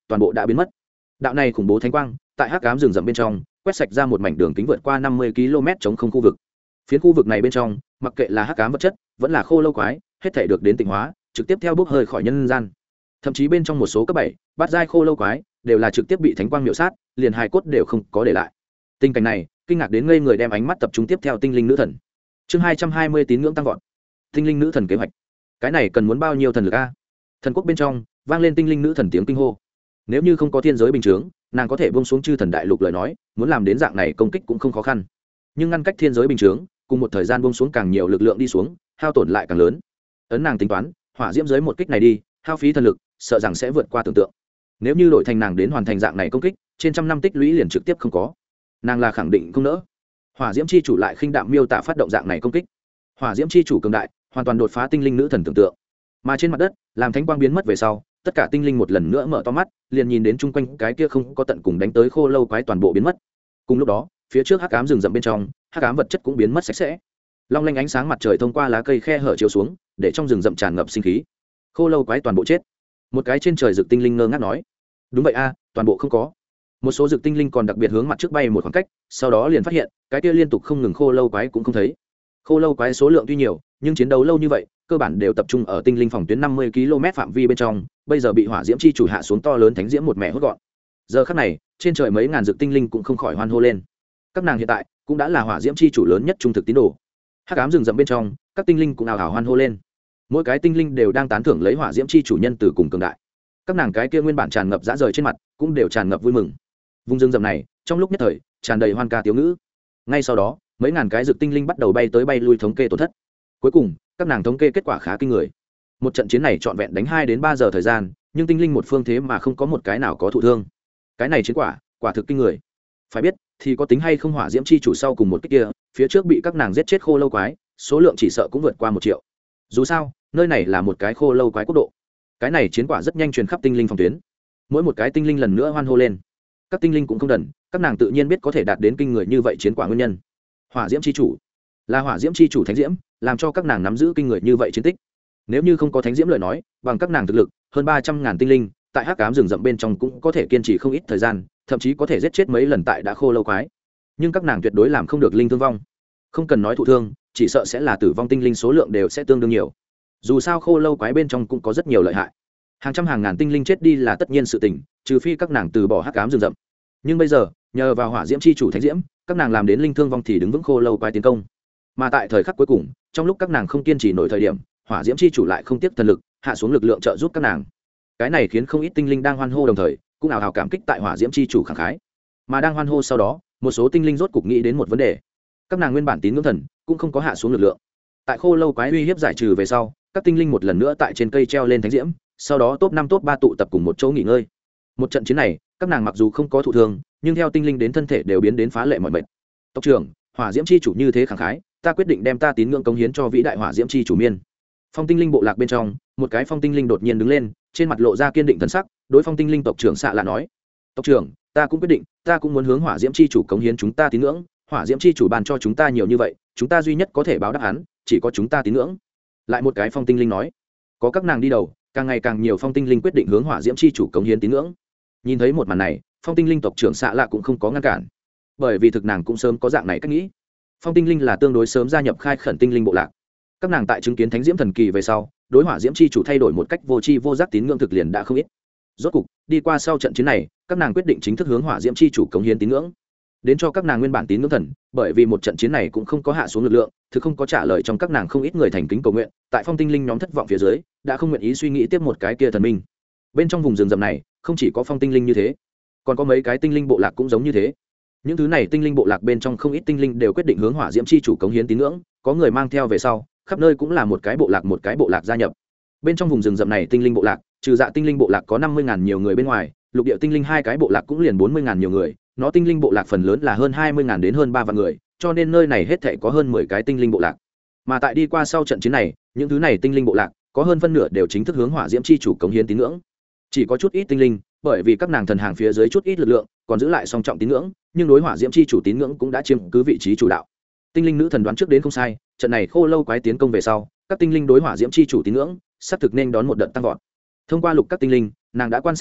toàn bộ đã biến mất. Đạo này khủng bố thánh quang tại hắc ám rừng rậm bên trong quét sạch ra một mảnh đường kính vượt qua 50 km chống không khu vực. Phiến khu vực này bên trong, mặc kệ là hắc ám vật chất, vẫn là khô lâu quái, hết thảy được đến tịnh hóa, trực tiếp theo bốc hơi khỏi nhân gian. Thậm chí bên trong một số cấp 7, bát giai khô lâu quái, đều là trực tiếp bị thánh quang miểu sát, liền hài cốt đều không có để lại. Tình cảnh này, kinh ngạc đến ngây người, đem ánh mắt tập trung tiếp theo tinh linh nữ thần. Chương 220 tín ngưỡng tăng vọt. Tinh linh nữ thần kế hoạch. Cái này cần muốn bao nhiêu thần lực a? Thần quốc bên trong, vang lên tinh linh nữ thần tiếng kinh hô. Nếu như không có thiên giới bình chướng, nàng có thể buông xuống chư thần đại lục lời nói, muốn làm đến dạng này công kích cũng không khó khăn. Nhưng ngăn cách thiên giới bình chướng, cùng một thời gian buông xuống càng nhiều lực lượng đi xuống, hao tổn lại càng lớn. Ấn nàng tính toán, hỏa diễm giới một kích này đi, hao phí thần lực, sợ rằng sẽ vượt qua tưởng tượng. Nếu như đổi thành nàng đến hoàn thành dạng này công kích, trên trăm năm tích lũy liền trực tiếp không có. Nàng là khẳng định không nỡ. Hỏa diễm chi chủ lại khinh đạm miêu tả phát động dạng này công kích. Hỏa diễm chi chủ cường đại, hoàn toàn đột phá tinh linh nữ thần tưởng tượng. Mà trên mặt đất, làm thánh quang biến mất về sau, tất cả tinh linh một lần nữa mở to mắt, liền nhìn đến chung quanh cái kia không có tận cùng đánh tới khô lâu quái toàn bộ biến mất. Cùng lúc đó, phía trước hắc ám rừng rậm bên trong, hắc ám vật chất cũng biến mất sạch sẽ. Long lanh ánh sáng mặt trời thông qua lá cây khe hở chiếu xuống, để trong rừng rậm tràn ngập sinh khí. Khô lâu quái toàn bộ chết. Một cái trên trời rực tinh linh ngơ ngác nói: đúng vậy a, toàn bộ không có. Một số rực tinh linh còn đặc biệt hướng mặt trước bay một khoảng cách, sau đó liền phát hiện cái kia liên tục không ngừng khô lâu quái cũng không thấy. Khô lâu quái số lượng tuy nhiều, nhưng chiến đấu lâu như vậy, cơ bản đều tập trung ở tinh linh phòng tuyến 50 km phạm vi bên trong, bây giờ bị hỏa diễm chi chủ hạ xuống to lớn thánh diễm một mẻ hốt gọn. Giờ khắc này, trên trời mấy ngàn rực tinh linh cũng không khỏi hoan hô lên. Các nàng hiện tại cũng đã là hỏa diễm chi chủ lớn nhất trung thực tín đồ. Hắc ám rừng rậm bên trong, các tinh linh cũng ào ào hoan hô lên. Mỗi cái tinh linh đều đang tán thưởng lấy hỏa diễm chi chủ nhân từ cùng cường đại. Các nàng cái kia nguyên bản tràn ngập dã rời trên mặt, cũng đều tràn ngập vui mừng. Vùng rừng rậm này, trong lúc nhất thời, tràn đầy hoan ca tiếu ngữ. Ngay sau đó, mấy ngàn cái rực tinh linh bắt đầu bay tới bay lui thống kê tổn thất. Cuối cùng, các nàng thống kê kết quả khá kinh người. Một trận chiến này trọn vẹn đánh 2 đến 3 giờ thời gian, nhưng tinh linh một phương thế mà không có một cái nào có thụ thương. Cái này chiến quả thực kinh người. Phải biết, thì có tính hay không hỏa diễm chi chủ sau cùng một cái kia, phía trước bị các nàng giết chết khô lâu quái, số lượng chỉ sợ cũng vượt qua 1 triệu. Dù sao, nơi này là một cái khô lâu quái quốc độ. Cái này chiến quả rất nhanh truyền khắp tinh linh phòng tuyến. Mỗi một cái tinh linh lần nữa hoan hô lên. Các tinh linh cũng không đần, các nàng tự nhiên biết có thể đạt đến kinh người như vậy chiến quả nguyên nhân. Hỏa diễm chi chủ là hỏa diễm chi chủ thánh diễm, làm cho các nàng nắm giữ kinh người như vậy chiến tích. Nếu như không có thánh diễm lời nói, bằng các nàng thực lực, hơn 300.000 tinh linh, tại hắc ám rừng rậm bên trong cũng có thể kiên trì không ít thời gian, thậm chí có thể giết chết mấy lần tại đã khô lâu quái. Nhưng các nàng tuyệt đối làm không được linh thương vong. Không cần nói thụ thương, chỉ sợ sẽ là tử vong tinh linh số lượng đều sẽ tương đương nhiều. Dù sao khô lâu quái bên trong cũng có rất nhiều lợi hại. Hàng trăm hàng ngàn tinh linh chết đi là tất nhiên sự tình, trừ phi các nàng từ bỏ hắc ám rừng rậm. Nhưng bây giờ, nhờ vào hỏa diễm chi chủ thánh diễm, các nàng làm đến linh thương vong thì đứng vững khô lâu quái tiến công. Mà tại thời khắc cuối cùng, trong lúc các nàng không kiên trì nổi thời điểm, hỏa diễm chi chủ lại không tiếc thần lực hạ xuống lực lượng trợ giúp các nàng. Cái này khiến không ít tinh linh đang hoan hô đồng thời cũng ào ào cảm kích tại hỏa diễm chi chủ khẳng khái. Mà đang hoan hô sau đó, một số tinh linh rốt cục nghĩ đến một vấn đề. Các nàng nguyên bản tín ngưỡng thần cũng không có hạ xuống lực lượng. Tại khô lâu quái uy hiếp giải trừ về sau, các tinh linh một lần nữa tại trên cây treo lên thánh diễm, sau đó top 5 top 3 tụ tập cùng một chỗ nghỉ ngơi. Một trận chiến này, các nàng mặc dù không có thụ thương, nhưng theo tinh linh đến thân thể đều biến đến phá lệ mọi mệt. Tộc trưởng, hỏa diễm chi chủ như thế khẳng khái, ta quyết định đem ta tín ngưỡng cống hiến cho vĩ đại hỏa diễm chi chủ miên. Phong tinh linh bộ lạc bên trong, một cái phong tinh linh đột nhiên đứng lên, trên mặt lộ ra kiên định thần sắc, đối phong tinh linh tộc trưởng xạ lạ nói: tộc trưởng, ta cũng quyết định, ta cũng muốn hướng hỏa diễm chi chủ cống hiến chúng ta tín ngưỡng. Hỏa diễm chi chủ ban cho chúng ta nhiều như vậy, chúng ta duy nhất có thể báo đáp hắn, chỉ có chúng ta tín ngưỡng. Lại một cái phong tinh linh nói: có các nàng đi đầu, càng ngày càng nhiều phong tinh linh quyết định hướng hỏa diễm chi chủ cống hiến tín ngưỡng. Nhìn thấy một màn này, phong tinh linh tộc trưởng xạ lạ cũng không có ngăn cản, bởi vì thực nàng cũng sớm có dạng này cách nghĩ. Phong tinh linh là tương đối sớm gia nhập khai khẩn tinh linh bộ lạc. Các nàng tại chứng kiến thánh diễm thần kỳ về sau, đối hỏa diễm chi chủ thay đổi một cách vô tri vô giác tín ngưỡng thực liền đã không ít. Rốt cục, đi qua sau trận chiến này, các nàng quyết định chính thức hướng hỏa diễm chi chủ cống hiến tín ngưỡng. Đến cho các nàng nguyên bản tín ngưỡng thần, bởi vì một trận chiến này cũng không có hạ xuống lực lượng, thực không có trả lời trong các nàng không ít người thành kính cầu nguyện, tại phong tinh linh nhóm thất vọng phía dưới, đã không nguyện ý suy nghĩ tiếp một cái kia thần minh. Bên trong vùng rừng rậm này, không chỉ có phong tinh linh như thế, còn có mấy cái tinh linh bộ lạc cũng giống như thế. Những thứ này tinh linh bộ lạc bên trong không ít tinh linh đều quyết định hướng hỏa diễm chi chủ cống hiến tín ngưỡng, có người mang theo về sau, khắp nơi cũng là một cái bộ lạc gia nhập. Bên trong vùng rừng rậm này tinh linh bộ lạc, trừ dạ tinh linh bộ lạc có 50.000 nhiều người bên ngoài, lục địa tinh linh hai cái bộ lạc cũng liền 40.000 nhiều người, nó tinh linh bộ lạc phần lớn là hơn 20.000 đến hơn 3 vạn người, cho nên nơi này hết thảy có hơn 10 cái tinh linh bộ lạc. Mà tại đi qua sau trận chiến này, những thứ này tinh linh bộ lạc có hơn phân nửa đều chính thức hướng hỏa diễm chi chủ cống hiến tín ngưỡng. Chỉ có chút ít tinh linh, bởi vì các nàng thần hàng phía dưới chút ít lực lượng, còn giữ lại song trọng tín ngưỡng, nhưng đối hỏa diễm chi chủ tín ngưỡng cũng đã chiếm cứ vị trí chủ đạo. Tinh linh nữ thần đoán trước đến không sai, trận này khô lâu quái tiến công về sau, các tinh linh đối hỏa diễm chi chủ tín ngưỡng, sắp thực nên đón một đợt tăng vọt. Thông qua lục các tinh linh, nàng đã quan sát được,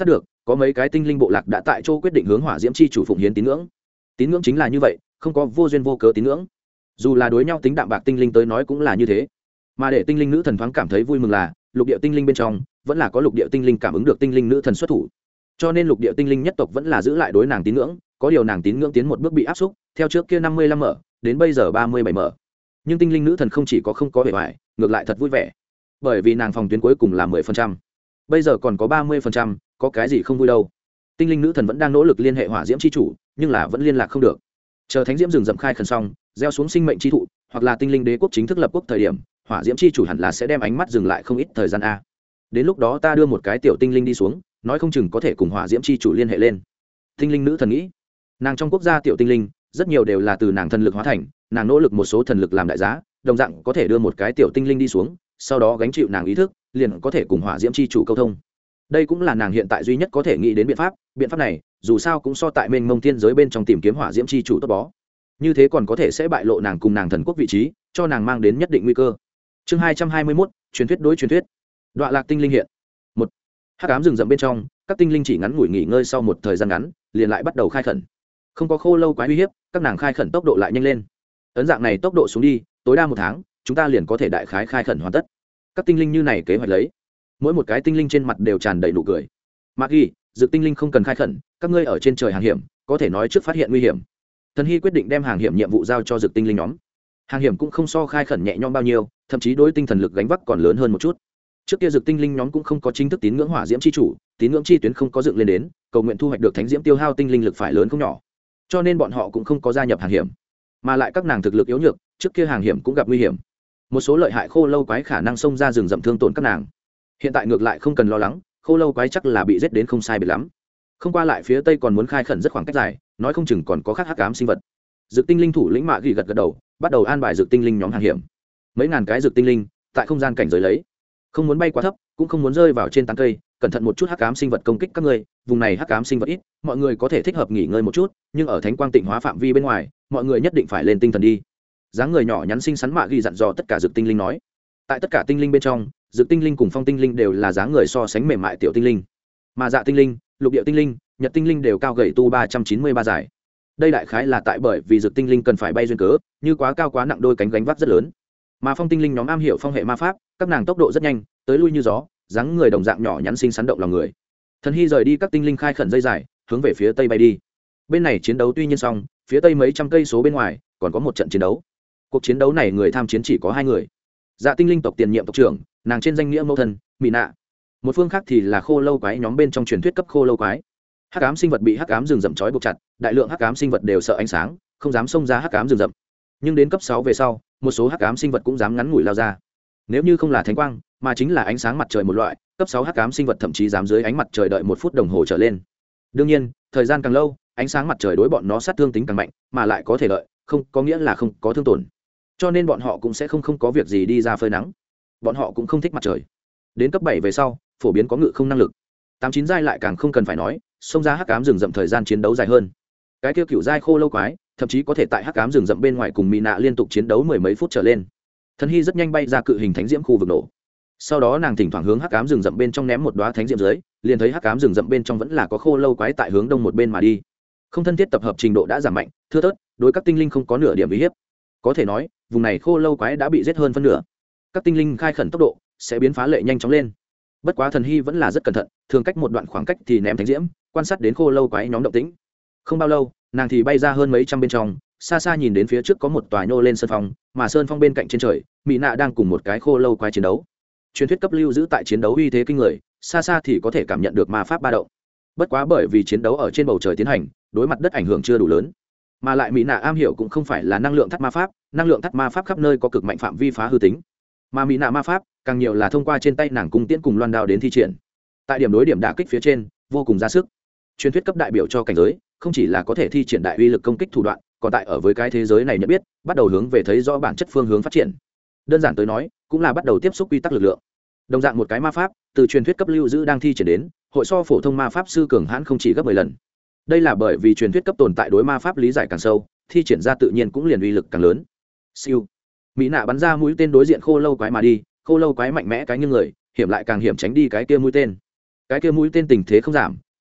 có mấy cái tinh linh bộ lạc đã tại chỗ quyết định hướng hỏa diễm chi chủ phụng hiến tín ngưỡng. Tín ngưỡng chính là như vậy, không có vô duyên vô cớ tín ngưỡng. Dù là đối nhau tính đạm bạc tinh linh tới nói cũng là như thế. Mà để tinh linh nữ thần thoáng cảm thấy vui mừng là lục địa tinh linh bên trong vẫn là có lục địa tinh linh cảm ứng được tinh linh nữ thần xuất thủ, cho nên lục địa tinh linh nhất tộc vẫn là giữ lại đối nàng tín ngưỡng. Có điều nàng tín ngưỡng tiến một bước bị áp xúc, theo trước kia 55 mở đến bây giờ 37 mở. Nhưng tinh linh nữ thần không chỉ không có vẻ vải, ngược lại thật vui vẻ, bởi vì nàng phòng tuyến cuối cùng là 10%, bây giờ còn có 30%, có cái gì không vui đâu. Tinh linh nữ thần vẫn đang nỗ lực liên hệ hỏa diễm chi chủ, nhưng là vẫn liên lạc không được. Chờ thánh diễm rừng rậm khai khẩn xong, gieo xuống sinh mệnh chi thụ, hoặc là tinh linh đế quốc chính thức lập quốc thời điểm, hỏa diễm chi chủ hẳn là sẽ đem ánh mắt dừng lại không ít thời gian a. Đến lúc đó ta đưa một cái tiểu tinh linh đi xuống, nói không chừng có thể cùng hỏa diễm chi chủ liên hệ lên. Tinh linh nữ thần nghĩ, nàng trong quốc gia tiểu tinh linh rất nhiều đều là từ nàng thần lực hóa thành, nàng nỗ lực một số thần lực làm đại giá, đồng dạng có thể đưa một cái tiểu tinh linh đi xuống, sau đó gánh chịu nàng ý thức, liền có thể cùng hỏa diễm chi chủ câu thông. Đây cũng là nàng hiện tại duy nhất có thể nghĩ đến biện pháp này dù sao cũng so tại mênh mông thiên giới bên trong tìm kiếm hỏa diễm chi chủ tốt bó. Như thế còn có thể sẽ bại lộ nàng cùng nàng thần quốc vị trí, cho nàng mang đến nhất định nguy cơ. Chương 221, truyền thuyết đối truyền thuyết. Đoạ lạc tinh linh hiện. Một, hắc ám rừng rậm bên trong, các tinh linh chỉ ngắn ngủi nghỉ ngơi sau một thời gian ngắn, liền lại bắt đầu khai khẩn. Không có khô lâu quái uy hiếp, các nàng khai khẩn tốc độ lại nhanh lên. Ấn dạng này tốc độ xuống đi, tối đa 1 tháng, chúng ta liền có thể đại khái khai khẩn hoàn tất. Các tinh linh như này kế hoạch lấy, mỗi một cái tinh linh trên mặt đều tràn đầy nụ cười. Mạc Ghi, dược tinh linh không cần khai khẩn, các ngươi ở trên trời hàng hiểm, có thể nói trước phát hiện nguy hiểm. Thần Hy quyết định đem hàng hiểm nhiệm vụ giao cho dược tinh linh nhóm. Hàng hiểm cũng không so khai khẩn nhẹ nhõm bao nhiêu, thậm chí đối tinh thần lực gánh vác còn lớn hơn một chút. Trước kia dược tinh linh nhóm cũng không có chính thức tín ngưỡng hỏa diễm chi chủ, tín ngưỡng chi tuyến không có dựng lên đến, cầu nguyện thu hoạch được thánh diễm tiêu hao tinh linh lực phải lớn không nhỏ, cho nên bọn họ cũng không có gia nhập hàng hiểm. Mà lại các nàng thực lực yếu nhược, trước kia hàng hiểm cũng gặp nguy hiểm, một số lợi hại khô lâu quái khả năng xông ra rừng rậm thương tổn các nàng. Hiện tại ngược lại không cần lo lắng, khô lâu quái chắc là bị giết đến không sai biệt lắm. Không qua lại phía tây còn muốn khai khẩn rất khoảng cách dài, nói không chừng còn có khác hắc ám sinh vật. Dược tinh linh thủ lĩnh Mạ Gỉ gật gật đầu, bắt đầu an bài dược tinh linh nhóm hàng hiểm. Mấy ngàn cái dược tinh linh tại không gian cảnh giới lấy, không muốn bay quá thấp, cũng không muốn rơi vào trên tán cây, cẩn thận một chút hắc ám sinh vật công kích các ngươi. Vùng này hắc ám sinh vật ít, mọi người có thể thích hợp nghỉ ngơi một chút, nhưng ở thánh quang tịnh hóa phạm vi bên ngoài, mọi người nhất định phải lên tinh thần đi. Dáng người nhỏ nhắn xinh xắn Mạ Gỉ dặn dò tất cả dược tinh linh nói. Tại tất cả tinh linh bên trong, dược tinh linh cùng phong tinh linh đều là dáng người so sánh mềm mại tiểu tinh linh, mà dạ tinh linh, lục địa tinh linh, nhật tinh linh đều cao gầy tu 393 dài. Đây đại khái là tại bởi vì dược tinh linh cần phải bay duyên cớ, như quá cao quá nặng đôi cánh gánh vác rất lớn. Mà phong tinh linh nhóm am hiểu phong hệ ma pháp, các nàng tốc độ rất nhanh, tới lui như gió, dáng người đồng dạng nhỏ nhắn xinh xắn động lòng người. Thần Hy rời đi các tinh linh khai khẩn dây dài, hướng về phía tây bay đi. Bên này chiến đấu tuy nhiên xong, phía tây mấy trăm cây số bên ngoài còn có một trận chiến đấu. Cuộc chiến đấu này người tham chiến chỉ có 2 người. Dạ tinh linh tộc tiền nhiệm tộc trưởng, nàng trên danh nghĩa mẫu thân Mỹ Nạ. Một phương khác thì là khô lâu quái nhóm bên trong truyền thuyết cấp khô lâu quái. Hắc ám sinh vật bị hắc ám rừng rậm trói buộc chặt, đại lượng hắc ám sinh vật đều sợ ánh sáng, không dám xông ra hắc ám rừng rậm. Nhưng đến cấp 6 về sau, một số hắc ám sinh vật cũng dám ngắn ngủi lao ra. Nếu như không là thánh quang, mà chính là ánh sáng mặt trời một loại, cấp 6 hắc ám sinh vật thậm chí dám dưới ánh mặt trời đợi 1 phút đồng hồ trở lên. Đương nhiên, thời gian càng lâu, ánh sáng mặt trời đối bọn nó sát thương tính càng mạnh, mà lại có thể lợi, không có nghĩa là không có thương tổn. Cho nên bọn họ cũng sẽ không có việc gì đi ra phơi nắng. Bọn họ cũng không thích mặt trời. Đến cấp 7 về sau, phổ biến có ngự không năng lực. 8-9 giai lại càng không cần phải nói, xông ra hắc ám rừng rậm thời gian chiến đấu dài hơn. Cái kia cựu giai khô lâu quái, thậm chí có thể tại hắc ám rừng rậm bên ngoài cùng Mỹ Nạ liên tục chiến đấu 10 mấy phút trở lên. Thần Hy rất nhanh bay ra cự hình thánh diễm khu vực nổ. Sau đó nàng thỉnh thoảng hướng hắc ám rừng rậm bên trong ném một đóa thánh diễm dưới, liền thấy hắc ám rừng rậm bên trong vẫn là có khô lâu quái tại hướng đông một bên mà đi. Không thân thiết tập hợp trình độ đã giảm mạnh, thưa thớt, đối các tinh linh không có nửa điểm uy hiếp. Có thể nói, vùng này khô lâu quái đã bị giết hơn phân nửa. Các tinh linh khai khẩn tốc độ sẽ biến phá lệ nhanh chóng lên. Bất quá Thần Hy vẫn là rất cẩn thận, thường cách một đoạn khoảng cách thì ném thánh diễm, quan sát đến khô lâu quái nhóm động tĩnh. Không bao lâu, nàng thì bay ra hơn mấy trăm bên trong, xa xa nhìn đến phía trước có một tòa nhô lên sơn phong, mà sơn phong bên cạnh trên trời, Mỹ Nạ đang cùng một cái khô lâu quái chiến đấu. Truyền thuyết cấp lưu giữ tại chiến đấu uy thế kinh người, xa xa thì có thể cảm nhận được ma pháp ba động. Bất quá bởi vì chiến đấu ở trên bầu trời tiến hành, đối mặt đất ảnh hưởng chưa đủ lớn, mà lại Mỹ Nạ am hiểu cũng không phải là năng lượng thắt ma pháp, năng lượng thắt ma pháp khắp nơi có cực mạnh phạm vi phá hư tính, mà Mỹ Nạ ma pháp càng nhiều là thông qua trên tay nàng cung tiễn cùng loan đao đến thi triển. Tại điểm đối điểm đả kích phía trên vô cùng ra sức. Truyền thuyết cấp đại biểu cho cảnh giới, không chỉ là có thể thi triển đại uy lực công kích thủ đoạn, còn tại ở với cái thế giới này nhận biết, bắt đầu hướng về thấy rõ bản chất phương hướng phát triển. Đơn giản tới nói, cũng là bắt đầu tiếp xúc quy tắc lực lượng. Đồng dạng một cái ma pháp, từ truyền thuyết cấp lưu giữ đang thi triển đến, hội so phổ thông ma pháp sư cường hãn không chỉ gấp 10 lần. Đây là bởi vì truyền thuyết cấp tồn tại đối ma pháp lý giải càng sâu, thi triển ra tự nhiên cũng liền uy lực càng lớn. Siêu. Mỹ Nạ bắn ra mũi tên đối diện khô lâu quái mà đi, khô lâu quái mạnh mẽ cái như người, hiểm lại càng hiểm tránh đi cái kia mũi tên. Cái kia mũi tên tình thế không giảm,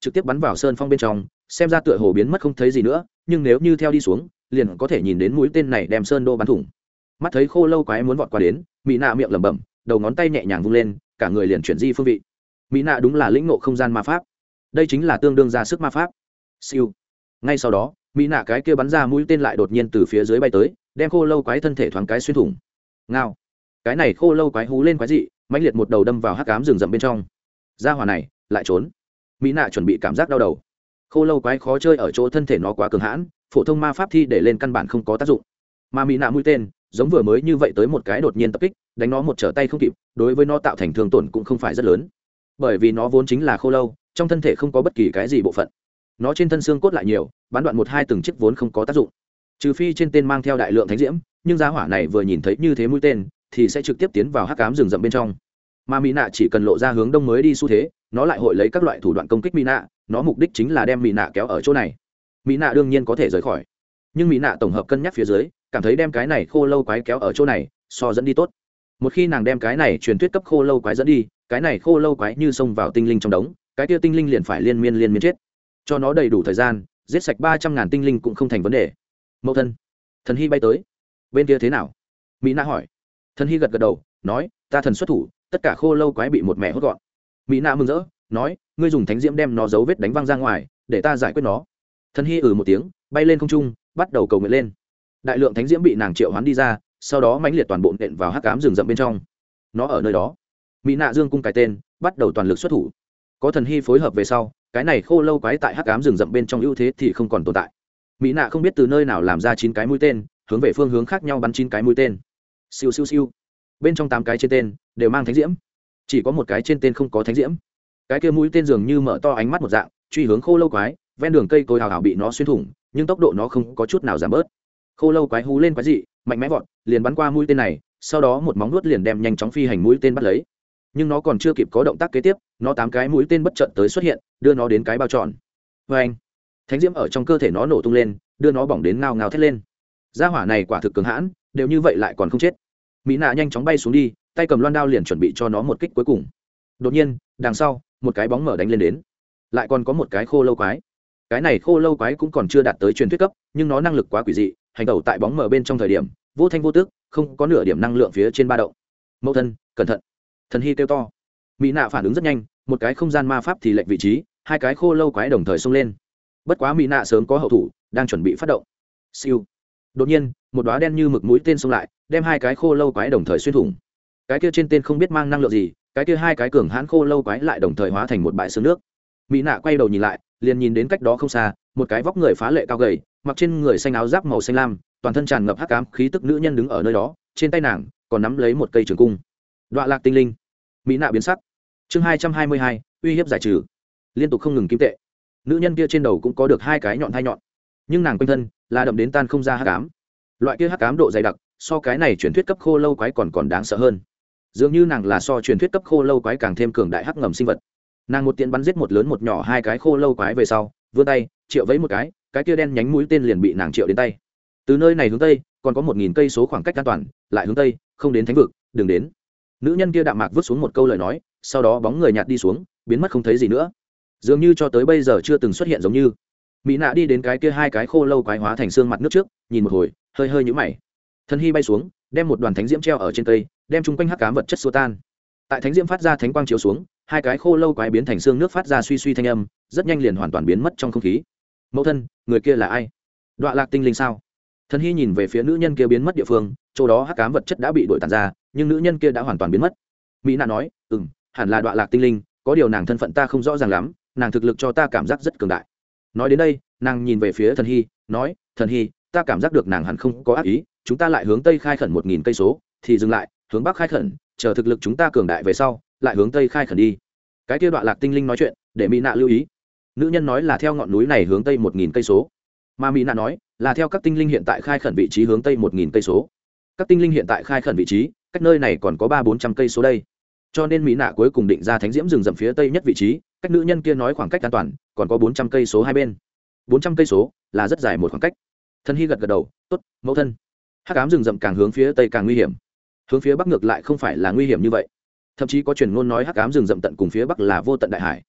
trực tiếp bắn vào sơn phong bên trong, xem ra tựa hồ biến mất không thấy gì nữa, nhưng nếu như theo đi xuống liền có thể nhìn đến mũi tên này đem sơn đô bắn thủng. Mắt thấy khô lâu quái muốn vọt qua đến, mỹ nạ miệng lẩm bẩm, đầu ngón tay nhẹ nhàng vung lên, cả người liền chuyển di phương vị. Mỹ nạ đúng là lĩnh ngộ không gian ma pháp, đây chính là tương đương ra sức ma pháp. Siêu. Ngay sau đó mỹ nạ cái kia bắn ra mũi tên lại đột nhiên từ phía dưới bay tới, đem khô lâu quái thân thể thoáng cái xuyên thủng. Ngao. Cái này khô lâu quái hú lên quái dị, mãnh liệt một đầu đâm vào hắc ám rừng rậm bên trong. Gia hỏa này lại trốn. Mỹ nạ chuẩn bị cảm giác đau đầu. Khô lâu quái khó chơi ở chỗ thân thể nó quá cường hãn, phổ thông ma pháp thi để lên căn bản không có tác dụng. Mà mỹ nạ mũi tên giống vừa mới như vậy tới một cái đột nhiên tập kích, đánh nó một trở tay không kịp, đối với nó tạo thành thương tổn cũng không phải rất lớn, bởi vì nó vốn chính là khô lâu, trong thân thể không có bất kỳ cái gì bộ phận, nó trên thân xương cốt lại nhiều, bắn đoạn một hai từng chiếc vốn không có tác dụng, trừ phi trên tên mang theo đại lượng thánh diễm, nhưng giá hỏa này vừa nhìn thấy như thế mũi tên thì sẽ trực tiếp tiến vào hắc ám rừng rậm bên trong. Mà mỹ nạ chỉ cần lộ ra hướng đông mới đi xu thế, nó lại hội lấy các loại thủ đoạn công kích mỹ nạ, nó mục đích chính là đem mỹ nạ kéo ở chỗ này. Mỹ nạ đương nhiên có thể rời khỏi, nhưng mỹ nạ tổng hợp cân nhắc phía dưới, cảm thấy đem cái này khô lâu quái kéo ở chỗ này so dẫn đi tốt. Một khi nàng đem cái này truyền thuyết cấp khô lâu quái dẫn đi, cái này khô lâu quái như xông vào tinh linh trong đống, cái kia tinh linh liền phải liên miên chết. Cho nó đầy đủ thời gian giết sạch 300.000 tinh linh cũng không thành vấn đề. Mẫu thân. Thần hy bay tới. Bên kia thế nào? Mỹ nạ hỏi. Thần hy gật gật đầu nói, ta thần xuất thủ, tất cả khô lâu quái bị một mẹ hốt gọn. Mỹ nạ mừng rỡ nói, ngươi dùng thánh diễm đem nó dấu vết đánh văng ra ngoài, để ta giải quyết nó. Thần hy một tiếng bay lên không trung, bắt đầu cầu nguyện lên. Đại lượng thánh diễm bị nàng triệu hoán đi ra, sau đó mãnh liệt toàn bộ nện vào hắc ám rừng rậm bên trong. Nó ở nơi đó. Mỹ nạ dương cung cái tên, bắt đầu toàn lực xuất thủ. Có thần hy phối hợp về sau, cái này khô lâu quái tại hắc ám rừng rậm bên trong ưu thế thì không còn tồn tại. Mỹ nạ không biết từ nơi nào làm ra 9 cái mũi tên, hướng về phương hướng khác nhau bắn 9 cái mũi tên. Siêu siêu siêu. Bên trong 8 cái trên tên đều mang thánh diễm, chỉ có một cái trên tên không có thánh diễm. Cái kia mũi tên dường như mở to ánh mắt một dạng, truy hướng khô lâu quái, ven đường cây cối hào hào bị nó xuyên thủng, nhưng tốc độ nó không có chút nào giảm bớt. Khô lâu quái hú lên quái dị, mạnh mẽ vọt, liền bắn qua mũi tên này, sau đó một móng vuốt liền đem nhanh chóng phi hành mũi tên bắt lấy. Nhưng nó còn chưa kịp có động tác kế tiếp, nó 8 cái mũi tên bất chợt tới xuất hiện, đưa nó đến cái bao tròn. Oeng! Thánh diễm ở trong cơ thể nó nổ tung lên, đưa nó bỏng đến ngao ngao thét lên. Gia hỏa này quả thực cường hãn, đều như vậy lại còn không chết. Mỹ nạ nhanh chóng bay xuống đi, tay cầm loan đao liền chuẩn bị cho nó một kích cuối cùng. Đột nhiên, đằng sau, một cái bóng mở đánh lên đến. Lại còn có một cái khô lâu quái. Cái này khô lâu quái cũng còn chưa đạt tới truyền thuyết cấp, nhưng nó năng lực quá quỷ dị, hành tẩu tại bóng mở bên trong thời điểm vô thanh vô tức, không có nửa điểm năng lượng phía trên ba động. Mẫu thân, cẩn thận! Thần hy kêu to. Mỹ nạ phản ứng rất nhanh, một cái không gian ma pháp thì lệch vị trí, hai cái khô lâu quái đồng thời xông lên. Bất quá mỹ nạ sớm có hậu thủ, đang chuẩn bị phát động. Siêu. Đột nhiên, một đóa đen như mực mũi tên xông lại, đem hai cái khô lâu quái đồng thời xuyên thủng. Cái kia trên tên không biết mang năng lượng gì, cái kia hai cái cường hãn khô lâu quái lại đồng thời hóa thành một bãi sương nước. Mỹ nạ quay đầu nhìn lại, liền nhìn đến cách đó không xa, một cái vóc người phá lệ cao gầy, mặc trên người xanh áo giáp màu xanh lam, toàn thân tràn ngập hắc ám khí tức nữ nhân đứng ở nơi đó, trên tay nàng còn nắm lấy một cây trường cung. Đoạ lạc tinh linh. Mỹ nạ biến sắc. Chương 222, uy hiếp giải trừ. Liên tục không ngừng kim tệ. Nữ nhân kia trên đầu cũng có được hai cái nhọn thai nhọn, nhưng nàng quanh thân là đậm đến tan không ra hắc ám. Loại kia hắc ám độ dày đặc, so cái này truyền thuyết cấp khô lâu quái còn đáng sợ hơn. Dường như nàng là so truyền thuyết cấp khô lâu quái càng thêm cường đại hắc ngầm sinh vật. Nàng một tiện bắn giết một lớn một nhỏ hai cái khô lâu quái về sau, vươn tay triệu vẫy một cái kia đen nhánh mũi tên liền bị nàng triệu đến tay. Từ nơi này hướng tây còn có 1000 cây số khoảng cách an toàn, lại hướng tây không đến thánh vực, đừng đến. Nữ nhân kia đạm mạc vứt xuống một câu lời nói, sau đó bóng người nhạt đi xuống, biến mất không thấy gì nữa, dường như cho tới bây giờ chưa từng xuất hiện giống như. Mỹ nạ đi đến cái kia hai cái khô lâu quái hóa thành xương mặt nước trước, nhìn một hồi, hơi nhũ mày. Thần hy bay xuống, đem một đoàn thánh diễm treo ở trên cây, đem chung quanh hắc ám vật chất xua tan. Tại thánh diễm phát ra thánh quang chiếu xuống, hai cái khô lâu quái biến thành xương nước phát ra suy suy thanh âm, rất nhanh liền hoàn toàn biến mất trong không khí. Mẫu thân, người kia là ai? Đoạ lạc tinh linh sao? Thần hy nhìn về phía nữ nhân kia biến mất địa phương, chỗ đó hắc ám vật chất đã bị đổi tàn ra, nhưng nữ nhân kia đã hoàn toàn biến mất. Mỹ nạ nói, hẳn là Đoạ lạc tinh linh, có điều nàng thân phận ta không rõ ràng lắm, nàng thực lực cho ta cảm giác rất cường đại. Nói đến đây, nàng nhìn về phía thần hy, nói, thần hy, ta cảm giác được nàng hẳn không có ác ý, chúng ta lại hướng tây khai khẩn 1000 cây số thì dừng lại, hướng bắc khai khẩn, chờ thực lực chúng ta cường đại về sau lại hướng tây khai khẩn đi. Cái kia Đoạ lạc tinh linh nói chuyện để Mỹ nạ lưu ý. Nữ nhân nói là theo ngọn núi này hướng tây 1000 cây số, mà Mỹ nạ nói là theo các tinh linh hiện tại khai khẩn vị trí hướng tây 1000 cây số. Các tinh linh hiện tại khai khẩn vị trí cách nơi này còn có 300-400 cây số đây, cho nên Mỹ nạ cuối cùng định ra thánh diễm rừng rậm phía tây nhất vị trí, cách nữ nhân kia nói khoảng cách an toàn còn có 400 cây số hai bên. 400 cây số là rất dài một khoảng cách. Thần hy gật gật đầu, tốt, mẫu thân. Hắc ám rừng rậm càng hướng phía tây càng nguy hiểm, hướng phía bắc ngược lại không phải là nguy hiểm như vậy, thậm chí có truyền ngôn nói hắc ám rừng rậm tận cùng phía bắc là vô tận đại hải.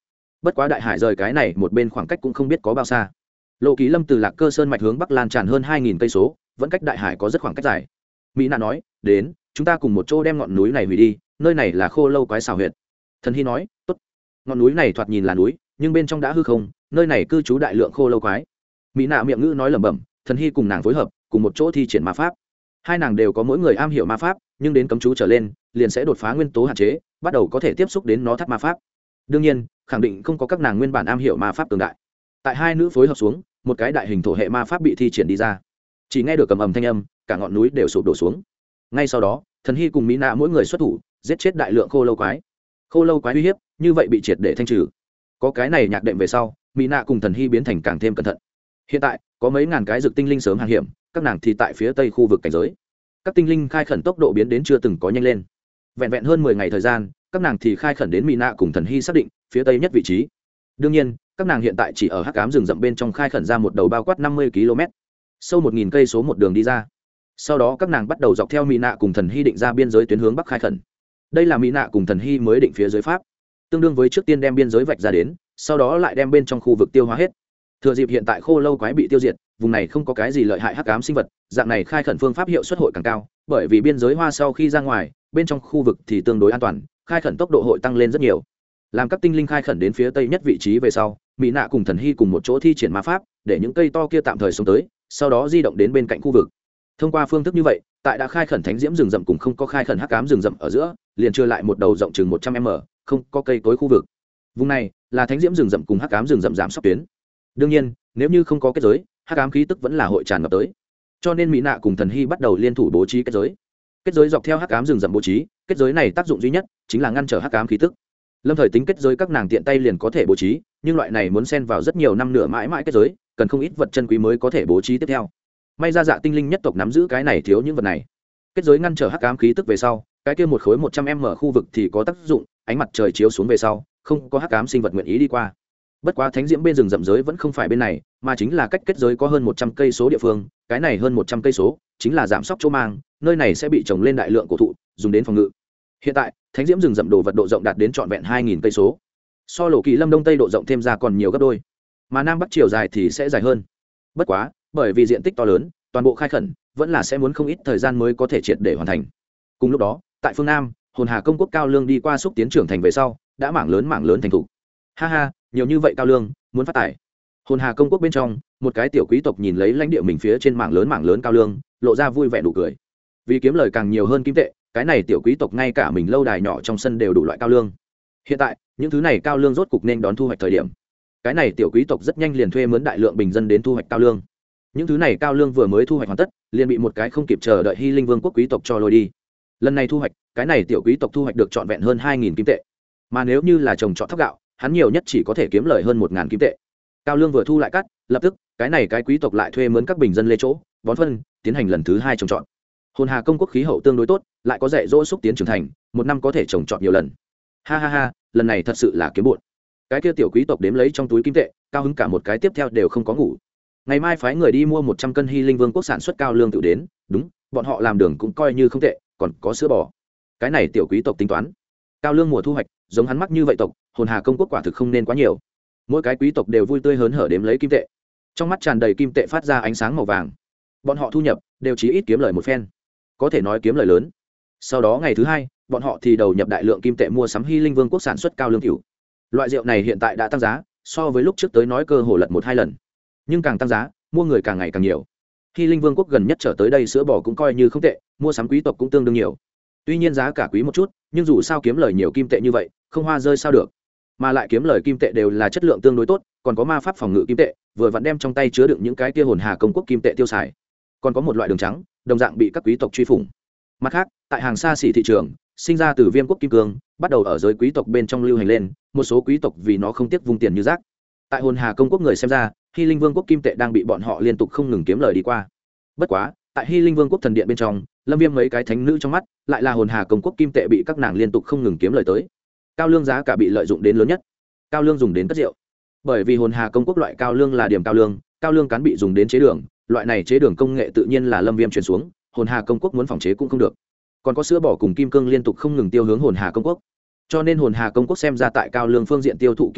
bất quá đại hải rời cái này một bên khoảng cách cũng không biết có bao xa. Lộ Kỳ Lâm từ Lạc Cơ Sơn mạch hướng bắc lan tràn hơn 2.000 cây số, vẫn cách đại hải có rất khoảng cách dài. Mỹ Nạ nói, đến, chúng ta cùng một chỗ đem ngọn núi này hủy đi, nơi này là Khô Lâu Quái xào huyệt. Thần Hy nói, tốt. Ngọn núi này thoạt nhìn là núi, nhưng bên trong đã hư không, nơi này cư trú đại lượng Khô Lâu Quái. Mỹ Nạ miệng ngữ nói lẩm bẩm, Thần Hy cùng nàng phối hợp, cùng một chỗ thi triển ma pháp. Hai nàng đều có mỗi người am hiểu ma pháp, nhưng đến cấm chú trở lên, liền sẽ đột phá nguyên tố hạn chế, bắt đầu có thể tiếp xúc đến nó thắt ma pháp. Đương nhiên, khẳng định không có các nàng nguyên bản am hiểu ma pháp tương đại. Tại hai nữ phối hợp xuống, một cái đại hình thổ hệ ma pháp bị thi triển đi ra. Chỉ nghe được cầm ầm thanh âm, cả ngọn núi đều sụp đổ xuống. Ngay sau đó, Thần Hy cùng Mỹ Nạ mỗi người xuất thủ, giết chết đại lượng Khô Lâu Quái. Khô Lâu Quái uy hiếp, như vậy bị triệt để thanh trừ. Có cái này nhạc đệm về sau, Mỹ Nạ cùng Thần Hy biến thành càng thêm cẩn thận. Hiện tại, có mấy ngàn cái dược tinh linh sớm hàng hiểm, các nàng thì tại phía tây khu vực cảnh giới. Các tinh linh khai khẩn tốc độ biến đến chưa từng có nhanh lên. Vẹn vẹn hơn 10 ngày thời gian, các nàng thì khai khẩn đến Mỹ Nạ cùng Thần Hy xác định phía tây nhất vị trí. Đương nhiên, các nàng hiện tại chỉ ở hắc ám rừng rậm bên trong khai khẩn ra một đầu bao quát 50 km, sâu 1.000 cây số một đường đi ra. Sau đó các nàng bắt đầu dọc theo Mỹ Nạ cùng Thần Hy định ra biên giới tuyến hướng bắc khai khẩn. Đây là Mỹ Nạ cùng Thần Hy mới định phía dưới pháp, tương đương với trước tiên đem biên giới vạch ra đến, sau đó lại đem bên trong khu vực tiêu hóa hết. Thừa dịp hiện tại Khô Lâu Quái bị tiêu diệt, vùng này không có cái gì lợi hại hắc ám sinh vật, dạng này khai khẩn phương pháp hiệu suất hội càng cao, bởi vì biên giới hoa sau khi ra ngoài, bên trong khu vực thì tương đối an toàn, khai khẩn tốc độ hội tăng lên rất nhiều. Làm các tinh linh khai khẩn đến phía tây nhất vị trí về sau, Mỹ Nạ cùng Thần Hy cùng một chỗ thi triển ma pháp, để những cây to kia tạm thời xuống tới, sau đó di động đến bên cạnh khu vực. Thông qua phương thức như vậy, tại đã khai khẩn thánh diễm rừng rậm cùng không có khai khẩn hắc ám rừng rậm ở giữa, liền chưa lại một đầu rộng chừng 100m, không có cây cối khu vực. Vùng này là thánh diễm rừng rậm cùng hắc ám rừng rậm giảm sóc tuyến. Đương nhiên, nếu như không có kết giới, hắc ám khí tức vẫn là hội tràn ngập tới. Cho nên Mỹ Nạ cùng Thần Hy bắt đầu liên thủ bố trí kết giới. Kết giới dọc theo hắc ám rừng rậm bố trí, kết giới này tác dụng duy nhất chính là ngăn trở hắc ám khí tức. Lâm thời tính kết giới các nàng tiện tay liền có thể bố trí, nhưng loại này muốn xen vào rất nhiều năm nữa mãi mãi kết giới, cần không ít vật chân quý mới có thể bố trí tiếp theo. May ra Dạ tinh linh nhất tộc nắm giữ cái này thiếu những vật này. Kết giới ngăn trở hắc ám khí tức về sau, cái kia một khối 100m khu vực thì có tác dụng, ánh mặt trời chiếu xuống về sau, không có hắc ám sinh vật nguyện ý đi qua. Bất quá thánh diễm bên rừng rậm giới vẫn không phải bên này, mà chính là cách kết giới có hơn 100 cây số địa phương, cái này hơn 100 cây số chính là giảm sóc chỗ mang, nơi này sẽ bị trồng lên đại lượng cổ thụ, dùng đến phòng ngự. Hiện tại, thánh diễm rừng rậm đồ vật độ rộng đạt đến trọn vẹn 2.000 cây số. So Lộ Kỳ Lâm đông tây độ rộng thêm ra còn nhiều gấp đôi, mà nam bắc chiều dài thì sẽ dài hơn. Bất quá, bởi vì diện tích to lớn, toàn bộ khai khẩn vẫn là sẽ muốn không ít thời gian mới có thể triệt để hoàn thành. Cùng lúc đó, tại phương Nam, Hồn Hà công quốc cao lương đi qua xúc tiến trưởng thành về sau, đã mảng lớn thành thủ. Ha ha, nhiều như vậy cao lương, muốn phát tài. Hồn Hà công quốc bên trong, một cái tiểu quý tộc nhìn lấy lãnh địa mình phía trên mảng lớn cao lương, lộ ra vui vẻ nụ cười. Vì kiếm lời càng nhiều hơn kim tệ, cái này tiểu quý tộc ngay cả mình lâu đài nhỏ trong sân đều đủ loại cao lương. Hiện tại, những thứ này cao lương rốt cục nên đón thu hoạch thời điểm. Cái này tiểu quý tộc rất nhanh liền thuê mướn đại lượng bình dân đến thu hoạch cao lương. Những thứ này cao lương vừa mới thu hoạch hoàn tất, liền bị một cái không kịp chờ đợi Hy Linh Vương quốc quý tộc cho lôi đi. Lần này thu hoạch, cái này tiểu quý tộc thu hoạch được trọn vẹn hơn 2.000 kim tệ. Mà nếu như là trồng trọt thóc gạo, hắn nhiều nhất chỉ có thể kiếm lời hơn 1.000 kim tệ. Cao lương vừa thu lại cắt, lập tức, cái này cái quý tộc lại thuê mướn các bình dân lê chỗ, bón phân, tiến hành lần thứ 2 trồng trọt. Hồn Hà công quốc khí hậu tương đối tốt, lại có dạy dỗ xúc tiến trưởng thành, một năm có thể trồng trọt nhiều lần. Ha ha ha, lần này thật sự là kiếm bộn. Cái kia tiểu quý tộc đếm lấy trong túi kim tệ, cao hứng cả một cái tiếp theo đều không có ngủ. Ngày mai phái người đi mua 100 cân Hy Linh Vương quốc sản xuất cao lương tự đến, đúng, bọn họ làm đường cũng coi như không tệ, còn có sữa bò. Cái này tiểu quý tộc tính toán, cao lương mùa thu hoạch, giống hắn mắc như vậy tộc, Hồn Hà công quốc quả thực không nên quá nhiều. Mỗi cái quý tộc đều vui tươi hớn hở đếm lấy kim tệ. Trong mắt tràn đầy kim tệ phát ra ánh sáng màu vàng. Bọn họ thu nhập đều chí ít kiếm lời một phen, có thể nói kiếm lời lớn. Sau đó ngày thứ hai, bọn họ thì đầu nhập đại lượng kim tệ mua sắm Hy Linh Vương quốc sản xuất cao lương cửu. Loại rượu này hiện tại đã tăng giá, so với lúc trước tới nói cơ hồ lật 1-2 lần. Nhưng càng tăng giá, mua người càng ngày càng nhiều. Hy Linh Vương quốc gần nhất trở tới đây sữa bò cũng coi như không tệ, mua sắm quý tộc cũng tương đương nhiều. Tuy nhiên giá cả quý một chút, nhưng dù sao kiếm lời nhiều kim tệ như vậy, không hoa rơi sao được. Mà lại kiếm lời kim tệ đều là chất lượng tương đối tốt, còn có ma pháp phòng ngự kim tệ, vừa vặn đem trong tay chứa đựng những cái kia Hồn Hà công quốc kim tệ tiêu xài. Còn có một loại đường trắng, đồng dạng bị các quý tộc truy phủng. Mặt khác, tại hàng xa xỉ thị trường, sinh ra từ Viêm quốc kim cương, bắt đầu ở giới quý tộc bên trong lưu hành lên, một số quý tộc vì nó không tiếc vung tiền như rác. Tại Hồn Hà công quốc người xem ra, Hy Linh Vương quốc kim tệ đang bị bọn họ liên tục không ngừng kiếm lời đi qua. Bất quá, tại Hy Linh Vương quốc thần điện bên trong, Lâm Viêm mấy cái thánh nữ trong mắt, lại là Hồn Hà công quốc kim tệ bị các nàng liên tục không ngừng kiếm lời tới. Cao lương giá cả bị lợi dụng đến lớn nhất. Cao lương dùng đến cất rượu. Bởi vì Hồn Hà công quốc loại cao lương là điểm cao lương cán bị dùng đến chế đường, loại này chế đường công nghệ tự nhiên là Lâm Viêm truyền xuống, Hồn Hà công quốc muốn phòng chế cũng không được. Còn có sữa bò cùng kim cương liên tục không ngừng tiêu hướng Hồn Hà công quốc. Cho nên Hồn Hà công quốc xem ra tại cao lương phương diện tiêu thụ kiếm lời,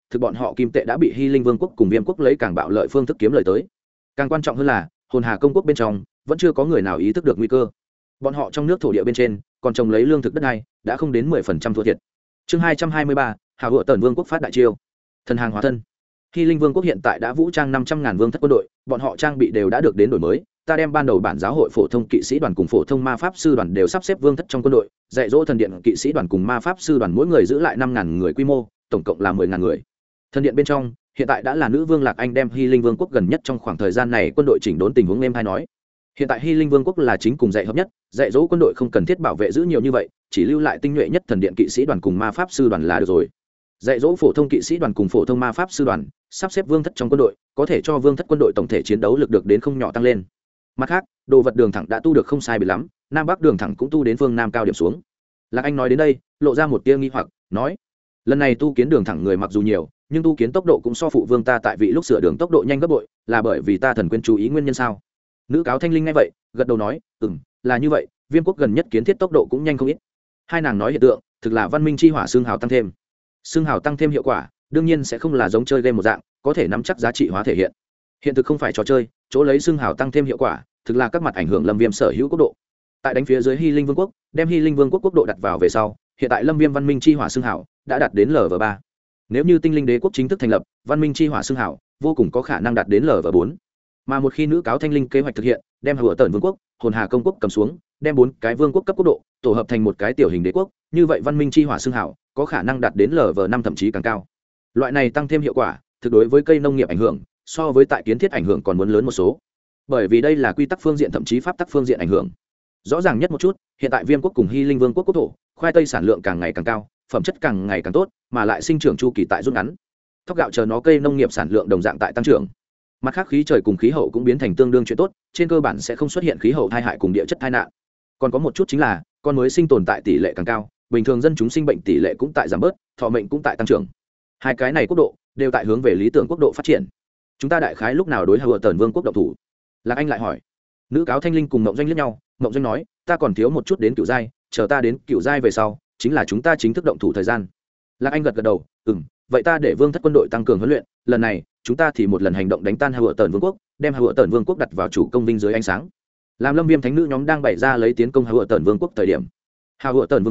thực bọn họ kim tệ đã bị Hy Linh Vương quốc cùng Viêm quốc lấy càng bạo lợi phương thức kiếm lời tới. Càng quan trọng hơn là hồn hà công quốc bên trong vẫn chưa có người nào ý thức được nguy cơ. Bọn họ trong nước thổ địa bên trên còn trồng lấy lương thực đất đai, đã không đến 10% thua thiệt. Chương 223, Hào Hựa Tần Vương quốc phát đại chiêu. Thần hàng hóa thân. Hy Linh Vương quốc hiện tại đã vũ trang 500.000 vương thất quân đội, bọn họ trang bị đều đã được đến đổi mới. Ta đem ban đầu bản giáo hội phổ thông kỵ sĩ đoàn cùng phổ thông ma pháp sư đoàn đều sắp xếp vương thất trong quân đội, dạy dỗ thần điện kỵ sĩ đoàn cùng ma pháp sư đoàn mỗi người giữ lại 5.000 người quy mô, tổng cộng là 10.000 người. Thần điện bên trong hiện tại đã là nữ vương Lạc Anh đem Hy Linh Vương quốc gần nhất trong khoảng thời gian này quân đội chỉnh đốn tình huống em hay nói. Hiện tại Hy Linh Vương quốc là chính cùng dạy hợp nhất, dạy dỗ quân đội không cần thiết bảo vệ giữ nhiều như vậy, chỉ lưu lại tinh nhuệ nhất thần điện kỵ sĩ đoàn cùng ma pháp sư đoàn là được rồi. Dạy dỗ phổ thông kỵ sĩ đoàn cùng phổ thông ma pháp sư đoàn, sắp xếp vương thất trong quân đội, có thể cho vương thất quân đội tổng thể chiến đấu lực được đến không nhỏ tăng lên. Mặt khác, đồ vật đường thẳng đã tu được không sai biệt lắm, nam bắc đường thẳng cũng tu đến phương nam cao điểm xuống. Lạc Anh nói đến đây, lộ ra một tia nghi hoặc, nói: lần này tu kiến đường thẳng người mặc dù nhiều, nhưng tu kiến tốc độ cũng so phụ vương ta tại vị lúc sửa đường tốc độ nhanh gấp bội, là bởi vì ta thần quên chú ý nguyên nhân sao? Nữ cáo Thanh Linh nghe vậy, gật đầu nói: là như vậy, Viêm quốc gần nhất kiến thiết tốc độ cũng nhanh không ít. Hai nàng nói hiện tượng, thực là văn minh chi hỏa xương hào tăng thêm. Xương hào tăng thêm hiệu quả, đương nhiên sẽ không là giống chơi game một dạng, có thể nắm chắc giá trị hóa thể hiện. Hiện thực không phải trò chơi, chỗ lấy xương hào tăng thêm hiệu quả, thực là các mặt ảnh hưởng Lâm Viêm sở hữu quốc độ. Tại đánh phía dưới Hy Linh Vương quốc, đem Hy Linh Vương quốc quốc độ đặt vào về sau, hiện tại Lâm Viêm văn minh chi hỏa xương hào đã đạt đến Lv3. Nếu như Tinh Linh Đế quốc chính thức thành lập, văn minh chi hỏa xương hào vô cùng có khả năng đạt đến Lv4. Mà một khi nữ cáo Thanh Linh kế hoạch thực hiện, đem Hựa Tần Vương quốc, Hồn Hà công quốc cầm xuống, đem 4 cái vương quốc cấp quốc độ tổ hợp thành một cái tiểu hình đế quốc, như vậy văn minh chi hỏa xương hào có khả năng đạt đến Lv5 thậm chí càng cao. Loại này tăng thêm hiệu quả, thực đối với cây nông nghiệp ảnh hưởng, so với tại kiến thiết ảnh hưởng còn muốn lớn một số. Bởi vì đây là quy tắc phương diện thậm chí pháp tắc phương diện ảnh hưởng. Rõ ràng nhất một chút, hiện tại Viêm quốc cùng Hy Linh Vương quốc quốc thổ, khoai tây sản lượng càng ngày càng cao, phẩm chất càng ngày càng tốt, mà lại sinh trưởng chu kỳ tại rút ngắn. Thóc gạo chờ nó cây nông nghiệp sản lượng đồng dạng tại tăng trưởng. Mặt khác khí trời cùng khí hậu cũng biến thành tương đương chuyện tốt, trên cơ bản sẽ không xuất hiện khí hậu tai hại cùng địa chất tai nạn. Còn có một chút chính là, con mới sinh tồn tại tỷ lệ càng cao, bình thường dân chúng sinh bệnh tỷ lệ cũng tại giảm bớt, thọ mệnh cũng tại tăng trưởng. Hai cái này quốc độ đều tại hướng về lý tưởng quốc độ phát triển. Chúng ta đại khái lúc nào đối Hựa Tần Vương quốc động thủ? Lạc Anh lại hỏi. Nữ cáo Thanh Linh cùng Mộng Doanh liếc nhau, Mộng Doanh nói: ta còn thiếu một chút đến cửu giai, chờ ta đến cửu giai về sau, chính là chúng ta chính thức động thủ thời gian. Lạc Anh gật gật đầu, vậy ta để vương thất quân đội tăng cường huấn luyện, lần này chúng ta thì một lần hành động đánh tan Hựa Tần Vương quốc, đem Hựa Tần Vương quốc đặt vào chủ công vinh dưới ánh sáng. Làm Lâm Viêm thánh nữ nhóm đang bày ra lấy tiến công Hựa Tần Vương quốc thời điểm, Hựa Tần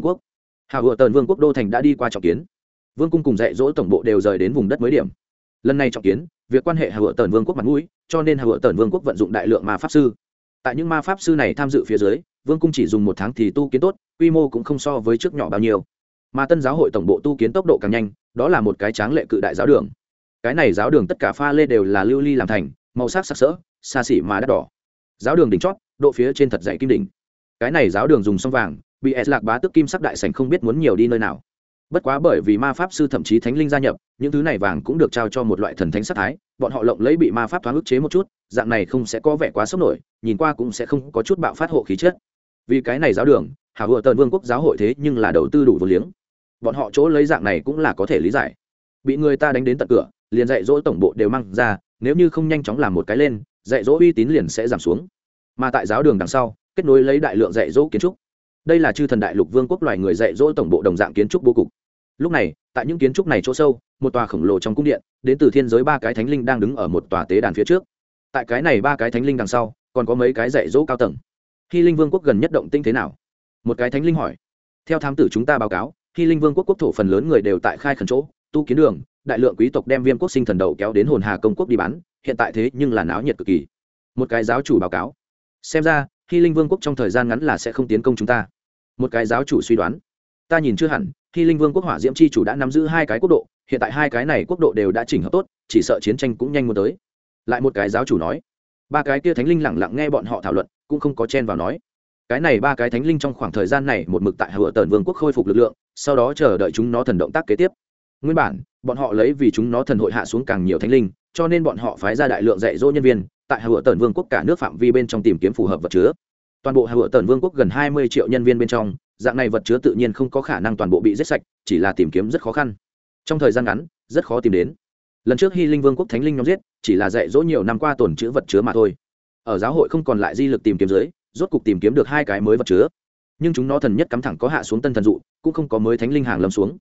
Vương quốc đô thành đã đi qua trọng kiến, vương cung cùng dạy dỗ tổng bộ đều rời đến vùng đất mới điểm. Lần này trọng kiến, việc quan hệ Hựa Tần Vương quốc mặt mũi, cho nên Hựa Tần Vương quốc vận dụng đại lượng ma pháp sư. Tại những ma pháp sư này tham dự phía dưới, vương cung chỉ dùng 1 tháng thì tu kiến tốt, quy mô cũng không so với trước nhỏ bao nhiêu. Mà tân giáo hội tổng bộ tu kiến tốc độ càng nhanh, đó là một cái tráng lệ cự đại giáo đường. Cái này giáo đường tất cả pha lê đều là lưu ly làm thành, màu sắc sặc sỡ, xa xỉ mà đắt đỏ. Giáo đường đỉnh chót, độ phía trên thật dày kim đỉnh. Cái này giáo đường dùng song vàng, bị S Lạc Bá Tước kim sắc đại sảnh không biết muốn nhiều đi nơi nào. Bất quá bởi vì ma pháp sư thậm chí thánh linh gia nhập, những thứ này vàng cũng được trao cho một loại thần thánh sắc thái, bọn họ lộng lấy bị ma pháp thoáng ức chế một chút, dạng này không sẽ có vẻ quá sốc nổi, nhìn qua cũng sẽ không có chút bạo phát hộ khí chất. Vì cái này giáo đường, Hựa Tần Vương quốc giáo hội thế nhưng là đầu tư đủ vô liếng. Bọn họ chỗ lấy dạng này cũng là có thể lý giải. Bị người ta đánh đến tận cửa, liền dạy dỗ tổng bộ đều mang ra, nếu như không nhanh chóng làm một cái lên, dạy dỗ uy tín liền sẽ giảm xuống. Mà tại giáo đường đằng sau, kết nối lấy đại lượng dạy dỗ kiến trúc. Đây là chư thần đại lục vương quốc loài người dạy dỗ tổng bộ đồng dạng kiến trúc bố cục. Lúc này, tại những kiến trúc này chỗ sâu, một tòa khổng lồ trong cung điện, đến từ thiên giới 3 cái thánh linh đang đứng ở một tòa tế đàn phía trước. Tại cái này 3 cái thánh linh đằng sau, còn có mấy cái dạy dỗ cao tầng. Hy Linh Vương quốc gần nhất động tĩnh thế nào? Một cái thánh linh hỏi. Theo thám tử chúng ta báo cáo, Hy Linh Vương quốc quốc thổ phần lớn người đều tại khai khẩn chỗ, tu kiến đường, đại lượng quý tộc đem Viêm quốc sinh thần đầu kéo đến Hồn Hà công quốc đi bán, hiện tại thế nhưng là náo nhiệt cực kỳ. Một cái giáo chủ báo cáo. Xem ra, Hy Linh Vương quốc trong thời gian ngắn là sẽ không tiến công chúng ta. Một cái giáo chủ suy đoán. Ta nhìn chưa hẳn, Hy Linh Vương quốc hỏa diễm chi chủ đã nắm giữ 2 cái quốc độ, hiện tại 2 cái này quốc độ đều đã chỉnh hợp tốt, chỉ sợ chiến tranh cũng nhanh muốn tới. Lại một cái giáo chủ nói. 3 cái kia thánh linh lặng lặng nghe bọn họ thảo luận, cũng không có chen vào nói. Cái này 3 cái thánh linh trong khoảng thời gian này một mực tại Hựa Tần Vương quốc khôi phục lực lượng, sau đó chờ đợi chúng nó thần động tác kế tiếp. Nguyên bản, bọn họ lấy vì chúng nó thần hội hạ xuống càng nhiều thánh linh, cho nên bọn họ phái ra đại lượng dạy dỗ nhân viên, tại Hựa Tần Vương quốc cả nước phạm vi bên trong tìm kiếm phù hợp vật chứa. Toàn bộ Hựa Tần Vương quốc gần 20 triệu nhân viên bên trong, dạng này vật chứa tự nhiên không có khả năng toàn bộ bị giết sạch, chỉ là tìm kiếm rất khó khăn. Trong thời gian ngắn, rất khó tìm đến. Lần trước Hy Linh Vương quốc thánh linh nhóm giết, chỉ là dạy dỗ nhiều năm qua tồn trữ vật chứa mà thôi. Ở giáo hội không còn lại di lực tìm kiếm dưới, rốt cục tìm kiếm được 2 cái mới vật chứa. Nhưng chúng nó thần nhất cắm thẳng có hạ xuống tân thần dụ, cũng không có mới thánh linh hàng lâm xuống.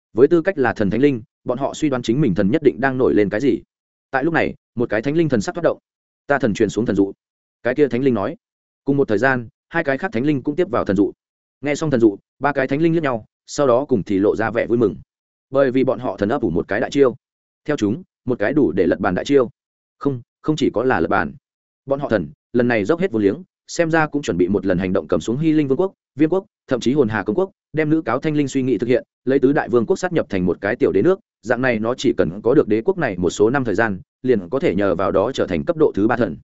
với tư cách là thần thánh linh, bọn họ suy đoán chính mình thần nhất định đang nổi lên cái gì. Tại lúc này một cái thánh linh thần sắc phát động, ta thần truyền xuống thần dụ. Cái kia thánh linh nói. Cùng một thời gian hai cái khác thánh linh cũng tiếp vào thần dụ. Nghe xong thần dụ, ba cái thánh linh liếc nhau, sau đó cùng thì lộ ra vẻ vui mừng, bởi vì bọn họ thần ấp ủ một cái đại chiêu. Theo chúng, một cái đủ để lật bàn đại chiêu. Không chỉ có là lật bàn, bọn họ thần lần này dốc hết vô liếng, xem ra cũng chuẩn bị một lần hành động cầm xuống Hy Linh Vương quốc, Viêm quốc, thậm chí Hồn Hà công quốc, đem nữ cáo thanh linh suy nghĩ thực hiện, lấy tứ đại vương quốc sát nhập thành một cái tiểu đế nước. Dạng này nó chỉ cần có được đế quốc này một số năm thời gian, liền có thể nhờ vào đó trở thành cấp độ thứ 3 thần.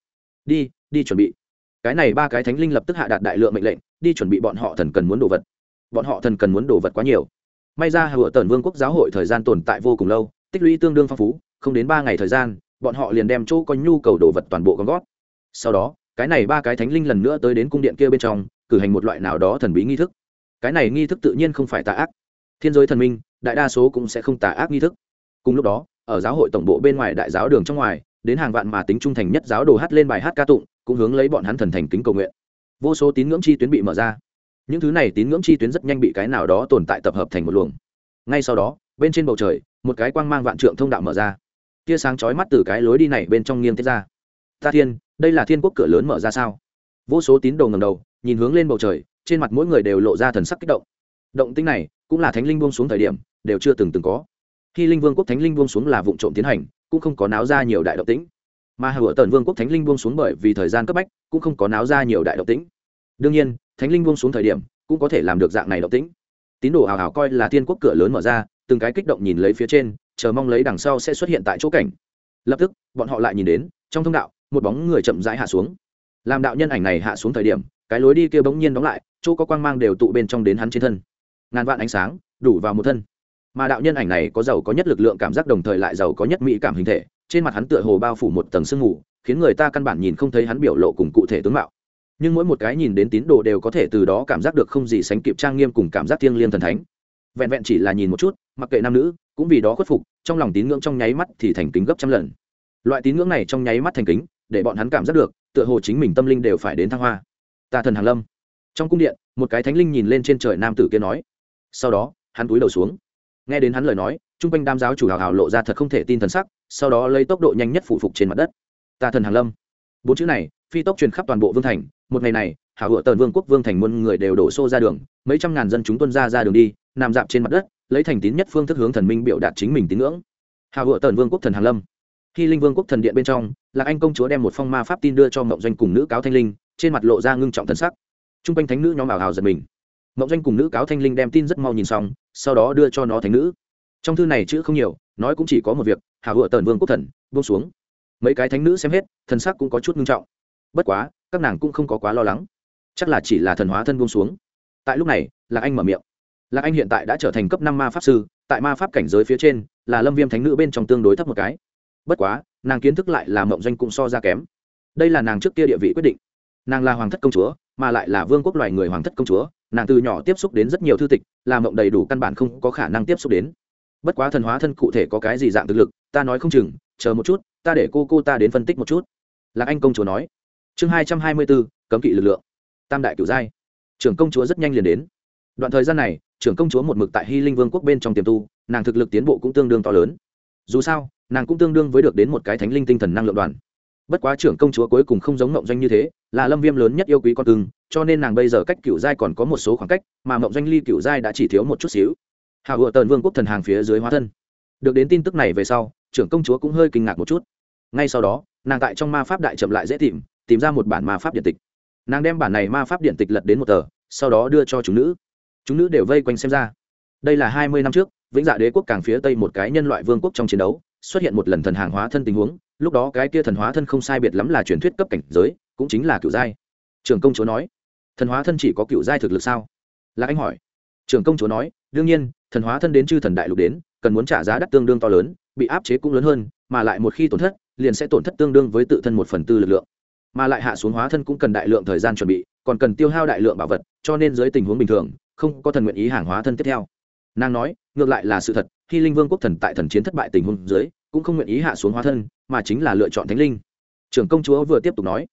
Đi chuẩn bị. Cái này ba cái thánh linh lập tức hạ đạt đại lượng mệnh lệnh, đi chuẩn bị bọn họ thần cần muốn đồ vật. Bọn họ thần cần muốn đồ vật quá nhiều. May ra Hựa Tần Vương quốc giáo hội thời gian tồn tại vô cùng lâu, tích lũy tương đương phong phú, không đến 3 ngày thời gian, bọn họ liền đem chỗ có nhu cầu đồ vật toàn bộ gom gót. Sau đó, cái này ba cái thánh linh lần nữa tới đến cung điện kia bên trong, cử hành một loại nào đó thần bí nghi thức. Cái này nghi thức tự nhiên không phải tà ác, thiên giới thần minh đại đa số cũng sẽ không tà ác nghi thức. Cùng lúc đó, ở giáo hội tổng bộ bên ngoài đại giáo đường trong ngoài, đến hàng vạn mà tính trung thành nhất giáo đồ hát lên bài hát ca tụng, cũng hướng lấy bọn hắn thần thành kính cầu nguyện. Vô số tín ngưỡng chi tuyến bị mở ra. Những thứ này tín ngưỡng chi tuyến rất nhanh bị cái nào đó tồn tại tập hợp thành một luồng. Ngay sau đó, bên trên bầu trời, một cái quang mang vạn trượng thông đạo mở ra. Tia sáng chói mắt từ cái lối đi này bên trong nghiêng tiết ra. Ta thiên, đây là thiên quốc cửa lớn mở ra sao? Vô số tín đồ ngẩng đầu, nhìn hướng lên bầu trời, trên mặt mỗi người đều lộ ra thần sắc kích động. Động tĩnh này, cũng là thánh linh buông xuống thời điểm, đều chưa từng có. Khi Linh Vương quốc thánh linh buông xuống là vụng trộm tiến hành, cũng không có náo ra nhiều đại động tĩnh. Mà Hựa Tần Vương quốc thánh linh buông xuống bởi vì thời gian cấp bách, cũng không có náo ra nhiều đại động tĩnh. Đương nhiên, thánh linh buông xuống thời điểm, cũng có thể làm được dạng này động tĩnh. Tín đồ ảo ảo coi là thiên quốc cửa lớn mở ra, từng cái kích động nhìn lấy phía trên, chờ mong lấy đằng sau sẽ xuất hiện tại chỗ cảnh. Lập tức, bọn họ lại nhìn đến, trong thông đạo, một bóng người chậm rãi hạ xuống. Làm đạo nhân ảnh này hạ xuống thời điểm, cái lối đi kia bỗng nhiên đóng lại, chỗ có quang mang đều tụ bên trong đến hắn trên thân. Ngàn vạn ánh sáng đủ vào một thân. Mà đạo nhân ảnh này có giàu có nhất lực lượng cảm giác, đồng thời lại giàu có nhất mỹ cảm hình thể, trên mặt hắn tựa hồ bao phủ một tầng sương mù, khiến người ta căn bản nhìn không thấy hắn biểu lộ cùng cụ thể tướng mạo. Nhưng mỗi một cái nhìn đến tín đồ đều có thể từ đó cảm giác được không gì sánh kịp trang nghiêm cùng cảm giác thiêng liêng thần thánh. Vẹn vẹn chỉ là nhìn một chút, mặc kệ nam nữ, cũng vì đó khuất phục, trong lòng tín ngưỡng trong nháy mắt thì thành kính gấp trăm lần. Loại tín ngưỡng này trong nháy mắt thành kính, để bọn hắn cảm giác được, tựa hồ chính mình tâm linh đều phải đến thăng hoa. Ta thần hàng lâm. Trong cung điện, một cái thánh linh nhìn lên trên trời nam tử kia nói. Sau đó, hắn cúi đầu xuống. Nghe đến hắn lời nói, trung quanh đám giáo chủ hào hào lộ ra thật không thể tin thần sắc, sau đó lấy tốc độ nhanh nhất phủ phục trên mặt đất. Ta thần hàng lâm. 4 chữ này phi tốc truyền khắp toàn bộ vương thành. Một ngày này, Hựa Tần Vương quốc vương thành muôn người đều đổ xô ra đường, mấy trăm ngàn dân chúng tuôn ra đường đi, nằm dạp trên mặt đất, lấy thành tín nhất phương thức hướng thần minh biểu đạt chính mình tín ngưỡng. Hựa Tần Vương quốc thần hàng lâm. Khi Linh Vương quốc thần điện bên trong, Lạc Anh công chúa đem một phong ma pháp tin đưa cho Mộng Doanh cùng nữ cáo thanh linh, trên mặt lộ ra ngưng trọng thần sắc. Trung quanh thánh nữ nhóm ảo hào giật mình. Mộng Doanh cùng nữ cáo thanh linh đem tin rất mau nhìn xong, sau đó đưa cho nó thánh nữ. Trong thư này chữ không nhiều, nói cũng chỉ có một việc: Hựa Tần Vương quốc thần buông xuống. Mấy cái thánh nữ xem hết, thần sắc cũng có chút ngưng trọng. Bất quá, các nàng cũng không có quá lo lắng, chắc là chỉ là thần hóa thân buông xuống. Tại lúc này, Lạc Anh mở miệng. Lạc Anh hiện tại đã trở thành cấp 5 ma pháp sư, tại ma pháp cảnh giới phía trên, là Lâm Viêm thánh nữ bên trong tương đối thấp một cái. Bất quá, nàng kiến thức lại là Mộng Doanh cũng so ra kém. Đây là nàng trước kia địa vị quyết định. Nàng là hoàng thất công chúa, mà lại là vương quốc loài người hoàng thất công chúa, nàng từ nhỏ tiếp xúc đến rất nhiều thư tịch, là Mộng đầy đủ căn bản không có khả năng tiếp xúc đến. Bất quá thần hóa thân cụ thể có cái gì dạng thực lực, ta nói không chừng, chờ một chút, ta để cô ta đến phân tích một chút. Lạc Anh công chúa nói. Chương 224, cấm kỵ lực lượng. Tam đại cửu giai. Trưởng công chúa rất nhanh liền đến. Đoạn thời gian này, trưởng công chúa một mực tại Hy Linh Vương quốc bên trong tiềm tu, nàng thực lực tiến bộ cũng tương đương to lớn. Dù sao, nàng cũng tương đương với được đến một cái thánh linh tinh thần năng lượng đoàn. Bất quá trưởng công chúa cuối cùng không giống Mộng Doanh như thế, là Lâm Viêm lớn nhất yêu quý con cưng, cho nên nàng bây giờ cách cửu giai còn có một số khoảng cách, mà Mộng Doanh ly cửu giai đã chỉ thiếu một chút xíu. Hựa Tần Vương quốc thần hàng phía dưới hóa thân. Được đến tin tức này về sau, trưởng công chúa cũng hơi kinh ngạc một chút. Ngay sau đó, nàng tại trong ma pháp đại chậm lại dễ tìm ra một bản ma pháp điện tịch. Nàng đem bản này ma pháp điện tịch lật đến một tờ, sau đó đưa cho chúng nữ đều vây quanh xem ra. Đây là 20 năm trước, Vĩnh Dạ Đế quốc càng phía tây một cái nhân loại vương quốc trong chiến đấu, xuất hiện một lần thần hàng hóa thân tình huống. Lúc đó cái kia thần hóa thân không sai biệt lắm là truyền thuyết cấp cảnh giới, cũng chính là cửu giai. Trưởng công chúa nói. Thần hóa thân chỉ có cửu giai thực lực sao? Lạc Anh hỏi. Trưởng công chúa nói, đương nhiên, thần hóa thân đến chư thần đại lục đến, cần muốn trả giá đắt tương đương to lớn, bị áp chế cũng lớn hơn, mà lại một khi tổn thất, liền sẽ tổn thất tương đương với tự thân 1/4 lực lượng. Mà lại hạ xuống hóa thân cũng cần đại lượng thời gian chuẩn bị, còn cần tiêu hao đại lượng bảo vật, cho nên dưới tình huống bình thường, không có thần nguyện ý hàng hóa thân tiếp theo. Nàng nói, ngược lại là sự thật, khi Linh Vương quốc thần tại thần chiến thất bại tình huống dưới, cũng không nguyện ý hạ xuống hóa thân, mà chính là lựa chọn thánh linh. Trưởng công chúa vừa tiếp tục nói,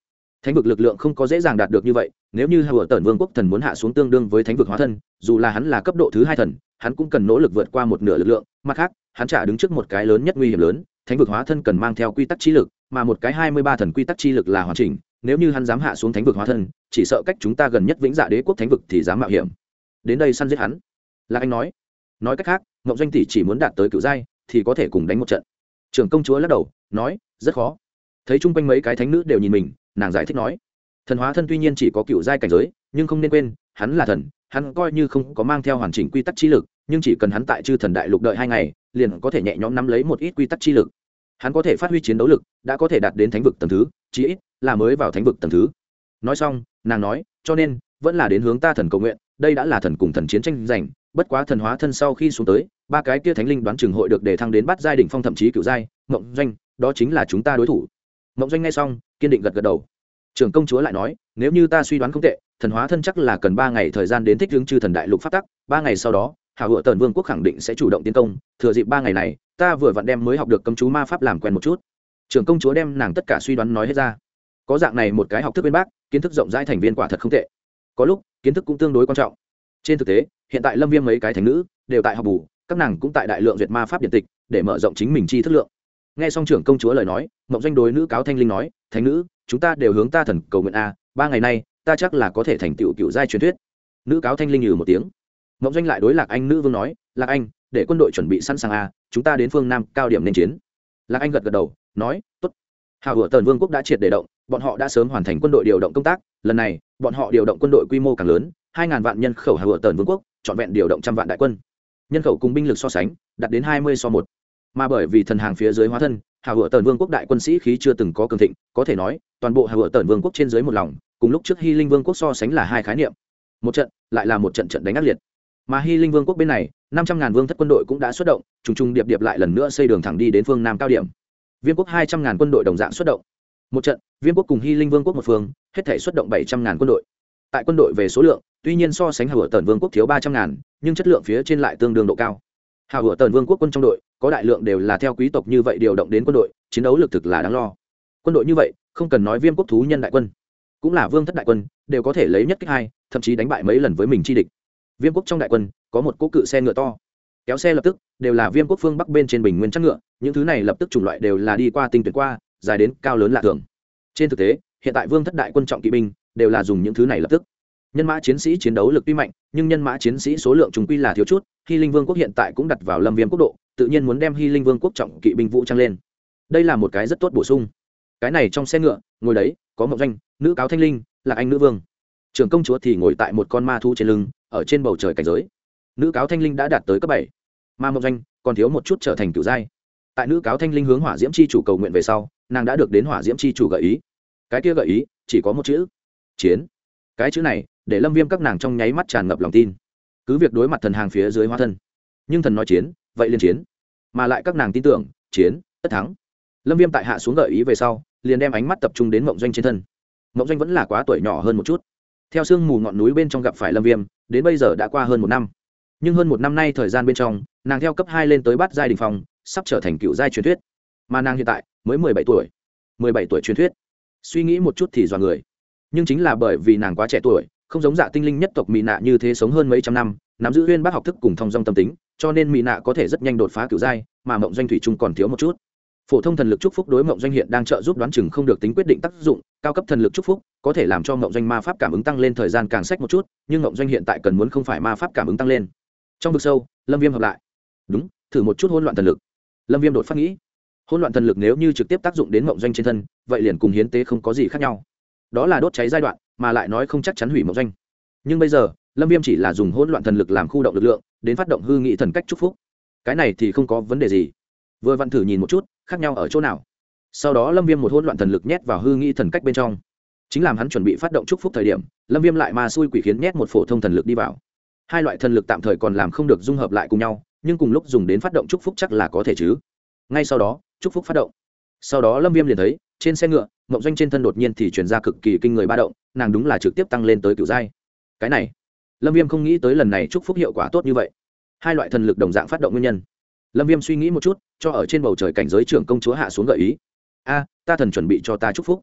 thánh vực lực lượng không có dễ dàng đạt được như vậy. Nếu như Hạo Tần Vương quốc thần muốn hạ xuống tương đương với thánh vực hóa thân, dù là hắn là cấp độ thứ 2 thần, hắn cũng cần nỗ lực vượt qua một nửa lực lượng. Mặt khác, hắn trả đứng trước một cái lớn nhất nguy hiểm lớn, thánh vực hóa thân cần mang theo quy tắc chi lực, mà một cái 23 thần quy tắc chi lực là hoàn chỉnh. Nếu như hắn dám hạ xuống thánh vực hóa thân, chỉ sợ cách chúng ta gần nhất Vĩnh Dạ Đế quốc thánh vực thì dám mạo hiểm đến đây săn giết hắn. Lạc Anh nói cách khác, Ngộng Doanh tỷ chỉ muốn đạt tới cựu giai thì có thể cùng đánh một trận. Trưởng công chúa lắc đầu nói, rất khó. Thấy chung quanh mấy cái thánh nữ đều nhìn mình, nàng giải thích nói, thần hóa thân tuy nhiên chỉ có cựu giai cảnh giới, nhưng không nên quên hắn là thần, hắn coi như không có mang theo hoàn chỉnh quy tắc chi lực, nhưng chỉ cần hắn tại chư thần đại lục đợi 2 ngày, liền có thể nhẹ nhõm nắm lấy một ít quy tắc chi lực. Hắn có thể phát huy chiến đấu lực, đã có thể đạt đến thánh vực tầng thứ, chí ít là mới vào thánh vực tầng thứ. Nói xong, nàng nói, cho nên vẫn là đến hướng ta thần cầu nguyện, đây đã là thần cùng thần chiến tranh giành, bất quá thần hóa thân sau khi xuống tới, 3 cái kia thánh linh đoán chừng hội được đề thăng đến bát giai đỉnh phong thậm chí cửu giai. Ngộng Doanh, đó chính là chúng ta đối thủ. Ngộng Doanh nghe xong, kiên định gật gật đầu. Trưởng công chúa lại nói, nếu như ta suy đoán không tệ, thần hóa thân chắc là cần 3 ngày thời gian đến thích ứng chư thần đại lục pháp tắc, 3 ngày sau đó, Hạo Tần Vương quốc khẳng định sẽ chủ động tiến công, thừa dịp 3 ngày này, ta vừa vặn đem mới học được cấm chú ma pháp làm quen một chút. Trưởng công chúa đem nàng tất cả suy đoán nói hết ra. Có dạng này một cái học thức bên bác, kiến thức rộng rãi thành viên quả thật không tệ. Có lúc, kiến thức cũng tương đối quan trọng. Trên thực tế, hiện tại Lâm Viêm mấy cái thánh nữ đều tại học bù, các nàng cũng tại đại lượng duyệt ma pháp điện tịch, để mở rộng chính mình tri thức lượng. Nghe xong trưởng công chúa lời nói, Ngộng Doanh đối nữ cáo thanh linh nói, thánh nữ, chúng ta đều hướng ta thần cầu nguyện a, 3 ngày nay, ta chắc là có thể thành tựu cựu giai truyền thuyết. Nữ cáo thanh linh nhừ một tiếng. Ngộng Doanh lại đối Lạc Anh nữ vương nói, Lạc Anh, để quân đội chuẩn bị sẵn sàng a, chúng ta đến phương Nam cao điểm nên chiến. Lạc Anh gật gật đầu, nói, tốt. Hạo Tần Vương quốc đã triệt để động, bọn họ đã sớm hoàn thành quân đội điều động công tác, lần này, bọn họ điều động quân đội quy mô càng lớn, 2000 vạn nhân khẩu Hạo Tần Vương quốc, trọn vẹn điều động 100 vạn đại quân. Nhân khẩu cùng binh lực so sánh, đạt đến 20-1. Mà bởi vì thần hàng phía dưới hóa thân, Hạo Tần Vương quốc đại quân sĩ khí chưa từng có cường thịnh, có thể nói, toàn bộ Hạo Tần Vương quốc trên dưới một lòng, cùng lúc trước Hy Linh Vương quốc so sánh là hai khái niệm. Một trận, lại là một trận trận đánh ác liệt. Mà Hy Linh Vương quốc bên này, 500.000 vương thất quân đội cũng đã xuất động, trùng trùng điệp điệp lại lần nữa xây đường thẳng đi đến phương Nam cao điểm. Viêm quốc 200.000 quân đội đồng dạng xuất động. Một trận, Viêm quốc cùng Hy Linh Vương quốc một phương, hết thảy xuất động 700.000 quân đội. Tại quân đội về số lượng, tuy nhiên so sánh Hạo Tần Vương quốc thiếu 300.000, nhưng chất lượng phía trên lại tương đương độ cao. Hạo Tần Vương quốc quân trong đội, có đại lượng đều là theo quý tộc như vậy điều động đến quân đội, chiến đấu lực thực là đáng lo. Quân đội như vậy, không cần nói Viêm quốc thú nhân đại quân, cũng là vương thất đại quân, đều có thể lấy nhất kích hai, thậm chí đánh bại mấy lần với mình chi địch. Viêm quốc trong đại quân, có một cỗ cự xe ngựa to. Kéo xe lập tức, đều là Viêm quốc phương Bắc bên trên bình nguyên chắc ngựa, những thứ này lập tức chủng loại đều là đi qua tinh tuyển qua, dài đến cao lớn lạ thường. Trên thực tế, hiện tại vương thất đại quân trọng kỵ binh, đều là dùng những thứ này lập tức. Nhân mã chiến sĩ chiến đấu lực tuy mạnh, nhưng nhân mã chiến sĩ số lượng trùng quy là thiếu chút. Hy Linh Vương quốc hiện tại cũng đặt vào Lâm Viêm quốc độ, tự nhiên muốn đem Hy Linh Vương quốc trọng kỵ binh vũ trang lên. Đây là một cái rất tốt bổ sung. Cái này trong xe ngựa, ngồi đấy, có Ngộng Doanh, nữ cáo thanh linh, Lạc Anh nữ vương. Trưởng công chúa thì ngồi tại một con ma thú trên lưng, ở trên bầu trời cảnh giới. Nữ cáo thanh linh đã đạt tới cấp 7, mà Ngộng Doanh còn thiếu một chút trở thành cửu giai. Tại nữ cáo thanh linh hướng hỏa diễm chi chủ cầu nguyện về sau, nàng đã được đến hỏa diễm chi chủ gợi ý. Cái kia gợi ý chỉ có một chữ: chiến. Cái chữ này để Lâm Viêm các nàng trong nháy mắt tràn ngập lòng tin. Cứ việc đối mặt thần hàng phía dưới hóa thân, nhưng thần nói chiến, vậy liền chiến. Mà lại các nàng tin tưởng, chiến tất thắng. Lâm Viêm tại hạ xuống gợi ý về sau, liền đem ánh mắt tập trung đến Ngộng Doanh trên thân. Ngộng Doanh vẫn là quá tuổi nhỏ hơn một chút. Theo sương mù ngọn núi bên trong gặp phải Lâm Viêm, đến bây giờ đã qua hơn 1 năm. Nhưng hơn 1 năm nay thời gian bên trong, nàng theo cấp 2 lên tới bát giai đỉnh phong, sắp trở thành cựu giai truyền thuyết. Mà nàng hiện tại mới 17 tuổi. 17 tuổi truyền thuyết. Suy nghĩ một chút thì dọa người. Nhưng chính là bởi vì nàng quá trẻ tuổi, không giống Dạ Tinh Linh nhất tộc Mị Nạ như thế sống hơn mấy trăm năm, nắm giữ uyên bác học thức cùng thông dong tâm tính, cho nên Mị Nạ có thể rất nhanh đột phá cựu giai, mà Ngộng Doanh thủy chung còn thiếu một chút. Phổ thông thần lực chúc phúc đối Ngộng Doanh hiện đang trợ giúp đoán chừng không được tính quyết định tác dụng, cao cấp thần lực chúc phúc có thể làm cho Ngộng Doanh ma pháp cảm ứng tăng lên thời gian càng sách một chút, nhưng Ngộng Doanh hiện tại cần muốn không phải ma pháp cảm ứng tăng lên. Trong vực sâu, Lâm Viêm hợp lại. Đúng, thử một chút hỗn loạn thần lực. Lâm Viêm đột phát nghĩ, hỗn loạn thần lực nếu như trực tiếp tác dụng đến Ngộng Doanh trên thân, vậy liền cùng hiến tế không có gì khác nhau. Đó là đốt cháy giai đoạn, mà lại nói không chắc chắn hủy Ngộng Doanh. Nhưng bây giờ, Lâm Viêm chỉ là dùng hỗn loạn thần lực làm khu động lực lượng, đến phát động hư nghị thần cách chúc phúc. Cái này thì không có vấn đề gì. Vừa vặn thử nhìn một chút, khác nhau ở chỗ nào. Sau đó Lâm Viêm một hỗn loạn thần lực nhét vào hư nghị thần cách bên trong. Chính làm hắn chuẩn bị phát động chúc phúc thời điểm, Lâm Viêm lại ma xui quỷ khiến nhét một phổ thông thần lực đi vào. Hai loại thần lực tạm thời còn làm không được dung hợp lại cùng nhau, nhưng cùng lúc dùng đến phát động chúc phúc chắc là có thể chứ. Ngay sau đó, chúc phúc phát động. Sau đó Lâm Viêm liền thấy, trên xe ngựa, Ngộng Doanh trên thân đột nhiên thì truyền ra cực kỳ kinh người ba động, nàng đúng là trực tiếp tăng lên tới cửu giai. Cái này, Lâm Viêm không nghĩ tới lần này chúc phúc hiệu quả tốt như vậy. Hai loại thần lực đồng dạng phát động nguyên nhân. Lâm Viêm suy nghĩ một chút, cho ở trên bầu trời cảnh giới trưởng công chúa hạ xuống gợi ý. A, ta thần chuẩn bị cho ta chúc phúc.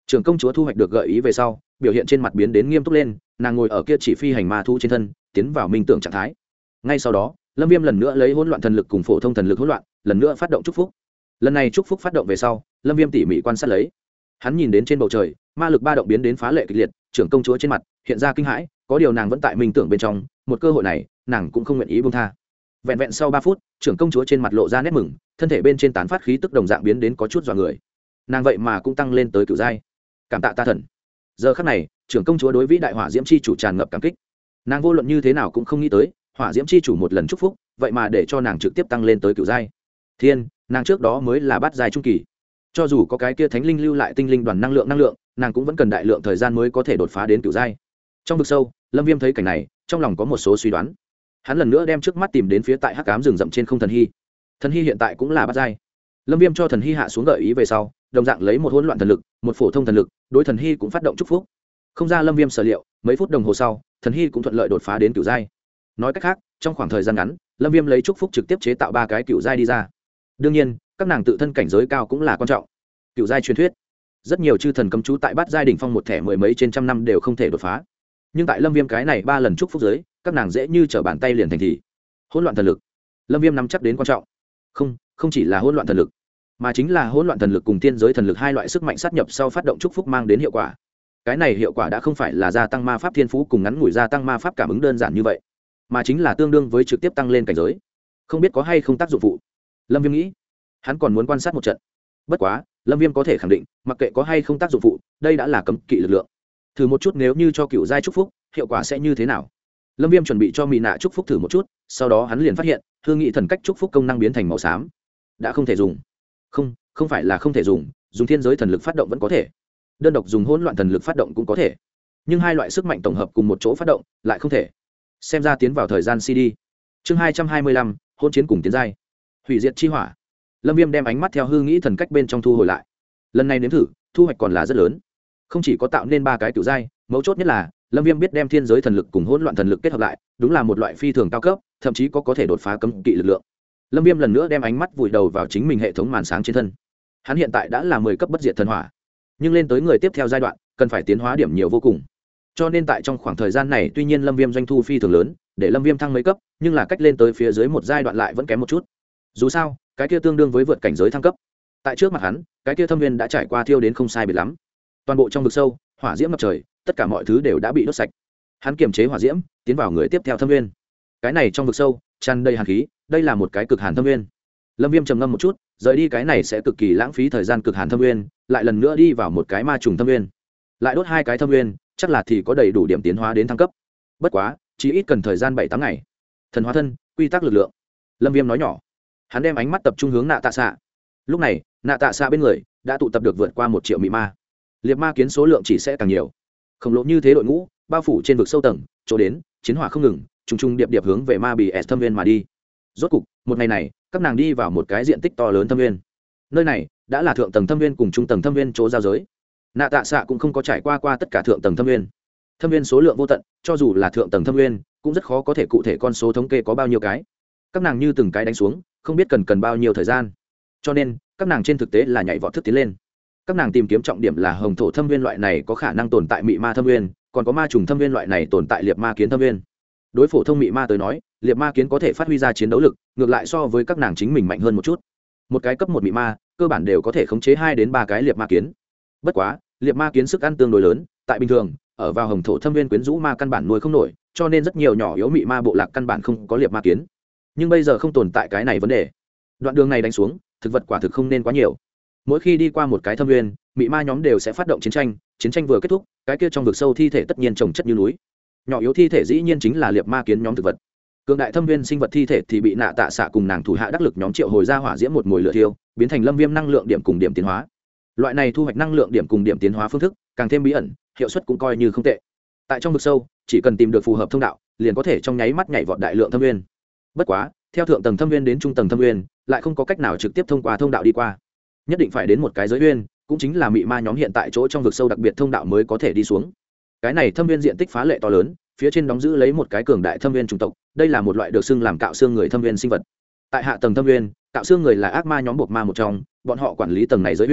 trưởng công chúa thu hoạch được gợi ý về sau biểu hiện trên mặt biến đến nghiêm túc lên, nàng ngồi ở kia chỉ phi hành ma thú trên thân tiến vào minh tưởng trạng thái. Ngay sau đó lâm viêm lần nữa lấy hỗn loạn thần lực cùng phổ thông thần lực hỗn loạn lần nữa phát động chúc phúc. Lần này chúc phúc phát động về sau lâm viêm tỉ mỉ quan sát lấy, hắn nhìn đến trên bầu trời ma lực ba động biến đến phá lệ kịch liệt, trưởng công chúa trên mặt hiện ra kinh hãi, có điều nàng vẫn tại minh tưởng bên trong, một cơ hội này nàng cũng không nguyện ý buông tha. Vẹn vẹn sau 3 phút trưởng công chúa trên mặt lộ ra nét mừng, thân thể bên trên tán phát khí tức đồng dạng biến đến có chút dọa người, nàng vậy mà cũng tăng lên tới cửu giai. Cảm tạ ta thần. Giờ khắc này trưởng công chúa đối vĩ đại hỏa diễm chi chủ tràn ngập cảm kích, nàng vô luận như thế nào cũng không nghĩ tới hỏa diễm chi chủ một lần chúc phúc vậy mà để cho nàng trực tiếp tăng lên tới cửu giai. Thiên, nàng trước đó mới là bát giai trung kỳ, cho dù có cái kia thánh linh lưu lại tinh linh đoàn năng lượng nàng cũng vẫn cần đại lượng thời gian mới có thể đột phá đến cửu giai. Trong vực sâu lâm viêm thấy cảnh này trong lòng có một số suy đoán, hắn lần nữa đem trước mắt tìm đến phía tại hắc ám rừng rậm trên không thần hy. Thần hy hiện tại cũng là bát giai. Lâm viêm cho thần hy hạ xuống gợi ý về sau đồng dạng lấy một hỗn loạn thần lực một phổ thông thần lực đối thần hy cũng phát động chúc phúc. Không ra lâm viêm sở liệu, mấy phút đồng hồ sau thần hy cũng thuận lợi đột phá đến cửu giai. Nói cách khác trong khoảng thời gian ngắn lâm viêm lấy chúc phúc trực tiếp chế tạo 3 cái cửu giai đi ra. Đương nhiên các nàng tự thân cảnh giới cao cũng là quan trọng. Cửu giai truyền thuyết, rất nhiều chư thần cấm chú tại bát giai đỉnh phong một thẻ mười mấy trên trăm năm đều không thể đột phá, nhưng tại lâm viêm cái này 3 lần chúc phúc giới các nàng dễ như trở bàn tay liền thành thì. Hỗn loạn thần lực, lâm viêm nắm chắc đến quan trọng, không chỉ là hỗn loạn thần lực mà chính là hỗn loạn thần lực cùng tiên giới thần lực hai loại sức mạnh sát nhập sau phát động chúc phúc mang đến hiệu quả. Cái này hiệu quả đã không phải là gia tăng ma pháp thiên phú cùng ngắn ngủi gia tăng ma pháp cảm ứng đơn giản như vậy, mà chính là tương đương với trực tiếp tăng lên cảnh giới. Không biết có hay không tác dụng phụ, lâm viêm nghĩ. Hắn còn muốn quan sát một trận, bất quá lâm viêm có thể khẳng định mặc kệ có hay không tác dụng phụ đây đã là cấm kỵ lực lượng. Thử một chút nếu như cho cựu giai chúc phúc hiệu quả sẽ như thế nào. Lâm viêm chuẩn bị cho mỹ nạ chúc phúc thử một chút, sau đó hắn liền phát hiện hương nghị thần cách chúc phúc công năng biến thành màu xám, đã không thể dùng. Không phải là không thể dùng thiên giới thần lực phát động vẫn có thể, đơn độc dùng hỗn loạn thần lực phát động cũng có thể, nhưng hai loại sức mạnh tổng hợp cùng một chỗ phát động lại không thể. Xem ra tiến vào thời gian CD. Chương 225, hôn chiến cùng tiến giai. Hủy diệt chi hỏa. Lâm viêm đem ánh mắt theo hư nghĩ thần cách bên trong thu hồi lại. Lần này nếm thử thu hoạch còn là rất lớn, không chỉ có tạo nên 3 cái cửu giai, mấu chốt nhất là lâm viêm biết đem thiên giới thần lực cùng hỗn loạn thần lực kết hợp lại, đúng là một loại phi thường cao cấp, thậm chí có thể đột phá cấm kỵ lực lượng. Lâm viêm lần nữa đem ánh mắt vùi đầu vào chính mình hệ thống màn sáng trên thân. Hắn hiện tại đã là 10 cấp bất diệt thần hỏa, nhưng lên tới người tiếp theo giai đoạn cần phải tiến hóa điểm nhiều vô cùng, cho nên tại trong khoảng thời gian này tuy nhiên lâm viêm doanh thu phi thường lớn để lâm viêm thăng mấy cấp, nhưng là cách lên tới phía dưới một giai đoạn lại vẫn kém một chút. Dù sao cái kia tương đương với vượt cảnh giới thăng cấp. Tại trước mặt hắn cái kia thâm viên đã trải qua thiêu đến không sai biệt lắm, toàn bộ trong vực sâu hỏa diễm ngập trời, tất cả mọi thứ đều đã bị đốt sạch. Hắn kiềm chế hỏa diễm tiến vào người tiếp theo thâm viên. Cái này trong vực sâu tràn đầy hàn khí, đây là một cái cực hàn thâm viên. Lâm viêm trầm ngâm một chút, rời đi cái này sẽ cực kỳ lãng phí thời gian cực hàn thâm viên, lại lần nữa đi vào một cái ma trùng thâm viên, lại đốt 2 cái thâm viên, chắc là thì có đầy đủ điểm tiến hóa đến thăng cấp. Bất quá chỉ ít cần thời gian 7-8 ngày. Thần hóa thân, quy tắc lực lượng. Lâm viêm nói nhỏ. Hắn đem ánh mắt tập trung hướng nạ tạ xạ. Lúc này nạ tạ xạ bên người đã tụ tập được vượt qua 1 triệu mị ma. Liệt ma kiến số lượng chỉ sẽ càng nhiều. Khổng lồ như thế đội ngũ bao phủ trên vực sâu tầng, chỗ đến chiến hỏa không ngừng, trùng điệp điệp hướng về ma bì s thâm viên mà đi. Rốt cục một ngày này các nàng đi vào một cái diện tích to lớn thâm viên. Nơi này đã là thượng tầng thâm viên cùng trung tầng thâm viên chỗ giao giới. Nạ tạ xạ cũng không có trải qua tất cả thượng tầng thâm viên. Thâm viên số lượng vô tận, cho dù là thượng tầng thâm viên cũng rất khó có thể cụ thể con số thống kê có bao nhiêu cái. Các nàng như từng cái đánh xuống, không biết cần bao nhiêu thời gian, cho nên các nàng trên thực tế là nhảy vọt thức tiến lên. Các nàng tìm kiếm trọng điểm là hồng thổ thâm viên loại này có khả năng tồn tại mị ma thâm viên, còn có ma trùng thâm viên loại này tồn tại liệt ma kiến thâm viên. Đối phổ thông mị ma tới nói, liệt ma kiến có thể phát huy ra chiến đấu lực, ngược lại so với các nàng chính mình mạnh hơn một chút. Một cái cấp 1 mị ma cơ bản đều có thể khống chế 2 đến 3 cái liệt ma kiến. Bất quá liệt ma kiến sức ăn tương đối lớn, tại bình thường ở vào hồng thổ thâm viên quyến rũ ma căn bản nuôi không nổi, cho nên rất nhiều nhỏ yếu mị ma bộ lạc căn bản không có liệt ma kiến. Nhưng bây giờ không tồn tại cái này vấn đề. Đoạn đường này đánh xuống, thực vật quả thực không nên quá nhiều. Mỗi khi đi qua một cái thâm viên, mị ma nhóm đều sẽ phát động chiến tranh vừa kết thúc, cái kia trong vực sâu thi thể tất nhiên chồng chất như núi. Nhỏ yếu thi thể dĩ nhiên chính là liệt ma kiến nhóm thực vật. Cường đại thâm viên sinh vật thi thể thì bị nạ tạ xạ cùng nàng thủ hạ đắc lực nhóm triệu hồi ra hỏa diễm một mồi lửa thiêu, biến thành lâm viêm năng lượng điểm cùng điểm tiến hóa. Loại này thu hoạch năng lượng điểm cùng điểm tiến hóa phương thức càng thêm bí ẩn, hiệu suất cũng coi như không tệ. Tại trong vực sâu chỉ cần tìm được phù hợp thông đạo liền có thể trong nháy mắt nhảy vọt đại lượng thâm viên. Bất quá theo thượng tầng thâm viên đến trung tầng thâm viên lại không có cách nào trực tiếp thông qua thông đạo đi qua, nhất định phải đến một cái giới uyên, cũng chính là mị ma nhóm hiện tại chỗ trong vực sâu đặc biệt thông đạo mới có thể đi xuống. Cái này thâm viên diện tích phá lệ to lớn, phía trên đóng giữ lấy một cái cường đại thâm viên chủng tộc, đây là một loại được xưng làm cạo xương người thâm viên sinh vật. Tại hạ tầng thâm viên, cạo xương người là ác ma nhóm buộc ma một trong, bọn họ quản lý tầng này giới uyên,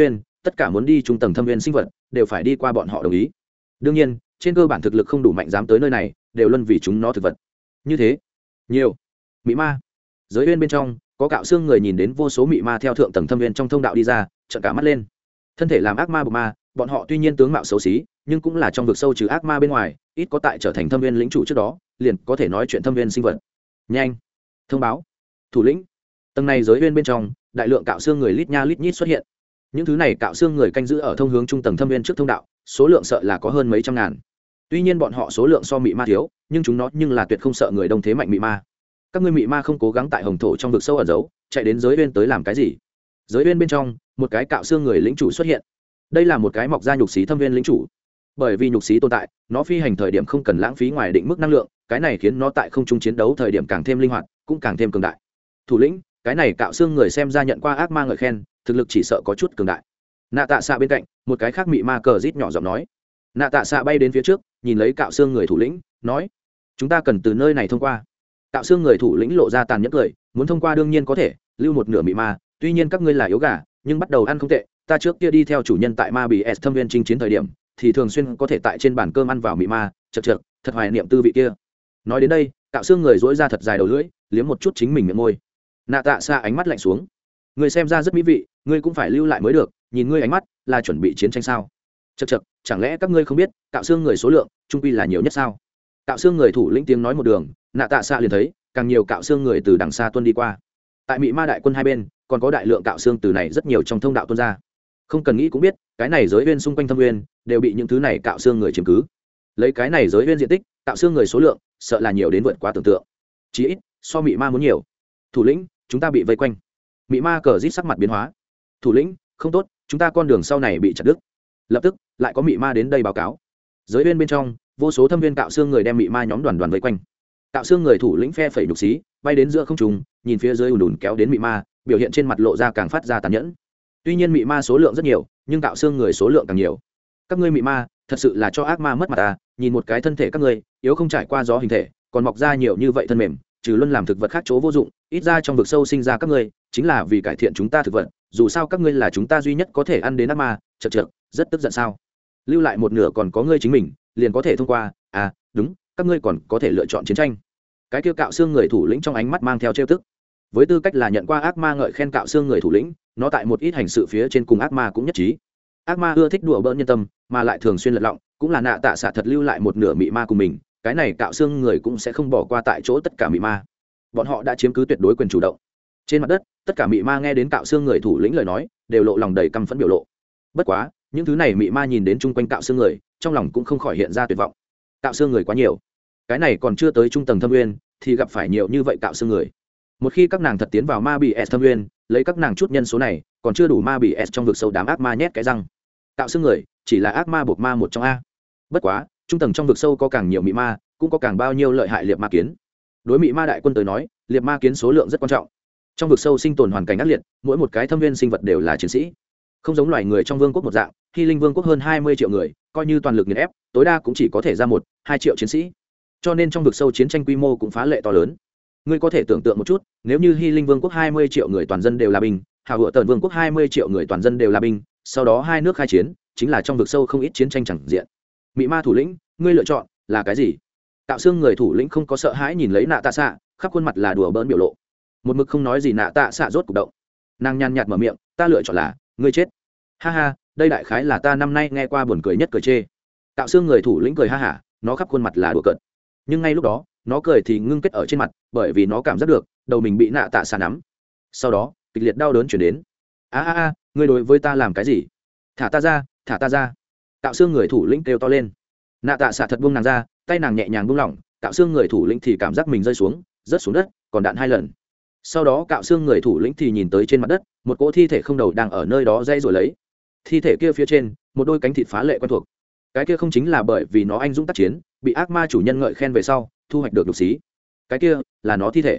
tất cả muốn đi trung tầng thâm viên sinh vật đều phải đi qua bọn họ đồng ý. Đương nhiên trên cơ bản thực lực không đủ mạnh dám tới nơi này đều luân vì chúng nó thực vật như thế nhiều mị ma. Giới uyên bên trong có cạo xương người nhìn đến vô số mị ma theo thượng tầng thâm viên trong thông đạo đi ra, trợn cả mắt lên. Thân thể làm ác ma bộc ma, bọn họ tuy nhiên tướng mạo xấu xí nhưng cũng là trong vực sâu trừ ác ma bên ngoài ít có tại trở thành thâm viên lĩnh chủ trước đó liền có thể nói chuyện thâm viên sinh vật. Nhanh thông báo thủ lĩnh. Tầng này giới uyên bên trong đại lượng cạo xương người lít nha lít nhít xuất hiện. Những thứ này cạo xương người canh giữ ở thông hướng trung tầng thâm viên trước thông đạo, số lượng sợ là có hơn mấy trăm ngàn. Tuy nhiên bọn họ số lượng so mị ma thiếu nhưng chúng nó nhưng là tuyệt không sợ người đông thế mạnh mị ma. Các ngươi mị ma không cố gắng tại hồng thổ trong vực sâu ẩn giấu, chạy đến giới uyên tới làm cái gì? Giới uyên bên trong một cái cạo xương người lĩnh chủ xuất hiện. Đây là một cái mọc ra nhục xí thâm viên lĩnh chủ. Bởi vì nhục xí tồn tại, nó phi hành thời điểm không cần lãng phí ngoài định mức năng lượng, cái này khiến nó tại không trung chiến đấu thời điểm càng thêm linh hoạt, cũng càng thêm cường đại. Thủ lĩnh, cái này cạo xương người xem ra nhận qua ác ma ngợi khen, thực lực chỉ sợ có chút cường đại. Nạ Tạ Xạ bên cạnh một cái khác mị ma cờ rít nhỏ giọng nói. Nạ Tạ Xạ bay đến phía trước nhìn lấy cạo xương người thủ lĩnh nói, chúng ta cần từ nơi này thông qua. Cạo xương người thủ lĩnh lộ ra tàn nhẫn cười, muốn thông qua đương nhiên có thể, lưu một nửa mị ma, tuy nhiên các ngươi là yếu gà nhưng bắt đầu ăn không tệ, ta trước kia đi theo chủ nhân tại ma bì s thâm viên chinh chiến thời điểm thì thường xuyên có thể tại trên bàn cơm ăn vào mị ma, chật chật thật hoài niệm tư vị kia. Nói đến đây cạo xương người dỗi ra thật dài đầu lưỡi liếm một chút chính mình miệng môi. Nạ Tạ Xạ ánh mắt lạnh xuống, người xem ra rất mỹ vị, ngươi cũng phải lưu lại mới được, nhìn ngươi ánh mắt là chuẩn bị chiến tranh sao? Chật chật, chẳng lẽ các ngươi không biết cạo xương người số lượng trung quy là nhiều nhất sao? Cạo xương người thủ lĩnh tiếng nói một đường, Nạ Tạ Xạ liền thấy càng nhiều cạo xương người từ đằng xa tuân đi qua. Tại mị ma đại quân hai bên còn có đại lượng cạo xương từ này rất nhiều trong thông đạo tuân ra. Không cần nghĩ cũng biết cái này giới uyên xung quanh thâm uyên đều bị những thứ này cạo xương người chiếm cứ. Lấy cái này giới uyên diện tích, cạo xương người số lượng sợ là nhiều đến vượt quá tưởng tượng, chí ít so mị ma muốn nhiều. Thủ lĩnh, chúng ta bị vây quanh. Mị ma cờ rít sắc mặt biến hóa. Thủ lĩnh, không tốt, chúng ta con đường sau này bị chặt đứt. Lập tức lại có mị ma đến đây báo cáo. Giới uyên bên trong vô số thâm viên cạo xương người đem mị ma nhóm đoàn vây quanh. Cạo xương người thủ lĩnh phe phẩy nhục xí bay đến giữa không trung, nhìn phía dưới ùn ùn kéo đến mị ma, biểu hiện trên mặt lộ ra càng phát ra tàn nhẫn. Tuy nhiên mị ma số lượng rất nhiều nhưng cạo xương người số lượng càng nhiều. Các ngươi mị ma thật sự là cho ác ma mất mặt ta, nhìn một cái thân thể các ngươi yếu không trải qua gió hình thể còn mọc ra nhiều như vậy thân mềm, trừ luôn làm thực vật khác chỗ vô dụng, ít ra trong vực sâu sinh ra các ngươi chính là vì cải thiện chúng ta thực vật, dù sao các ngươi là chúng ta duy nhất có thể ăn đến ác ma. Chật chật, rất tức giận sao? Lưu lại một nửa còn có ngươi chính mình liền có thể thông qua. À đúng, các ngươi còn có thể lựa chọn chiến tranh. Cái kia cạo xương người thủ lĩnh trong ánh mắt mang theo trêu tức. Với tư cách là nhận qua ác ma ngợi khen cạo xương người thủ lĩnh, nó tại một ít hành sự phía trên cùng ác ma cũng nhất trí. Ác ma ưa thích đùa bỡn nhân tâm mà lại thường xuyên lật lọng, cũng là Nạ Tạ Xạ thật lưu lại một nửa mị ma cùng mình, cái này cạo xương người cũng sẽ không bỏ qua tại chỗ tất cả mị ma. Bọn họ đã chiếm cứ tuyệt đối quyền chủ động. Trên mặt đất tất cả mị ma nghe đến cạo xương người thủ lĩnh lời nói đều lộ lòng đầy căm phẫn biểu lộ. Bất quá những thứ này mị ma nhìn đến chung quanh cạo xương người trong lòng cũng không khỏi hiện ra tuyệt vọng. Cạo xương người quá nhiều, cái này còn chưa tới trung tầng thâm uyên thì gặp phải nhiều như vậy cạo xương người. Một khi các nàng thật tiến vào ma bì s thâm uyên, lấy các nàng chút nhân số này còn chưa đủ ma bì s trong vực sâu đám ác ma nhét cái răng. Cạo xương người chỉ là ác ma buộc ma một trong a. Bất quá trung tầng trong vực sâu có càng nhiều mị ma cũng có càng bao nhiêu lợi hại liệt ma kiến. Đối mị ma đại quân tới nói liệt ma kiến số lượng rất quan trọng. Trong vực sâu sinh tồn hoàn cảnh ác liệt, mỗi một cái thâm viên sinh vật đều là chiến sĩ, không giống loài người trong vương quốc một dạng. Hy Linh vương quốc hơn 20 triệu người, coi như toàn lực nghiền ép tối đa cũng chỉ có thể ra 1-2 triệu chiến sĩ, cho nên trong vực sâu chiến tranh quy mô cũng phá lệ to lớn. Ngươi có thể tưởng tượng một chút, nếu như Hy Linh vương quốc 20 triệu người toàn dân đều là binh, Hào Hựa Tần vương quốc 20 triệu người toàn dân đều là binh, sau đó hai nước khai chiến, chính là trong vực sâu không ít chiến tranh chẳng diện. Mị ma thủ lĩnh, ngươi lựa chọn là cái gì? Cạo xương người thủ lĩnh không có sợ hãi nhìn lấy Nạ Tạ Xạ, khắp khuôn mặt là đùa bỡn biểu lộ. Một mực không nói gì Nạ Tạ Xạ rốt cục động. Nàng nhàn nhạt mở miệng, ta lựa chọn là ngươi chết. Ha ha, đây đại khái là ta năm nay nghe qua buồn cười nhất cười chê. Cạo xương người thủ lĩnh cười ha hả, nó khắp khuôn mặt là đùa cợt. Nhưng ngay lúc đó nó cười thì ngưng kết ở trên mặt, bởi vì nó cảm giác được đầu mình bị Nạ Tạ Xạ nắm. Sau đó kịch liệt đau đớn chuyển đến. A, ngươi đối với ta làm cái gì? Thả ta ra, thả ta ra! Cạo xương người thủ lĩnh kêu to lên. Nạ Tạ Xạ thật buông nàng ra, tay nàng nhẹ nhàng buông lỏng, cạo xương người thủ lĩnh thì cảm giác mình rơi xuống, rớt xuống đất, còn đạn 2 lần. Sau đó cạo xương người thủ lĩnh thì nhìn tới trên mặt đất một cỗ thi thể không đầu đang ở nơi đó dây rồi lấy. Thi thể kia phía trên một đôi cánh thịt phá lệ quen thuộc. Cái kia không chính là bởi vì nó anh dũng tác chiến, bị ác ma chủ nhân ngợi khen về sau thu hoạch được đục xí. Cái kia là nó thi thể.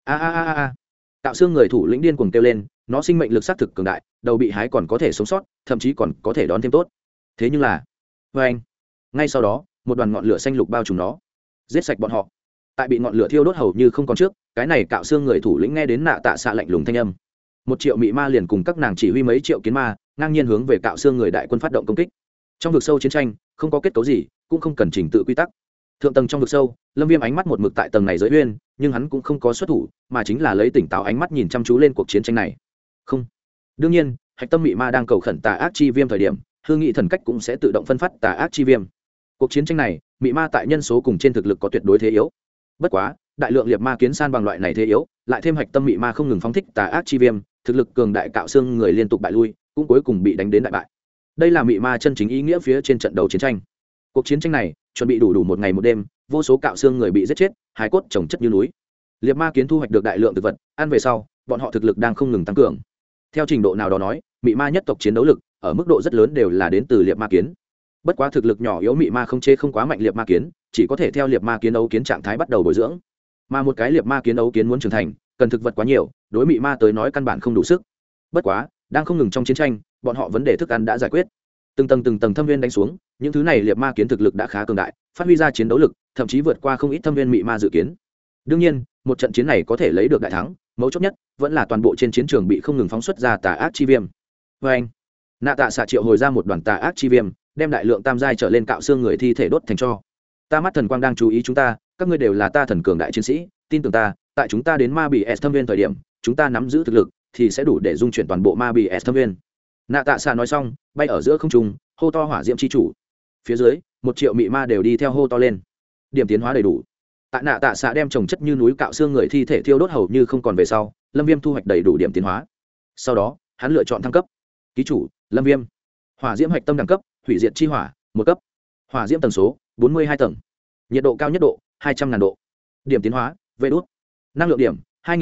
A. Cạo xương người thủ lĩnh điên cuồng kêu lên, nó sinh mệnh lực xác thực cường đại, đầu bị hái còn có thể sống sót, thậm chí còn có thể đón thêm tốt. Thế nhưng là anh, ngay sau đó một đoàn ngọn lửa xanh lục bao trùm nó, giết sạch bọn họ. Tại bị ngọn lửa thiêu đốt hầu như không còn trước, cái này cạo xương người thủ lĩnh nghe đến Nạ Tạ Xạ lạnh lùng thanh âm. 1 triệu mị ma liền cùng các nàng chỉ huy mấy triệu kiến ma, ngang nhiên hướng về cạo xương người đại quân phát động công kích. Trong vực sâu chiến tranh không có kết cấu gì, cũng không cần trình tự quy tắc. Thượng tầng trong vực sâu, Lâm Viêm ánh mắt một mực tại tầng này giới uyên, nhưng hắn cũng không có xuất thủ, mà chính là lấy tỉnh táo ánh mắt nhìn chăm chú lên cuộc chiến tranh này. Không. Đương nhiên, hạch tâm mị ma đang cầu khẩn tà ác chi viêm thời điểm, hư nghị thần cách cũng sẽ tự động phân phát tà ác chi viêm. Cuộc chiến tranh này, mị ma tại nhân số cùng trên thực lực có tuyệt đối thế yếu. Bất quá, đại lượng liệt ma kiến san bằng loại này thế yếu, lại thêm hạch tâm mị ma không ngừng phóng thích tà ác chi viêm, thực lực cường đại cạo xương người liên tục bại lui, cũng cuối cùng bị đánh đến đại bại. Đây là mị ma chân chính ý nghĩa phía trên trận đầu chiến tranh. Cuộc chiến tranh này chuẩn bị đủ một ngày một đêm, vô số cạo xương người bị giết chết, hài cốt chồng chất như núi. Liệt ma kiến thu hoạch được đại lượng thực vật, ăn về sau, bọn họ thực lực đang không ngừng tăng cường. Theo trình độ nào đó nói, mị ma nhất tộc chiến đấu lực ở mức độ rất lớn đều là đến từ liệt ma kiến. Bất quá thực lực nhỏ yếu mị ma không chế không quá mạnh liệt ma kiến, chỉ có thể theo liệt ma kiến ấu kiến trạng thái bắt đầu bồi dưỡng. Mà một cái liệt ma kiến ấu kiến muốn trưởng thành, cần thực vật quá nhiều, đối mị ma tới nói căn bản không đủ sức. Bất quá, đang không ngừng trong chiến tranh, bọn họ vấn đề thức ăn đã giải quyết. Từng tầng thâm viên đánh xuống, những thứ này liệt ma kiến thực lực đã khá cường đại, phát huy ra chiến đấu lực, thậm chí vượt qua không ít thâm viên mị ma dự kiến. Đương nhiên, một trận chiến này có thể lấy được đại thắng, mấu chốt nhất vẫn là toàn bộ trên chiến trường bị không ngừng phóng xuất ra tà ác chi viêm. Và anh, nạ tạ xạ triệu hồi ra một đoàn tà ác chi viêm, đem đại lượng tam giai trở lên cạo xương người thi thể đốt thành tro. Ta mắt thần quang đang chú ý chúng ta, các ngươi đều là ta thần cường đại chiến sĩ, tin tưởng ta, tại chúng ta đến ma bị s thâm viên thời điểm, chúng ta nắm giữ thực lực thì sẽ đủ để dung chuyển toàn bộ ma bị s thâm viên. Nạ tạ xạ nói xong, bay ở giữa không trung, hô to hỏa diễm chi chủ. Phía dưới 1.000.000 mị ma đều đi theo hô to lên. Điểm tiến hóa đầy đủ. Tại nạ tạ xạ đem trồng chất như núi cạo xương người thi thể thiêu đốt hầu như không còn về sau, Lâm Viêm thu hoạch đầy đủ điểm tiến hóa. Sau đó hắn lựa chọn thăng cấp. Ký chủ Lâm Viêm, hỏa diễm hạch tâm đẳng cấp hủy diệt chi hỏa 1 cấp, hỏa diễm tần số 42 tầng, nhiệt độ cao nhất độ 200.000 độ, điểm tiến hóa vê đốt, năng lượng điểm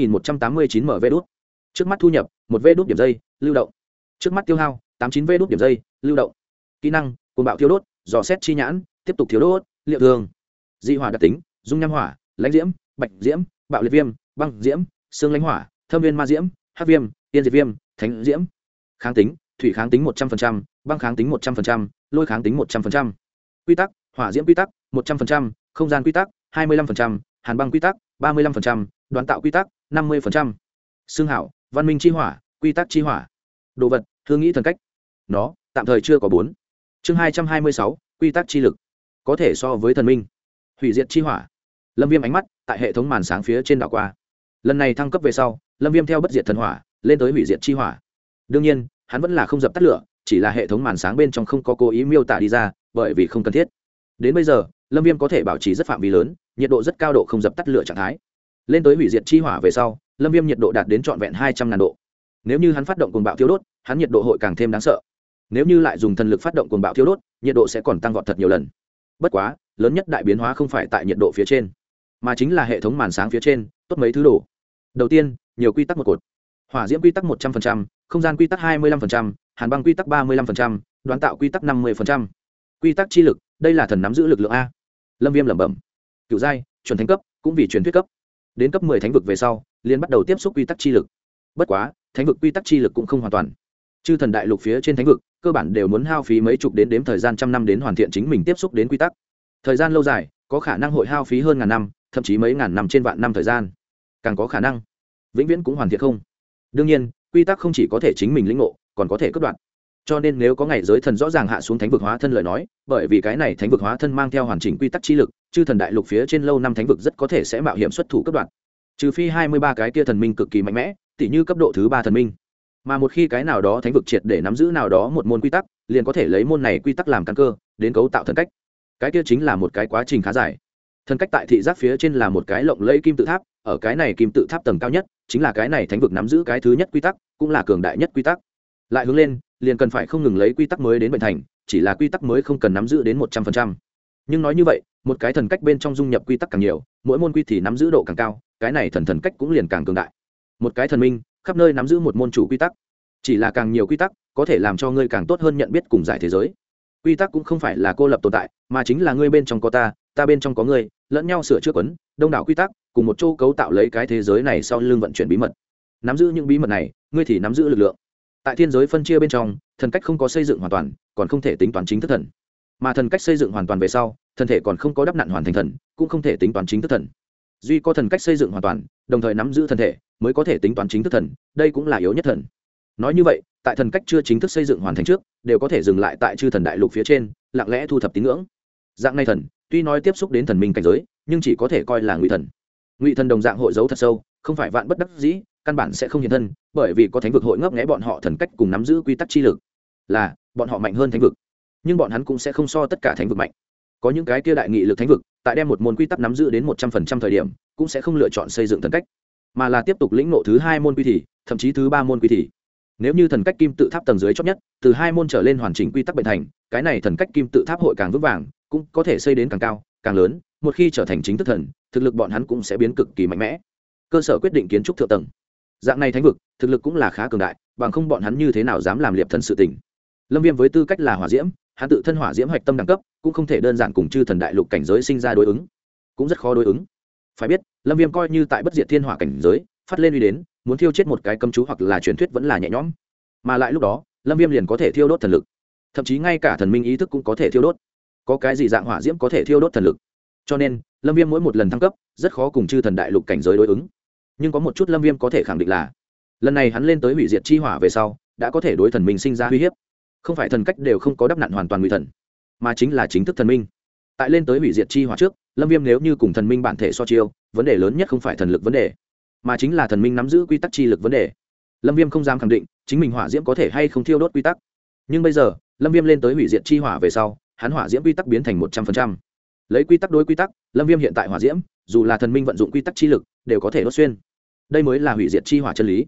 2189 mv đốt, trước mắt thu nhập 1 vê đốt điểm giây lưu động, trước mắt tiêu hao 89 vê đốt điểm giây lưu động. Kỹ năng cuồng bạo thiêu đốt, dò xét chi nhãn, tiếp tục thiêu đốt, liệu thường. Dị hỏa đặc tính dung nham hỏa, lãnh diễm, bạch diễm, bạo liệt viêm, băng diễm, xương lãnh hỏa, thâm viên ma diễm, hắc viêm, tiên diệt viêm, thánh diễm. Kháng tính thủy kháng tính 100%, băng kháng tính 100%, lôi kháng tính 100%. Quy tắc hỏa diễm quy tắc 100%, không gian quy tắc 25%, hàn băng quy tắc 35%, đoán tạo quy tắc 50%. Xương hảo văn minh chi hỏa, quy tắc chi hỏa. Đồ vật hương nghĩ thần cách. Nó tạm thời chưa có 4. Chương 226, quy tắc chi lực. Có thể so với thần minh. Hủy diệt chi hỏa. Lâm Viêm ánh mắt tại hệ thống màn sáng phía trên đảo qua. Lần này thăng cấp về sau, Lâm Viêm theo bất diệt thần hỏa lên tới hủy diệt chi hỏa. Đương nhiên, hắn vẫn là không dập tắt lửa, chỉ là hệ thống màn sáng bên trong không có cố ý miêu tả đi ra, bởi vì không cần thiết. Đến bây giờ, Lâm Viêm có thể bảo trì rất phạm vi lớn, nhiệt độ rất cao độ không dập tắt lửa trạng thái. Lên tới hủy diệt chi hỏa về sau, Lâm Viêm nhiệt độ đạt đến trọn vẹn 200.000 độ. Nếu như hắn phát động cuồng bạo thiêu đốt, hắn nhiệt độ hội càng thêm đáng sợ. Nếu như lại dùng thần lực phát động cuồng bạo thiêu đốt, nhiệt độ sẽ còn tăng vọt thật nhiều lần. Bất quá, lớn nhất đại biến hóa không phải tại nhiệt độ phía trên, mà chính là hệ thống màn sáng phía trên, tốt mấy thứ đồ. Đầu tiên, nhiều quy tắc một cột. Hỏa diễm quy tắc 100%, không gian quy tắc 25%, hàn băng quy tắc 35%, đoán tạo quy tắc 50%. Quy tắc chi lực, đây là thần nắm giữ lực lượng a. Lâm Viêm lẩm bẩm. Cửu giai, chuẩn thánh cấp, cũng vì truyền thuyết cấp. Đến cấp 10 thánh vực về sau, liền bắt đầu tiếp xúc quy tắc chi lực. Bất quá, thánh vực quy tắc chi lực cũng không hoàn toàn. Chư thần đại lục phía trên thánh vực, cơ bản đều muốn hao phí mấy chục đến đếm thời gian trăm năm đến hoàn thiện chính mình tiếp xúc đến quy tắc. Thời gian lâu dài, có khả năng hội hao phí hơn ngàn năm, thậm chí mấy ngàn năm trên vạn năm thời gian. Càng có khả năng vĩnh viễn cũng hoàn thiện không. Đương nhiên, quy tắc không chỉ có thể chính mình lĩnh ngộ, còn có thể cắt đoạn. Cho nên nếu có ngày giới thần rõ ràng hạ xuống thánh vực hóa thân lời nói, bởi vì cái này thánh vực hóa thân mang theo hoàn chỉnh quy tắc chi lực, chư thần đại lục phía trên lâu năm thánh vực rất có thể sẽ mạo hiểm xuất thủ cắt đoạn. Trừ phi 23 cái kia thần minh cực kỳ mạnh mẽ, tỉ như cấp độ thứ 3 thần minh. Mà một khi cái nào đó thánh vực triệt để nắm giữ nào đó một môn quy tắc, liền có thể lấy môn này quy tắc làm căn cơ, đến cấu tạo thần cách. Cái kia chính là một cái quá trình khá dài. Thần cách tại thị giác phía trên là một cái lộng lẫy kim tự tháp, ở cái này kim tự tháp tầng cao nhất, chính là cái này thánh vực nắm giữ cái thứ nhất quy tắc, cũng là cường đại nhất quy tắc. Lại hướng lên, liền cần phải không ngừng lấy quy tắc mới đến bệnh thành, chỉ là quy tắc mới không cần nắm giữ đến 100%. Nhưng nói như vậy, một cái thần cách bên trong dung nhập quy tắc càng nhiều, mỗi môn quy thì nắm giữ độ càng cao, cái này thần cách cũng liền càng cường đại. Một cái thần minh, khắp nơi nắm giữ một môn chủ quy tắc. Chỉ là càng nhiều quy tắc, có thể làm cho ngươi càng tốt hơn nhận biết cùng giải thế giới. Quy tắc cũng không phải là cô lập tồn tại, mà chính là ngươi bên trong có ta, ta bên trong có ngươi, lẫn nhau sửa chữa quấn, đông đảo quy tắc, cùng một chỗ cấu tạo lấy cái thế giới này sau lưng vận chuyển bí mật. Nắm giữ những bí mật này, ngươi thì nắm giữ lực lượng. Tại thiên giới phân chia bên trong, thần cách không có xây dựng hoàn toàn, còn không thể tính toán chính thức thần. Mà thần cách xây dựng hoàn toàn về sau, thân thể còn không có đắp nặn hoàn thành thần, cũng không thể tính toán chính thức thần. Duy có thần cách xây dựng hoàn toàn, đồng thời nắm giữ thân thể, mới có thể tính toán chính thức thần, đây cũng là yếu nhất thần. Nói như vậy, tại thần cách chưa chính thức xây dựng hoàn thành trước đều có thể dừng lại tại chư thần đại lục phía trên lặng lẽ thu thập tín ngưỡng. Dạng này thần tuy nói tiếp xúc đến thần minh cảnh giới nhưng chỉ có thể coi là ngụy thần. Ngụy thần đồng dạng hội giấu thật sâu, không phải vạn bất đắc dĩ căn bản sẽ không hiện thân, bởi vì có thánh vực hội ngấp nghé bọn họ thần cách cùng nắm giữ quy tắc chi lực, là bọn họ mạnh hơn thánh vực, nhưng bọn hắn cũng sẽ không so tất cả thánh vực mạnh. Có những cái kia đại nghị lực thánh vực tại đem một môn quy tắc nắm giữ đến 100% thời điểm cũng sẽ không lựa chọn xây dựng thần cách, mà là tiếp tục lĩnh ngộ thứ hai môn quy thì, thậm chí thứ ba môn quy thì. Nếu như thần cách kim tự tháp tầng dưới chót nhất từ hai môn trở lên hoàn chỉnh quy tắc bệnh thành, cái này thần cách kim tự tháp hội càng vững vàng, cũng có thể xây đến càng cao càng lớn. Một khi trở thành chính thức thần, thực lực bọn hắn cũng sẽ biến cực kỳ mạnh mẽ. Cơ sở quyết định kiến trúc thượng tầng, dạng này thánh vực thực lực cũng là khá cường đại, bằng không bọn hắn như thế nào dám làm liệp thần sự tình. Lâm Viêm với tư cách là hỏa diễm, hắn tự thân hỏa diễm hạch tâm đẳng cấp cũng không thể đơn giản cùng chư thần đại lục cảnh giới sinh ra đối ứng, cũng rất khó đối ứng. Phải biết Lâm Viêm coi như tại bất diệt thiên hỏa cảnh giới phát lên uy đến, muốn thiêu chết một cái cấm chú hoặc là truyền thuyết vẫn là nhẹ nhõm, mà lại lúc đó Lâm Viêm liền có thể thiêu đốt thần lực, thậm chí ngay cả thần minh ý thức cũng có thể thiêu đốt. Có cái gì dạng hỏa diễm có thể thiêu đốt thần lực? Cho nên Lâm Viêm mỗi một lần thăng cấp rất khó cùng chư thần đại lục cảnh giới đối ứng. Nhưng có một chút Lâm Viêm có thể khẳng định là lần này hắn lên tới hủy diệt chi hỏa về sau đã có thể đối thần minh sinh ra uy hiếp. Không phải thần cách đều không có đắp nặn hoàn toàn nguy thần, mà chính là chính thức thần minh. Tại lên tới hủy diệt chi hỏa trước, Lâm Viêm nếu như cùng thần minh bản thể so chiêu, vấn đề lớn nhất không phải thần lực vấn đề, mà chính là thần minh nắm giữ quy tắc chi lực vấn đề. Lâm Viêm không dám khẳng định chính mình hỏa diễm có thể hay không thiêu đốt quy tắc, nhưng bây giờ Lâm Viêm lên tới hủy diệt chi hỏa về sau, hắn hỏa diễm quy tắc biến thành 100%. Lấy quy tắc đối quy tắc, Lâm Viêm hiện tại hỏa diễm dù là thần minh vận dụng quy tắc chi lực đều có thể đốt xuyên. Đây mới là hủy diệt chi hỏa chân lý.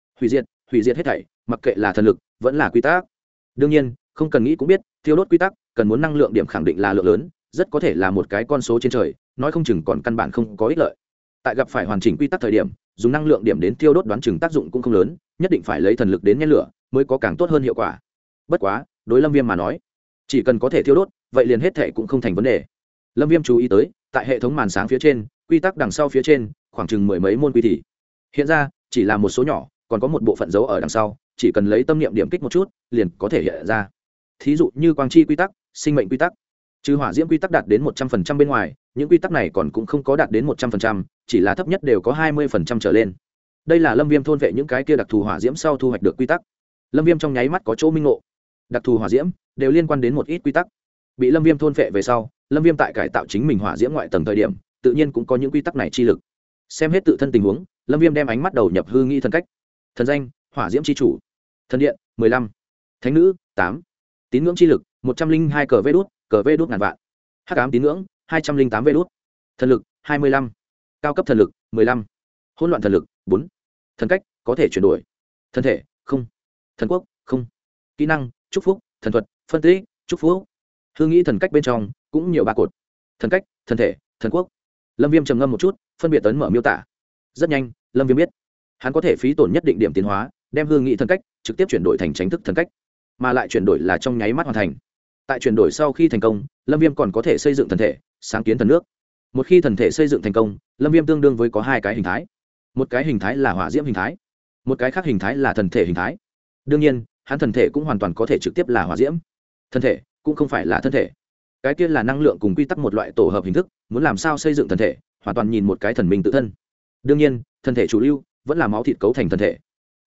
Hủy diệt hết thảy, mặc kệ là thần lực vẫn là quy tắc. Đương nhiên không cần nghĩ cũng biết thiêu đốt quy tắc cần muốn năng lượng điểm khẳng định là lượng lớn, rất có thể là một cái con số trên trời, nói không chừng còn căn bản không có ích lợi. Tại gặp phải hoàn chỉnh quy tắc thời điểm, dùng năng lượng điểm đến thiêu đốt đoán chừng tác dụng cũng không lớn, nhất định phải lấy thần lực đến nhen lửa mới có càng tốt hơn hiệu quả. Bất quá đối Lâm Viêm mà nói, chỉ cần có thể thiêu đốt vậy liền hết thảy cũng không thành vấn đề. Lâm Viêm chú ý tới tại hệ thống màn sáng phía trên, quy tắc đằng sau phía trên khoảng chừng mười mấy môn quy thì hiện ra chỉ là một số nhỏ, còn có một bộ phận dấu ở đằng sau, chỉ cần lấy tâm niệm điểm kích một chút liền có thể hiện ra. Thí dụ như quang chi quy tắc, sinh mệnh quy tắc. Trừ hỏa diễm quy tắc đạt đến 100% bên ngoài, những quy tắc này còn cũng không có đạt đến 100%, chỉ là thấp nhất đều có 20% trở lên. Đây là Lâm Viêm thôn vệ những cái kia đặc thù hỏa diễm sau thu hoạch được quy tắc. Lâm Viêm trong nháy mắt có chỗ minh ngộ. Đặc thù hỏa diễm đều liên quan đến một ít quy tắc. Bị Lâm Viêm thôn vệ về sau, Lâm Viêm tại cải tạo chính mình hỏa diễm ngoại tầng thời điểm, tự nhiên cũng có những quy tắc này chi lực. Xem hết tự thân tình huống, Lâm Viêm đem ánh mắt đầu nhập hư nghĩ thần cách. Thần danh: Hỏa diễm chi chủ. Thần điện: 15. Thánh nữ: 8. Tín ngưỡng chi lực: 102 cờ vê đút ngàn vạn. Hắc ám tín ngưỡng: 208 vê đút. Thần lực: 25. Cao cấp thần lực: 15. Hỗn loạn thần lực: 4. Thần cách: có thể chuyển đổi. Thân thể: không. Thần quốc: không. Kỹ năng: chúc phúc, thần thuật, phân tích, chúc phúc. Hư nghĩ thần cách bên trong cũng nhiều ba cột: thần cách, thân thể, thần quốc. Lâm Viêm trầm ngâm một chút, phân biệt ấn mở miêu tả. Rất nhanh Lâm Viêm biết hắn có thể phí tổn nhất định điểm tiến hóa, đem hư nghĩ thần cách trực tiếp chuyển đổi thành chính thức thần cách, mà lại chuyển đổi là trong nháy mắt hoàn thành. Tại chuyển đổi sau khi thành công, Lâm Viêm còn có thể xây dựng thần thể, sáng kiến thần nước. Một khi thần thể xây dựng thành công, Lâm Viêm tương đương với có hai cái hình thái. Một cái hình thái là hỏa diễm hình thái, một cái khác hình thái là thần thể hình thái. Đương nhiên hắn thần thể cũng hoàn toàn có thể trực tiếp là hỏa diễm. Thần thể cũng không phải là thân thể, cái kia là năng lượng cùng quy tắc một loại tổ hợp hình thức, muốn làm sao xây dựng thần thể hoàn toàn nhìn một cái thần minh tự thân. Đương nhiên thần thể chủ lưu vẫn là máu thịt cấu thành thần thể.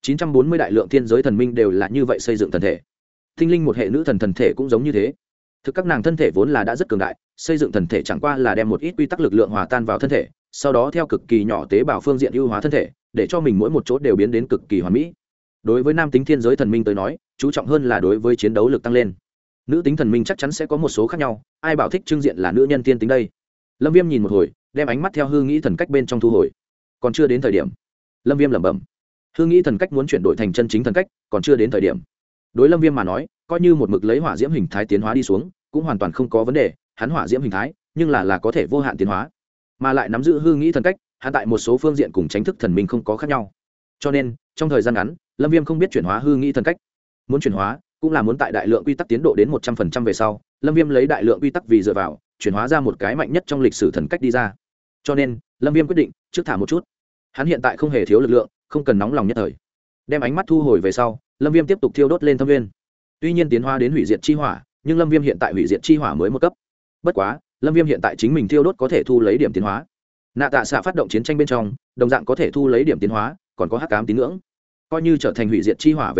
940 đại lượng thiên giới thần minh đều là như vậy xây dựng thần thể. Tinh linh một hệ nữ thần thần thể cũng giống như thế. Thực các nàng thân thể vốn là đã rất cường đại, xây dựng thần thể chẳng qua là đem một ít quy tắc lực lượng hòa tan vào thân thể, sau đó theo cực kỳ nhỏ tế bào phương diện ưu hóa thân thể, để cho mình mỗi một chỗ đều biến đến cực kỳ hoàn mỹ. Đối với nam tính thiên giới thần minh tới nói, chú trọng hơn là đối với chiến đấu lực tăng lên. Nữ tính thần minh chắc chắn sẽ có một số khác nhau, ai bảo thích trưng diện là nữ nhân tiên tính đây. Lâm Viêm nhìn một hồi, đem ánh mắt theo hư nghĩ thần cách bên trong thu hồi. Còn chưa đến thời điểm. Lâm Viêm lẩm bẩm. Hư nghĩ thần cách muốn chuyển đổi thành chân chính thần cách, còn chưa đến thời điểm. Đối Lâm Viêm mà nói, coi như một mực lấy hỏa diễm hình thái tiến hóa đi xuống, cũng hoàn toàn không có vấn đề, hắn hỏa diễm hình thái, nhưng là có thể vô hạn tiến hóa. Mà lại nắm giữ hư nghĩ thần cách, hắn tại một số phương diện cùng chính thức thần minh không có khác nhau. Cho nên, trong thời gian ngắn, Lâm Viêm không biết chuyển hóa hư nghĩ thần cách. Muốn chuyển hóa, cũng là muốn tại đại lượng quy tắc tiến độ đến 100% về sau, Lâm Viêm lấy đại lượng quy tắc vì dựa vào, chuyển hóa ra một cái mạnh nhất trong lịch sử thần cách đi ra. Cho nên, Lâm Viêm quyết định trước thả một chút. Hắn hiện tại không hề thiếu lực lượng, không cần nóng lòng nhất thời. Đem ánh mắt thu hồi về sau, Lâm Viêm tiếp tục thiêu đốt lên thâm nguyên. Tuy nhiên tiến hóa đến hủy diệt chi hỏa, nhưng Lâm Viêm hiện tại hủy diệt chi hỏa mới một cấp. Bất quá, Lâm Viêm hiện tại chính mình thiêu đốt có thể thu lấy điểm tiến hóa. Nạ Tạ Xạ phát động chiến tranh bên trong, đồng dạng có thể thu lấy điểm tiến hóa, còn có hắc ám tín ngưỡng. Coi như trở thành hủy diệt chi hỏa về sau,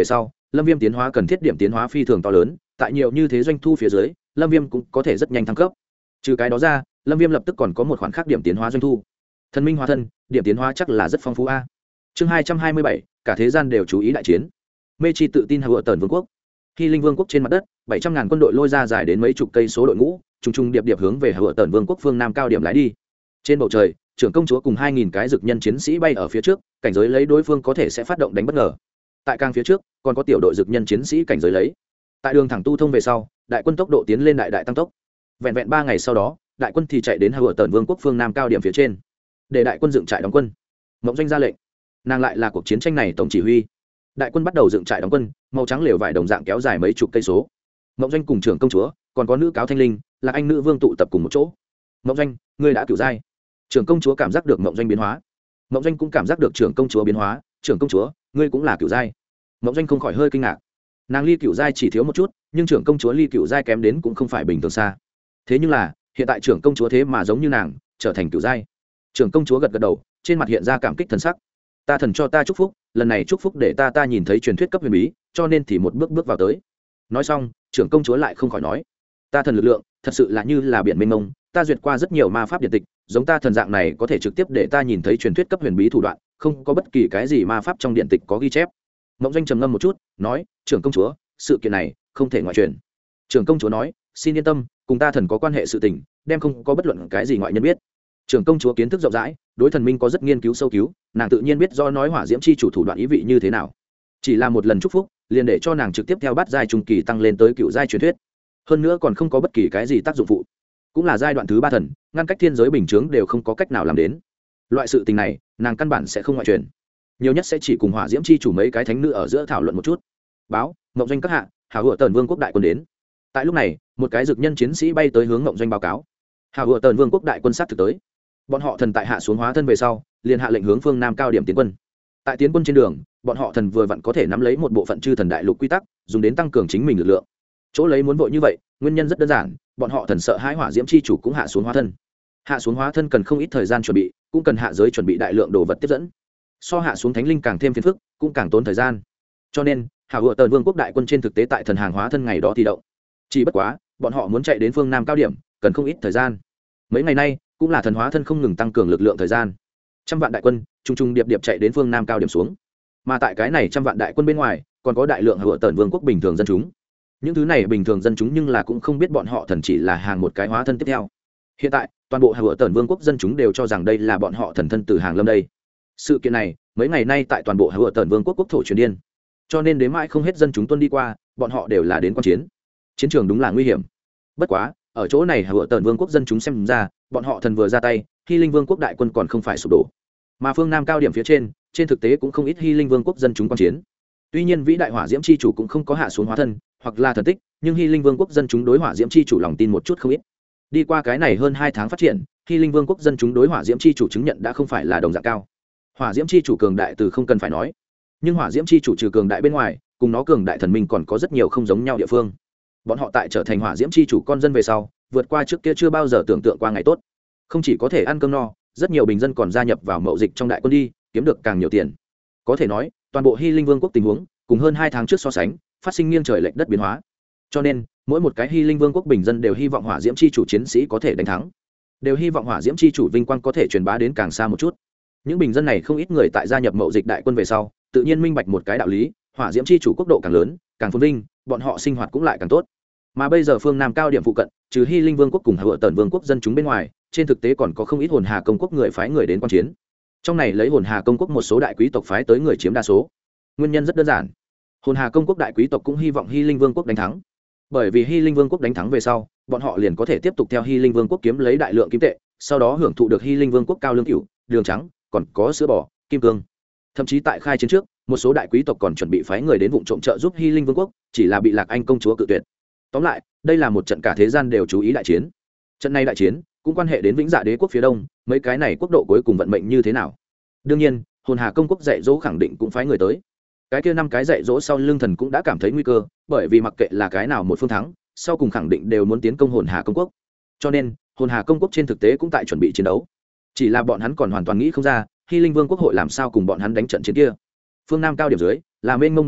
lâm viêm tiến hóa cần thiết điểm tiến hóa phi thường to lớn, tại nhiều như thế doanh thu phía dưới lâm viêm cũng có thể rất nhanh thăng cấp. Trừ cái đó ra lâm viêm lập tức còn có một khoản khác điểm tiến hóa doanh thu. Thần minh hóa thân điểm tiến hóa chắc là rất phong phú a. Chương 227, cả thế gian đều chú ý đại chiến. Mê chi tự tin hựa tần vương quốc. Hy Linh Vương quốc trên mặt đất, 700.000 quân đội lôi ra dài đến mấy chục cây số đội ngũ, trùng trùng điệp điệp hướng về hựa tần vương quốc phương nam cao điểm lái đi. Trên bầu trời, trưởng công chúa cùng 2000 cái dực nhân chiến sĩ bay ở phía trước, cảnh giới lấy đối phương có thể sẽ phát động đánh bất ngờ. Tại càng phía trước, còn có tiểu đội dực nhân chiến sĩ cảnh giới lấy. Tại đường thẳng tu thông về sau, đại quân tốc độ tiến lên đại tăng tốc. Vẹn vẹn 3 ngày sau đó, đại quân thì chạy đến hựa tần vương quốc phương nam cao điểm phía trên, để đại quân dựng trại đóng quân. Mộng Doanh ra lệnh, nàng lại là cuộc chiến tranh này tổng chỉ huy. Đại quân bắt đầu dựng trại đóng quân, màu trắng lều vải đồng dạng kéo dài mấy chục cây số. Mộng Doanh cùng trưởng công chúa, còn có nữ cáo thanh linh, là anh nữ vương tụ tập cùng một chỗ. Mộng Doanh, ngươi đã cửu giai. Trưởng công chúa cảm giác được Mộng Doanh biến hóa. Mộng Doanh cũng cảm giác được trưởng công chúa biến hóa. Trưởng công chúa, ngươi cũng là cửu giai. Mộng Doanh không khỏi hơi kinh ngạc. Nàng ly cửu giai chỉ thiếu một chút, nhưng trưởng công chúa ly cửu giai kém đến cũng không phải bình thường xa. Thế nhưng là hiện tại trưởng công chúa thế mà giống như nàng, trở thành cửu giai. Trưởng công chúa gật gật đầu, trên mặt hiện ra cảm kích thần sắc. Ta thần cho ta chúc phúc, lần này chúc phúc để ta nhìn thấy truyền thuyết cấp huyền bí, cho nên thì một bước bước vào tới. Nói xong, trưởng công chúa lại không khỏi nói, ta thần lực lượng thật sự là như là biển mênh mông, ta duyệt qua rất nhiều ma pháp điện tịch, giống ta thần dạng này có thể trực tiếp để ta nhìn thấy truyền thuyết cấp huyền bí thủ đoạn, không có bất kỳ cái gì ma pháp trong điện tịch có ghi chép. Mộng Doanh trầm ngâm một chút, nói, trưởng công chúa, sự kiện này không thể ngoại truyền. Trưởng công chúa nói, xin yên tâm, cùng ta thần có quan hệ sự tình, đem không có bất luận cái gì ngoại nhân biết. Trưởng công chúa kiến thức rộng rãi, đối thần minh có rất nghiên cứu sâu cứu, nàng tự nhiên biết do nói hỏa diễm chi chủ thủ đoạn ý vị như thế nào. Chỉ là một lần chúc phúc, liền để cho nàng trực tiếp theo bát giai trung kỳ tăng lên tới cựu giai truyền thuyết. Hơn nữa còn không có bất kỳ cái gì tác dụng phụ. Cũng là giai đoạn thứ 3 thần, ngăn cách thiên giới bình thường đều không có cách nào làm đến. Loại sự tình này, nàng căn bản sẽ không ngoại truyền. Nhiều nhất sẽ chỉ cùng hỏa diễm chi chủ mấy cái thánh nữ ở giữa thảo luận một chút. Báo, Mộng Doanh các hạ, hảo hựa tần vương quốc đại quân đến. Tại lúc này, một cái dực nhân chiến sĩ bay tới hướng Mộng Doanh báo cáo. Hảo hựa tần vương quốc đại quân sát thực tới. Bọn họ thần tại hạ xuống hóa thân về sau, liền hạ lệnh hướng phương nam cao điểm tiến quân. Tại tiến quân trên đường, bọn họ thần vừa vặn có thể nắm lấy một bộ phận chư thần đại lục quy tắc, dùng đến tăng cường chính mình lực lượng. Chỗ lấy muốn vội như vậy, nguyên nhân rất đơn giản, bọn họ thần sợ hãi hỏa diễm chi chủ cũng hạ xuống hóa thân. Hạ xuống hóa thân cần không ít thời gian chuẩn bị, cũng cần hạ giới chuẩn bị đại lượng đồ vật tiếp dẫn. So hạ xuống thánh linh càng thêm phiền phức, cũng càng tốn thời gian. Cho nên, Hảo Hựa Tần Vương quốc đại quân trên thực tế tại thần hàng hóa thân ngày đó thì động. Chỉ bất quá, bọn họ muốn chạy đến phương nam cao điểm, cần không ít thời gian. Mấy ngày nay, cũng là thần hóa thân không ngừng tăng cường lực lượng thời gian. Trăm vạn đại quân trung trung điệp điệp chạy đến phương nam cao điểm xuống, mà tại cái này trăm vạn đại quân bên ngoài còn có đại lượng Hựa Tần Vương quốc bình thường dân chúng. Những thứ này bình thường dân chúng nhưng là cũng không biết bọn họ thần chỉ là hàng một cái hóa thân tiếp theo. Hiện tại toàn bộ Hựa Tần Vương quốc dân chúng đều cho rằng đây là bọn họ thần thân từ hàng lâm đây. Sự kiện này mấy ngày nay tại toàn bộ Hựa Tần Vương quốc quốc thổ truyền điên, cho nên đến mãi không hết dân chúng tuân đi qua, bọn họ đều là đến quan chiến. Chiến trường đúng là nguy hiểm. Bất quá ở chỗ này Hựa Tần Vương quốc dân chúng xem ra, bọn họ thần vừa ra tay, Hy Linh Vương quốc đại quân còn không phải sụp đổ, mà phương nam cao điểm phía trên thực tế cũng không ít Hy Linh Vương quốc dân chúng quan chiến. Tuy nhiên vĩ đại hỏa diễm chi chủ cũng không có hạ xuống hóa thân hoặc là thần tích, nhưng Hy Linh Vương quốc dân chúng đối hỏa diễm chi chủ lòng tin một chút không ít. Đi qua cái này hơn 2 tháng phát triển, Hy Linh Vương quốc dân chúng đối hỏa diễm chi chủ chứng nhận đã không phải là đồng dạng cao. Hỏa diễm chi chủ cường đại từ không cần phải nói, nhưng hỏa diễm chi chủ trừ cường đại bên ngoài, cùng nó cường đại thần minh còn có rất nhiều không giống nhau địa phương. Bọn họ tại trở thành hỏa diễm chi chủ con dân về sau, vượt qua trước kia chưa bao giờ tưởng tượng qua ngày tốt. Không chỉ có thể ăn cơm no, rất nhiều bình dân còn gia nhập vào mậu dịch trong đại quân đi, kiếm được càng nhiều tiền. Có thể nói, toàn bộ Hy Linh Vương quốc tình huống cùng hơn 2 tháng trước so sánh, phát sinh nghiêng trời lệch đất biến hóa. Cho nên, mỗi một cái Hy Linh Vương quốc bình dân đều hy vọng hỏa diễm chi chủ chiến sĩ có thể đánh thắng, đều hy vọng hỏa diễm chi chủ vinh quang có thể truyền bá đến càng xa một chút. Những bình dân này không ít người tại gia nhập mậu dịch đại quân về sau, tự nhiên minh bạch một cái đạo lý, hỏa diễm chi chủ quốc độ càng lớn, càng phồn vinh, bọn họ sinh hoạt cũng lại càng tốt. Mà bây giờ phương nam cao điểm phụ cận, trừ Hy Linh Vương quốc cùng Hựa Tần Vương quốc dân chúng bên ngoài, trên thực tế còn có không ít hồn hà công quốc người phái người đến quan chiến. Trong này lấy hồn hà công quốc một số đại quý tộc phái tới người chiếm đa số. Nguyên nhân rất đơn giản, hồn hà công quốc đại quý tộc cũng hy vọng Hy Linh Vương quốc đánh thắng, bởi vì Hy Linh Vương quốc đánh thắng về sau, bọn họ liền có thể tiếp tục theo Hy Linh Vương quốc kiếm lấy đại lượng kim tệ, sau đó hưởng thụ được Hy Linh Vương quốc cao lương cửu, đường trắng, còn có sữa bò, kim cương. Thậm chí tại khai chiến trước, một số đại quý tộc còn chuẩn bị phái người đến vụ trộm trợ giúp Hy Linh Vương quốc, chỉ là bị Lạc Anh công chúa cự tuyệt. Tóm lại, đây là một trận cả thế gian đều chú ý đại chiến. Trận này đại chiến cũng quan hệ đến Vĩnh Dạ đế quốc phía đông, mấy cái này quốc độ cuối cùng vận mệnh như thế nào. Đương nhiên, hồn hà công quốc dạy dỗ khẳng định cũng phái người tới. Cái kia 5 cái dạy dỗ sau lưng thần cũng đã cảm thấy nguy cơ, bởi vì mặc kệ là cái nào một phương thắng, sau cùng khẳng định đều muốn tiến công hồn hà công quốc. Cho nên, hồn hà công quốc trên thực tế cũng tại chuẩn bị chiến đấu. Chỉ là bọn hắn còn hoàn toàn nghĩ không ra, Hy Linh Vương quốc hội làm sao cùng bọn hắn đánh trận chiến kia. Phương nam cao điểm dưới, là mênh mông đồng bằng,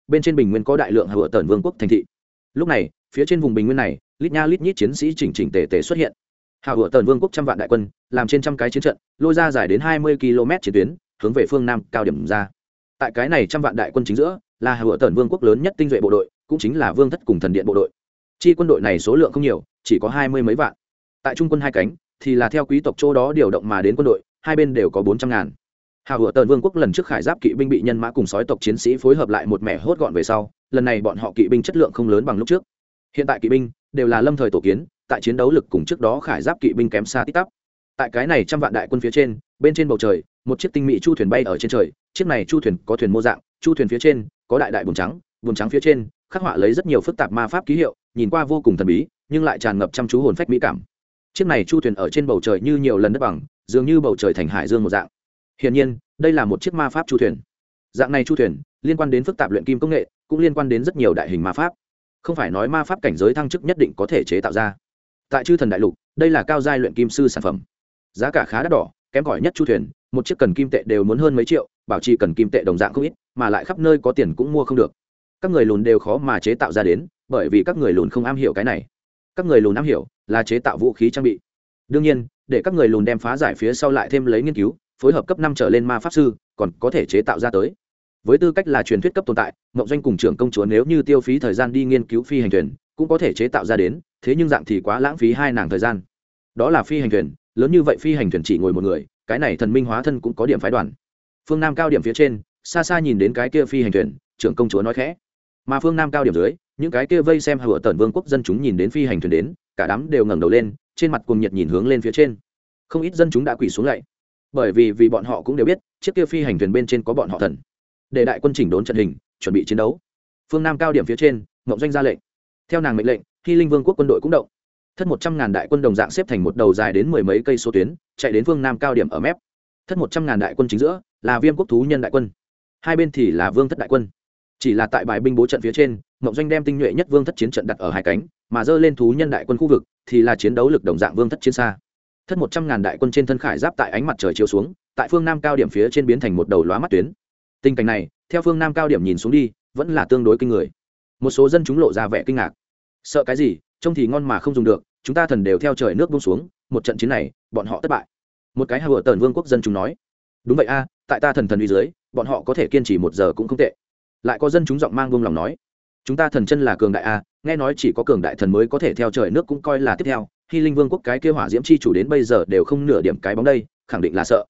bên trên bình nguyên có đại lượng hựa tần vương quốc thành thị. Lúc này phía trên vùng bình nguyên này lít nha lít nhít chiến sĩ chỉnh chỉnh tề tề xuất hiện. Hào hựa tần vương quốc trăm vạn đại quân làm trên trăm cái chiến trận, lôi ra dài đến 20 km chiến tuyến, hướng về phương nam cao điểm ra. Tại cái này trăm vạn đại quân chính giữa là hào hựa tần vương quốc lớn nhất tinh duệ bộ đội, cũng chính là vương thất cùng thần điện bộ đội. Chi quân đội này số lượng không nhiều, chỉ có 20 mấy vạn. Tại trung quân hai cánh thì là theo quý tộc chỗ đó điều động mà đến quân đội, hai bên đều có 400 ngàn. Hào hựa tần vương quốc lần trước khải giáp kỵ binh bị nhân mã cùng sói tộc chiến sĩ phối hợp lại một mẻ hốt gọn về sau, lần này bọn họ kỵ binh chất lượng không lớn bằng lúc trước. Hiện tại kỵ binh đều là lâm thời tổ kiến, tại chiến đấu lực cùng trước đó khải giáp kỵ binh kém xa tít tắp. Tại cái này trăm vạn đại quân phía trên, bên trên bầu trời một chiếc tinh mỹ chu thuyền bay ở trên trời. Chiếc này chu thuyền có thuyền mô dạng, chu thuyền phía trên có đại đại buồm trắng phía trên khắc họa lấy rất nhiều phức tạp ma pháp ký hiệu, nhìn qua vô cùng thần bí nhưng lại tràn ngập chăm chú hồn phách mỹ cảm. Chiếc này chu thuyền ở trên bầu trời như nhiều lần đất bằng, dường như bầu trời thành hải dương một dạng. Hiển nhiên đây là một chiếc ma pháp chu thuyền. Dạng này chu thuyền liên quan đến phức tạp luyện kim công nghệ, cũng liên quan đến rất nhiều đại hình ma pháp. Không phải nói ma pháp cảnh giới thăng chức nhất định có thể chế tạo ra. Tại chư thần đại lục, đây là cao giai luyện kim sư sản phẩm, giá cả khá đắt đỏ, kém cỏi nhất chu thuyền một chiếc cần kim tệ đều muốn hơn mấy triệu, bảo trì cần kim tệ đồng dạng không ít, mà lại khắp nơi có tiền cũng mua không được. Các người lùn đều khó mà chế tạo ra đến, bởi vì các người lùn không am hiểu cái này. Các người lùn am hiểu là chế tạo vũ khí trang bị. Đương nhiên, để các người lùn đem phá giải phía sau lại thêm lấy nghiên cứu, phối hợp cấp 5 trở lên ma pháp sư, còn có thể chế tạo ra tới. Với tư cách là truyền thuyết cấp tồn tại, Mộng Doanh cùng trưởng công chúa nếu như tiêu phí thời gian đi nghiên cứu phi hành thuyền, cũng có thể chế tạo ra đến, thế nhưng dạng thì quá lãng phí hai nàng thời gian. Đó là phi hành thuyền, lớn như vậy phi hành thuyền chỉ ngồi một người, cái này thần minh hóa thân cũng có điểm phái đoàn. Phương Nam cao điểm phía trên, xa xa nhìn đến cái kia phi hành thuyền, trưởng công chúa nói khẽ. Mà phương Nam cao điểm dưới, những cái kia vây xem hựa tần vương quốc dân chúng nhìn đến phi hành thuyền đến, cả đám đều ngẩng đầu lên, trên mặt cuồng nhiệt nhìn hướng lên phía trên. Không ít dân chúng đã quỳ xuống lạy, bởi vì bọn họ cũng đều biết, chiếc kia phi hành thuyền bên trên có bọn họ thần. Để đại quân chỉnh đốn trận hình, chuẩn bị chiến đấu. Phương Nam cao điểm phía trên, Mộng Doanh ra lệnh. Theo nàng mệnh lệnh, Hy Linh Vương quốc quân đội cũng động. Thất 100.000 đại quân đồng dạng xếp thành một đầu dài đến mười mấy cây số tuyến, chạy đến phương Nam cao điểm ở mép. Thất 100.000 đại quân chính giữa là Viêm quốc thú nhân đại quân, hai bên thì là Vương thất đại quân. Chỉ là tại bài binh bố trận phía trên, Mộng Doanh đem tinh nhuệ nhất Vương thất chiến trận đặt ở hai cánh, mà dơ lên thú nhân đại quân khu vực thì là chiến đấu lực đồng dạng Vương thất chiến xa. Thất 100.000 đại quân trên thân khải giáp tại ánh mặt trời chiếu xuống, tại phương Nam cao điểm phía trên biến thành một đầu lóa mắt tuyến. Tình cảnh này, theo phương Nam cao điểm nhìn xuống đi, vẫn là tương đối kinh người. Một số dân chúng lộ ra vẻ kinh ngạc. Sợ cái gì, trông thì ngon mà không dùng được, chúng ta thần đều theo trời nước buông xuống, một trận chiến này bọn họ thất bại. Một cái hựa tần vương quốc dân chúng nói. Đúng vậy a, tại ta thần uy dưới, bọn họ có thể kiên trì 1 giờ cũng không tệ. Lại có dân chúng giọng mang buông lòng nói, chúng ta thần chân là cường đại a, nghe nói chỉ có cường đại thần mới có thể theo trời nước cũng coi là tiếp theo. Hy Linh Vương quốc cái kia hỏa diễm chi chủ đến bây giờ đều không nửa điểm cái bóng đây, khẳng định là sợ.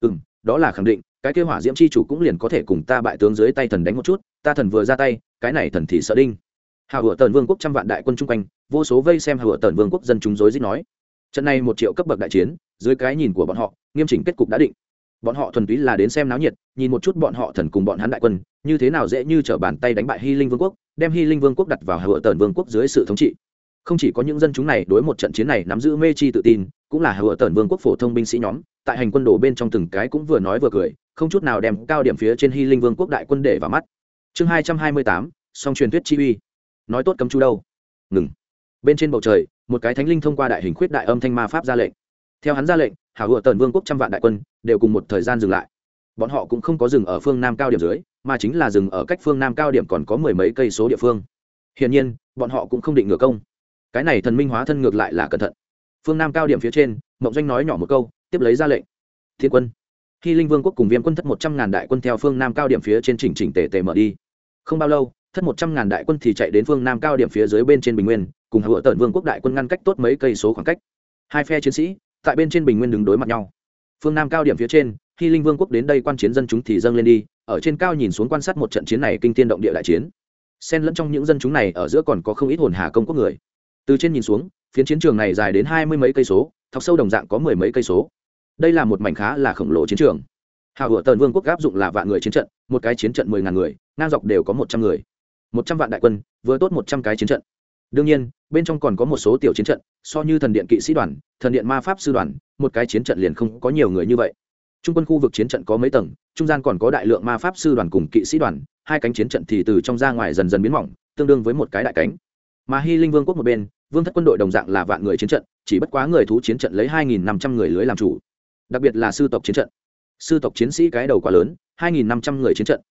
Đó là khẳng định, cái kia hỏa diễm chi chủ cũng liền có thể cùng ta bại tướng dưới tay thần đánh một chút, ta thần vừa ra tay, cái này thần thì sợ đinh. Hào hựa tần vương quốc trăm vạn đại quân chung quanh, vô số vây xem hựa tần vương quốc dân chúng rối rít nói, trận này 1 triệu cấp bậc đại chiến, dưới cái nhìn của bọn họ, nghiêm chỉnh kết cục đã định. Bọn họ thuần túy là đến xem náo nhiệt, nhìn một chút bọn họ thần cùng bọn hắn đại quân như thế nào dễ như trở bàn tay đánh bại Hy Linh Vương quốc, đem Hy Linh Vương quốc đặt vào hựa tần vương quốc dưới sự thống trị. Không chỉ có những dân chúng này đối một trận chiến này nắm giữ mê chi tự tin, cũng là hựa tần vương quốc phổ thông binh sĩ nhóm, tại hành quân đồ bên trong từng cái cũng vừa nói vừa cười, không chút nào đem cao điểm phía trên Hy Linh Vương quốc đại quân để vào mắt. Chương 228, song truyền thuyết chi uy. Nói tốt cấm chú đâu? Ngừng. Bên trên bầu trời, một cái thánh linh thông qua đại hình khuyết đại âm thanh ma pháp ra lệnh. Theo hắn ra lệnh, hảo hựa tần vương quốc trăm vạn đại quân đều cùng một thời gian dừng lại. Bọn họ cũng không có dừng ở phương Nam cao điểm dưới, mà chính là dừng ở cách phương Nam cao điểm còn có 10 mấy cây số địa phương. Hiển nhiên, bọn họ cũng không định ngửa công. Cái này thần minh hóa thân ngược lại là cẩn thận. Phương Nam cao điểm phía trên, Mộng Doanh nói nhỏ một câu, tiếp lấy ra lệnh. Thiên quân. Hy Linh Vương quốc cùng Viêm quân thất 100.000 đại quân theo phương Nam cao điểm phía trên chỉnh tề tề mở đi. Không bao lâu, thất 100.000 đại quân thì chạy đến phương Nam cao điểm phía dưới bên trên bình nguyên, cùng hựa tần vương quốc đại quân ngăn cách tốt mấy cây số khoảng cách. Hai phe chiến sĩ tại bên trên bình nguyên đứng đối mặt nhau. Phương Nam cao điểm phía trên, Hy Linh Vương quốc đến đây quan chiến dân chúng thì dâng lên đi, ở trên cao nhìn xuống quan sát một trận chiến này kinh thiên động địa đại chiến. Xen lẫn trong những dân chúng này ở giữa còn có không ít hồn hà công quốc người. Từ trên nhìn xuống, phiến chiến trường này dài đến 20 mấy cây số, thọc sâu đồng dạng có 10 mấy cây số. Đây là một mảnh khá là khổng lồ chiến trường. Hào hựa tần vương quốc áp dụng là vạn người chiến trận, một cái chiến trận 10.000 người, ngang dọc đều có 100 người. 100 vạn đại quân, vừa tốt 100 cái chiến trận. Đương nhiên, bên trong còn có một số tiểu chiến trận, so như thần điện kỵ sĩ đoàn, thần điện ma pháp sư đoàn, một cái chiến trận liền không có nhiều người như vậy. Trung quân khu vực chiến trận có mấy tầng, trung gian còn có đại lượng ma pháp sư đoàn cùng kỵ sĩ đoàn, hai cánh chiến trận thì từ trong ra ngoài dần dần biến mỏng, tương đương với một cái đại cánh. Mà Hy Linh Vương quốc một bên, vương thất quân đội đồng dạng là vạn người chiến trận, chỉ bất quá người thú chiến trận lấy 2.500 người lưới làm chủ. Đặc biệt là sư tộc chiến trận. Sư tộc chiến sĩ cái đầu quá lớn, 2.500 người chiến trận,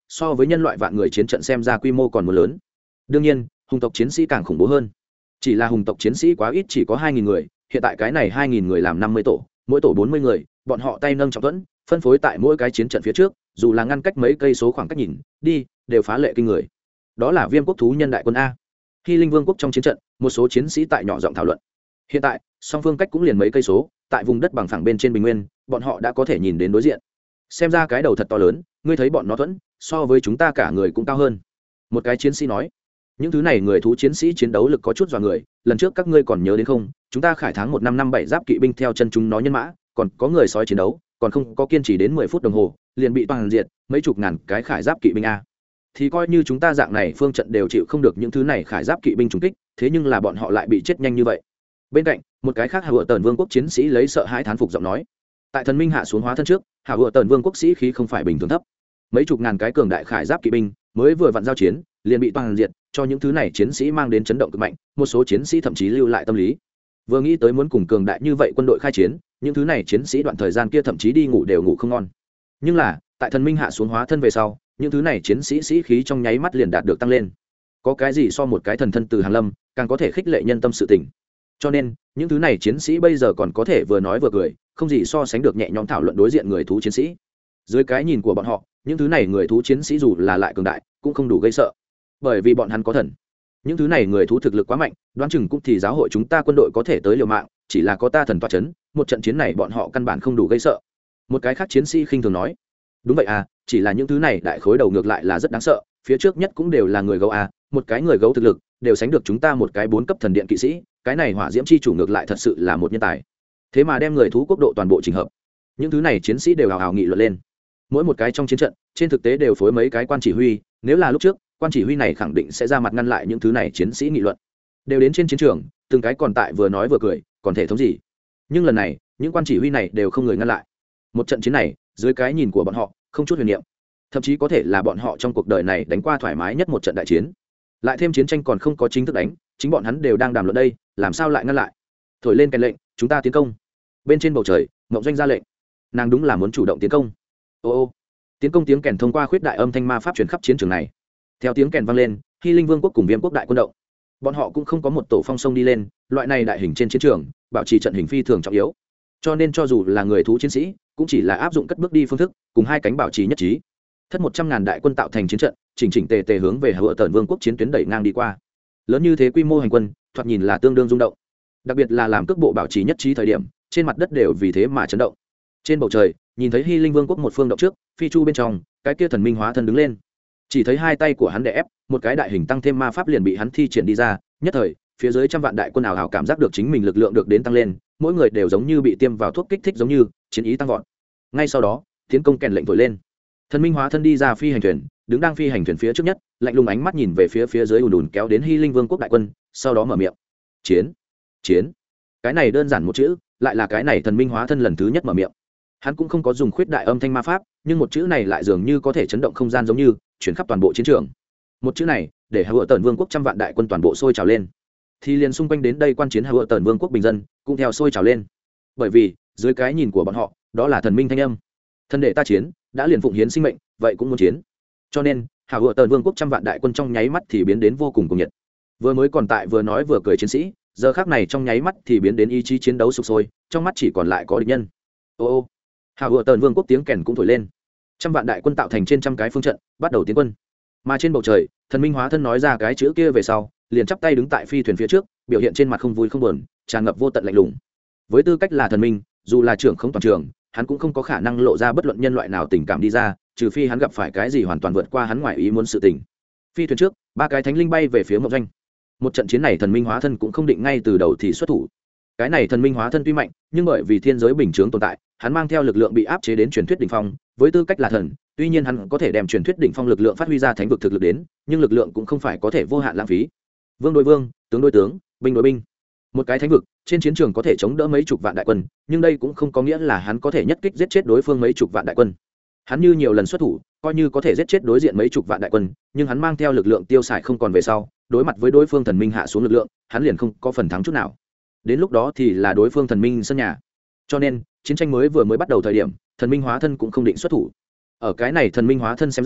so với nhân loại vạn người chiến trận xem ra quy mô còn muốn lớn. Đương nhiên hùng tộc chiến sĩ càng khủng bố hơn, chỉ là hùng tộc chiến sĩ quá ít, chỉ có 2.000 người, hiện tại cái này 2.000 người làm 50 tổ, mỗi tổ 40 người, bọn họ tay nâng trọng thuẫn, phân phối tại mỗi cái chiến trận phía trước, dù là ngăn cách mấy cây số khoảng cách nhìn đi đều phá lệ kinh người. Đó là Viêm quốc thú nhân đại quân a. Hy Linh Vương quốc trong chiến trận, một số chiến sĩ tại nhỏ giọng thảo luận. Hiện tại song phương cách cũng liền mấy cây số, tại vùng đất bằng phẳng bên trên bình nguyên, bọn họ đã có thể nhìn đến đối diện. Xem ra cái đầu thật to lớn, ngươi thấy bọn nó thuẫn so với chúng ta cả người cũng cao hơn. Một cái chiến sĩ nói, những thứ này người thú chiến sĩ chiến đấu lực có chút dọa người, lần trước các ngươi còn nhớ đến không, chúng ta khải thắng 1557 giáp kỵ binh theo chân chúng nó nhân mã, còn có người sói chiến đấu, còn không có kiên trì đến 10 phút đồng hồ liền bị toàn diệt, mấy chục ngàn cái khải giáp kỵ binh a. Thì coi như chúng ta dạng này phương trận đều chịu không được những thứ này khải giáp kỵ binh trùng kích, thế nhưng là bọn họ lại bị chết nhanh như vậy. Bên cạnh một cái khác Hạ Vựa Tần Vương quốc chiến sĩ lấy sợ hãi thán phục giọng nói, tại thần minh hạ xuống hóa thân trước, Hạ Vựa Tần Vương quốc sĩ khí không phải bình thường thấp, mấy chục ngàn cái cường đại khải giáp kỵ binh mới vừa vặn giao chiến liền bị toàn diệt, cho những thứ này chiến sĩ mang đến chấn động cực mạnh, một số chiến sĩ thậm chí lưu lại tâm lý, vừa nghĩ tới muốn cùng cường đại như vậy quân đội khai chiến, những thứ này chiến sĩ đoạn thời gian kia thậm chí đi ngủ đều ngủ không ngon. Nhưng là tại thần minh hạ xuống hóa thân về sau, những thứ này chiến sĩ sĩ khí trong nháy mắt liền đạt được tăng lên. Có cái gì so một cái thần thân từ hàng lâm càng có thể khích lệ nhân tâm sự tình. Cho nên những thứ này chiến sĩ bây giờ còn có thể vừa nói vừa cười, không gì so sánh được nhẹ nhõm thảo luận đối diện người thú chiến sĩ. Dưới cái nhìn của bọn họ, những thứ này người thú chiến sĩ dù là lại cường đại cũng không đủ gây sợ, bởi vì bọn hắn có thần. Những thứ này người thú thực lực quá mạnh, đoán chừng cũng thì giáo hội chúng ta quân đội có thể tới liều mạng, chỉ là có ta thần tọa chấn, một trận chiến này bọn họ căn bản không đủ gây sợ. Một cái khác chiến sĩ khinh thường nói, đúng vậy à, chỉ là những thứ này đại khối đầu ngược lại là rất đáng sợ, phía trước nhất cũng đều là người gấu à, một cái người gấu thực lực đều sánh được chúng ta một cái 4 cấp thần điện kỵ sĩ, cái này hỏa diễm chi chủ ngược lại thật sự là một nhân tài. Thế mà đem người thú quốc độ toàn bộ chỉnh hợp. Những thứ này chiến sĩ đều hào hào nghị luận lên. Mỗi một cái trong chiến trận, trên thực tế đều phối mấy cái quan chỉ huy, nếu là lúc trước, quan chỉ huy này khẳng định sẽ ra mặt ngăn lại những thứ này chiến sĩ nghị luận. Đều đến trên chiến trường, từng cái còn tại vừa nói vừa cười, còn thể thống gì. Nhưng lần này, những quan chỉ huy này đều không người ngăn lại. Một trận chiến này, dưới cái nhìn của bọn họ, không chút huyền niệm, thậm chí có thể là bọn họ trong cuộc đời này đánh qua thoải mái nhất một trận đại chiến. Lại thêm chiến tranh còn không có chính thức đánh, chính bọn hắn đều đang đàm luận đây, làm sao lại ngăn lại. Thổi lên kèn lệnh, chúng ta tiến công. Bên trên bầu trời, Ngộng Doanh ra lệnh. Nàng đúng là muốn chủ động tiến công. Ô ô, tiến công tiếng kèn thông qua khuyết đại âm thanh ma pháp truyền khắp chiến trường này. Theo tiếng kèn vang lên, Hy Linh Vương quốc cùng Viêm quốc đại quân động. Bọn họ cũng không có một tổ phong sông đi lên, loại này đại hình trên chiến trường, bảo trì trận hình phi thường trọng yếu. Cho nên cho dù là người thú chiến sĩ, cũng chỉ là áp dụng cất bước đi phương thức, cùng hai cánh bảo trì nhất trí. Thất 100.000 đại quân tạo thành chiến trận, chỉnh chỉnh tề tề hướng về Hạ Vựa Tần Vương quốc chiến tuyến đẩy ngang đi qua. Lớn như thế quy mô hành quân, thoạt nhìn là tương đương rung động. Đặc biệt là làm cước bộ bảo trì nhất trí thời điểm, trên mặt đất đều vì thế mà chấn động. Trên bầu trời, nhìn thấy Hy Linh Vương quốc một phương động trước, phi chu bên trong, cái kia thần minh hóa thân đứng lên. Chỉ thấy hai tay của hắn đè ép, một cái đại hình tăng thêm ma pháp liền bị hắn thi triển đi ra, nhất thời, phía dưới trăm vạn đại quân ảo hào cảm giác được chính mình lực lượng được đến tăng lên, mỗi người đều giống như bị tiêm vào thuốc kích thích giống như, chiến ý tăng vọt. Ngay sau đó, tiến công kèn lệnh thổi lên. Thần minh hóa thân đi ra phi hành thuyền, đứng đang phi hành thuyền phía trước nhất, lạnh lùng ánh mắt nhìn về phía dưới ùn ùn kéo đến Hy Linh Vương quốc đại quân, sau đó mở miệng. Chiến, chiến. Cái này đơn giản một chữ, lại là cái này thần minh hóa thân lần thứ nhất mở miệng. Hắn cũng không có dùng khuyết đại âm thanh ma pháp, nhưng một chữ này lại dường như có thể chấn động không gian giống như chuyển khắp toàn bộ chiến trường. Một chữ này, để Hạ Vựa Tần Vương quốc trăm vạn đại quân toàn bộ sôi trào lên. Thì liền xung quanh đến đây quan chiến Hạ Vựa Tần Vương quốc bình dân cũng theo sôi trào lên. Bởi vì, dưới cái nhìn của bọn họ, đó là thần minh thanh âm. Thần để ta chiến, đã liền phụng hiến sinh mệnh, vậy cũng muốn chiến. Cho nên, Hạ Vựa Tần Vương quốc trăm vạn đại quân trong nháy mắt thì biến đến vô cùng cuồng nhiệt. Vừa mới còn tại vừa nói vừa cười chiến sĩ, giờ khắc này trong nháy mắt thì biến đến ý chí chiến đấu sục sôi, trong mắt chỉ còn lại có địch nhân. Ô ô. Hạ Vựa Tần Vương quốc tiếng kèn cũng thổi lên. Trăm vạn đại quân tạo thành trên trăm cái phương trận, bắt đầu tiến quân. Mà trên bầu trời, thần minh hóa thân nói ra cái chữ kia về sau, liền chắp tay đứng tại phi thuyền phía trước, biểu hiện trên mặt không vui không buồn, tràn ngập vô tận lạnh lùng. Với tư cách là thần minh, dù là trưởng không toàn trường, hắn cũng không có khả năng lộ ra bất luận nhân loại nào tình cảm đi ra, trừ phi hắn gặp phải cái gì hoàn toàn vượt qua hắn ngoài ý muốn sự tình. Phi thuyền trước, ba cái thánh linh bay về phía Ngộng Doanh. Một trận chiến này thần minh hóa thân cũng không định ngay từ đầu thì xuất thủ. Cái này thần minh hóa thân tuy mạnh, nhưng bởi vì thiên giới bình chướng tồn tại, hắn mang theo lực lượng bị áp chế đến truyền thuyết đỉnh phong, với tư cách là thần, tuy nhiên hắn có thể đem truyền thuyết đỉnh phong lực lượng phát huy ra thánh vực thực lực đến, nhưng lực lượng cũng không phải có thể vô hạn lãng phí. Vương đối vương, tướng đối tướng, binh đối binh. Một cái thánh vực, trên chiến trường có thể chống đỡ mấy chục vạn đại quân, nhưng đây cũng không có nghĩa là hắn có thể nhất kích giết chết đối phương mấy chục vạn đại quân. Hắn như nhiều lần xuất thủ, coi như có thể giết chết đối diện mấy chục vạn đại quân, nhưng hắn mang theo lực lượng tiêu xài không còn về sau, đối mặt với đối phương thần minh hạ xuống lực lượng, hắn liền không có phần thắng chút nào. Đến lúc đó thì là đối phương thần minh sân nhà. Cho nên, chiến tranh mới vừa mới bắt đầu thời điểm, thần minh hóa thân cũng không định xuất thủ. Ở cái này thần minh hóa thân xem ra,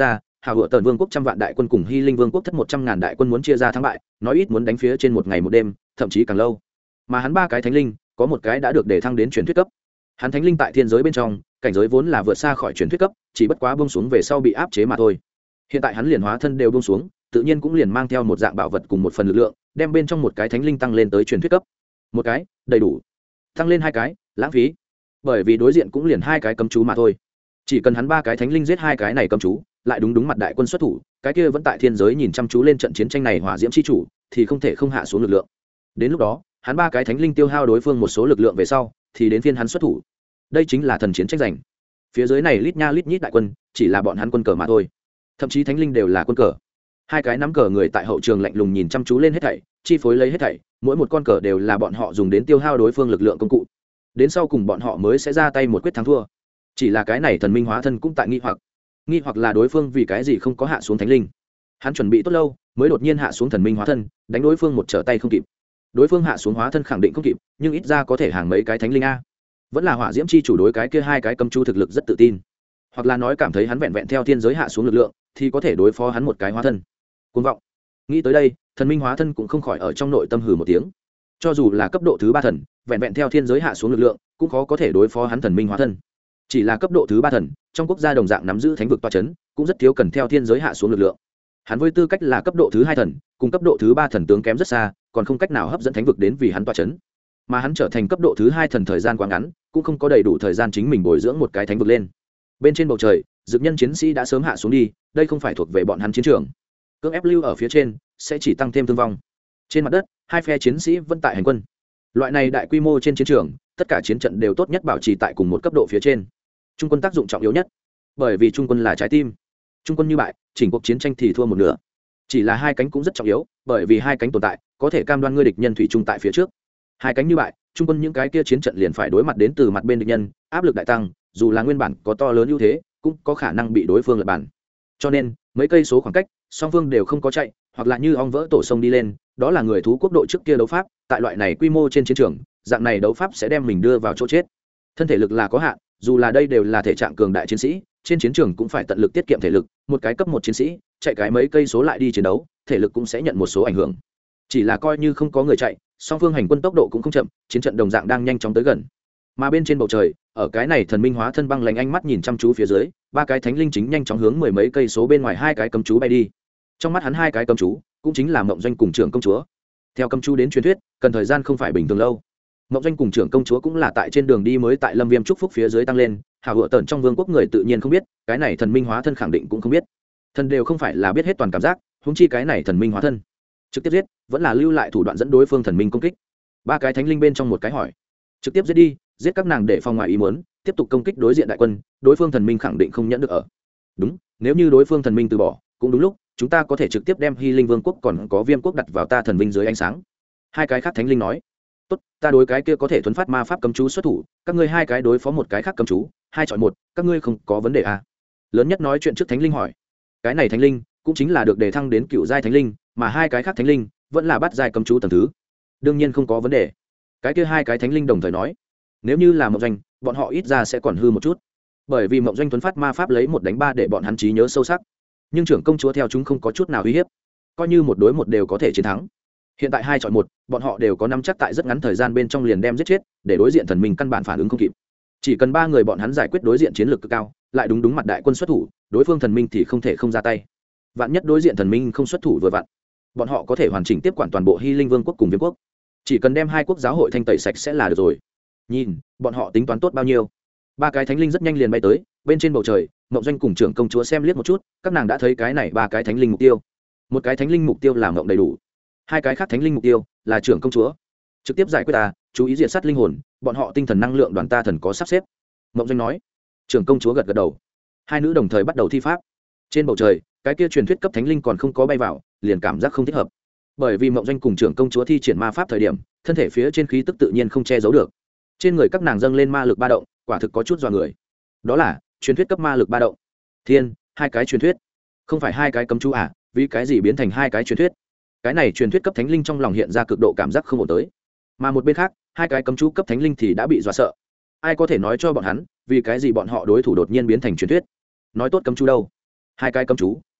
hào hựa tần vương quốc 100 vạn đại quân cùng hy linh vương quốc thất 100.000 đại quân muốn chia ra thắng bại, nói ít muốn đánh phía trên một ngày một đêm, thậm chí càng lâu. Mà hắn ba cái thánh linh có một cái đã được đề thăng đến truyền thuyết cấp. Hắn thánh linh tại thiên giới bên trong cảnh giới vốn là vượt xa khỏi truyền thuyết cấp, chỉ bất quá buông xuống về sau bị áp chế mà thôi. Hiện tại hắn liền hóa thân đều buông xuống, tự nhiên cũng liền mang theo một dạng bảo vật cùng một phần lực lượng, đem bên trong một cái thánh linh tăng lên tới truyền thuyết cấp. Một cái đầy đủ, tăng lên hai cái lãng phí, bởi vì đối diện cũng liền hai cái cấm chú mà thôi. Chỉ cần hắn ba cái thánh linh giết hai cái này cấm chú, lại đúng mặt đại quân xuất thủ, cái kia vẫn tại thiên giới nhìn chăm chú lên trận chiến tranh này hỏa diễm chi chủ, thì không thể không hạ xuống lực lượng. Đến lúc đó, hắn ba cái thánh linh tiêu hao đối phương một số lực lượng về sau, thì đến phiên hắn xuất thủ. Đây chính là thần chiến tranh giành. Phía dưới này lít nha lít nhít đại quân, chỉ là bọn hắn quân cờ mà thôi. Thậm chí thánh linh đều là quân cờ. Hai cái nắm cờ người tại hậu trường lạnh lùng nhìn chăm chú lên hết thảy, chi phối lấy hết thảy, mỗi một con cờ đều là bọn họ dùng đến tiêu hao đối phương lực lượng công cụ. Đến sau cùng bọn họ mới sẽ ra tay một quyết thắng thua. Chỉ là cái này thần minh hóa thân cũng tại nghi hoặc là đối phương vì cái gì không có hạ xuống thánh linh. Hắn chuẩn bị tốt lâu mới đột nhiên hạ xuống thần minh hóa thân, đánh đối phương một trở tay không kịp. Đối phương hạ xuống hóa thân khẳng định không kịp, nhưng ít ra có thể hàng mấy cái thánh linh a. Vẫn là hỏa diễm chi chủ đối cái kia hai cái cấm chú thực lực rất tự tin, hoặc là nói cảm thấy hắn vẹn vẹn theo thiên giới hạ xuống lực lượng thì có thể đối phó hắn một cái hóa thân. Cuồng vọng. Nghĩ tới đây, thần minh hóa thân cũng không khỏi ở trong nội tâm hừ một tiếng. Cho dù là cấp độ thứ 3 thần, vẹn vẹn theo thiên giới hạ xuống lực lượng cũng khó có thể đối phó hắn thần minh hóa thân. Chỉ là cấp độ thứ 3 thần, trong quốc gia đồng dạng nắm giữ thánh vực tọa chấn, cũng rất thiếu cần theo thiên giới hạ xuống lực lượng. Hắn với tư cách là cấp độ thứ 2 thần, cùng cấp độ thứ 3 thần tướng kém rất xa, còn không cách nào hấp dẫn thánh vực đến vì hắn tọa chấn. Mà hắn trở thành cấp độ thứ 2 thần thời gian quá ngắn, cũng không có đầy đủ thời gian chính mình bồi dưỡng một cái thánh vực lên. Bên trên bầu trời, dực nhân chiến sĩ đã sớm hạ xuống đi, đây không phải thuộc về bọn hắn chiến trường. Cưỡng ép lưu ở phía trên sẽ chỉ tăng thêm thương vong. Trên mặt đất, hai phe chiến sĩ vẫn tại hành quân. Loại này đại quy mô trên chiến trường, tất cả chiến trận đều tốt nhất bảo trì tại cùng một cấp độ phía trên. Trung quân tác dụng trọng yếu nhất, bởi vì trung quân là trái tim. Trung quân như bại, chỉnh cuộc chiến tranh thì thua một nửa. Chỉ là hai cánh cũng rất trọng yếu, bởi vì hai cánh tồn tại có thể cam đoan ngươi địch nhân thủy chung tại phía trước. Hai cánh như bại, trung quân những cái kia chiến trận liền phải đối mặt đến từ mặt bên địch nhân, áp lực đại tăng, dù là nguyên bản có to lớn ưu thế, cũng có khả năng bị đối phương lật bàn. Cho nên, mấy cây số khoảng cách, song phương đều không có chạy, hoặc là như ong vỡ tổ sông đi lên, đó là người thú quốc độ trước kia đấu pháp, tại loại này quy mô trên chiến trường, dạng này đấu pháp sẽ đem mình đưa vào chỗ chết. Thân thể lực là có hạn, dù là đây đều là thể trạng cường đại chiến sĩ, trên chiến trường cũng phải tận lực tiết kiệm thể lực, một cái cấp 1 chiến sĩ, chạy cái mấy cây số lại đi chiến đấu, thể lực cũng sẽ nhận một số ảnh hưởng. Chỉ là coi như không có người chạy, song phương hành quân tốc độ cũng không chậm, chiến trận đồng dạng đang nhanh chóng tới gần. Mà bên trên bầu trời, ở cái này thần minh hóa thân băng lạnh ánh mắt nhìn chăm chú phía dưới, ba cái thánh linh chính nhanh chóng hướng mười mấy cây số bên ngoài hai cái cấm chú bay đi. Trong mắt hắn hai cái cấm chú cũng chính là mộng doanh cùng trưởng công chúa. Theo cấm chú đến truyền thuyết, cần thời gian không phải bình thường lâu. Mộng doanh cùng trưởng công chúa cũng là tại trên đường đi mới tại lâm viêm chúc phúc phía dưới tăng lên, hào hựa tần trong vương quốc người tự nhiên không biết, cái này thần minh hóa thân khẳng định cũng không biết. Thần đều không phải là biết hết toàn cảm giác, huống chi cái này thần minh hóa thân trực tiếp giết, vẫn là lưu lại thủ đoạn dẫn đối phương thần minh công kích. Ba cái thánh linh bên trong một cái hỏi, trực tiếp giết đi, giết các nàng để phòng ngoài ý muốn, tiếp tục công kích đối diện đại quân, đối phương thần minh khẳng định không nhẫn được ở. Đúng, nếu như đối phương thần minh từ bỏ, cũng đúng lúc, chúng ta có thể trực tiếp đem Hy Linh Vương quốc còn có Viêm quốc đặt vào ta thần minh dưới ánh sáng. Hai cái khác thánh linh nói, tốt, ta đối cái kia có thể thuấn phát ma pháp cấm chú xuất thủ, các ngươi hai cái đối phó một cái khác cấm chú, 2 chọi 1, các ngươi không có vấn đề à? Lớn nhất nói chuyện trước thánh linh hỏi, cái này thánh linh cũng chính là được đề thăng đến cựu giai thánh linh, mà hai cái khác thánh linh vẫn là bát giai cấm chú tầng thứ, đương nhiên không có vấn đề. Cái kia hai cái thánh linh đồng thời nói, nếu như là mộng doanh, bọn họ ít ra sẽ còn hư một chút, bởi vì mộng doanh thuấn phát ma pháp lấy 1 đánh 3 để bọn hắn trí nhớ sâu sắc, nhưng trưởng công chúa theo chúng không có chút nào uy hiếp, coi như 1 đối 1 đều có thể chiến thắng. Hiện tại 2 chọi 1, bọn họ đều có nắm chắc tại rất ngắn thời gian bên trong liền đem giết chết, để đối diện thần minh căn bản phản ứng không kịp. Chỉ cần 3 người bọn hắn giải quyết đối diện chiến lược cực cao, lại đúng mặt đại quân xuất thủ, đối phương thần minh thì không thể không ra tay. Vạn nhất đối diện thần minh không xuất thủ vừa vặn, bọn họ có thể hoàn chỉnh tiếp quản toàn bộ Hy Linh Vương quốc cùng Viêm quốc, chỉ cần đem 2 quốc giáo hội thanh tẩy sạch sẽ là được rồi. Nhìn, bọn họ tính toán tốt bao nhiêu. 3 cái thánh linh rất nhanh liền bay tới, bên trên bầu trời, Mộng Doanh cùng trưởng công chúa xem liếc một chút, các nàng đã thấy cái này 3 cái thánh linh mục tiêu. Một cái thánh linh mục tiêu là Mộng đầy đủ, 2 cái khác thánh linh mục tiêu là trưởng công chúa. Trực tiếp giải quyết ta, chú ý diệt sát linh hồn, bọn họ tinh thần năng lượng đoàn ta thần có sắp xếp. Mộng Doanh nói. Trưởng công chúa gật gật đầu. 2 nữ đồng thời bắt đầu thi pháp. Trên bầu trời, cái kia truyền thuyết cấp thánh linh còn không có bay vào, liền cảm giác không thích hợp. Bởi vì Mộng Doanh cùng trưởng công chúa thi triển ma pháp thời điểm, thân thể phía trên khí tức tự nhiên không che giấu được. Trên người các nàng dâng lên ma lực ba động, quả thực có chút dọa người. Đó là truyền thuyết cấp ma lực ba động. Thiên, 2 cái truyền thuyết, không phải 2 cái cấm chú à? Vì cái gì biến thành 2 cái truyền thuyết? Cái này truyền thuyết cấp thánh linh trong lòng hiện ra cực độ cảm giác không ổn tới. Mà một bên khác, 2 cái cấm chú cấp thánh linh thì đã bị dọa sợ. Ai có thể nói cho bọn hắn, vì cái gì bọn họ đối thủ đột nhiên biến thành truyền thuyết? Nói tốt cấm chú đâu? 2 cái cấm chú,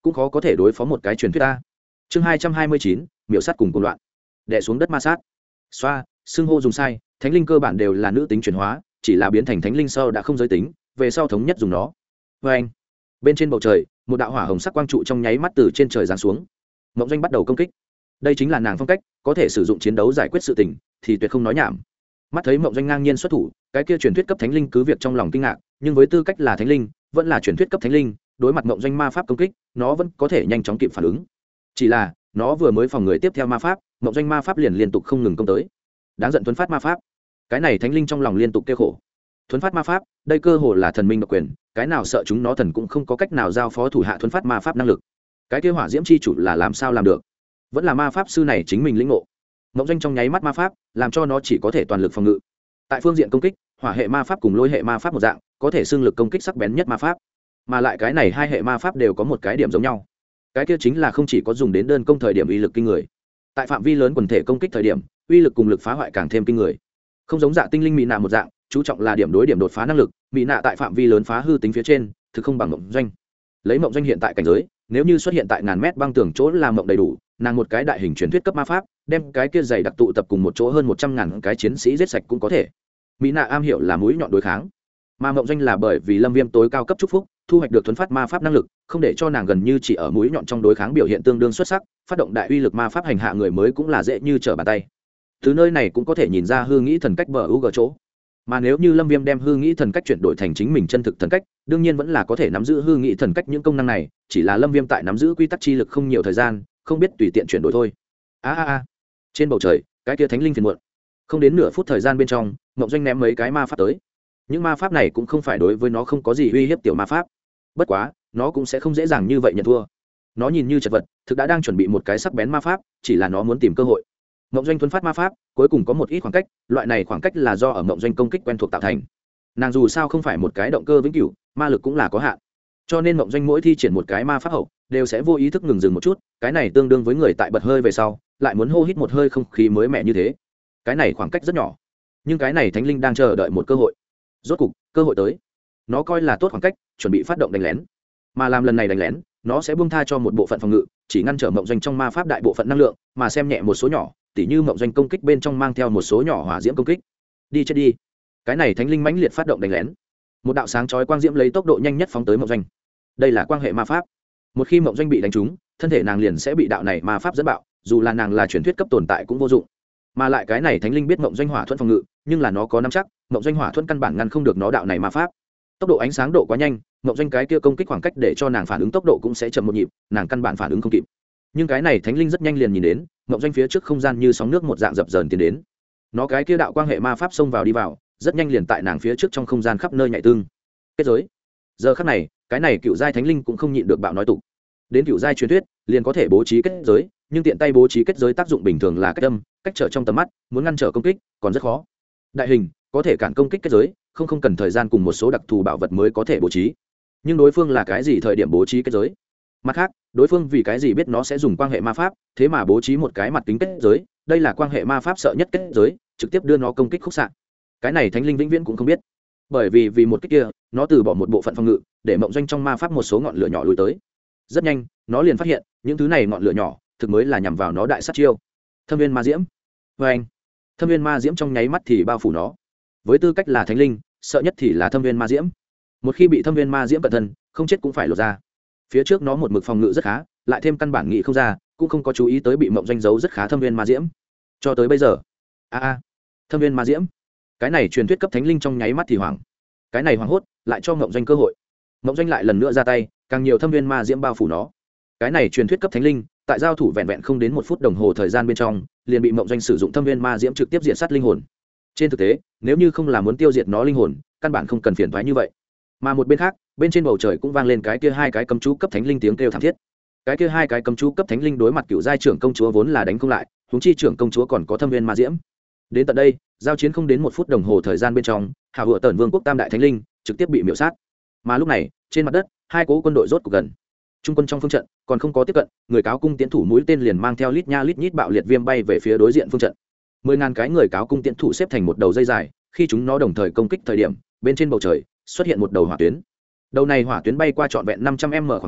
cũng khó có thể đối phó một cái truyền thuyết ta. Chương 229, miểu sát cùng cuồng loạn. Đè xuống đất ma sát. Xoa, xưng hô dùng sai, thánh linh cơ bản đều là nữ tính chuyển hóa, chỉ là biến thành thánh linh sau đã không giới tính, về sau thống nhất dùng nó. Oeng. Bên trên bầu trời, một đạo hỏa hồng sắc quang trụ trong nháy mắt từ trên trời giáng xuống. Mộng Doanh bắt đầu công kích. Đây chính là nàng phong cách, có thể sử dụng chiến đấu giải quyết sự tình, thì tuyệt không nói nhảm. Mắt thấy Mộng Doanh ngang nhiên xuất thủ, cái kia truyền thuyết cấp thánh linh cứ việc trong lòng kinh ngạc, nhưng với tư cách là thánh linh, vẫn là truyền thuyết cấp thánh linh, đối mặt Mộng Doanh ma pháp công kích, nó vẫn có thể nhanh chóng kịp phản ứng. Chỉ là, nó vừa mới phòng người tiếp theo ma pháp, Mộng Doanh ma pháp liền liên tục không ngừng công tới. Đáng giận thuấn phát ma pháp. Cái này thánh linh trong lòng liên tục kêu khổ. Thuấn phát ma pháp, đây cơ hồ là thần minh độc quyền, cái nào sợ chúng nó thần cũng không có cách nào giao phó thủ hạ thuấn phát ma pháp năng lực. Cái kia hỏa diễm chi chủ là làm sao làm được? Vẫn là ma pháp sư này chính mình lĩnh ngộ. Mộng Doanh trong nháy mắt ma pháp, làm cho nó chỉ có thể toàn lực phòng ngự. Tại phương diện công kích, hỏa hệ ma pháp cùng lôi hệ ma pháp một dạng, có thể xưng lực công kích sắc bén nhất ma pháp. Mà lại cái này hai hệ ma pháp đều có một cái điểm giống nhau. Cái kia chính là không chỉ có dùng đến đơn công thời điểm uy lực kinh người. Tại phạm vi lớn quần thể công kích thời điểm, uy lực cùng lực phá hoại càng thêm kinh người. Không giống Dạ Tinh Linh Mỹ Nạ một dạng, chú trọng là điểm đối điểm đột phá năng lực, Mỹ Nạ tại phạm vi lớn phá hư tính phía trên, thực không bằng Mộng Doanh. Lấy Mộng Doanh hiện tại cảnh giới, nếu như xuất hiện tại ngàn mét băng tường chỗ làm mộng đầy đủ, nàng một cái đại hình truyền thuyết cấp ma pháp, đem cái kia dày đặc tụ tập cùng một chỗ hơn 100.000 cái chiến sĩ giết sạch cũng có thể. Mỹ Nạ am hiểu là mũi nhọn đối kháng, mà Mộng Doanh là bởi vì Lâm Viêm tối cao cấp chúc phúc, thu hoạch được thuấn phát ma pháp năng lực, không để cho nàng gần như chỉ ở mũi nhọn trong đối kháng biểu hiện tương đương xuất sắc, phát động đại uy lực ma pháp hành hạ người mới cũng là dễ như trở bàn tay. Từ nơi này cũng có thể nhìn ra hư nghĩ thần cách bờ UG chỗ. Mà nếu như Lâm Viêm đem hư nghĩ thần cách chuyển đổi thành chính mình chân thực thần cách, đương nhiên vẫn là có thể nắm giữ hư nghĩ thần cách những công năng này, chỉ là Lâm Viêm tại nắm giữ quy tắc chi lực không nhiều thời gian, không biết tùy tiện chuyển đổi thôi. Trên bầu trời, cái kia thánh linh phiền muộn. Không đến nửa phút thời gian bên trong, Mộng Doanh ném mấy cái ma pháp tới. Những ma pháp này cũng không phải đối với nó không có gì uy hiếp tiểu ma pháp. Bất quá, nó cũng sẽ không dễ dàng như vậy nhận thua. Nó nhìn như chật vật, thực đã đang chuẩn bị một cái sắc bén ma pháp, chỉ là nó muốn tìm cơ hội. Mộng Doanh thuấn phát ma pháp, cuối cùng có một ít khoảng cách, loại này khoảng cách là do ở Mộng Doanh công kích quen thuộc tạo thành. Nàng dù sao không phải một cái động cơ vĩnh cửu, ma lực cũng là có hạn. Cho nên Mộng Doanh mỗi thi triển một cái ma pháp hậu, đều sẽ vô ý thức ngừng dừng một chút, cái này tương đương với người tại bật hơi về sau, lại muốn hô hít một hơi không khí mới mẻ như thế. Cái này khoảng cách rất nhỏ, nhưng cái này thánh linh đang chờ đợi một cơ hội. Rốt cục, cơ hội tới. Nó coi là tốt khoảng cách, chuẩn bị phát động đánh lén. Mà làm lần này đánh lén, nó sẽ buông tha cho một bộ phận phòng ngự, chỉ ngăn trở Mộng Doanh trong ma pháp đại bộ phận năng lượng, mà xem nhẹ một số nhỏ, tỉ như Mộng Doanh công kích bên trong mang theo một số nhỏ hỏa diễm công kích. Đi chết đi. Cái này thánh linh mãnh liệt phát động đánh lén. Một đạo sáng chói quang diễm lấy tốc độ nhanh nhất phóng tới Mộng Doanh. Đây là quang hệ ma pháp. Một khi Mộng Doanh bị đánh trúng, thân thể nàng liền sẽ bị đạo này ma pháp dẫn bạo, dù là nàng là truyền thuyết cấp tồn tại cũng vô dụng. Mà lại cái này thánh linh biết Mộng Doanh hỏa thuẫn phòng ngự, nhưng là nó có nắm chắc, Mộng Doanh hỏa thuẫn căn bản ngăn không được nó đạo này ma pháp. Tốc độ ánh sáng độ quá nhanh, Mộng Doanh cái kia công kích khoảng cách để cho nàng phản ứng tốc độ cũng sẽ chậm một nhịp, nàng căn bản phản ứng không kịp. Nhưng cái này thánh linh rất nhanh liền nhìn đến, Mộng Doanh phía trước không gian như sóng nước một dạng dập dờn tiến đến. Nó cái kia đạo quang hệ ma pháp xông vào đi vào, rất nhanh liền tại nàng phía trước trong không gian khắp nơi nhảy tương. Kết giới. Giờ khắc này, cái này cựu giai thánh linh cũng không nhịn được bạo nói tục. Đến cựu giai truyền thuyết, liền có thể bố trí kết giới, nhưng tiện tay bố trí kết giới tác dụng bình thường là cách âm, cách trở trong tầm mắt, muốn ngăn trở công kích còn rất khó. Đại hình có thể cản công kích kết giới, không cần thời gian cùng một số đặc thù bảo vật mới có thể bố trí. Nhưng đối phương là cái gì thời điểm bố trí kết giới? Mặt khác, đối phương vì cái gì biết nó sẽ dùng quang hệ ma pháp, thế mà bố trí một cái mặt kính kết giới, đây là quang hệ ma pháp sợ nhất kết giới, trực tiếp đưa nó công kích khúc xạ. Cái này thánh linh vĩnh viễn cũng không biết, bởi vì một cái kia, nó từ bỏ một bộ phận phòng ngự, để Mộng Doanh trong ma pháp một số ngọn lửa nhỏ lùi tới. Rất nhanh, nó liền phát hiện, những thứ này ngọn lửa nhỏ, thực mới là nhằm vào nó đại sát chiêu. Thâm viên ma diễm. Và anh, thâm viên ma diễm trong nháy mắt thì bao phủ nó. Với tư cách là thánh linh, sợ nhất thì là thâm viên ma diễm. Một khi bị thâm viên ma diễm cận thân, không chết cũng phải lột ra. Phía trước nó một mực phòng ngự rất khá, lại thêm căn bản nghĩ không ra, cũng không có chú ý tới bị Mộng Doanh giấu rất khá thâm viên ma diễm. Cho tới bây giờ, thâm viên ma diễm, cái này truyền thuyết cấp thánh linh trong nháy mắt thì hoảng. Cái này hoảng hốt, lại cho Mộng Doanh cơ hội. Mộng Doanh lại lần nữa ra tay, càng nhiều thâm viên ma diễm bao phủ nó. Cái này truyền thuyết cấp thánh linh, tại giao thủ vẹn vẹn không đến 1 phút đồng hồ thời gian bên trong, liền bị Mộng Doanh sử dụng thâm viên ma diễm trực tiếp diệt sát linh hồn. Trên thực tế, nếu như không là muốn tiêu diệt nó linh hồn, căn bản không cần phiền toái như vậy. Mà một bên khác, bên trên bầu trời cũng vang lên cái kia hai cái cấm chú cấp thánh linh tiếng kêu thảm thiết. Cái kia hai cái cấm chú cấp thánh linh đối mặt cựu giai trưởng công chúa vốn là đánh không lại, huống chi trưởng công chúa còn có thâm viên ma diễm. Đến tận đây, giao chiến không đến 1 phút đồng hồ thời gian bên trong, Hào Hựa Tần Vương quốc tam đại thánh linh trực tiếp bị miểu sát. Mà lúc này, trên mặt đất, hai cố quân đội rốt cuộc gần. Trung quân trong phương trận còn không có tiếp cận, người cáo cung tiến thủ mũi tên liền mang theo lít nha lít nhít bạo liệt viêm bay về phía đối diện phương trận. 10.000 cái người cáo cung tiến thủ xếp thành một đầu dây dài, khi chúng nó đồng thời công kích thời điểm, bên trên bầu trời xuất hiện một đầu hỏa tuyến. Đầu này hỏa tuyến bay qua trọn vẹn 500m khoảng cách,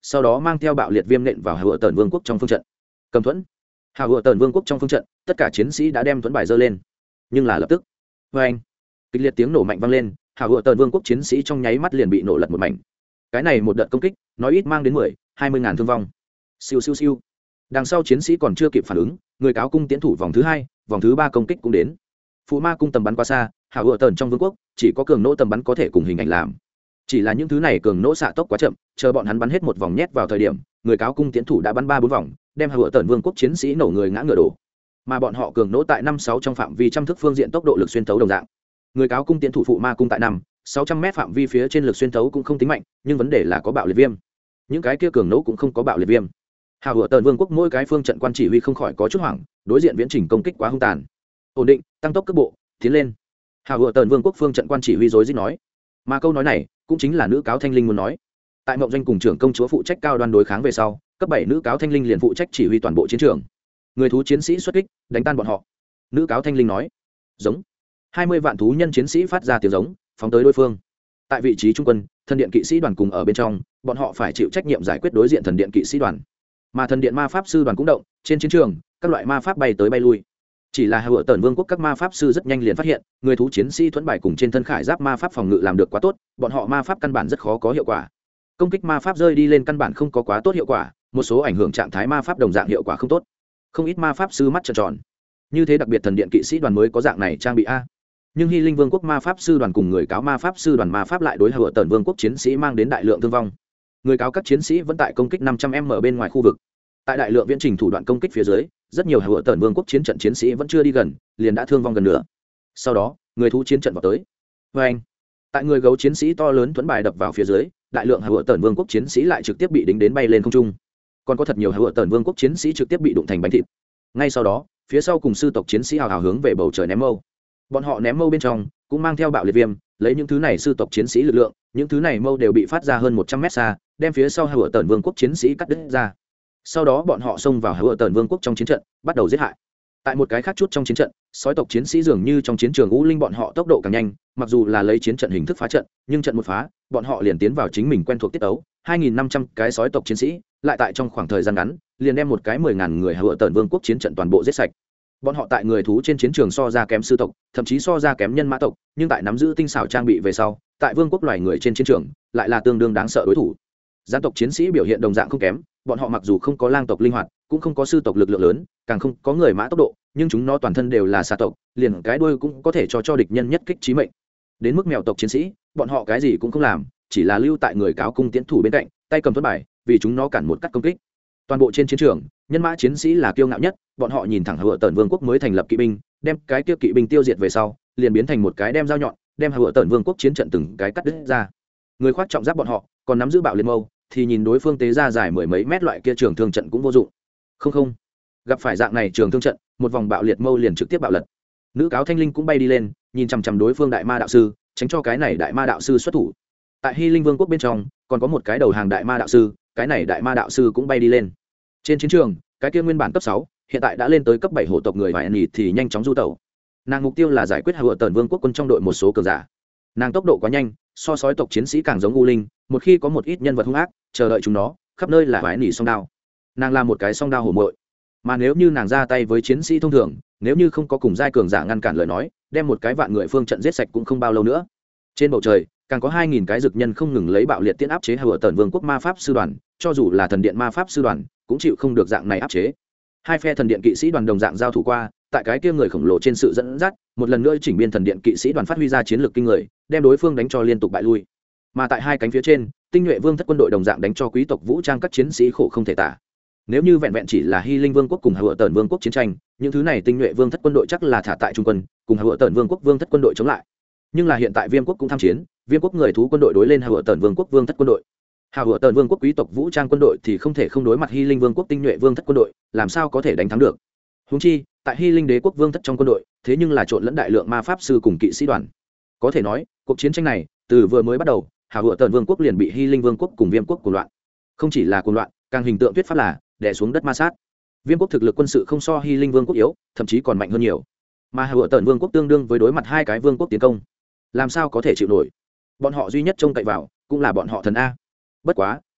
sau đó mang theo bạo liệt viêm nện vào hào tần vương quốc trong phương trận. Cầm thuẫn. Hào tần vương quốc trong phương trận, tất cả chiến sĩ đã đem thuẫn bài giơ lên, nhưng là lập tức, vê anh, kịch liệt tiếng nổ mạnh vang lên, hào tần vương quốc chiến sĩ trong nháy mắt liền bị nổ lật một mảnh. Cái này một đợt công kích nói ít mang đến 10-20 ngàn thương vong. Siêu siêu siêu. Đằng sau chiến sĩ còn chưa kịp phản ứng, người cáo cung tiến thủ vòng thứ 2, vòng thứ 3 công kích cũng đến. Phụ ma cung tầm bắn quá xa, hào tần trong vương quốc chỉ có cường nỗ tầm bắn có thể cùng hình ảnh làm. Chỉ là những thứ này cường nỗ xạ tốc quá chậm, chờ bọn hắn bắn hết một vòng nhét vào thời điểm, người cáo cung tiến thủ đã bắn 3-4 vòng, đem hào tần vương quốc chiến sĩ nổ người ngã ngựa đổ. Mà bọn họ cường nỗ tại 5-6 trong phạm vi trăm thước phương diện tốc độ lực xuyên thấu đồng dạng. Người cáo cung tiến thủ phụ ma cung tại 5-600 mét phạm vi phía trên lực xuyên thấu cũng không tính mạnh, nhưng vấn đề là có bạo liệt viêm. Những cái kia cường nỗ cũng không có bạo liệt viêm. Hào tần vương quốc mỗi cái phương trận quan chỉ huy không khỏi có chút hoảng, đối diện viễn trình công kích quá hung tàn. Ổn định, tăng tốc cước bộ, tiến lên. Hào tần vương quốc phương trận quan chỉ huy rối rít nói. Mà câu nói này cũng chính là nữ cáo thanh linh muốn nói. Tại mộng doanh cùng trưởng công chúa phụ trách cao đoan đối kháng về sau, cấp 7 nữ cáo thanh linh liền phụ trách chỉ huy toàn bộ chiến trường. Người thú chiến sĩ xuất kích, đánh tan bọn họ. Nữ cáo thanh linh nói. Giống. 20 vạn thú nhân chiến sĩ phát ra tiếng giống, phóng tới đối phương. Tại vị trí trung quân, thần điện kỵ sĩ đoàn cùng ở bên trong, bọn họ phải chịu trách nhiệm giải quyết đối diện thần điện kỵ sĩ đoàn. Mà thần điện ma pháp sư đoàn cũng động, trên chiến trường, các loại ma pháp bay tới bay lui. Chỉ là hào tần vương quốc các ma pháp sư rất nhanh liền phát hiện, người thú chiến sĩ thuẫn bài cùng trên thân khải giáp ma pháp phòng ngự làm được quá tốt, bọn họ ma pháp căn bản rất khó có hiệu quả. Công kích ma pháp rơi đi lên căn bản không có quá tốt hiệu quả, một số ảnh hưởng trạng thái ma pháp đồng dạng hiệu quả không tốt. Không ít ma pháp sư mắt trợn tròn. Như thế đặc biệt thần điện kỵ sĩ đoàn mới có dạng này trang bị a. Nhưng Hy Linh Vương quốc ma pháp sư đoàn cùng người cáo ma pháp sư đoàn ma pháp lại đối hào tần vương quốc chiến sĩ mang đến đại lượng thương vong. Người cáo các chiến sĩ vẫn tại công kích 500m bên ngoài khu vực. Tại đại lượng viễn trình thủ đoạn công kích phía dưới, rất nhiều hào tần vương quốc chiến trận chiến sĩ vẫn chưa đi gần, liền đã thương vong gần nữa. Sau đó, người thú chiến trận vào tới. Và anh, tại người gấu chiến sĩ to lớn thuẫn bài đập vào phía dưới, đại lượng hào tần vương quốc chiến sĩ lại trực tiếp bị đính đến bay lên không trung. Còn có thật nhiều hào tần vương quốc chiến sĩ trực tiếp bị đụng thành bánh thịt. Ngay sau đó, phía sau cùng sư tộc chiến sĩ hào hào hướng về bầu trời ném mâu. Bọn họ ném mâu bên trong cũng mang theo bạo liệt viêm, lấy những thứ này sư tộc chiến sĩ lực lượng, những thứ này mâu đều bị phát ra hơn 100 mét xa, đem phía sau hào tần vương quốc chiến sĩ cắt đứt ra. Sau đó bọn họ xông vào hào tần vương quốc trong chiến trận, bắt đầu giết hại. Tại một cái khác chút trong chiến trận, sói tộc chiến sĩ dường như trong chiến trường u linh bọn họ tốc độ càng nhanh, mặc dù là lấy chiến trận hình thức phá trận, nhưng trận một phá, bọn họ liền tiến vào chính mình quen thuộc tiết tấu. 2.500 cái sói tộc chiến sĩ, lại tại trong khoảng thời gian ngắn, liền đem một cái 10.000 người hào tần vương quốc chiến trận toàn bộ giết sạch. Bọn họ tại người thú trên chiến trường so ra kém sư tộc, thậm chí so ra kém nhân mã tộc, nhưng tại nắm giữ tinh xảo trang bị về sau, tại vương quốc loài người trên chiến trường, lại là tương đương đáng sợ đối thủ. Gián tộc chiến sĩ biểu hiện đồng dạng không kém, bọn họ mặc dù không có lang tộc linh hoạt, cũng không có sư tộc lực lượng lớn, càng không có người mã tốc độ, nhưng chúng nó toàn thân đều là xà tộc, liền cái đuôi cũng có thể cho địch nhân nhất kích chí mệnh. Đến mức mèo tộc chiến sĩ, bọn họ cái gì cũng không làm, chỉ là lưu tại người cáo cung tiến thủ bên cạnh, tay cầm thuẫn bài, vì chúng nó cản một cắt công kích. Toàn bộ trên chiến trường, nhân mã chiến sĩ là kiêu ngạo nhất, bọn họ nhìn thẳng hào tần vương quốc mới thành lập kỵ binh, đem cái kia kỵ binh tiêu diệt về sau, liền biến thành một cái đem dao nhọn, đem hào tần vương quốc chiến trận từng cái cắt đứt ra. Người khoác trọng giáp bọn họ, còn nắm giữ bạo liệt mâu, thì nhìn đối phương tế ra dài 10 mấy mét loại kia trường thương trận cũng vô dụng. Không, gặp phải dạng này trường thương trận, một vòng bạo liệt mâu liền trực tiếp bạo lật. Nữ cáo thanh linh cũng bay đi lên, nhìn chằm chằm đối phương đại ma đạo sư, tránh cho cái này đại ma đạo sư xuất thủ. Tại Hy Linh Vương quốc bên trong, còn có một cái đầu hàng đại ma đạo sư, cái này đại ma đạo sư cũng bay đi lên. Trên chiến trường, cái kia nguyên bản cấp 6, hiện tại đã lên tới cấp 7 hộ tộc người vài nhị thì nhanh chóng du tẩu. Nàng mục tiêu là giải quyết hào tần vương quốc quân trong đội một số cường giả. Nàng tốc độ quá nhanh, so sói tộc chiến sĩ càng giống u linh, một khi có một ít nhân vật hung ác, chờ đợi chúng nó, khắp nơi là vài nhị song đao. Nàng là một cái song đao hổ muội, mà nếu như nàng ra tay với chiến sĩ thông thường, nếu như không có cùng giai cường giả ngăn cản lời nói, đem một cái vạn người phương trận giết sạch cũng không bao lâu nữa. Trên bầu trời, càng có 2.000 cái dực nhân không ngừng lấy bạo liệt tiễn áp chế hào tần vương quốc ma pháp sư đoàn, cho dù là thần điện ma pháp sư đoàn cũng chịu không được dạng này áp chế. Hai phe thần điện kỵ sĩ đoàn đồng dạng giao thủ qua, tại cái kia người khổng lồ trên sự dẫn dắt, một lần nữa chỉnh biên thần điện kỵ sĩ đoàn phát huy ra chiến lược kinh người, đem đối phương đánh cho liên tục bại lui. Mà tại hai cánh phía trên, tinh nhuệ vương thất quân đội đồng dạng đánh cho quý tộc vũ trang các chiến sĩ khổ không thể tả. Nếu như vẹn vẹn chỉ là Hy Linh Vương quốc cùng Hào Tần Vương quốc chiến tranh, những thứ này tinh nhuệ vương thất quân đội chắc là thả tại trung quân, cùng Hào Tần Vương quốc vương thất quân đội chống lại. Nhưng là hiện tại Viêm quốc cũng tham chiến, Viêm quốc người thú quân đội đối lên Hào Tần Vương quốc vương thất quân đội. Hào Tần Vương quốc quý tộc vũ trang quân đội thì không thể không đối mặt Hy Linh Vương quốc tinh nhuệ vương thất quân đội, làm sao có thể đánh thắng được? Huống chi, tại Hy Linh Đế quốc vương thất trong quân đội, thế nhưng là trộn lẫn đại lượng ma pháp sư cùng kỵ sĩ đoàn. Có thể nói, cuộc chiến tranh này, từ vừa mới bắt đầu, Hào Tần Vương quốc liền bị Hy Linh Vương quốc cùng Viêm quốc cuồng loạn. Không chỉ là cuồng loạn, càng hình tượng thuyết pháp là đè xuống đất ma sát. Viêm quốc thực lực quân sự không so Hy Linh Vương quốc yếu, thậm chí còn mạnh hơn nhiều. Mà Hào Tần Vương quốc tương đương với đối mặt hai cái vương quốc tiến công, làm sao có thể chịu nổi? Bọn họ duy nhất trông cậy vào cũng là bọn họ thần a. Bất quá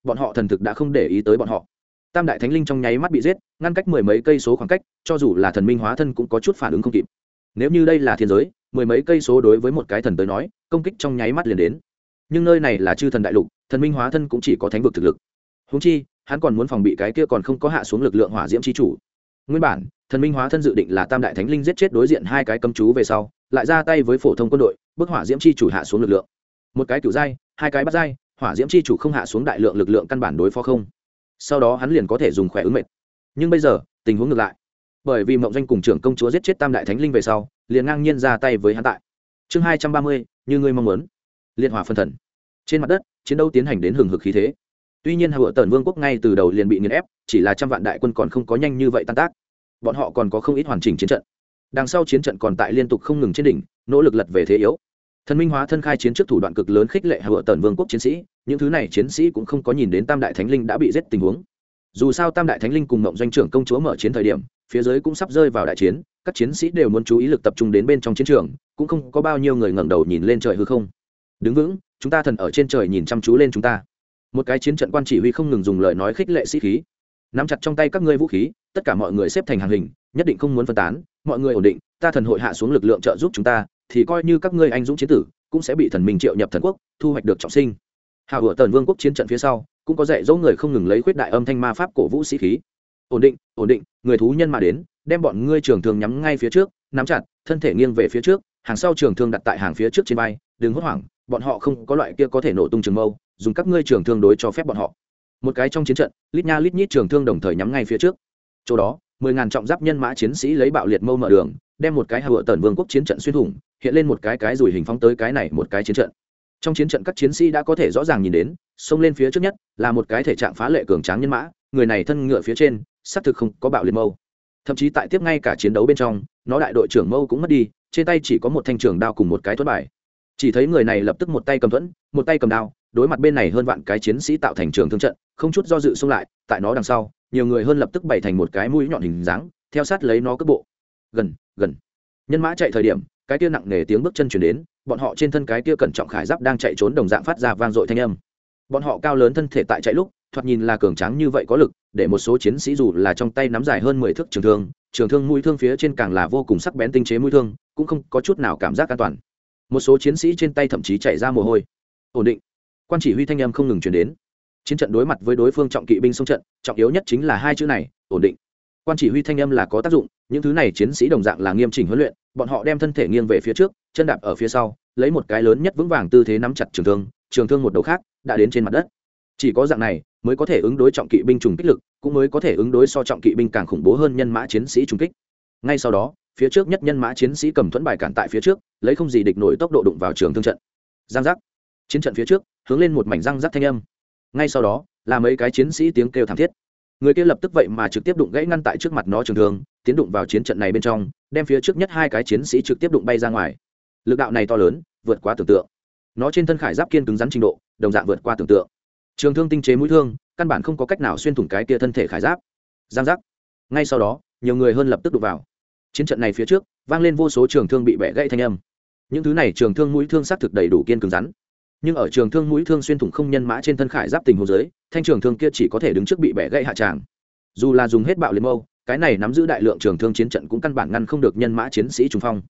bọn họ thần thực đã không để ý tới bọn họ. Tam đại thánh linh trong nháy mắt bị giết, ngăn cách mười mấy cây số khoảng cách, cho dù là thần minh hóa thân cũng có chút phản ứng không kịp. Nếu như đây là thiên giới, mười mấy cây số đối với một cái thần tới nói, công kích trong nháy mắt liền đến. Nhưng nơi này là chư thần đại lục, thần minh hóa thân cũng chỉ có thánh vực thực lực. Huống chi, hắn còn muốn phòng bị cái kia còn không có hạ xuống lực lượng hỏa diễm chi chủ. Nguyên bản, thần minh hóa thân dự định là tam đại thánh linh giết chết đối diện hai cái cấm chú về sau, lại ra tay với phổ thông quân đội, bức hỏa diễm chi chủ hạ xuống lực lượng. Một cái cửu giai, hai cái bát giai, hỏa diễm chi chủ không hạ xuống đại lượng lực lượng căn bản đối phó không. Sau đó hắn liền có thể dùng khỏe ứng mệt. Nhưng bây giờ, tình huống ngược lại. Bởi vì Mộng Doanh cùng trưởng công chúa giết chết tam đại thánh linh về sau, liền ngang nhiên ra tay với hắn tại. Chương 230, như ngươi mong muốn. Liệt hỏa phân thần. Trên mặt đất, chiến đấu tiến hành đến hừng hực khí thế. Tuy nhiên Hựa Tần Vương quốc ngay từ đầu liền bị nghiền ép, chỉ là trăm vạn đại quân còn không có nhanh như vậy tan tác. Bọn họ còn có không ít hoàn chỉnh chiến trận. Đằng sau chiến trận còn tại liên tục không ngừng trên đỉnh, nỗ lực lật về thế yếu. Thần minh hóa thân khai chiến trước thủ đoạn cực lớn khích lệ Hựa Tần Vương quốc chiến sĩ, những thứ này chiến sĩ cũng không có nhìn đến tam đại thánh linh đã bị giết tình huống. Dù sao tam đại thánh linh cùng Mộng Doanh trưởng công chúa mở chiến thời điểm, phía dưới cũng sắp rơi vào đại chiến, các chiến sĩ đều muốn chú ý lực tập trung đến bên trong chiến trường, cũng không có bao nhiêu người ngẩng đầu nhìn lên trời hư không. Đứng vững, chúng ta thần ở trên trời nhìn chăm chú lên chúng ta. Một cái chiến trận quan chỉ huy không ngừng dùng lời nói khích lệ sĩ khí. Nắm chặt trong tay các ngươi vũ khí, tất cả mọi người xếp thành hàng hình, nhất định không muốn phân tán, mọi người ổn định, ta thần hội hạ xuống lực lượng trợ giúp chúng ta, thì coi như các ngươi anh dũng chiến tử, cũng sẽ bị thần minh triệu nhập thần quốc, thu hoạch được trọng sinh. Hào Hựa Tần Vương quốc chiến trận phía sau, cũng có dạy dỗ người không ngừng lấy khuyết đại âm thanh ma pháp cổ vũ sĩ khí. Ổn định, người thú nhân mà đến, đem bọn ngươi trường thương nhắm ngay phía trước, nắm chặt, thân thể nghiêng về phía trước, hàng sau trường thương đặt tại hàng phía trước trên vai, đừng hốt hoảng, bọn họ không có loại kia có thể nổ tung trường mâu, dùng các ngươi trường thương đối cho phép bọn họ. Một cái trong chiến trận, lít nha lít nhít trường thương đồng thời nhắm ngay phía trước. Chỗ đó, 10.000 trọng giáp nhân mã chiến sĩ lấy bạo liệt mâu mở đường, đem một cái Hựa Tần Vương quốc chiến trận xuyên thủng, hiện lên một cái rùi hình phóng tới cái này một cái chiến trận. Trong chiến trận các chiến sĩ đã có thể rõ ràng nhìn đến, xông lên phía trước nhất là một cái thể trạng phá lệ cường tráng nhân mã, người này thân ngựa phía trên, xác thực không có bạo liệt mâu. Thậm chí tại tiếp ngay cả chiến đấu bên trong, nó đại đội trưởng mâu cũng mất đi, trên tay chỉ có một thanh trường đao cùng một cái thuẫn bài. Chỉ thấy người này lập tức một tay cầm thuẫn, một tay cầm đao, đối mặt bên này hơn vạn cái chiến sĩ tạo thành trường thương trận, không chút do dự xông lại, tại nó đằng sau, nhiều người hơn lập tức bày thành một cái mũi nhọn hình dáng, theo sát lấy nó cước bộ. Gần. Nhân mã chạy thời điểm, cái kia nặng nề tiếng bước chân truyền đến, bọn họ trên thân cái kia cẩn trọng khải giáp đang chạy trốn đồng dạng phát ra vang dội thanh âm. Bọn họ cao lớn thân thể tại chạy lúc, thoạt nhìn là cường tráng như vậy có lực, để một số chiến sĩ dù là trong tay nắm dài hơn 10 thước trường thương mũi thương phía trên càng là vô cùng sắc bén tinh chế mũi thương, cũng không có chút nào cảm giác an toàn. Một số chiến sĩ trên tay thậm chí chảy ra mồ hôi. Ổn định. Quan chỉ huy thanh âm không ngừng truyền đến. Chiến trận đối mặt với đối phương trọng kỵ binh xông trận, trọng yếu nhất chính là hai chữ này, ổn định. Quan chỉ huy thanh âm là có tác dụng, những thứ này chiến sĩ đồng dạng là nghiêm chỉnh huấn luyện, bọn họ đem thân thể nghiêng về phía trước, chân đạp ở phía sau, lấy một cái lớn nhất vững vàng tư thế nắm chặt trường thương một đầu khác đã đến trên mặt đất. Chỉ có dạng này mới có thể ứng đối trọng kỵ binh trùng kích lực, cũng mới có thể ứng đối so trọng kỵ binh càng khủng bố hơn nhân mã chiến sĩ trùng kích. Ngay sau đó, phía trước nhất nhân mã chiến sĩ cầm thuẫn bài cản tại phía trước, lấy không gì địch nổi tốc độ đụng vào trường thương trận. Giang giác. Chiến trận phía trước hướng lên một mảnh răng rắc thanh âm. Ngay sau đó là mấy cái chiến sĩ tiếng kêu thảm thiết. Người kia lập tức vậy mà trực tiếp đụng gãy ngăn tại trước mặt nó trường thương, tiến đụng vào chiến trận này bên trong, đem phía trước nhất hai cái chiến sĩ trực tiếp đụng bay ra ngoài. Lực đạo này to lớn, vượt quá tưởng tượng. Nó trên thân khải giáp kiên cứng rắn trình độ, đồng dạng vượt qua tưởng tượng. Trường thương tinh chế mũi thương, căn bản không có cách nào xuyên thủng cái kia thân thể khải giáp. Giang giác. Ngay sau đó, nhiều người hơn lập tức đụng vào. Chiến trận này phía trước, vang lên vô số trường thương bị bẻ gãy thanh âm. Những thứ này trường thương mũi thương xác thực đầy đủ kiên cứng rắn. Nhưng ở trường thương mũi thương xuyên thủng không nhân mã trên thân khải giáp tình huống dưới, thanh trường thương kia chỉ có thể đứng trước bị bẻ gãy hạ tràng. Dù là dùng hết bạo liệt mâu, cái này nắm giữ đại lượng trường thương chiến trận cũng căn bản ngăn không được nhân mã chiến sĩ trùng phong.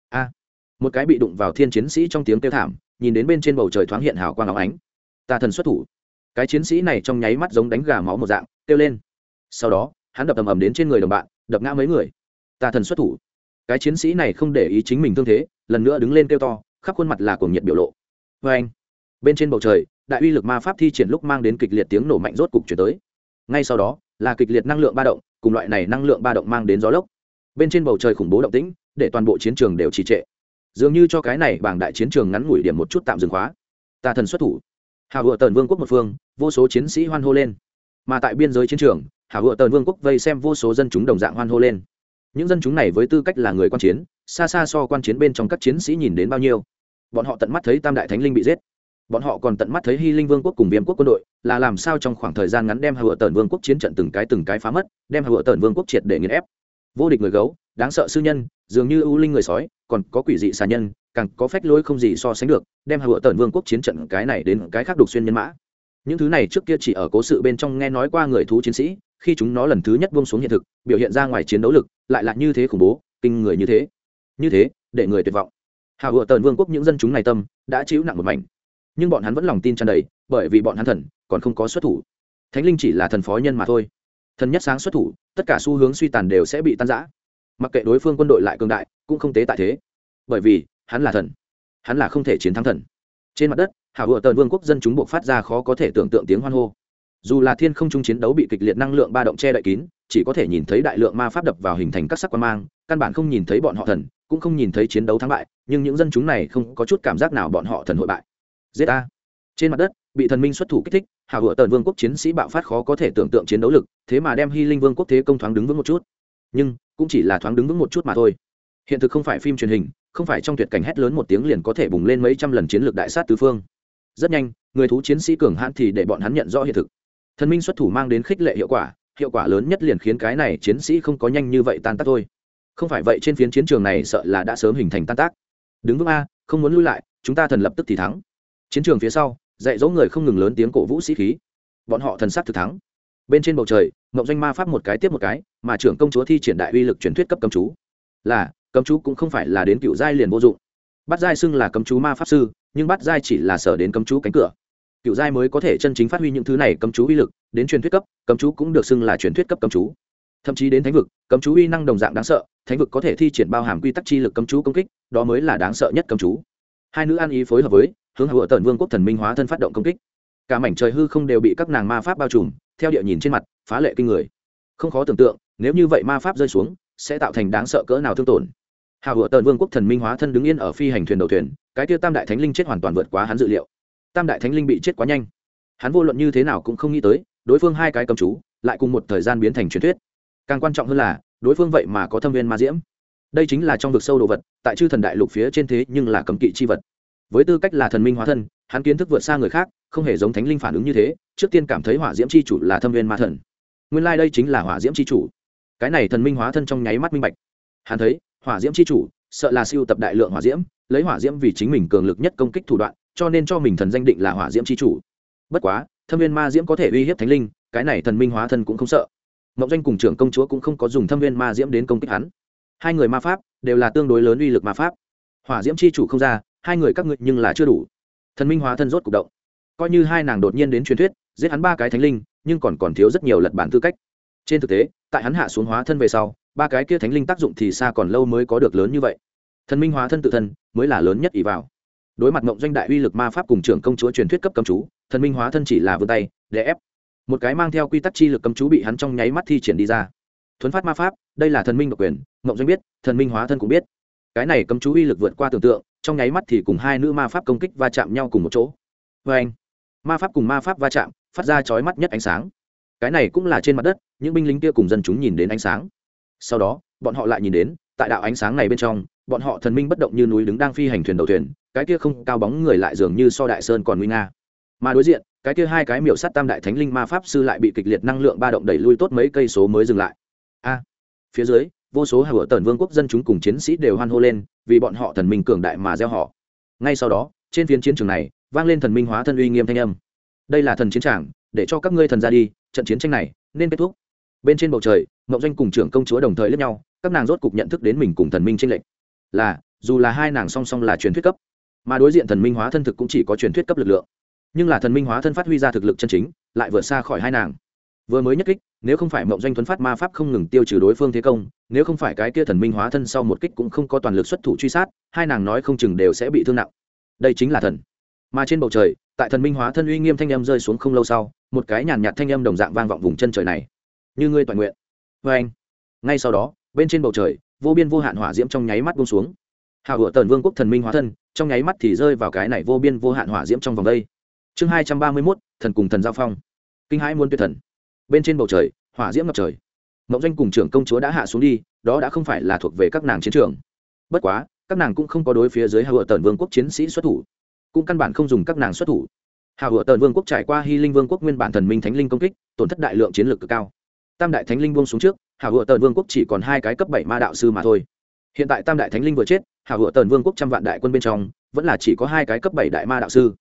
Một cái bị đụng vào thiên chiến sĩ trong tiếng kêu thảm, nhìn đến bên trên bầu trời thoáng hiện hào quang óng ánh. Ta thần xuất thủ. Cái chiến sĩ này trong nháy mắt giống đánh gà máu một dạng, kêu lên. Sau đó, hắn đập ầm ầm đến trên người đồng bạn, đập ngã mấy người. Ta thần xuất thủ. Cái chiến sĩ này không để ý chính mình thương thế, lần nữa đứng lên kêu to, khắp khuôn mặt là cuồng nhiệt biểu lộ. Và anh, bên trên bầu trời, đại uy lực ma pháp thi triển lúc mang đến kịch liệt tiếng nổ mạnh rốt cục chuyển tới. Ngay sau đó, là kịch liệt năng lượng ba động, cùng loại này năng lượng ba động mang đến gió lốc. Bên trên bầu trời khủng bố động tĩnh, để toàn bộ chiến trường đều trì trệ. Dường như cho cái này bảng đại chiến trường ngắn ngủi điểm một chút tạm dừng khóa. Ta thần xuất thủ. Hào Hựa Tần Vương quốc một phương, vô số chiến sĩ hoan hô lên. Mà tại biên giới chiến trường, Hào Hựa Tần Vương quốc vây xem vô số dân chúng đồng dạng hoan hô lên. Những dân chúng này với tư cách là người quan chiến, xa xa so quan chiến bên trong các chiến sĩ nhìn đến bao nhiêu. Bọn họ tận mắt thấy Tam đại thánh linh bị giết. Bọn họ còn tận mắt thấy Hy Linh Vương quốc cùng Viêm quốc quân đội là làm sao trong khoảng thời gian ngắn đem Hào Hựa Tần Vương quốc chiến trận từng cái phá mất, đem Hào Hựa Tần Vương quốc triệt để nghiền ép. Vô địch người gấu, đáng sợ sư nhân, dường như ưu linh người sói, còn có quỷ dị xà nhân, càng có phách lối không gì so sánh được, đem Hào Hựa Tần Vương quốc chiến trận cái này đến cái khác đục xuyên nhân mã. những thứ này trước kia chỉ ở cố sự bên trong nghe nói qua người thú chiến sĩ, khi chúng nó lần thứ nhất buông xuống hiện thực biểu hiện ra ngoài chiến đấu lực lại là như thế khủng bố kinh người như thế để người tuyệt vọng. Hào hựa tần vương quốc những dân chúng này tâm đã chịu nặng một mảnh, nhưng bọn hắn vẫn lòng tin tràn đầy, bởi vì bọn hắn thần còn không có xuất thủ. Thánh linh chỉ là thần phó nhân mà thôi, thần nhất sáng xuất thủ tất cả xu hướng suy tàn đều sẽ bị tan rã, mặc kệ đối phương quân đội lại cường đại cũng không tế tại thế, bởi vì hắn là thần, hắn là không thể chiến thắng thần. Trên mặt đất, hào hựa tần vương quốc dân chúng buộc phát ra khó có thể tưởng tượng tiếng hoan hô. Dù là thiên không trung chiến đấu bị kịch liệt năng lượng ba động che đậy kín, chỉ có thể nhìn thấy đại lượng ma pháp đập vào hình thành các sắc quang mang, căn bản không nhìn thấy bọn họ thần, cũng không nhìn thấy chiến đấu thắng bại, nhưng những dân chúng này không có chút cảm giác nào bọn họ thần hội bại. Giết a! Trên mặt đất, bị thần minh xuất thủ kích thích, hào hựa tần vương quốc chiến sĩ bạo phát khó có thể tưởng tượng chiến đấu lực, thế mà đem Hy Linh vương quốc thế công thoáng đứng vững một chút. Nhưng cũng chỉ là thoáng đứng vững một chút mà thôi. Hiện thực không phải phim truyền hình, không phải trong tuyệt cảnh hét lớn một tiếng liền có thể bùng lên mấy trăm lần chiến lược đại sát tứ phương. Rất nhanh, người thú chiến sĩ cường hãn thì để bọn hắn nhận rõ hiện thực. Thần minh xuất thủ mang đến khích lệ hiệu quả lớn nhất liền khiến cái này chiến sĩ không có nhanh như vậy tan tác thôi. Không phải vậy trên phiến chiến trường này sợ là đã sớm hình thành tan tác. Đứng vững a, không muốn lui lại, chúng ta thần lập tức thì thắng. Chiến trường phía sau, dạy dỗ người không ngừng lớn tiếng cổ vũ sĩ khí. Bọn họ thần sát thực thắng. Bên trên bầu trời, ngộng doanh ma pháp một cái tiếp một cái, mà trưởng công chúa thi triển đại uy lực truyền thuyết cấp cấm chú. Là, cấm chú cũng không phải là đến cựu giai liền vô dụng. Bát giai xưng là cấm chú ma pháp sư, nhưng bát giai chỉ là sở đến cấm chú cánh cửa. Cựu giai mới có thể chân chính phát huy những thứ này cấm chú uy lực, đến truyền thuyết cấp, cấm chú cũng được xưng là truyền thuyết cấp cấm chú. Thậm chí đến thánh vực, cấm chú uy năng đồng dạng đáng sợ, thánh vực có thể thi triển bao hàm quy tắc chi lực cấm chú công kích, đó mới là đáng sợ nhất cấm chú. Hai nữ ăn ý phối hợp với, hướng hựa tần vương quốc thần minh hóa thân phát động công kích. Cả mảnh trời hư không đều bị các nàng ma pháp bao trùm, theo địa nhìn trên mặt, phá lệ kinh người. Không khó tưởng tượng, nếu như vậy ma pháp rơi xuống, sẽ tạo thành đáng sợ cỡ nào thương tổn. Hào hựa tần vương quốc thần minh hóa thân đứng yên ở phi hành thuyền đầu thuyền, cái kia tam đại thánh linh chết hoàn toàn vượt quá hắn dự liệu. Tam đại thánh linh bị chết quá nhanh, hắn vô luận như thế nào cũng không nghĩ tới đối phương hai cái cấm chú lại cùng một thời gian biến thành truyền thuyết. Càng quan trọng hơn là đối phương vậy mà có thâm viên ma diễm, đây chính là trong vực sâu đồ vật, tại chư thần đại lục phía trên thế nhưng là cấm kỵ chi vật. Với tư cách là thần minh hóa thân, hắn kiến thức vượt xa người khác, không hề giống thánh linh phản ứng như thế, trước tiên cảm thấy hỏa diễm chi chủ là thâm viên ma thần. Nguyên lai đây chính là hỏa diễm chi chủ. Cái này thần minh hóa thân trong nháy mắt minh bạch, hắn thấy hỏa diễm chi chủ sợ là siêu tập đại lượng hỏa diễm, lấy hỏa diễm vì chính mình cường lực nhất công kích thủ đoạn, cho nên cho mình thần danh định là hỏa diễm chi chủ. Bất quá thâm viên ma diễm có thể uy hiếp thánh linh, cái này thần minh hóa thân cũng không sợ. Ngọc Doanh cùng trưởng công chúa cũng không có dùng thâm viên ma diễm đến công kích hắn, hai người ma pháp đều là tương đối lớn uy lực ma pháp. Hỏa diễm chi chủ không ra, hai người các ngươi nhưng là chưa đủ. Thần minh hóa thân rốt cục động, coi như hai nàng đột nhiên đến truyền thuyết giết hắn ba cái thánh linh, nhưng còn thiếu rất nhiều lật bản tư cách. Trên thực tế, tại hắn hạ xuống hóa thân về sau, ba cái kia thánh linh tác dụng thì xa còn lâu mới có được lớn như vậy. Thần minh hóa thân tự thân mới là lớn nhất ỷ vào. Đối mặt Ngộng Doanh đại uy lực ma pháp cùng trưởng công chúa truyền thuyết cấp cấm chú, thần minh hóa thân chỉ là vươn tay để ép, một cái mang theo quy tắc chi lực cấm chú bị hắn trong nháy mắt thi triển đi ra. Thuấn phát ma pháp, đây là thần minh độc quyền, Ngộng Doanh biết, thần minh hóa thân cũng biết. Cái này cấm chú uy lực vượt qua tưởng tượng, trong nháy mắt thì cùng hai nữ ma pháp công kích va chạm nhau cùng một chỗ. Và anh, ma pháp cùng ma pháp va chạm, phát ra chói mắt nhất ánh sáng. Cái này cũng là trên mặt đất, những binh lính kia cùng dân chúng nhìn đến ánh sáng. Sau đó, bọn họ lại nhìn đến, tại đạo ánh sáng này bên trong, bọn họ thần minh bất động như núi đứng đang phi hành thuyền đầu thuyền, cái kia không cao bóng người lại dường như so đại sơn còn nguy nga. Mà đối diện, cái kia hai cái miểu sát tam đại thánh linh ma pháp sư lại bị kịch liệt năng lượng ba động đẩy lui tốt mấy cây số mới dừng lại. A, phía dưới, vô số hào tần vương quốc dân chúng cùng chiến sĩ đều hoan hô lên, vì bọn họ thần minh cường đại mà gieo họ. Ngay sau đó, trên phiến chiến trường này, vang lên thần minh hóa thân uy nghiêm thanh âm. Đây là thần chiến tràng, để cho các ngươi thần ra đi, trận chiến tranh này nên kết thúc. Bên trên bầu trời, Ngọc Doanh cùng trưởng công chúa đồng thời liếc nhau, các nàng rốt cục nhận thức đến mình cùng thần minh chênh lệch. Là, dù là hai nàng song song là truyền thuyết cấp, mà đối diện thần minh hóa thân thực cũng chỉ có truyền thuyết cấp lực lượng. Nhưng là thần minh hóa thân phát huy ra thực lực chân chính, lại vượt xa khỏi hai nàng. Vừa mới nhất kích, nếu không phải Ngọc Doanh thuấn phát ma pháp không ngừng tiêu trừ đối phương thế công, nếu không phải cái kia thần minh hóa thân sau một kích cũng không có toàn lực xuất thủ truy sát, hai nàng nói không chừng đều sẽ bị thương nặng. Đây chính là thần. Mà trên bầu trời, tại thần minh hóa thân uy nghiêm thanh âm rơi xuống không lâu sau, một cái nhàn nhạt thanh âm đồng dạng vang vọng vùng chân trời này. Như ngươi toàn nguyện. Và anh. Ngay sau đó, bên trên bầu trời, vô biên vô hạn hỏa diễm trong nháy mắt buông xuống. Hào hựa tần vương quốc thần minh hóa thân, trong nháy mắt thì rơi vào cái này vô biên vô hạn hỏa diễm trong vòng đây. Chương 231, thần cùng thần giao phong. Kinh hãi muôn tuyệt thần. Bên trên bầu trời, hỏa diễm ngập trời. Ngọc Doanh cùng trưởng công chúa đã hạ xuống đi, đó đã không phải là thuộc về các nàng chiến trường. Bất quá, các nàng cũng không có đối phía dưới hào hựa tần vương quốc chiến sĩ xuất thủ, cũng căn bản không dùng các nàng xuất thủ. Hào hựa tần vương quốc trải qua Hy Linh vương quốc nguyên bản thần minh thánh linh công kích, tổn thất đại lượng chiến lược cực cao. Tam đại thánh linh buông xuống trước, hào hựa tần vương quốc chỉ còn hai cái cấp 7 ma đạo sư mà thôi. Hiện tại tam đại thánh linh vừa chết, hào hựa tần vương quốc trăm vạn đại quân bên trong vẫn là chỉ có hai cái cấp 7 đại ma đạo sư.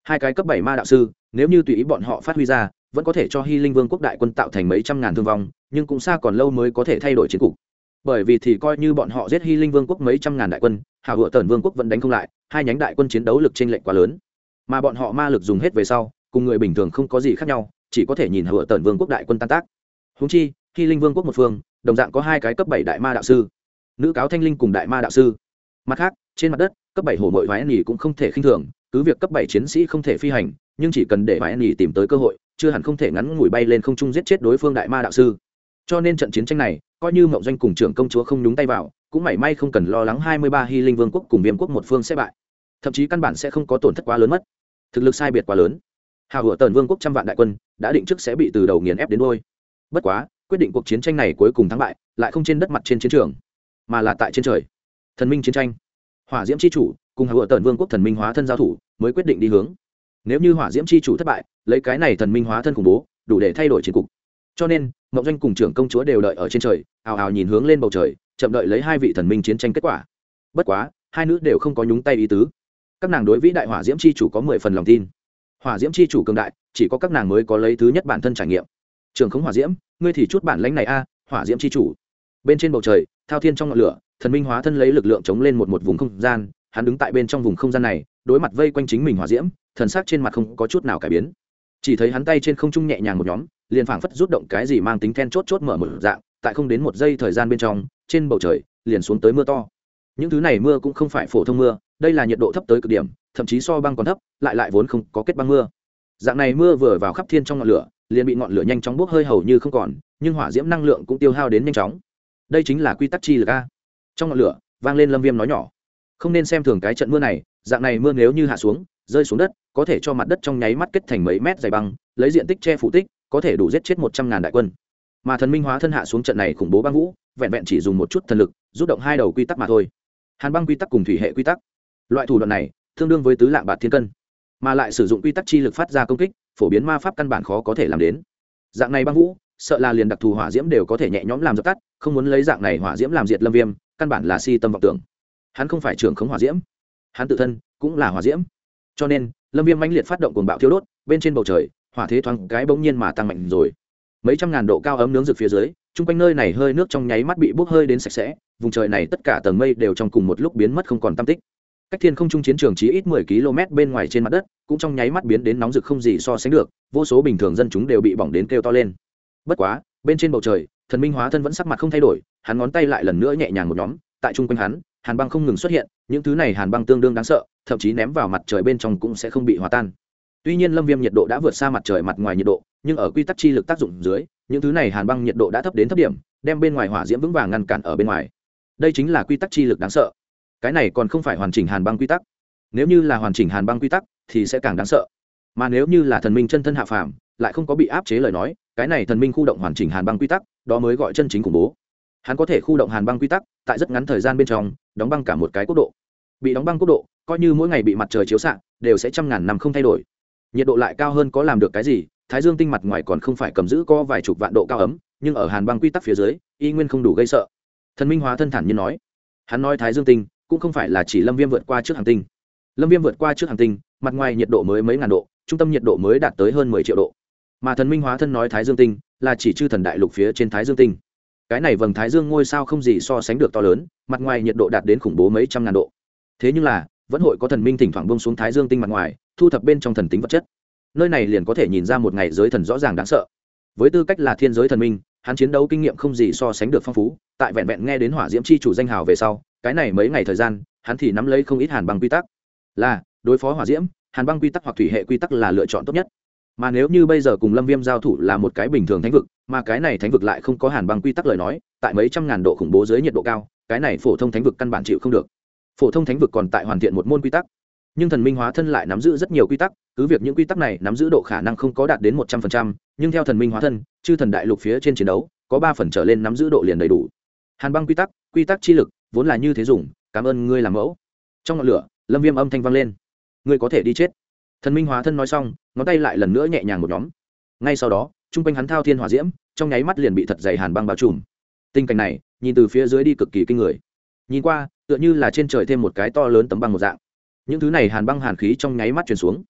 hai cái cấp 7 ma đạo sư nếu như tùy ý bọn họ phát huy ra vẫn có thể cho Hy Linh Vương quốc đại quân tạo thành mấy trăm ngàn thương vong, nhưng cũng xa còn lâu mới có thể thay đổi chiến cục. Bởi vì thì coi như bọn họ giết Hy Linh Vương quốc mấy trăm ngàn đại quân, Hào Hựa Tần Vương quốc vẫn đánh không lại, hai nhánh đại quân chiến đấu lực chênh lệch quá lớn. Mà bọn họ ma lực dùng hết về sau, cùng người bình thường không có gì khác nhau, chỉ có thể nhìn Hào Hựa Tần Vương quốc đại quân tan tác. Huống chi, Hy Linh Vương quốc một phương, đồng dạng có hai cái cấp 7 đại ma đạo sư, nữ cáo thanh linh cùng đại ma đạo sư. Mặt khác, trên mặt đất, cấp 7 hổ mội vãi nhỉ cũng không thể khinh thường, cứ việc cấp 7 chiến sĩ không thể phi hành, nhưng chỉ cần để vãi nhỉ tìm tới cơ hội, chưa hẳn không thể ngắn ngủi bay lên không trung giết chết đối phương đại ma đạo sư. Cho nên trận chiến tranh này, coi như Mộng Doanh cùng trưởng công chúa không nhúng tay vào, cũng mảy may không cần lo lắng 23 Hy Linh Vương quốc cùng Viêm quốc một phương sẽ bại. Thậm chí căn bản sẽ không có tổn thất quá lớn mất. Thực lực sai biệt quá lớn. Hào Hựa Tần Vương quốc trăm vạn đại quân, đã định trước sẽ bị từ đầu nghiền ép đến đuôi. Bất quá, quyết định cuộc chiến tranh này cuối cùng thắng bại, lại không trên đất mặt trên chiến trường, mà là tại trên trời. Thần minh chiến tranh. Hỏa Diễm chi chủ cùng Hào Hựa Tần Vương quốc thần minh hóa thân giao thủ, mới quyết định đi hướng. Nếu như Hỏa Diễm chi chủ thất bại, lấy cái này thần minh hóa thân khủng bố, đủ để thay đổi chiến cục. Cho nên, Mộng Doanh cùng trưởng công chúa đều đợi ở trên trời, ào ào nhìn hướng lên bầu trời, chậm đợi lấy hai vị thần minh chiến tranh kết quả. Bất quá, hai nữ đều không có nhúng tay ý tứ. Các nàng đối vĩ đại Hỏa Diễm chi chủ có 10 phần lòng tin. Hỏa Diễm chi chủ cường đại, chỉ có các nàng mới có lấy thứ nhất bản thân trải nghiệm. Trường Khống Hỏa Diễm, ngươi thì chút bản lãnh này a, Hỏa Diễm chi chủ. Bên trên bầu trời, thao thiên trong ngọn lửa, thần minh hóa thân lấy lực lượng chống lên một vùng không gian, hắn đứng tại bên trong vùng không gian này, đối mặt vây quanh chính mình hỏa diễm, thần sắc trên mặt không có chút nào cải biến. Chỉ thấy hắn tay trên không trung nhẹ nhàng một nhóm, liền phảng phất rút động cái gì mang tính then chốt chốt mở một dạng, tại không đến một giây thời gian bên trong, trên bầu trời liền xuống tới mưa to. Những thứ này mưa cũng không phải phổ thông mưa, đây là nhiệt độ thấp tới cực điểm, thậm chí so băng còn thấp, lại vốn không có kết băng mưa. Dạng này mưa vừa vào khắp thiên trong ngọn lửa, liền bị ngọn lửa nhanh chóng bốc hơi hầu như không còn, nhưng hỏa diễm năng lượng cũng tiêu hao đến nhanh chóng. Đây chính là quy tắc chi lực a. Trong ngọn lửa, vang lên Lâm Viêm nói nhỏ, không nên xem thường cái trận mưa này, dạng này mưa nếu như hạ xuống, rơi xuống đất, có thể cho mặt đất trong nháy mắt kết thành mấy mét dày băng, lấy diện tích che phủ tích, có thể đủ giết chết 100.000 đại quân. Mà thần minh hóa thân hạ xuống trận này khủng bố băng vũ, vẹn vẹn chỉ dùng một chút thần lực, rút động hai đầu quy tắc mà thôi. Hàn băng quy tắc cùng thủy hệ quy tắc. Loại thủ đoạn này, tương đương với tứ lạng bạt thiên cân, mà lại sử dụng quy tắc chi lực phát ra công kích, phổ biến ma pháp căn bản khó có thể làm đến. Dạng này băng vũ, sợ là liền đặc thù hỏa diễm đều có thể nhẹ nhõm làm dập tắt, không muốn lấy dạng này hỏa diễm làm diệt Lâm Viêm, căn bản là si tâm vọng tưởng. Hắn không phải trưởng khống hỏa diễm, hắn tự thân cũng là hỏa diễm. Cho nên, Lâm Viêm mãnh liệt phát động cuồng bạo thiêu đốt, bên trên bầu trời, hỏa thế thoáng cái bỗng nhiên mà tăng mạnh rồi. Mấy trăm ngàn độ cao ấm nướng rực phía dưới, chung quanh nơi này hơi nước trong nháy mắt bị bốc hơi đến sạch sẽ, vùng trời này tất cả tầng mây đều trong cùng một lúc biến mất không còn tăm tích. Cách thiên không trung chiến trường chí ít 10 km bên ngoài trên mặt đất, cũng trong nháy mắt biến đến nóng rực không gì so sánh được, vô số bình thường dân chúng đều bị bỏng đến kêu to lên. Bất quá, bên trên bầu trời, thần minh hóa thân vẫn sắc mặt không thay đổi, hắn ngón tay lại lần nữa nhẹ nhàng một nhóm, tại trung quanh hắn, hàn băng không ngừng xuất hiện, những thứ này hàn băng tương đương đáng sợ, thậm chí ném vào mặt trời bên trong cũng sẽ không bị hòa tan. Tuy nhiên Lâm Viêm nhiệt độ đã vượt xa mặt trời mặt ngoài nhiệt độ, nhưng ở quy tắc chi lực tác dụng dưới, những thứ này hàn băng nhiệt độ đã thấp đến thấp điểm, đem bên ngoài hỏa diễm vững vàng ngăn cản ở bên ngoài. Đây chính là quy tắc chi lực đáng sợ. Cái này còn không phải hoàn chỉnh hàn băng quy tắc. Nếu như là hoàn chỉnh hàn băng quy tắc thì sẽ càng đáng sợ. Mà nếu như là thần minh chân thân hạ phàm, lại không có bị áp chế lời nói, cái này thần minh khu động hoàn chỉnh hàn băng quy tắc, đó mới gọi chân chính khủng bố. Hắn có thể khu động hàn băng quy tắc, tại rất ngắn thời gian bên trong, đóng băng cả một cái quốc độ. Bị đóng băng quốc độ, coi như mỗi ngày bị mặt trời chiếu xạ, đều sẽ trăm ngàn năm không thay đổi. Nhiệt độ lại cao hơn có làm được cái gì? Thái Dương tinh mặt ngoài còn không phải cầm giữ có vài chục vạn độ cao ấm, nhưng ở hàn băng quy tắc phía dưới, y nguyên không đủ gây sợ. Thần minh hóa thân thản nhiên nói. Hắn nói Thái Dương tinh cũng không phải là chỉ Lâm Viêm vượt qua trước hành tinh. Lâm Viêm vượt qua trước hành tinh, mặt ngoài nhiệt độ mới mấy ngàn độ, trung tâm nhiệt độ mới đạt tới hơn 10 triệu độ. Mà thần minh hóa thân nói Thái Dương tinh là chỉ chư thần đại lục phía trên Thái Dương tinh. Cái này vầng Thái Dương ngôi sao không gì so sánh được to lớn, mặt ngoài nhiệt độ đạt đến khủng bố mấy trăm ngàn độ. Thế nhưng là, vẫn hội có thần minh thỉnh thoảng buông xuống Thái Dương tinh mặt ngoài, thu thập bên trong thần tính vật chất. Nơi này liền có thể nhìn ra một ngày giới thần rõ ràng đáng sợ. Với tư cách là thiên giới thần minh, hắn chiến đấu kinh nghiệm không gì so sánh được phong phú, tại vẹn vẹn nghe đến Hỏa Diễm chi chủ danh hào về sau, cái này mấy ngày thời gian, hắn thì nắm lấy không ít hàn băng quy tắc. Là, đối phó hỏa diễm, hàn băng quy tắc hoặc thủy hệ quy tắc là lựa chọn tốt nhất. Mà nếu như bây giờ cùng Lâm Viêm giao thủ là một cái bình thường thánh vực, mà cái này thánh vực lại không có hàn băng quy tắc lời nói, tại mấy trăm ngàn độ khủng bố dưới nhiệt độ cao, cái này phổ thông thánh vực căn bản chịu không được. Phổ thông thánh vực còn tại hoàn thiện một môn quy tắc, nhưng thần minh hóa thân lại nắm giữ rất nhiều quy tắc, cứ việc những quy tắc này nắm giữ độ khả năng không có đạt đến 100%, nhưng theo thần minh hóa thân, chư thần đại lục phía trên chiến đấu, có 3 phần trở lên nắm giữ độ liền đầy đủ. Hàn băng quy tắc chi lực, vốn là như thế dùng, cảm ơn ngươi làm mẫu. Trong ngọn lửa, Lâm Viêm âm thanh vang lên. Ngươi có thể đi chết. Thần minh hóa thân nói xong, ngón tay lại lần nữa nhẹ nhàng một nhóm. Ngay sau đó, trung quanh hắn thao thiên hỏa diễm, trong nháy mắt liền bị thật dày hàn băng bao trùm. Tình cảnh này, nhìn từ phía dưới đi cực kỳ kinh người. Nhìn qua, tựa như là trên trời thêm một cái to lớn tấm băng một dạng. Những thứ này hàn băng hàn khí trong nháy mắt truyền xuống.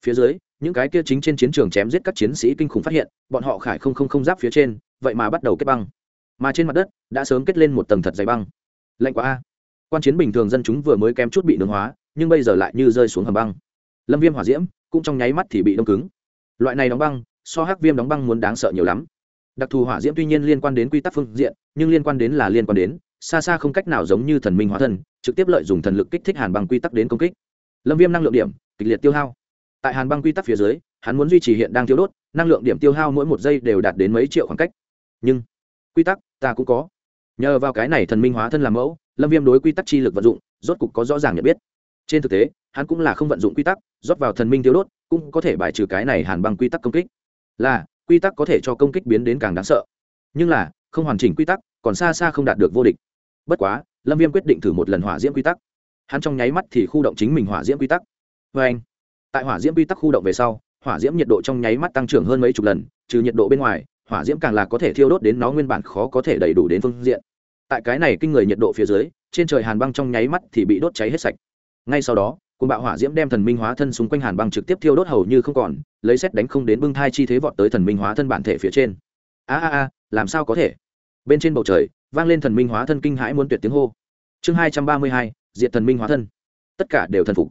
Phía dưới những cái kia chính trên chiến trường chém giết các chiến sĩ kinh khủng phát hiện bọn họ khải không giáp phía trên vậy mà bắt đầu kết băng, mà trên mặt đất đã sớm kết lên một tầng thật dày băng. Lạnh quá a. Quan chiến bình thường dân chúng vừa mới kém chút bị nướng hóa, nhưng bây giờ lại như rơi xuống hầm băng. Lâm Viêm hỏa diễm cũng trong nháy mắt thì bị đông cứng. Loại này đóng băng so Hắc Viêm đóng băng muốn đáng sợ nhiều lắm. Đặc thù hỏa diễm tuy nhiên liên quan đến quy tắc phương diện, nhưng liên quan đến xa xa không cách nào giống như thần minh hóa thân trực tiếp lợi dụng thần lực kích thích hàn băng quy tắc đến công kích. Lâm Viêm năng lượng điểm kịch liệt tiêu hao. Tại hàn băng quy tắc phía dưới, hắn muốn duy trì hiện đang tiêu đốt, năng lượng điểm tiêu hao mỗi một giây đều đạt đến mấy triệu khoảng cách. Nhưng quy tắc ta cũng có. Nhờ vào cái này thần minh hóa thân làm mẫu, Lâm Viêm đối quy tắc chi lực vận dụng rốt cục có rõ ràng nhận biết. Trên thực tế, hắn cũng là không vận dụng quy tắc, rót vào thần minh tiêu đốt, cũng có thể bài trừ cái này hàn băng quy tắc công kích. Là, quy tắc có thể cho công kích biến đến càng đáng sợ. Nhưng là, không hoàn chỉnh quy tắc, còn xa xa không đạt được vô địch. Bất quá, Lâm Viêm quyết định thử một lần hỏa diễm quy tắc. Hắn trong nháy mắt thì khu động chính mình hỏa diễm quy tắc. Oeng. Tại hỏa diễm quy tắc khu động về sau, hỏa diễm nhiệt độ trong nháy mắt tăng trưởng hơn mấy chục lần, trừ nhiệt độ bên ngoài, hỏa diễm càng là có thể thiêu đốt đến nó nguyên bản khó có thể đầy đủ đến phương diện. Tại cái này kinh người nhiệt độ phía dưới, trên trời hàn băng trong nháy mắt thì bị đốt cháy hết sạch. Ngay sau đó, cuồng bạo hỏa diễm đem thần minh hóa thân xung quanh hàn băng trực tiếp thiêu đốt hầu như không còn, lấy sét đánh không đến bưng thai chi thế vọt tới thần minh hóa thân bản thể phía trên. Làm sao có thể? Bên trên bầu trời, vang lên thần minh hóa thân kinh hãi muốn tuyệt tiếng hô. Chương 232, diệt thần minh hóa thân. Tất cả đều thần phục.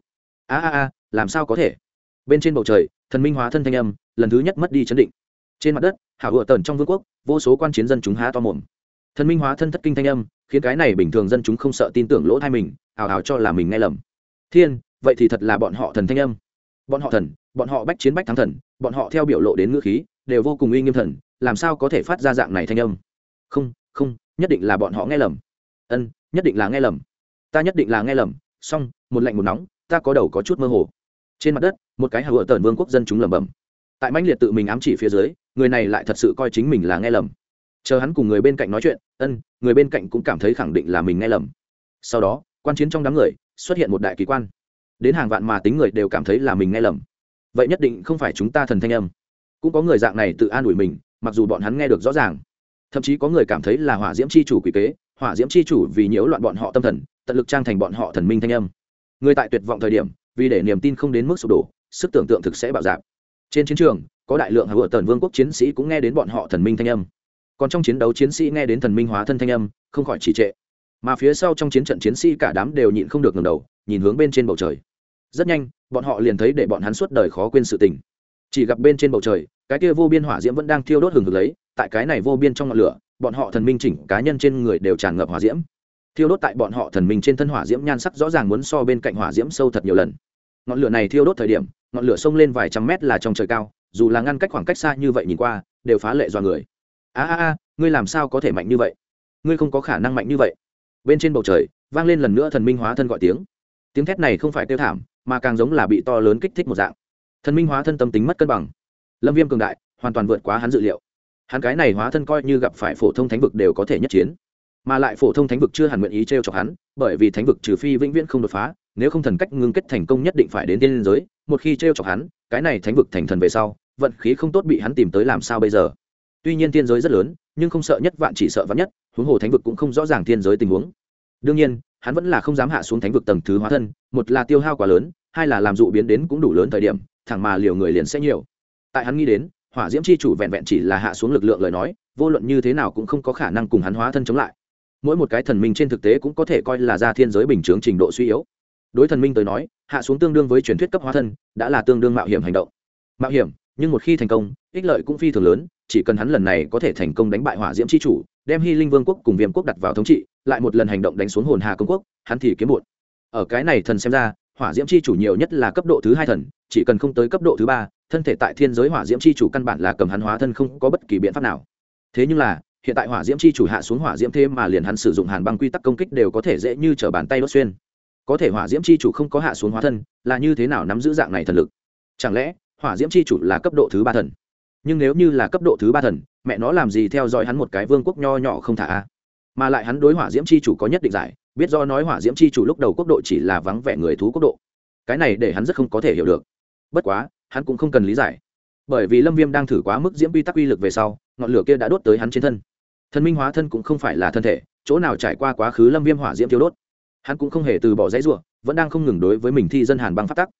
Làm sao có thể? Bên trên bầu trời, thần minh hóa thân thanh âm lần thứ nhất mất đi chấn định. Trên mặt đất, hảo hựa tần trong vương quốc, vô số quan chiến dân chúng há to mồm. Thần minh hóa thân thất kinh thanh âm khiến cái này bình thường dân chúng không sợ tin tưởng lỗ tai mình, ào ào cho là mình nghe lầm. Thiên, vậy thì thật là bọn họ thần thanh âm. Bọn họ thần, bọn họ bách chiến bách thắng thần, bọn họ theo biểu lộ đến ngữ khí đều vô cùng uy nghiêm thần, làm sao có thể phát ra dạng này thanh âm? Không, nhất định là bọn họ nghe lầm. Nhất định là nghe lầm. Ta nhất định là nghe lầm. Xong, một lạnh một nóng, ta có đầu có chút mơ hồ. Trên mặt đất, một cái hảo hựa tần vương quốc dân chúng lẩm bẩm. Tại mãnh liệt tự mình ám chỉ phía dưới, người này lại thật sự coi chính mình là nghe lầm. Chờ hắn cùng người bên cạnh nói chuyện, người bên cạnh cũng cảm thấy khẳng định là mình nghe lầm. Sau đó, quan chiến trong đám người xuất hiện một đại kỳ quan, đến hàng vạn mà tính người đều cảm thấy là mình nghe lầm. Vậy nhất định không phải chúng ta thần thanh âm. Cũng có người dạng này tự an ủi mình, mặc dù bọn hắn nghe được rõ ràng. Thậm chí có người cảm thấy là hỏa diễm chi chủ quỷ kế, hỏa diễm chi chủ vì nhiễu loạn bọn họ tâm thần, tận lực trang thành bọn họ thần minh thanh âm. Người tại tuyệt vọng thời điểm, vì để niềm tin không đến mức sụp đổ, sức tưởng tượng thực sẽ bạo dạn. Trên chiến trường, có đại lượng hựa tần vương quốc chiến sĩ cũng nghe đến bọn họ thần minh thanh âm. Còn trong chiến đấu chiến sĩ nghe đến thần minh hóa thân thanh âm, không khỏi trì trệ. Mà phía sau trong chiến trận chiến sĩ cả đám đều nhịn không được ngẩng đầu, nhìn hướng bên trên bầu trời. Rất nhanh, bọn họ liền thấy để bọn hắn suốt đời khó quên sự tình. Chỉ gặp bên trên bầu trời, cái kia vô biên hỏa diễm vẫn đang thiêu đốt hừng hực lấy, tại cái này vô biên trong ngọn lửa, bọn họ thần minh chỉnh cá nhân trên người đều tràn ngập hỏa diễm. Thiêu đốt tại bọn họ thần minh trên thân hỏa diễm nhan sắc rõ ràng muốn so bên cạnh hỏa diễm sâu thật nhiều lần. Ngọn lửa này thiêu đốt thời điểm, ngọn lửa xông lên vài trăm mét là trong trời cao, dù là ngăn cách khoảng cách xa như vậy nhìn qua, đều phá lệ dọa người. Ngươi làm sao có thể mạnh như vậy? Ngươi không có khả năng mạnh như vậy. Bên trên bầu trời, vang lên lần nữa thần minh hóa thân gọi tiếng. Tiếng thét này không phải kêu thảm, mà càng giống là bị to lớn kích thích một dạng. Thần minh hóa thân tâm tính mất cân bằng. Lâm Viêm cường đại, hoàn toàn vượt quá hắn dự liệu. Hắn cái này hóa thân coi như gặp phải phổ thông thánh vực đều có thể nhất chiến, mà lại phổ thông thánh vực chưa hẳn nguyện ý trêu chọc hắn, bởi vì thánh vực trừ phi vĩnh viễn không đột phá, nếu không thần cách ngưng kết thành công nhất định phải đến tiên giới, một khi trêu chọc hắn, cái này thánh vực thành thần về sau, vận khí không tốt bị hắn tìm tới làm sao bây giờ? Tuy nhiên tiên giới rất lớn, nhưng không sợ nhất vạn chỉ sợ vạn nhất, huống hồ thánh vực cũng không rõ ràng tiên giới tình huống. Đương nhiên, hắn vẫn là không dám hạ xuống thánh vực tầng thứ hóa thân, một là tiêu hao quá lớn, hai là làm dụ biến đến cũng đủ lớn thời điểm, thẳng mà liều người liền sẽ nhiều. Tại hắn nghĩ đến, hỏa diễm chi chủ vẹn vẹn chỉ là hạ xuống lực lượng lời nói, vô luận như thế nào cũng không có khả năng cùng hắn hóa thân chống lại. Mỗi một cái thần minh trên thực tế cũng có thể coi là ra thiên giới bình thường trình độ suy yếu. Đối thần minh tới nói, hạ xuống tương đương với truyền thuyết cấp hóa thân, đã là tương đương mạo hiểm hành động. Mạo hiểm, nhưng một khi thành công, ích lợi cũng phi thường lớn, chỉ cần hắn lần này có thể thành công đánh bại hỏa diễm chi chủ, đem Hy Linh Vương quốc cùng Viêm quốc đặt vào thống trị, lại một lần hành động đánh xuống Hồn Hà công quốc, hắn thì kiếm bội. Ở cái này thần xem ra, hỏa diễm chi chủ nhiều nhất là cấp độ thứ 2 thần, chỉ cần không tới cấp độ thứ 3, thân thể tại thiên giới hỏa diễm chi chủ căn bản là cầm hắn hóa thân không có bất kỳ biện pháp nào. Thế nhưng là, hiện tại hỏa diễm chi chủ hạ xuống hỏa diễm thêm mà liền hắn sử dụng hàn băng quy tắc công kích đều có thể dễ như trở bàn tay đốt xuyên. Có thể hỏa diễm chi chủ không có hạ xuống hóa thân, là như thế nào nắm giữ dạng này thần lực? Chẳng lẽ hỏa diễm chi chủ là cấp độ thứ 3 thần? Nhưng nếu như là cấp độ thứ 3 thần, mẹ nó làm gì theo dõi hắn một cái vương quốc nho nhỏ không thả a? Mà lại hắn đối hỏa diễm chi chủ có nhất định giải, biết do nói hỏa diễm chi chủ lúc đầu quốc độ chỉ là vắng vẻ người thú quốc độ. Cái này để hắn rất không có thể hiểu được. Bất quá, hắn cũng không cần lý giải, bởi vì Lâm Viêm đang thử quá mức diễm quy tắc uy lực về sau, ngọn lửa kia đã đốt tới hắn trên thân. Thần minh hóa thân cũng không phải là thân thể, chỗ nào trải qua quá khứ Lâm Viêm hỏa diễm tiêu đốt, hắn cũng không hề từ bỏ dãy rủa, vẫn đang không ngừng đối với mình thi dân hàn băng pháp tắc.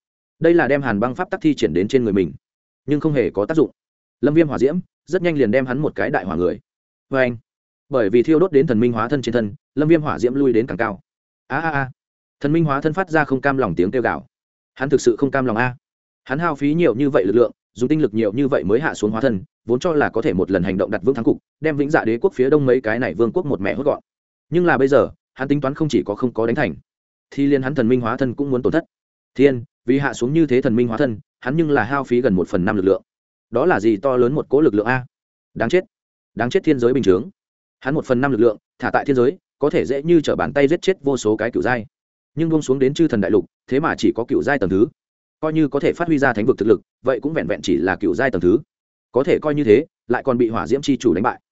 đây là đem hàn băng pháp tắc thi triển đến trên người mình nhưng không hề có tác dụng. Lâm viêm hỏa diễm rất nhanh liền đem hắn một cái đại hỏa người. Vê anh, bởi vì thiêu đốt đến thần minh hóa thân trên thân, lâm viêm hỏa diễm lui đến càng cao. Thần minh hóa thân phát ra không cam lòng tiếng kêu gào. Hắn thực sự không cam lòng a. Hắn hao phí nhiều như vậy lực lượng, dùng tinh lực nhiều như vậy mới hạ xuống hóa thân, vốn cho là có thể một lần hành động đặt vững thắng cục, đem Vĩnh Dạ Đế quốc phía đông mấy cái này vương quốc một mẹ hốt gọn. Nhưng là bây giờ, hắn tính toán không chỉ có không có đánh thành, thì liên hắn thần minh hóa thân cũng muốn tổn thất. Thiên, vì hạ xuống như thế thần minh hóa thân, hắn nhưng là hao phí gần 1/5 lực lượng. Đó là gì to lớn một cỗ lực lượng a. Đáng chết thiên giới bình thường. Hắn 1/5 lực lượng thả tại thiên giới, có thể dễ như trở bàn tay giết chết vô số cái cửu giai. Nhưng buông xuống đến chư thần đại lục, thế mà chỉ có cửu giai tầng thứ. Coi như có thể phát huy ra thánh vực thực lực, vậy cũng vẹn vẹn chỉ là cửu giai tầng thứ. Có thể coi như thế, lại còn bị hỏa diễm chi chủ đánh bại.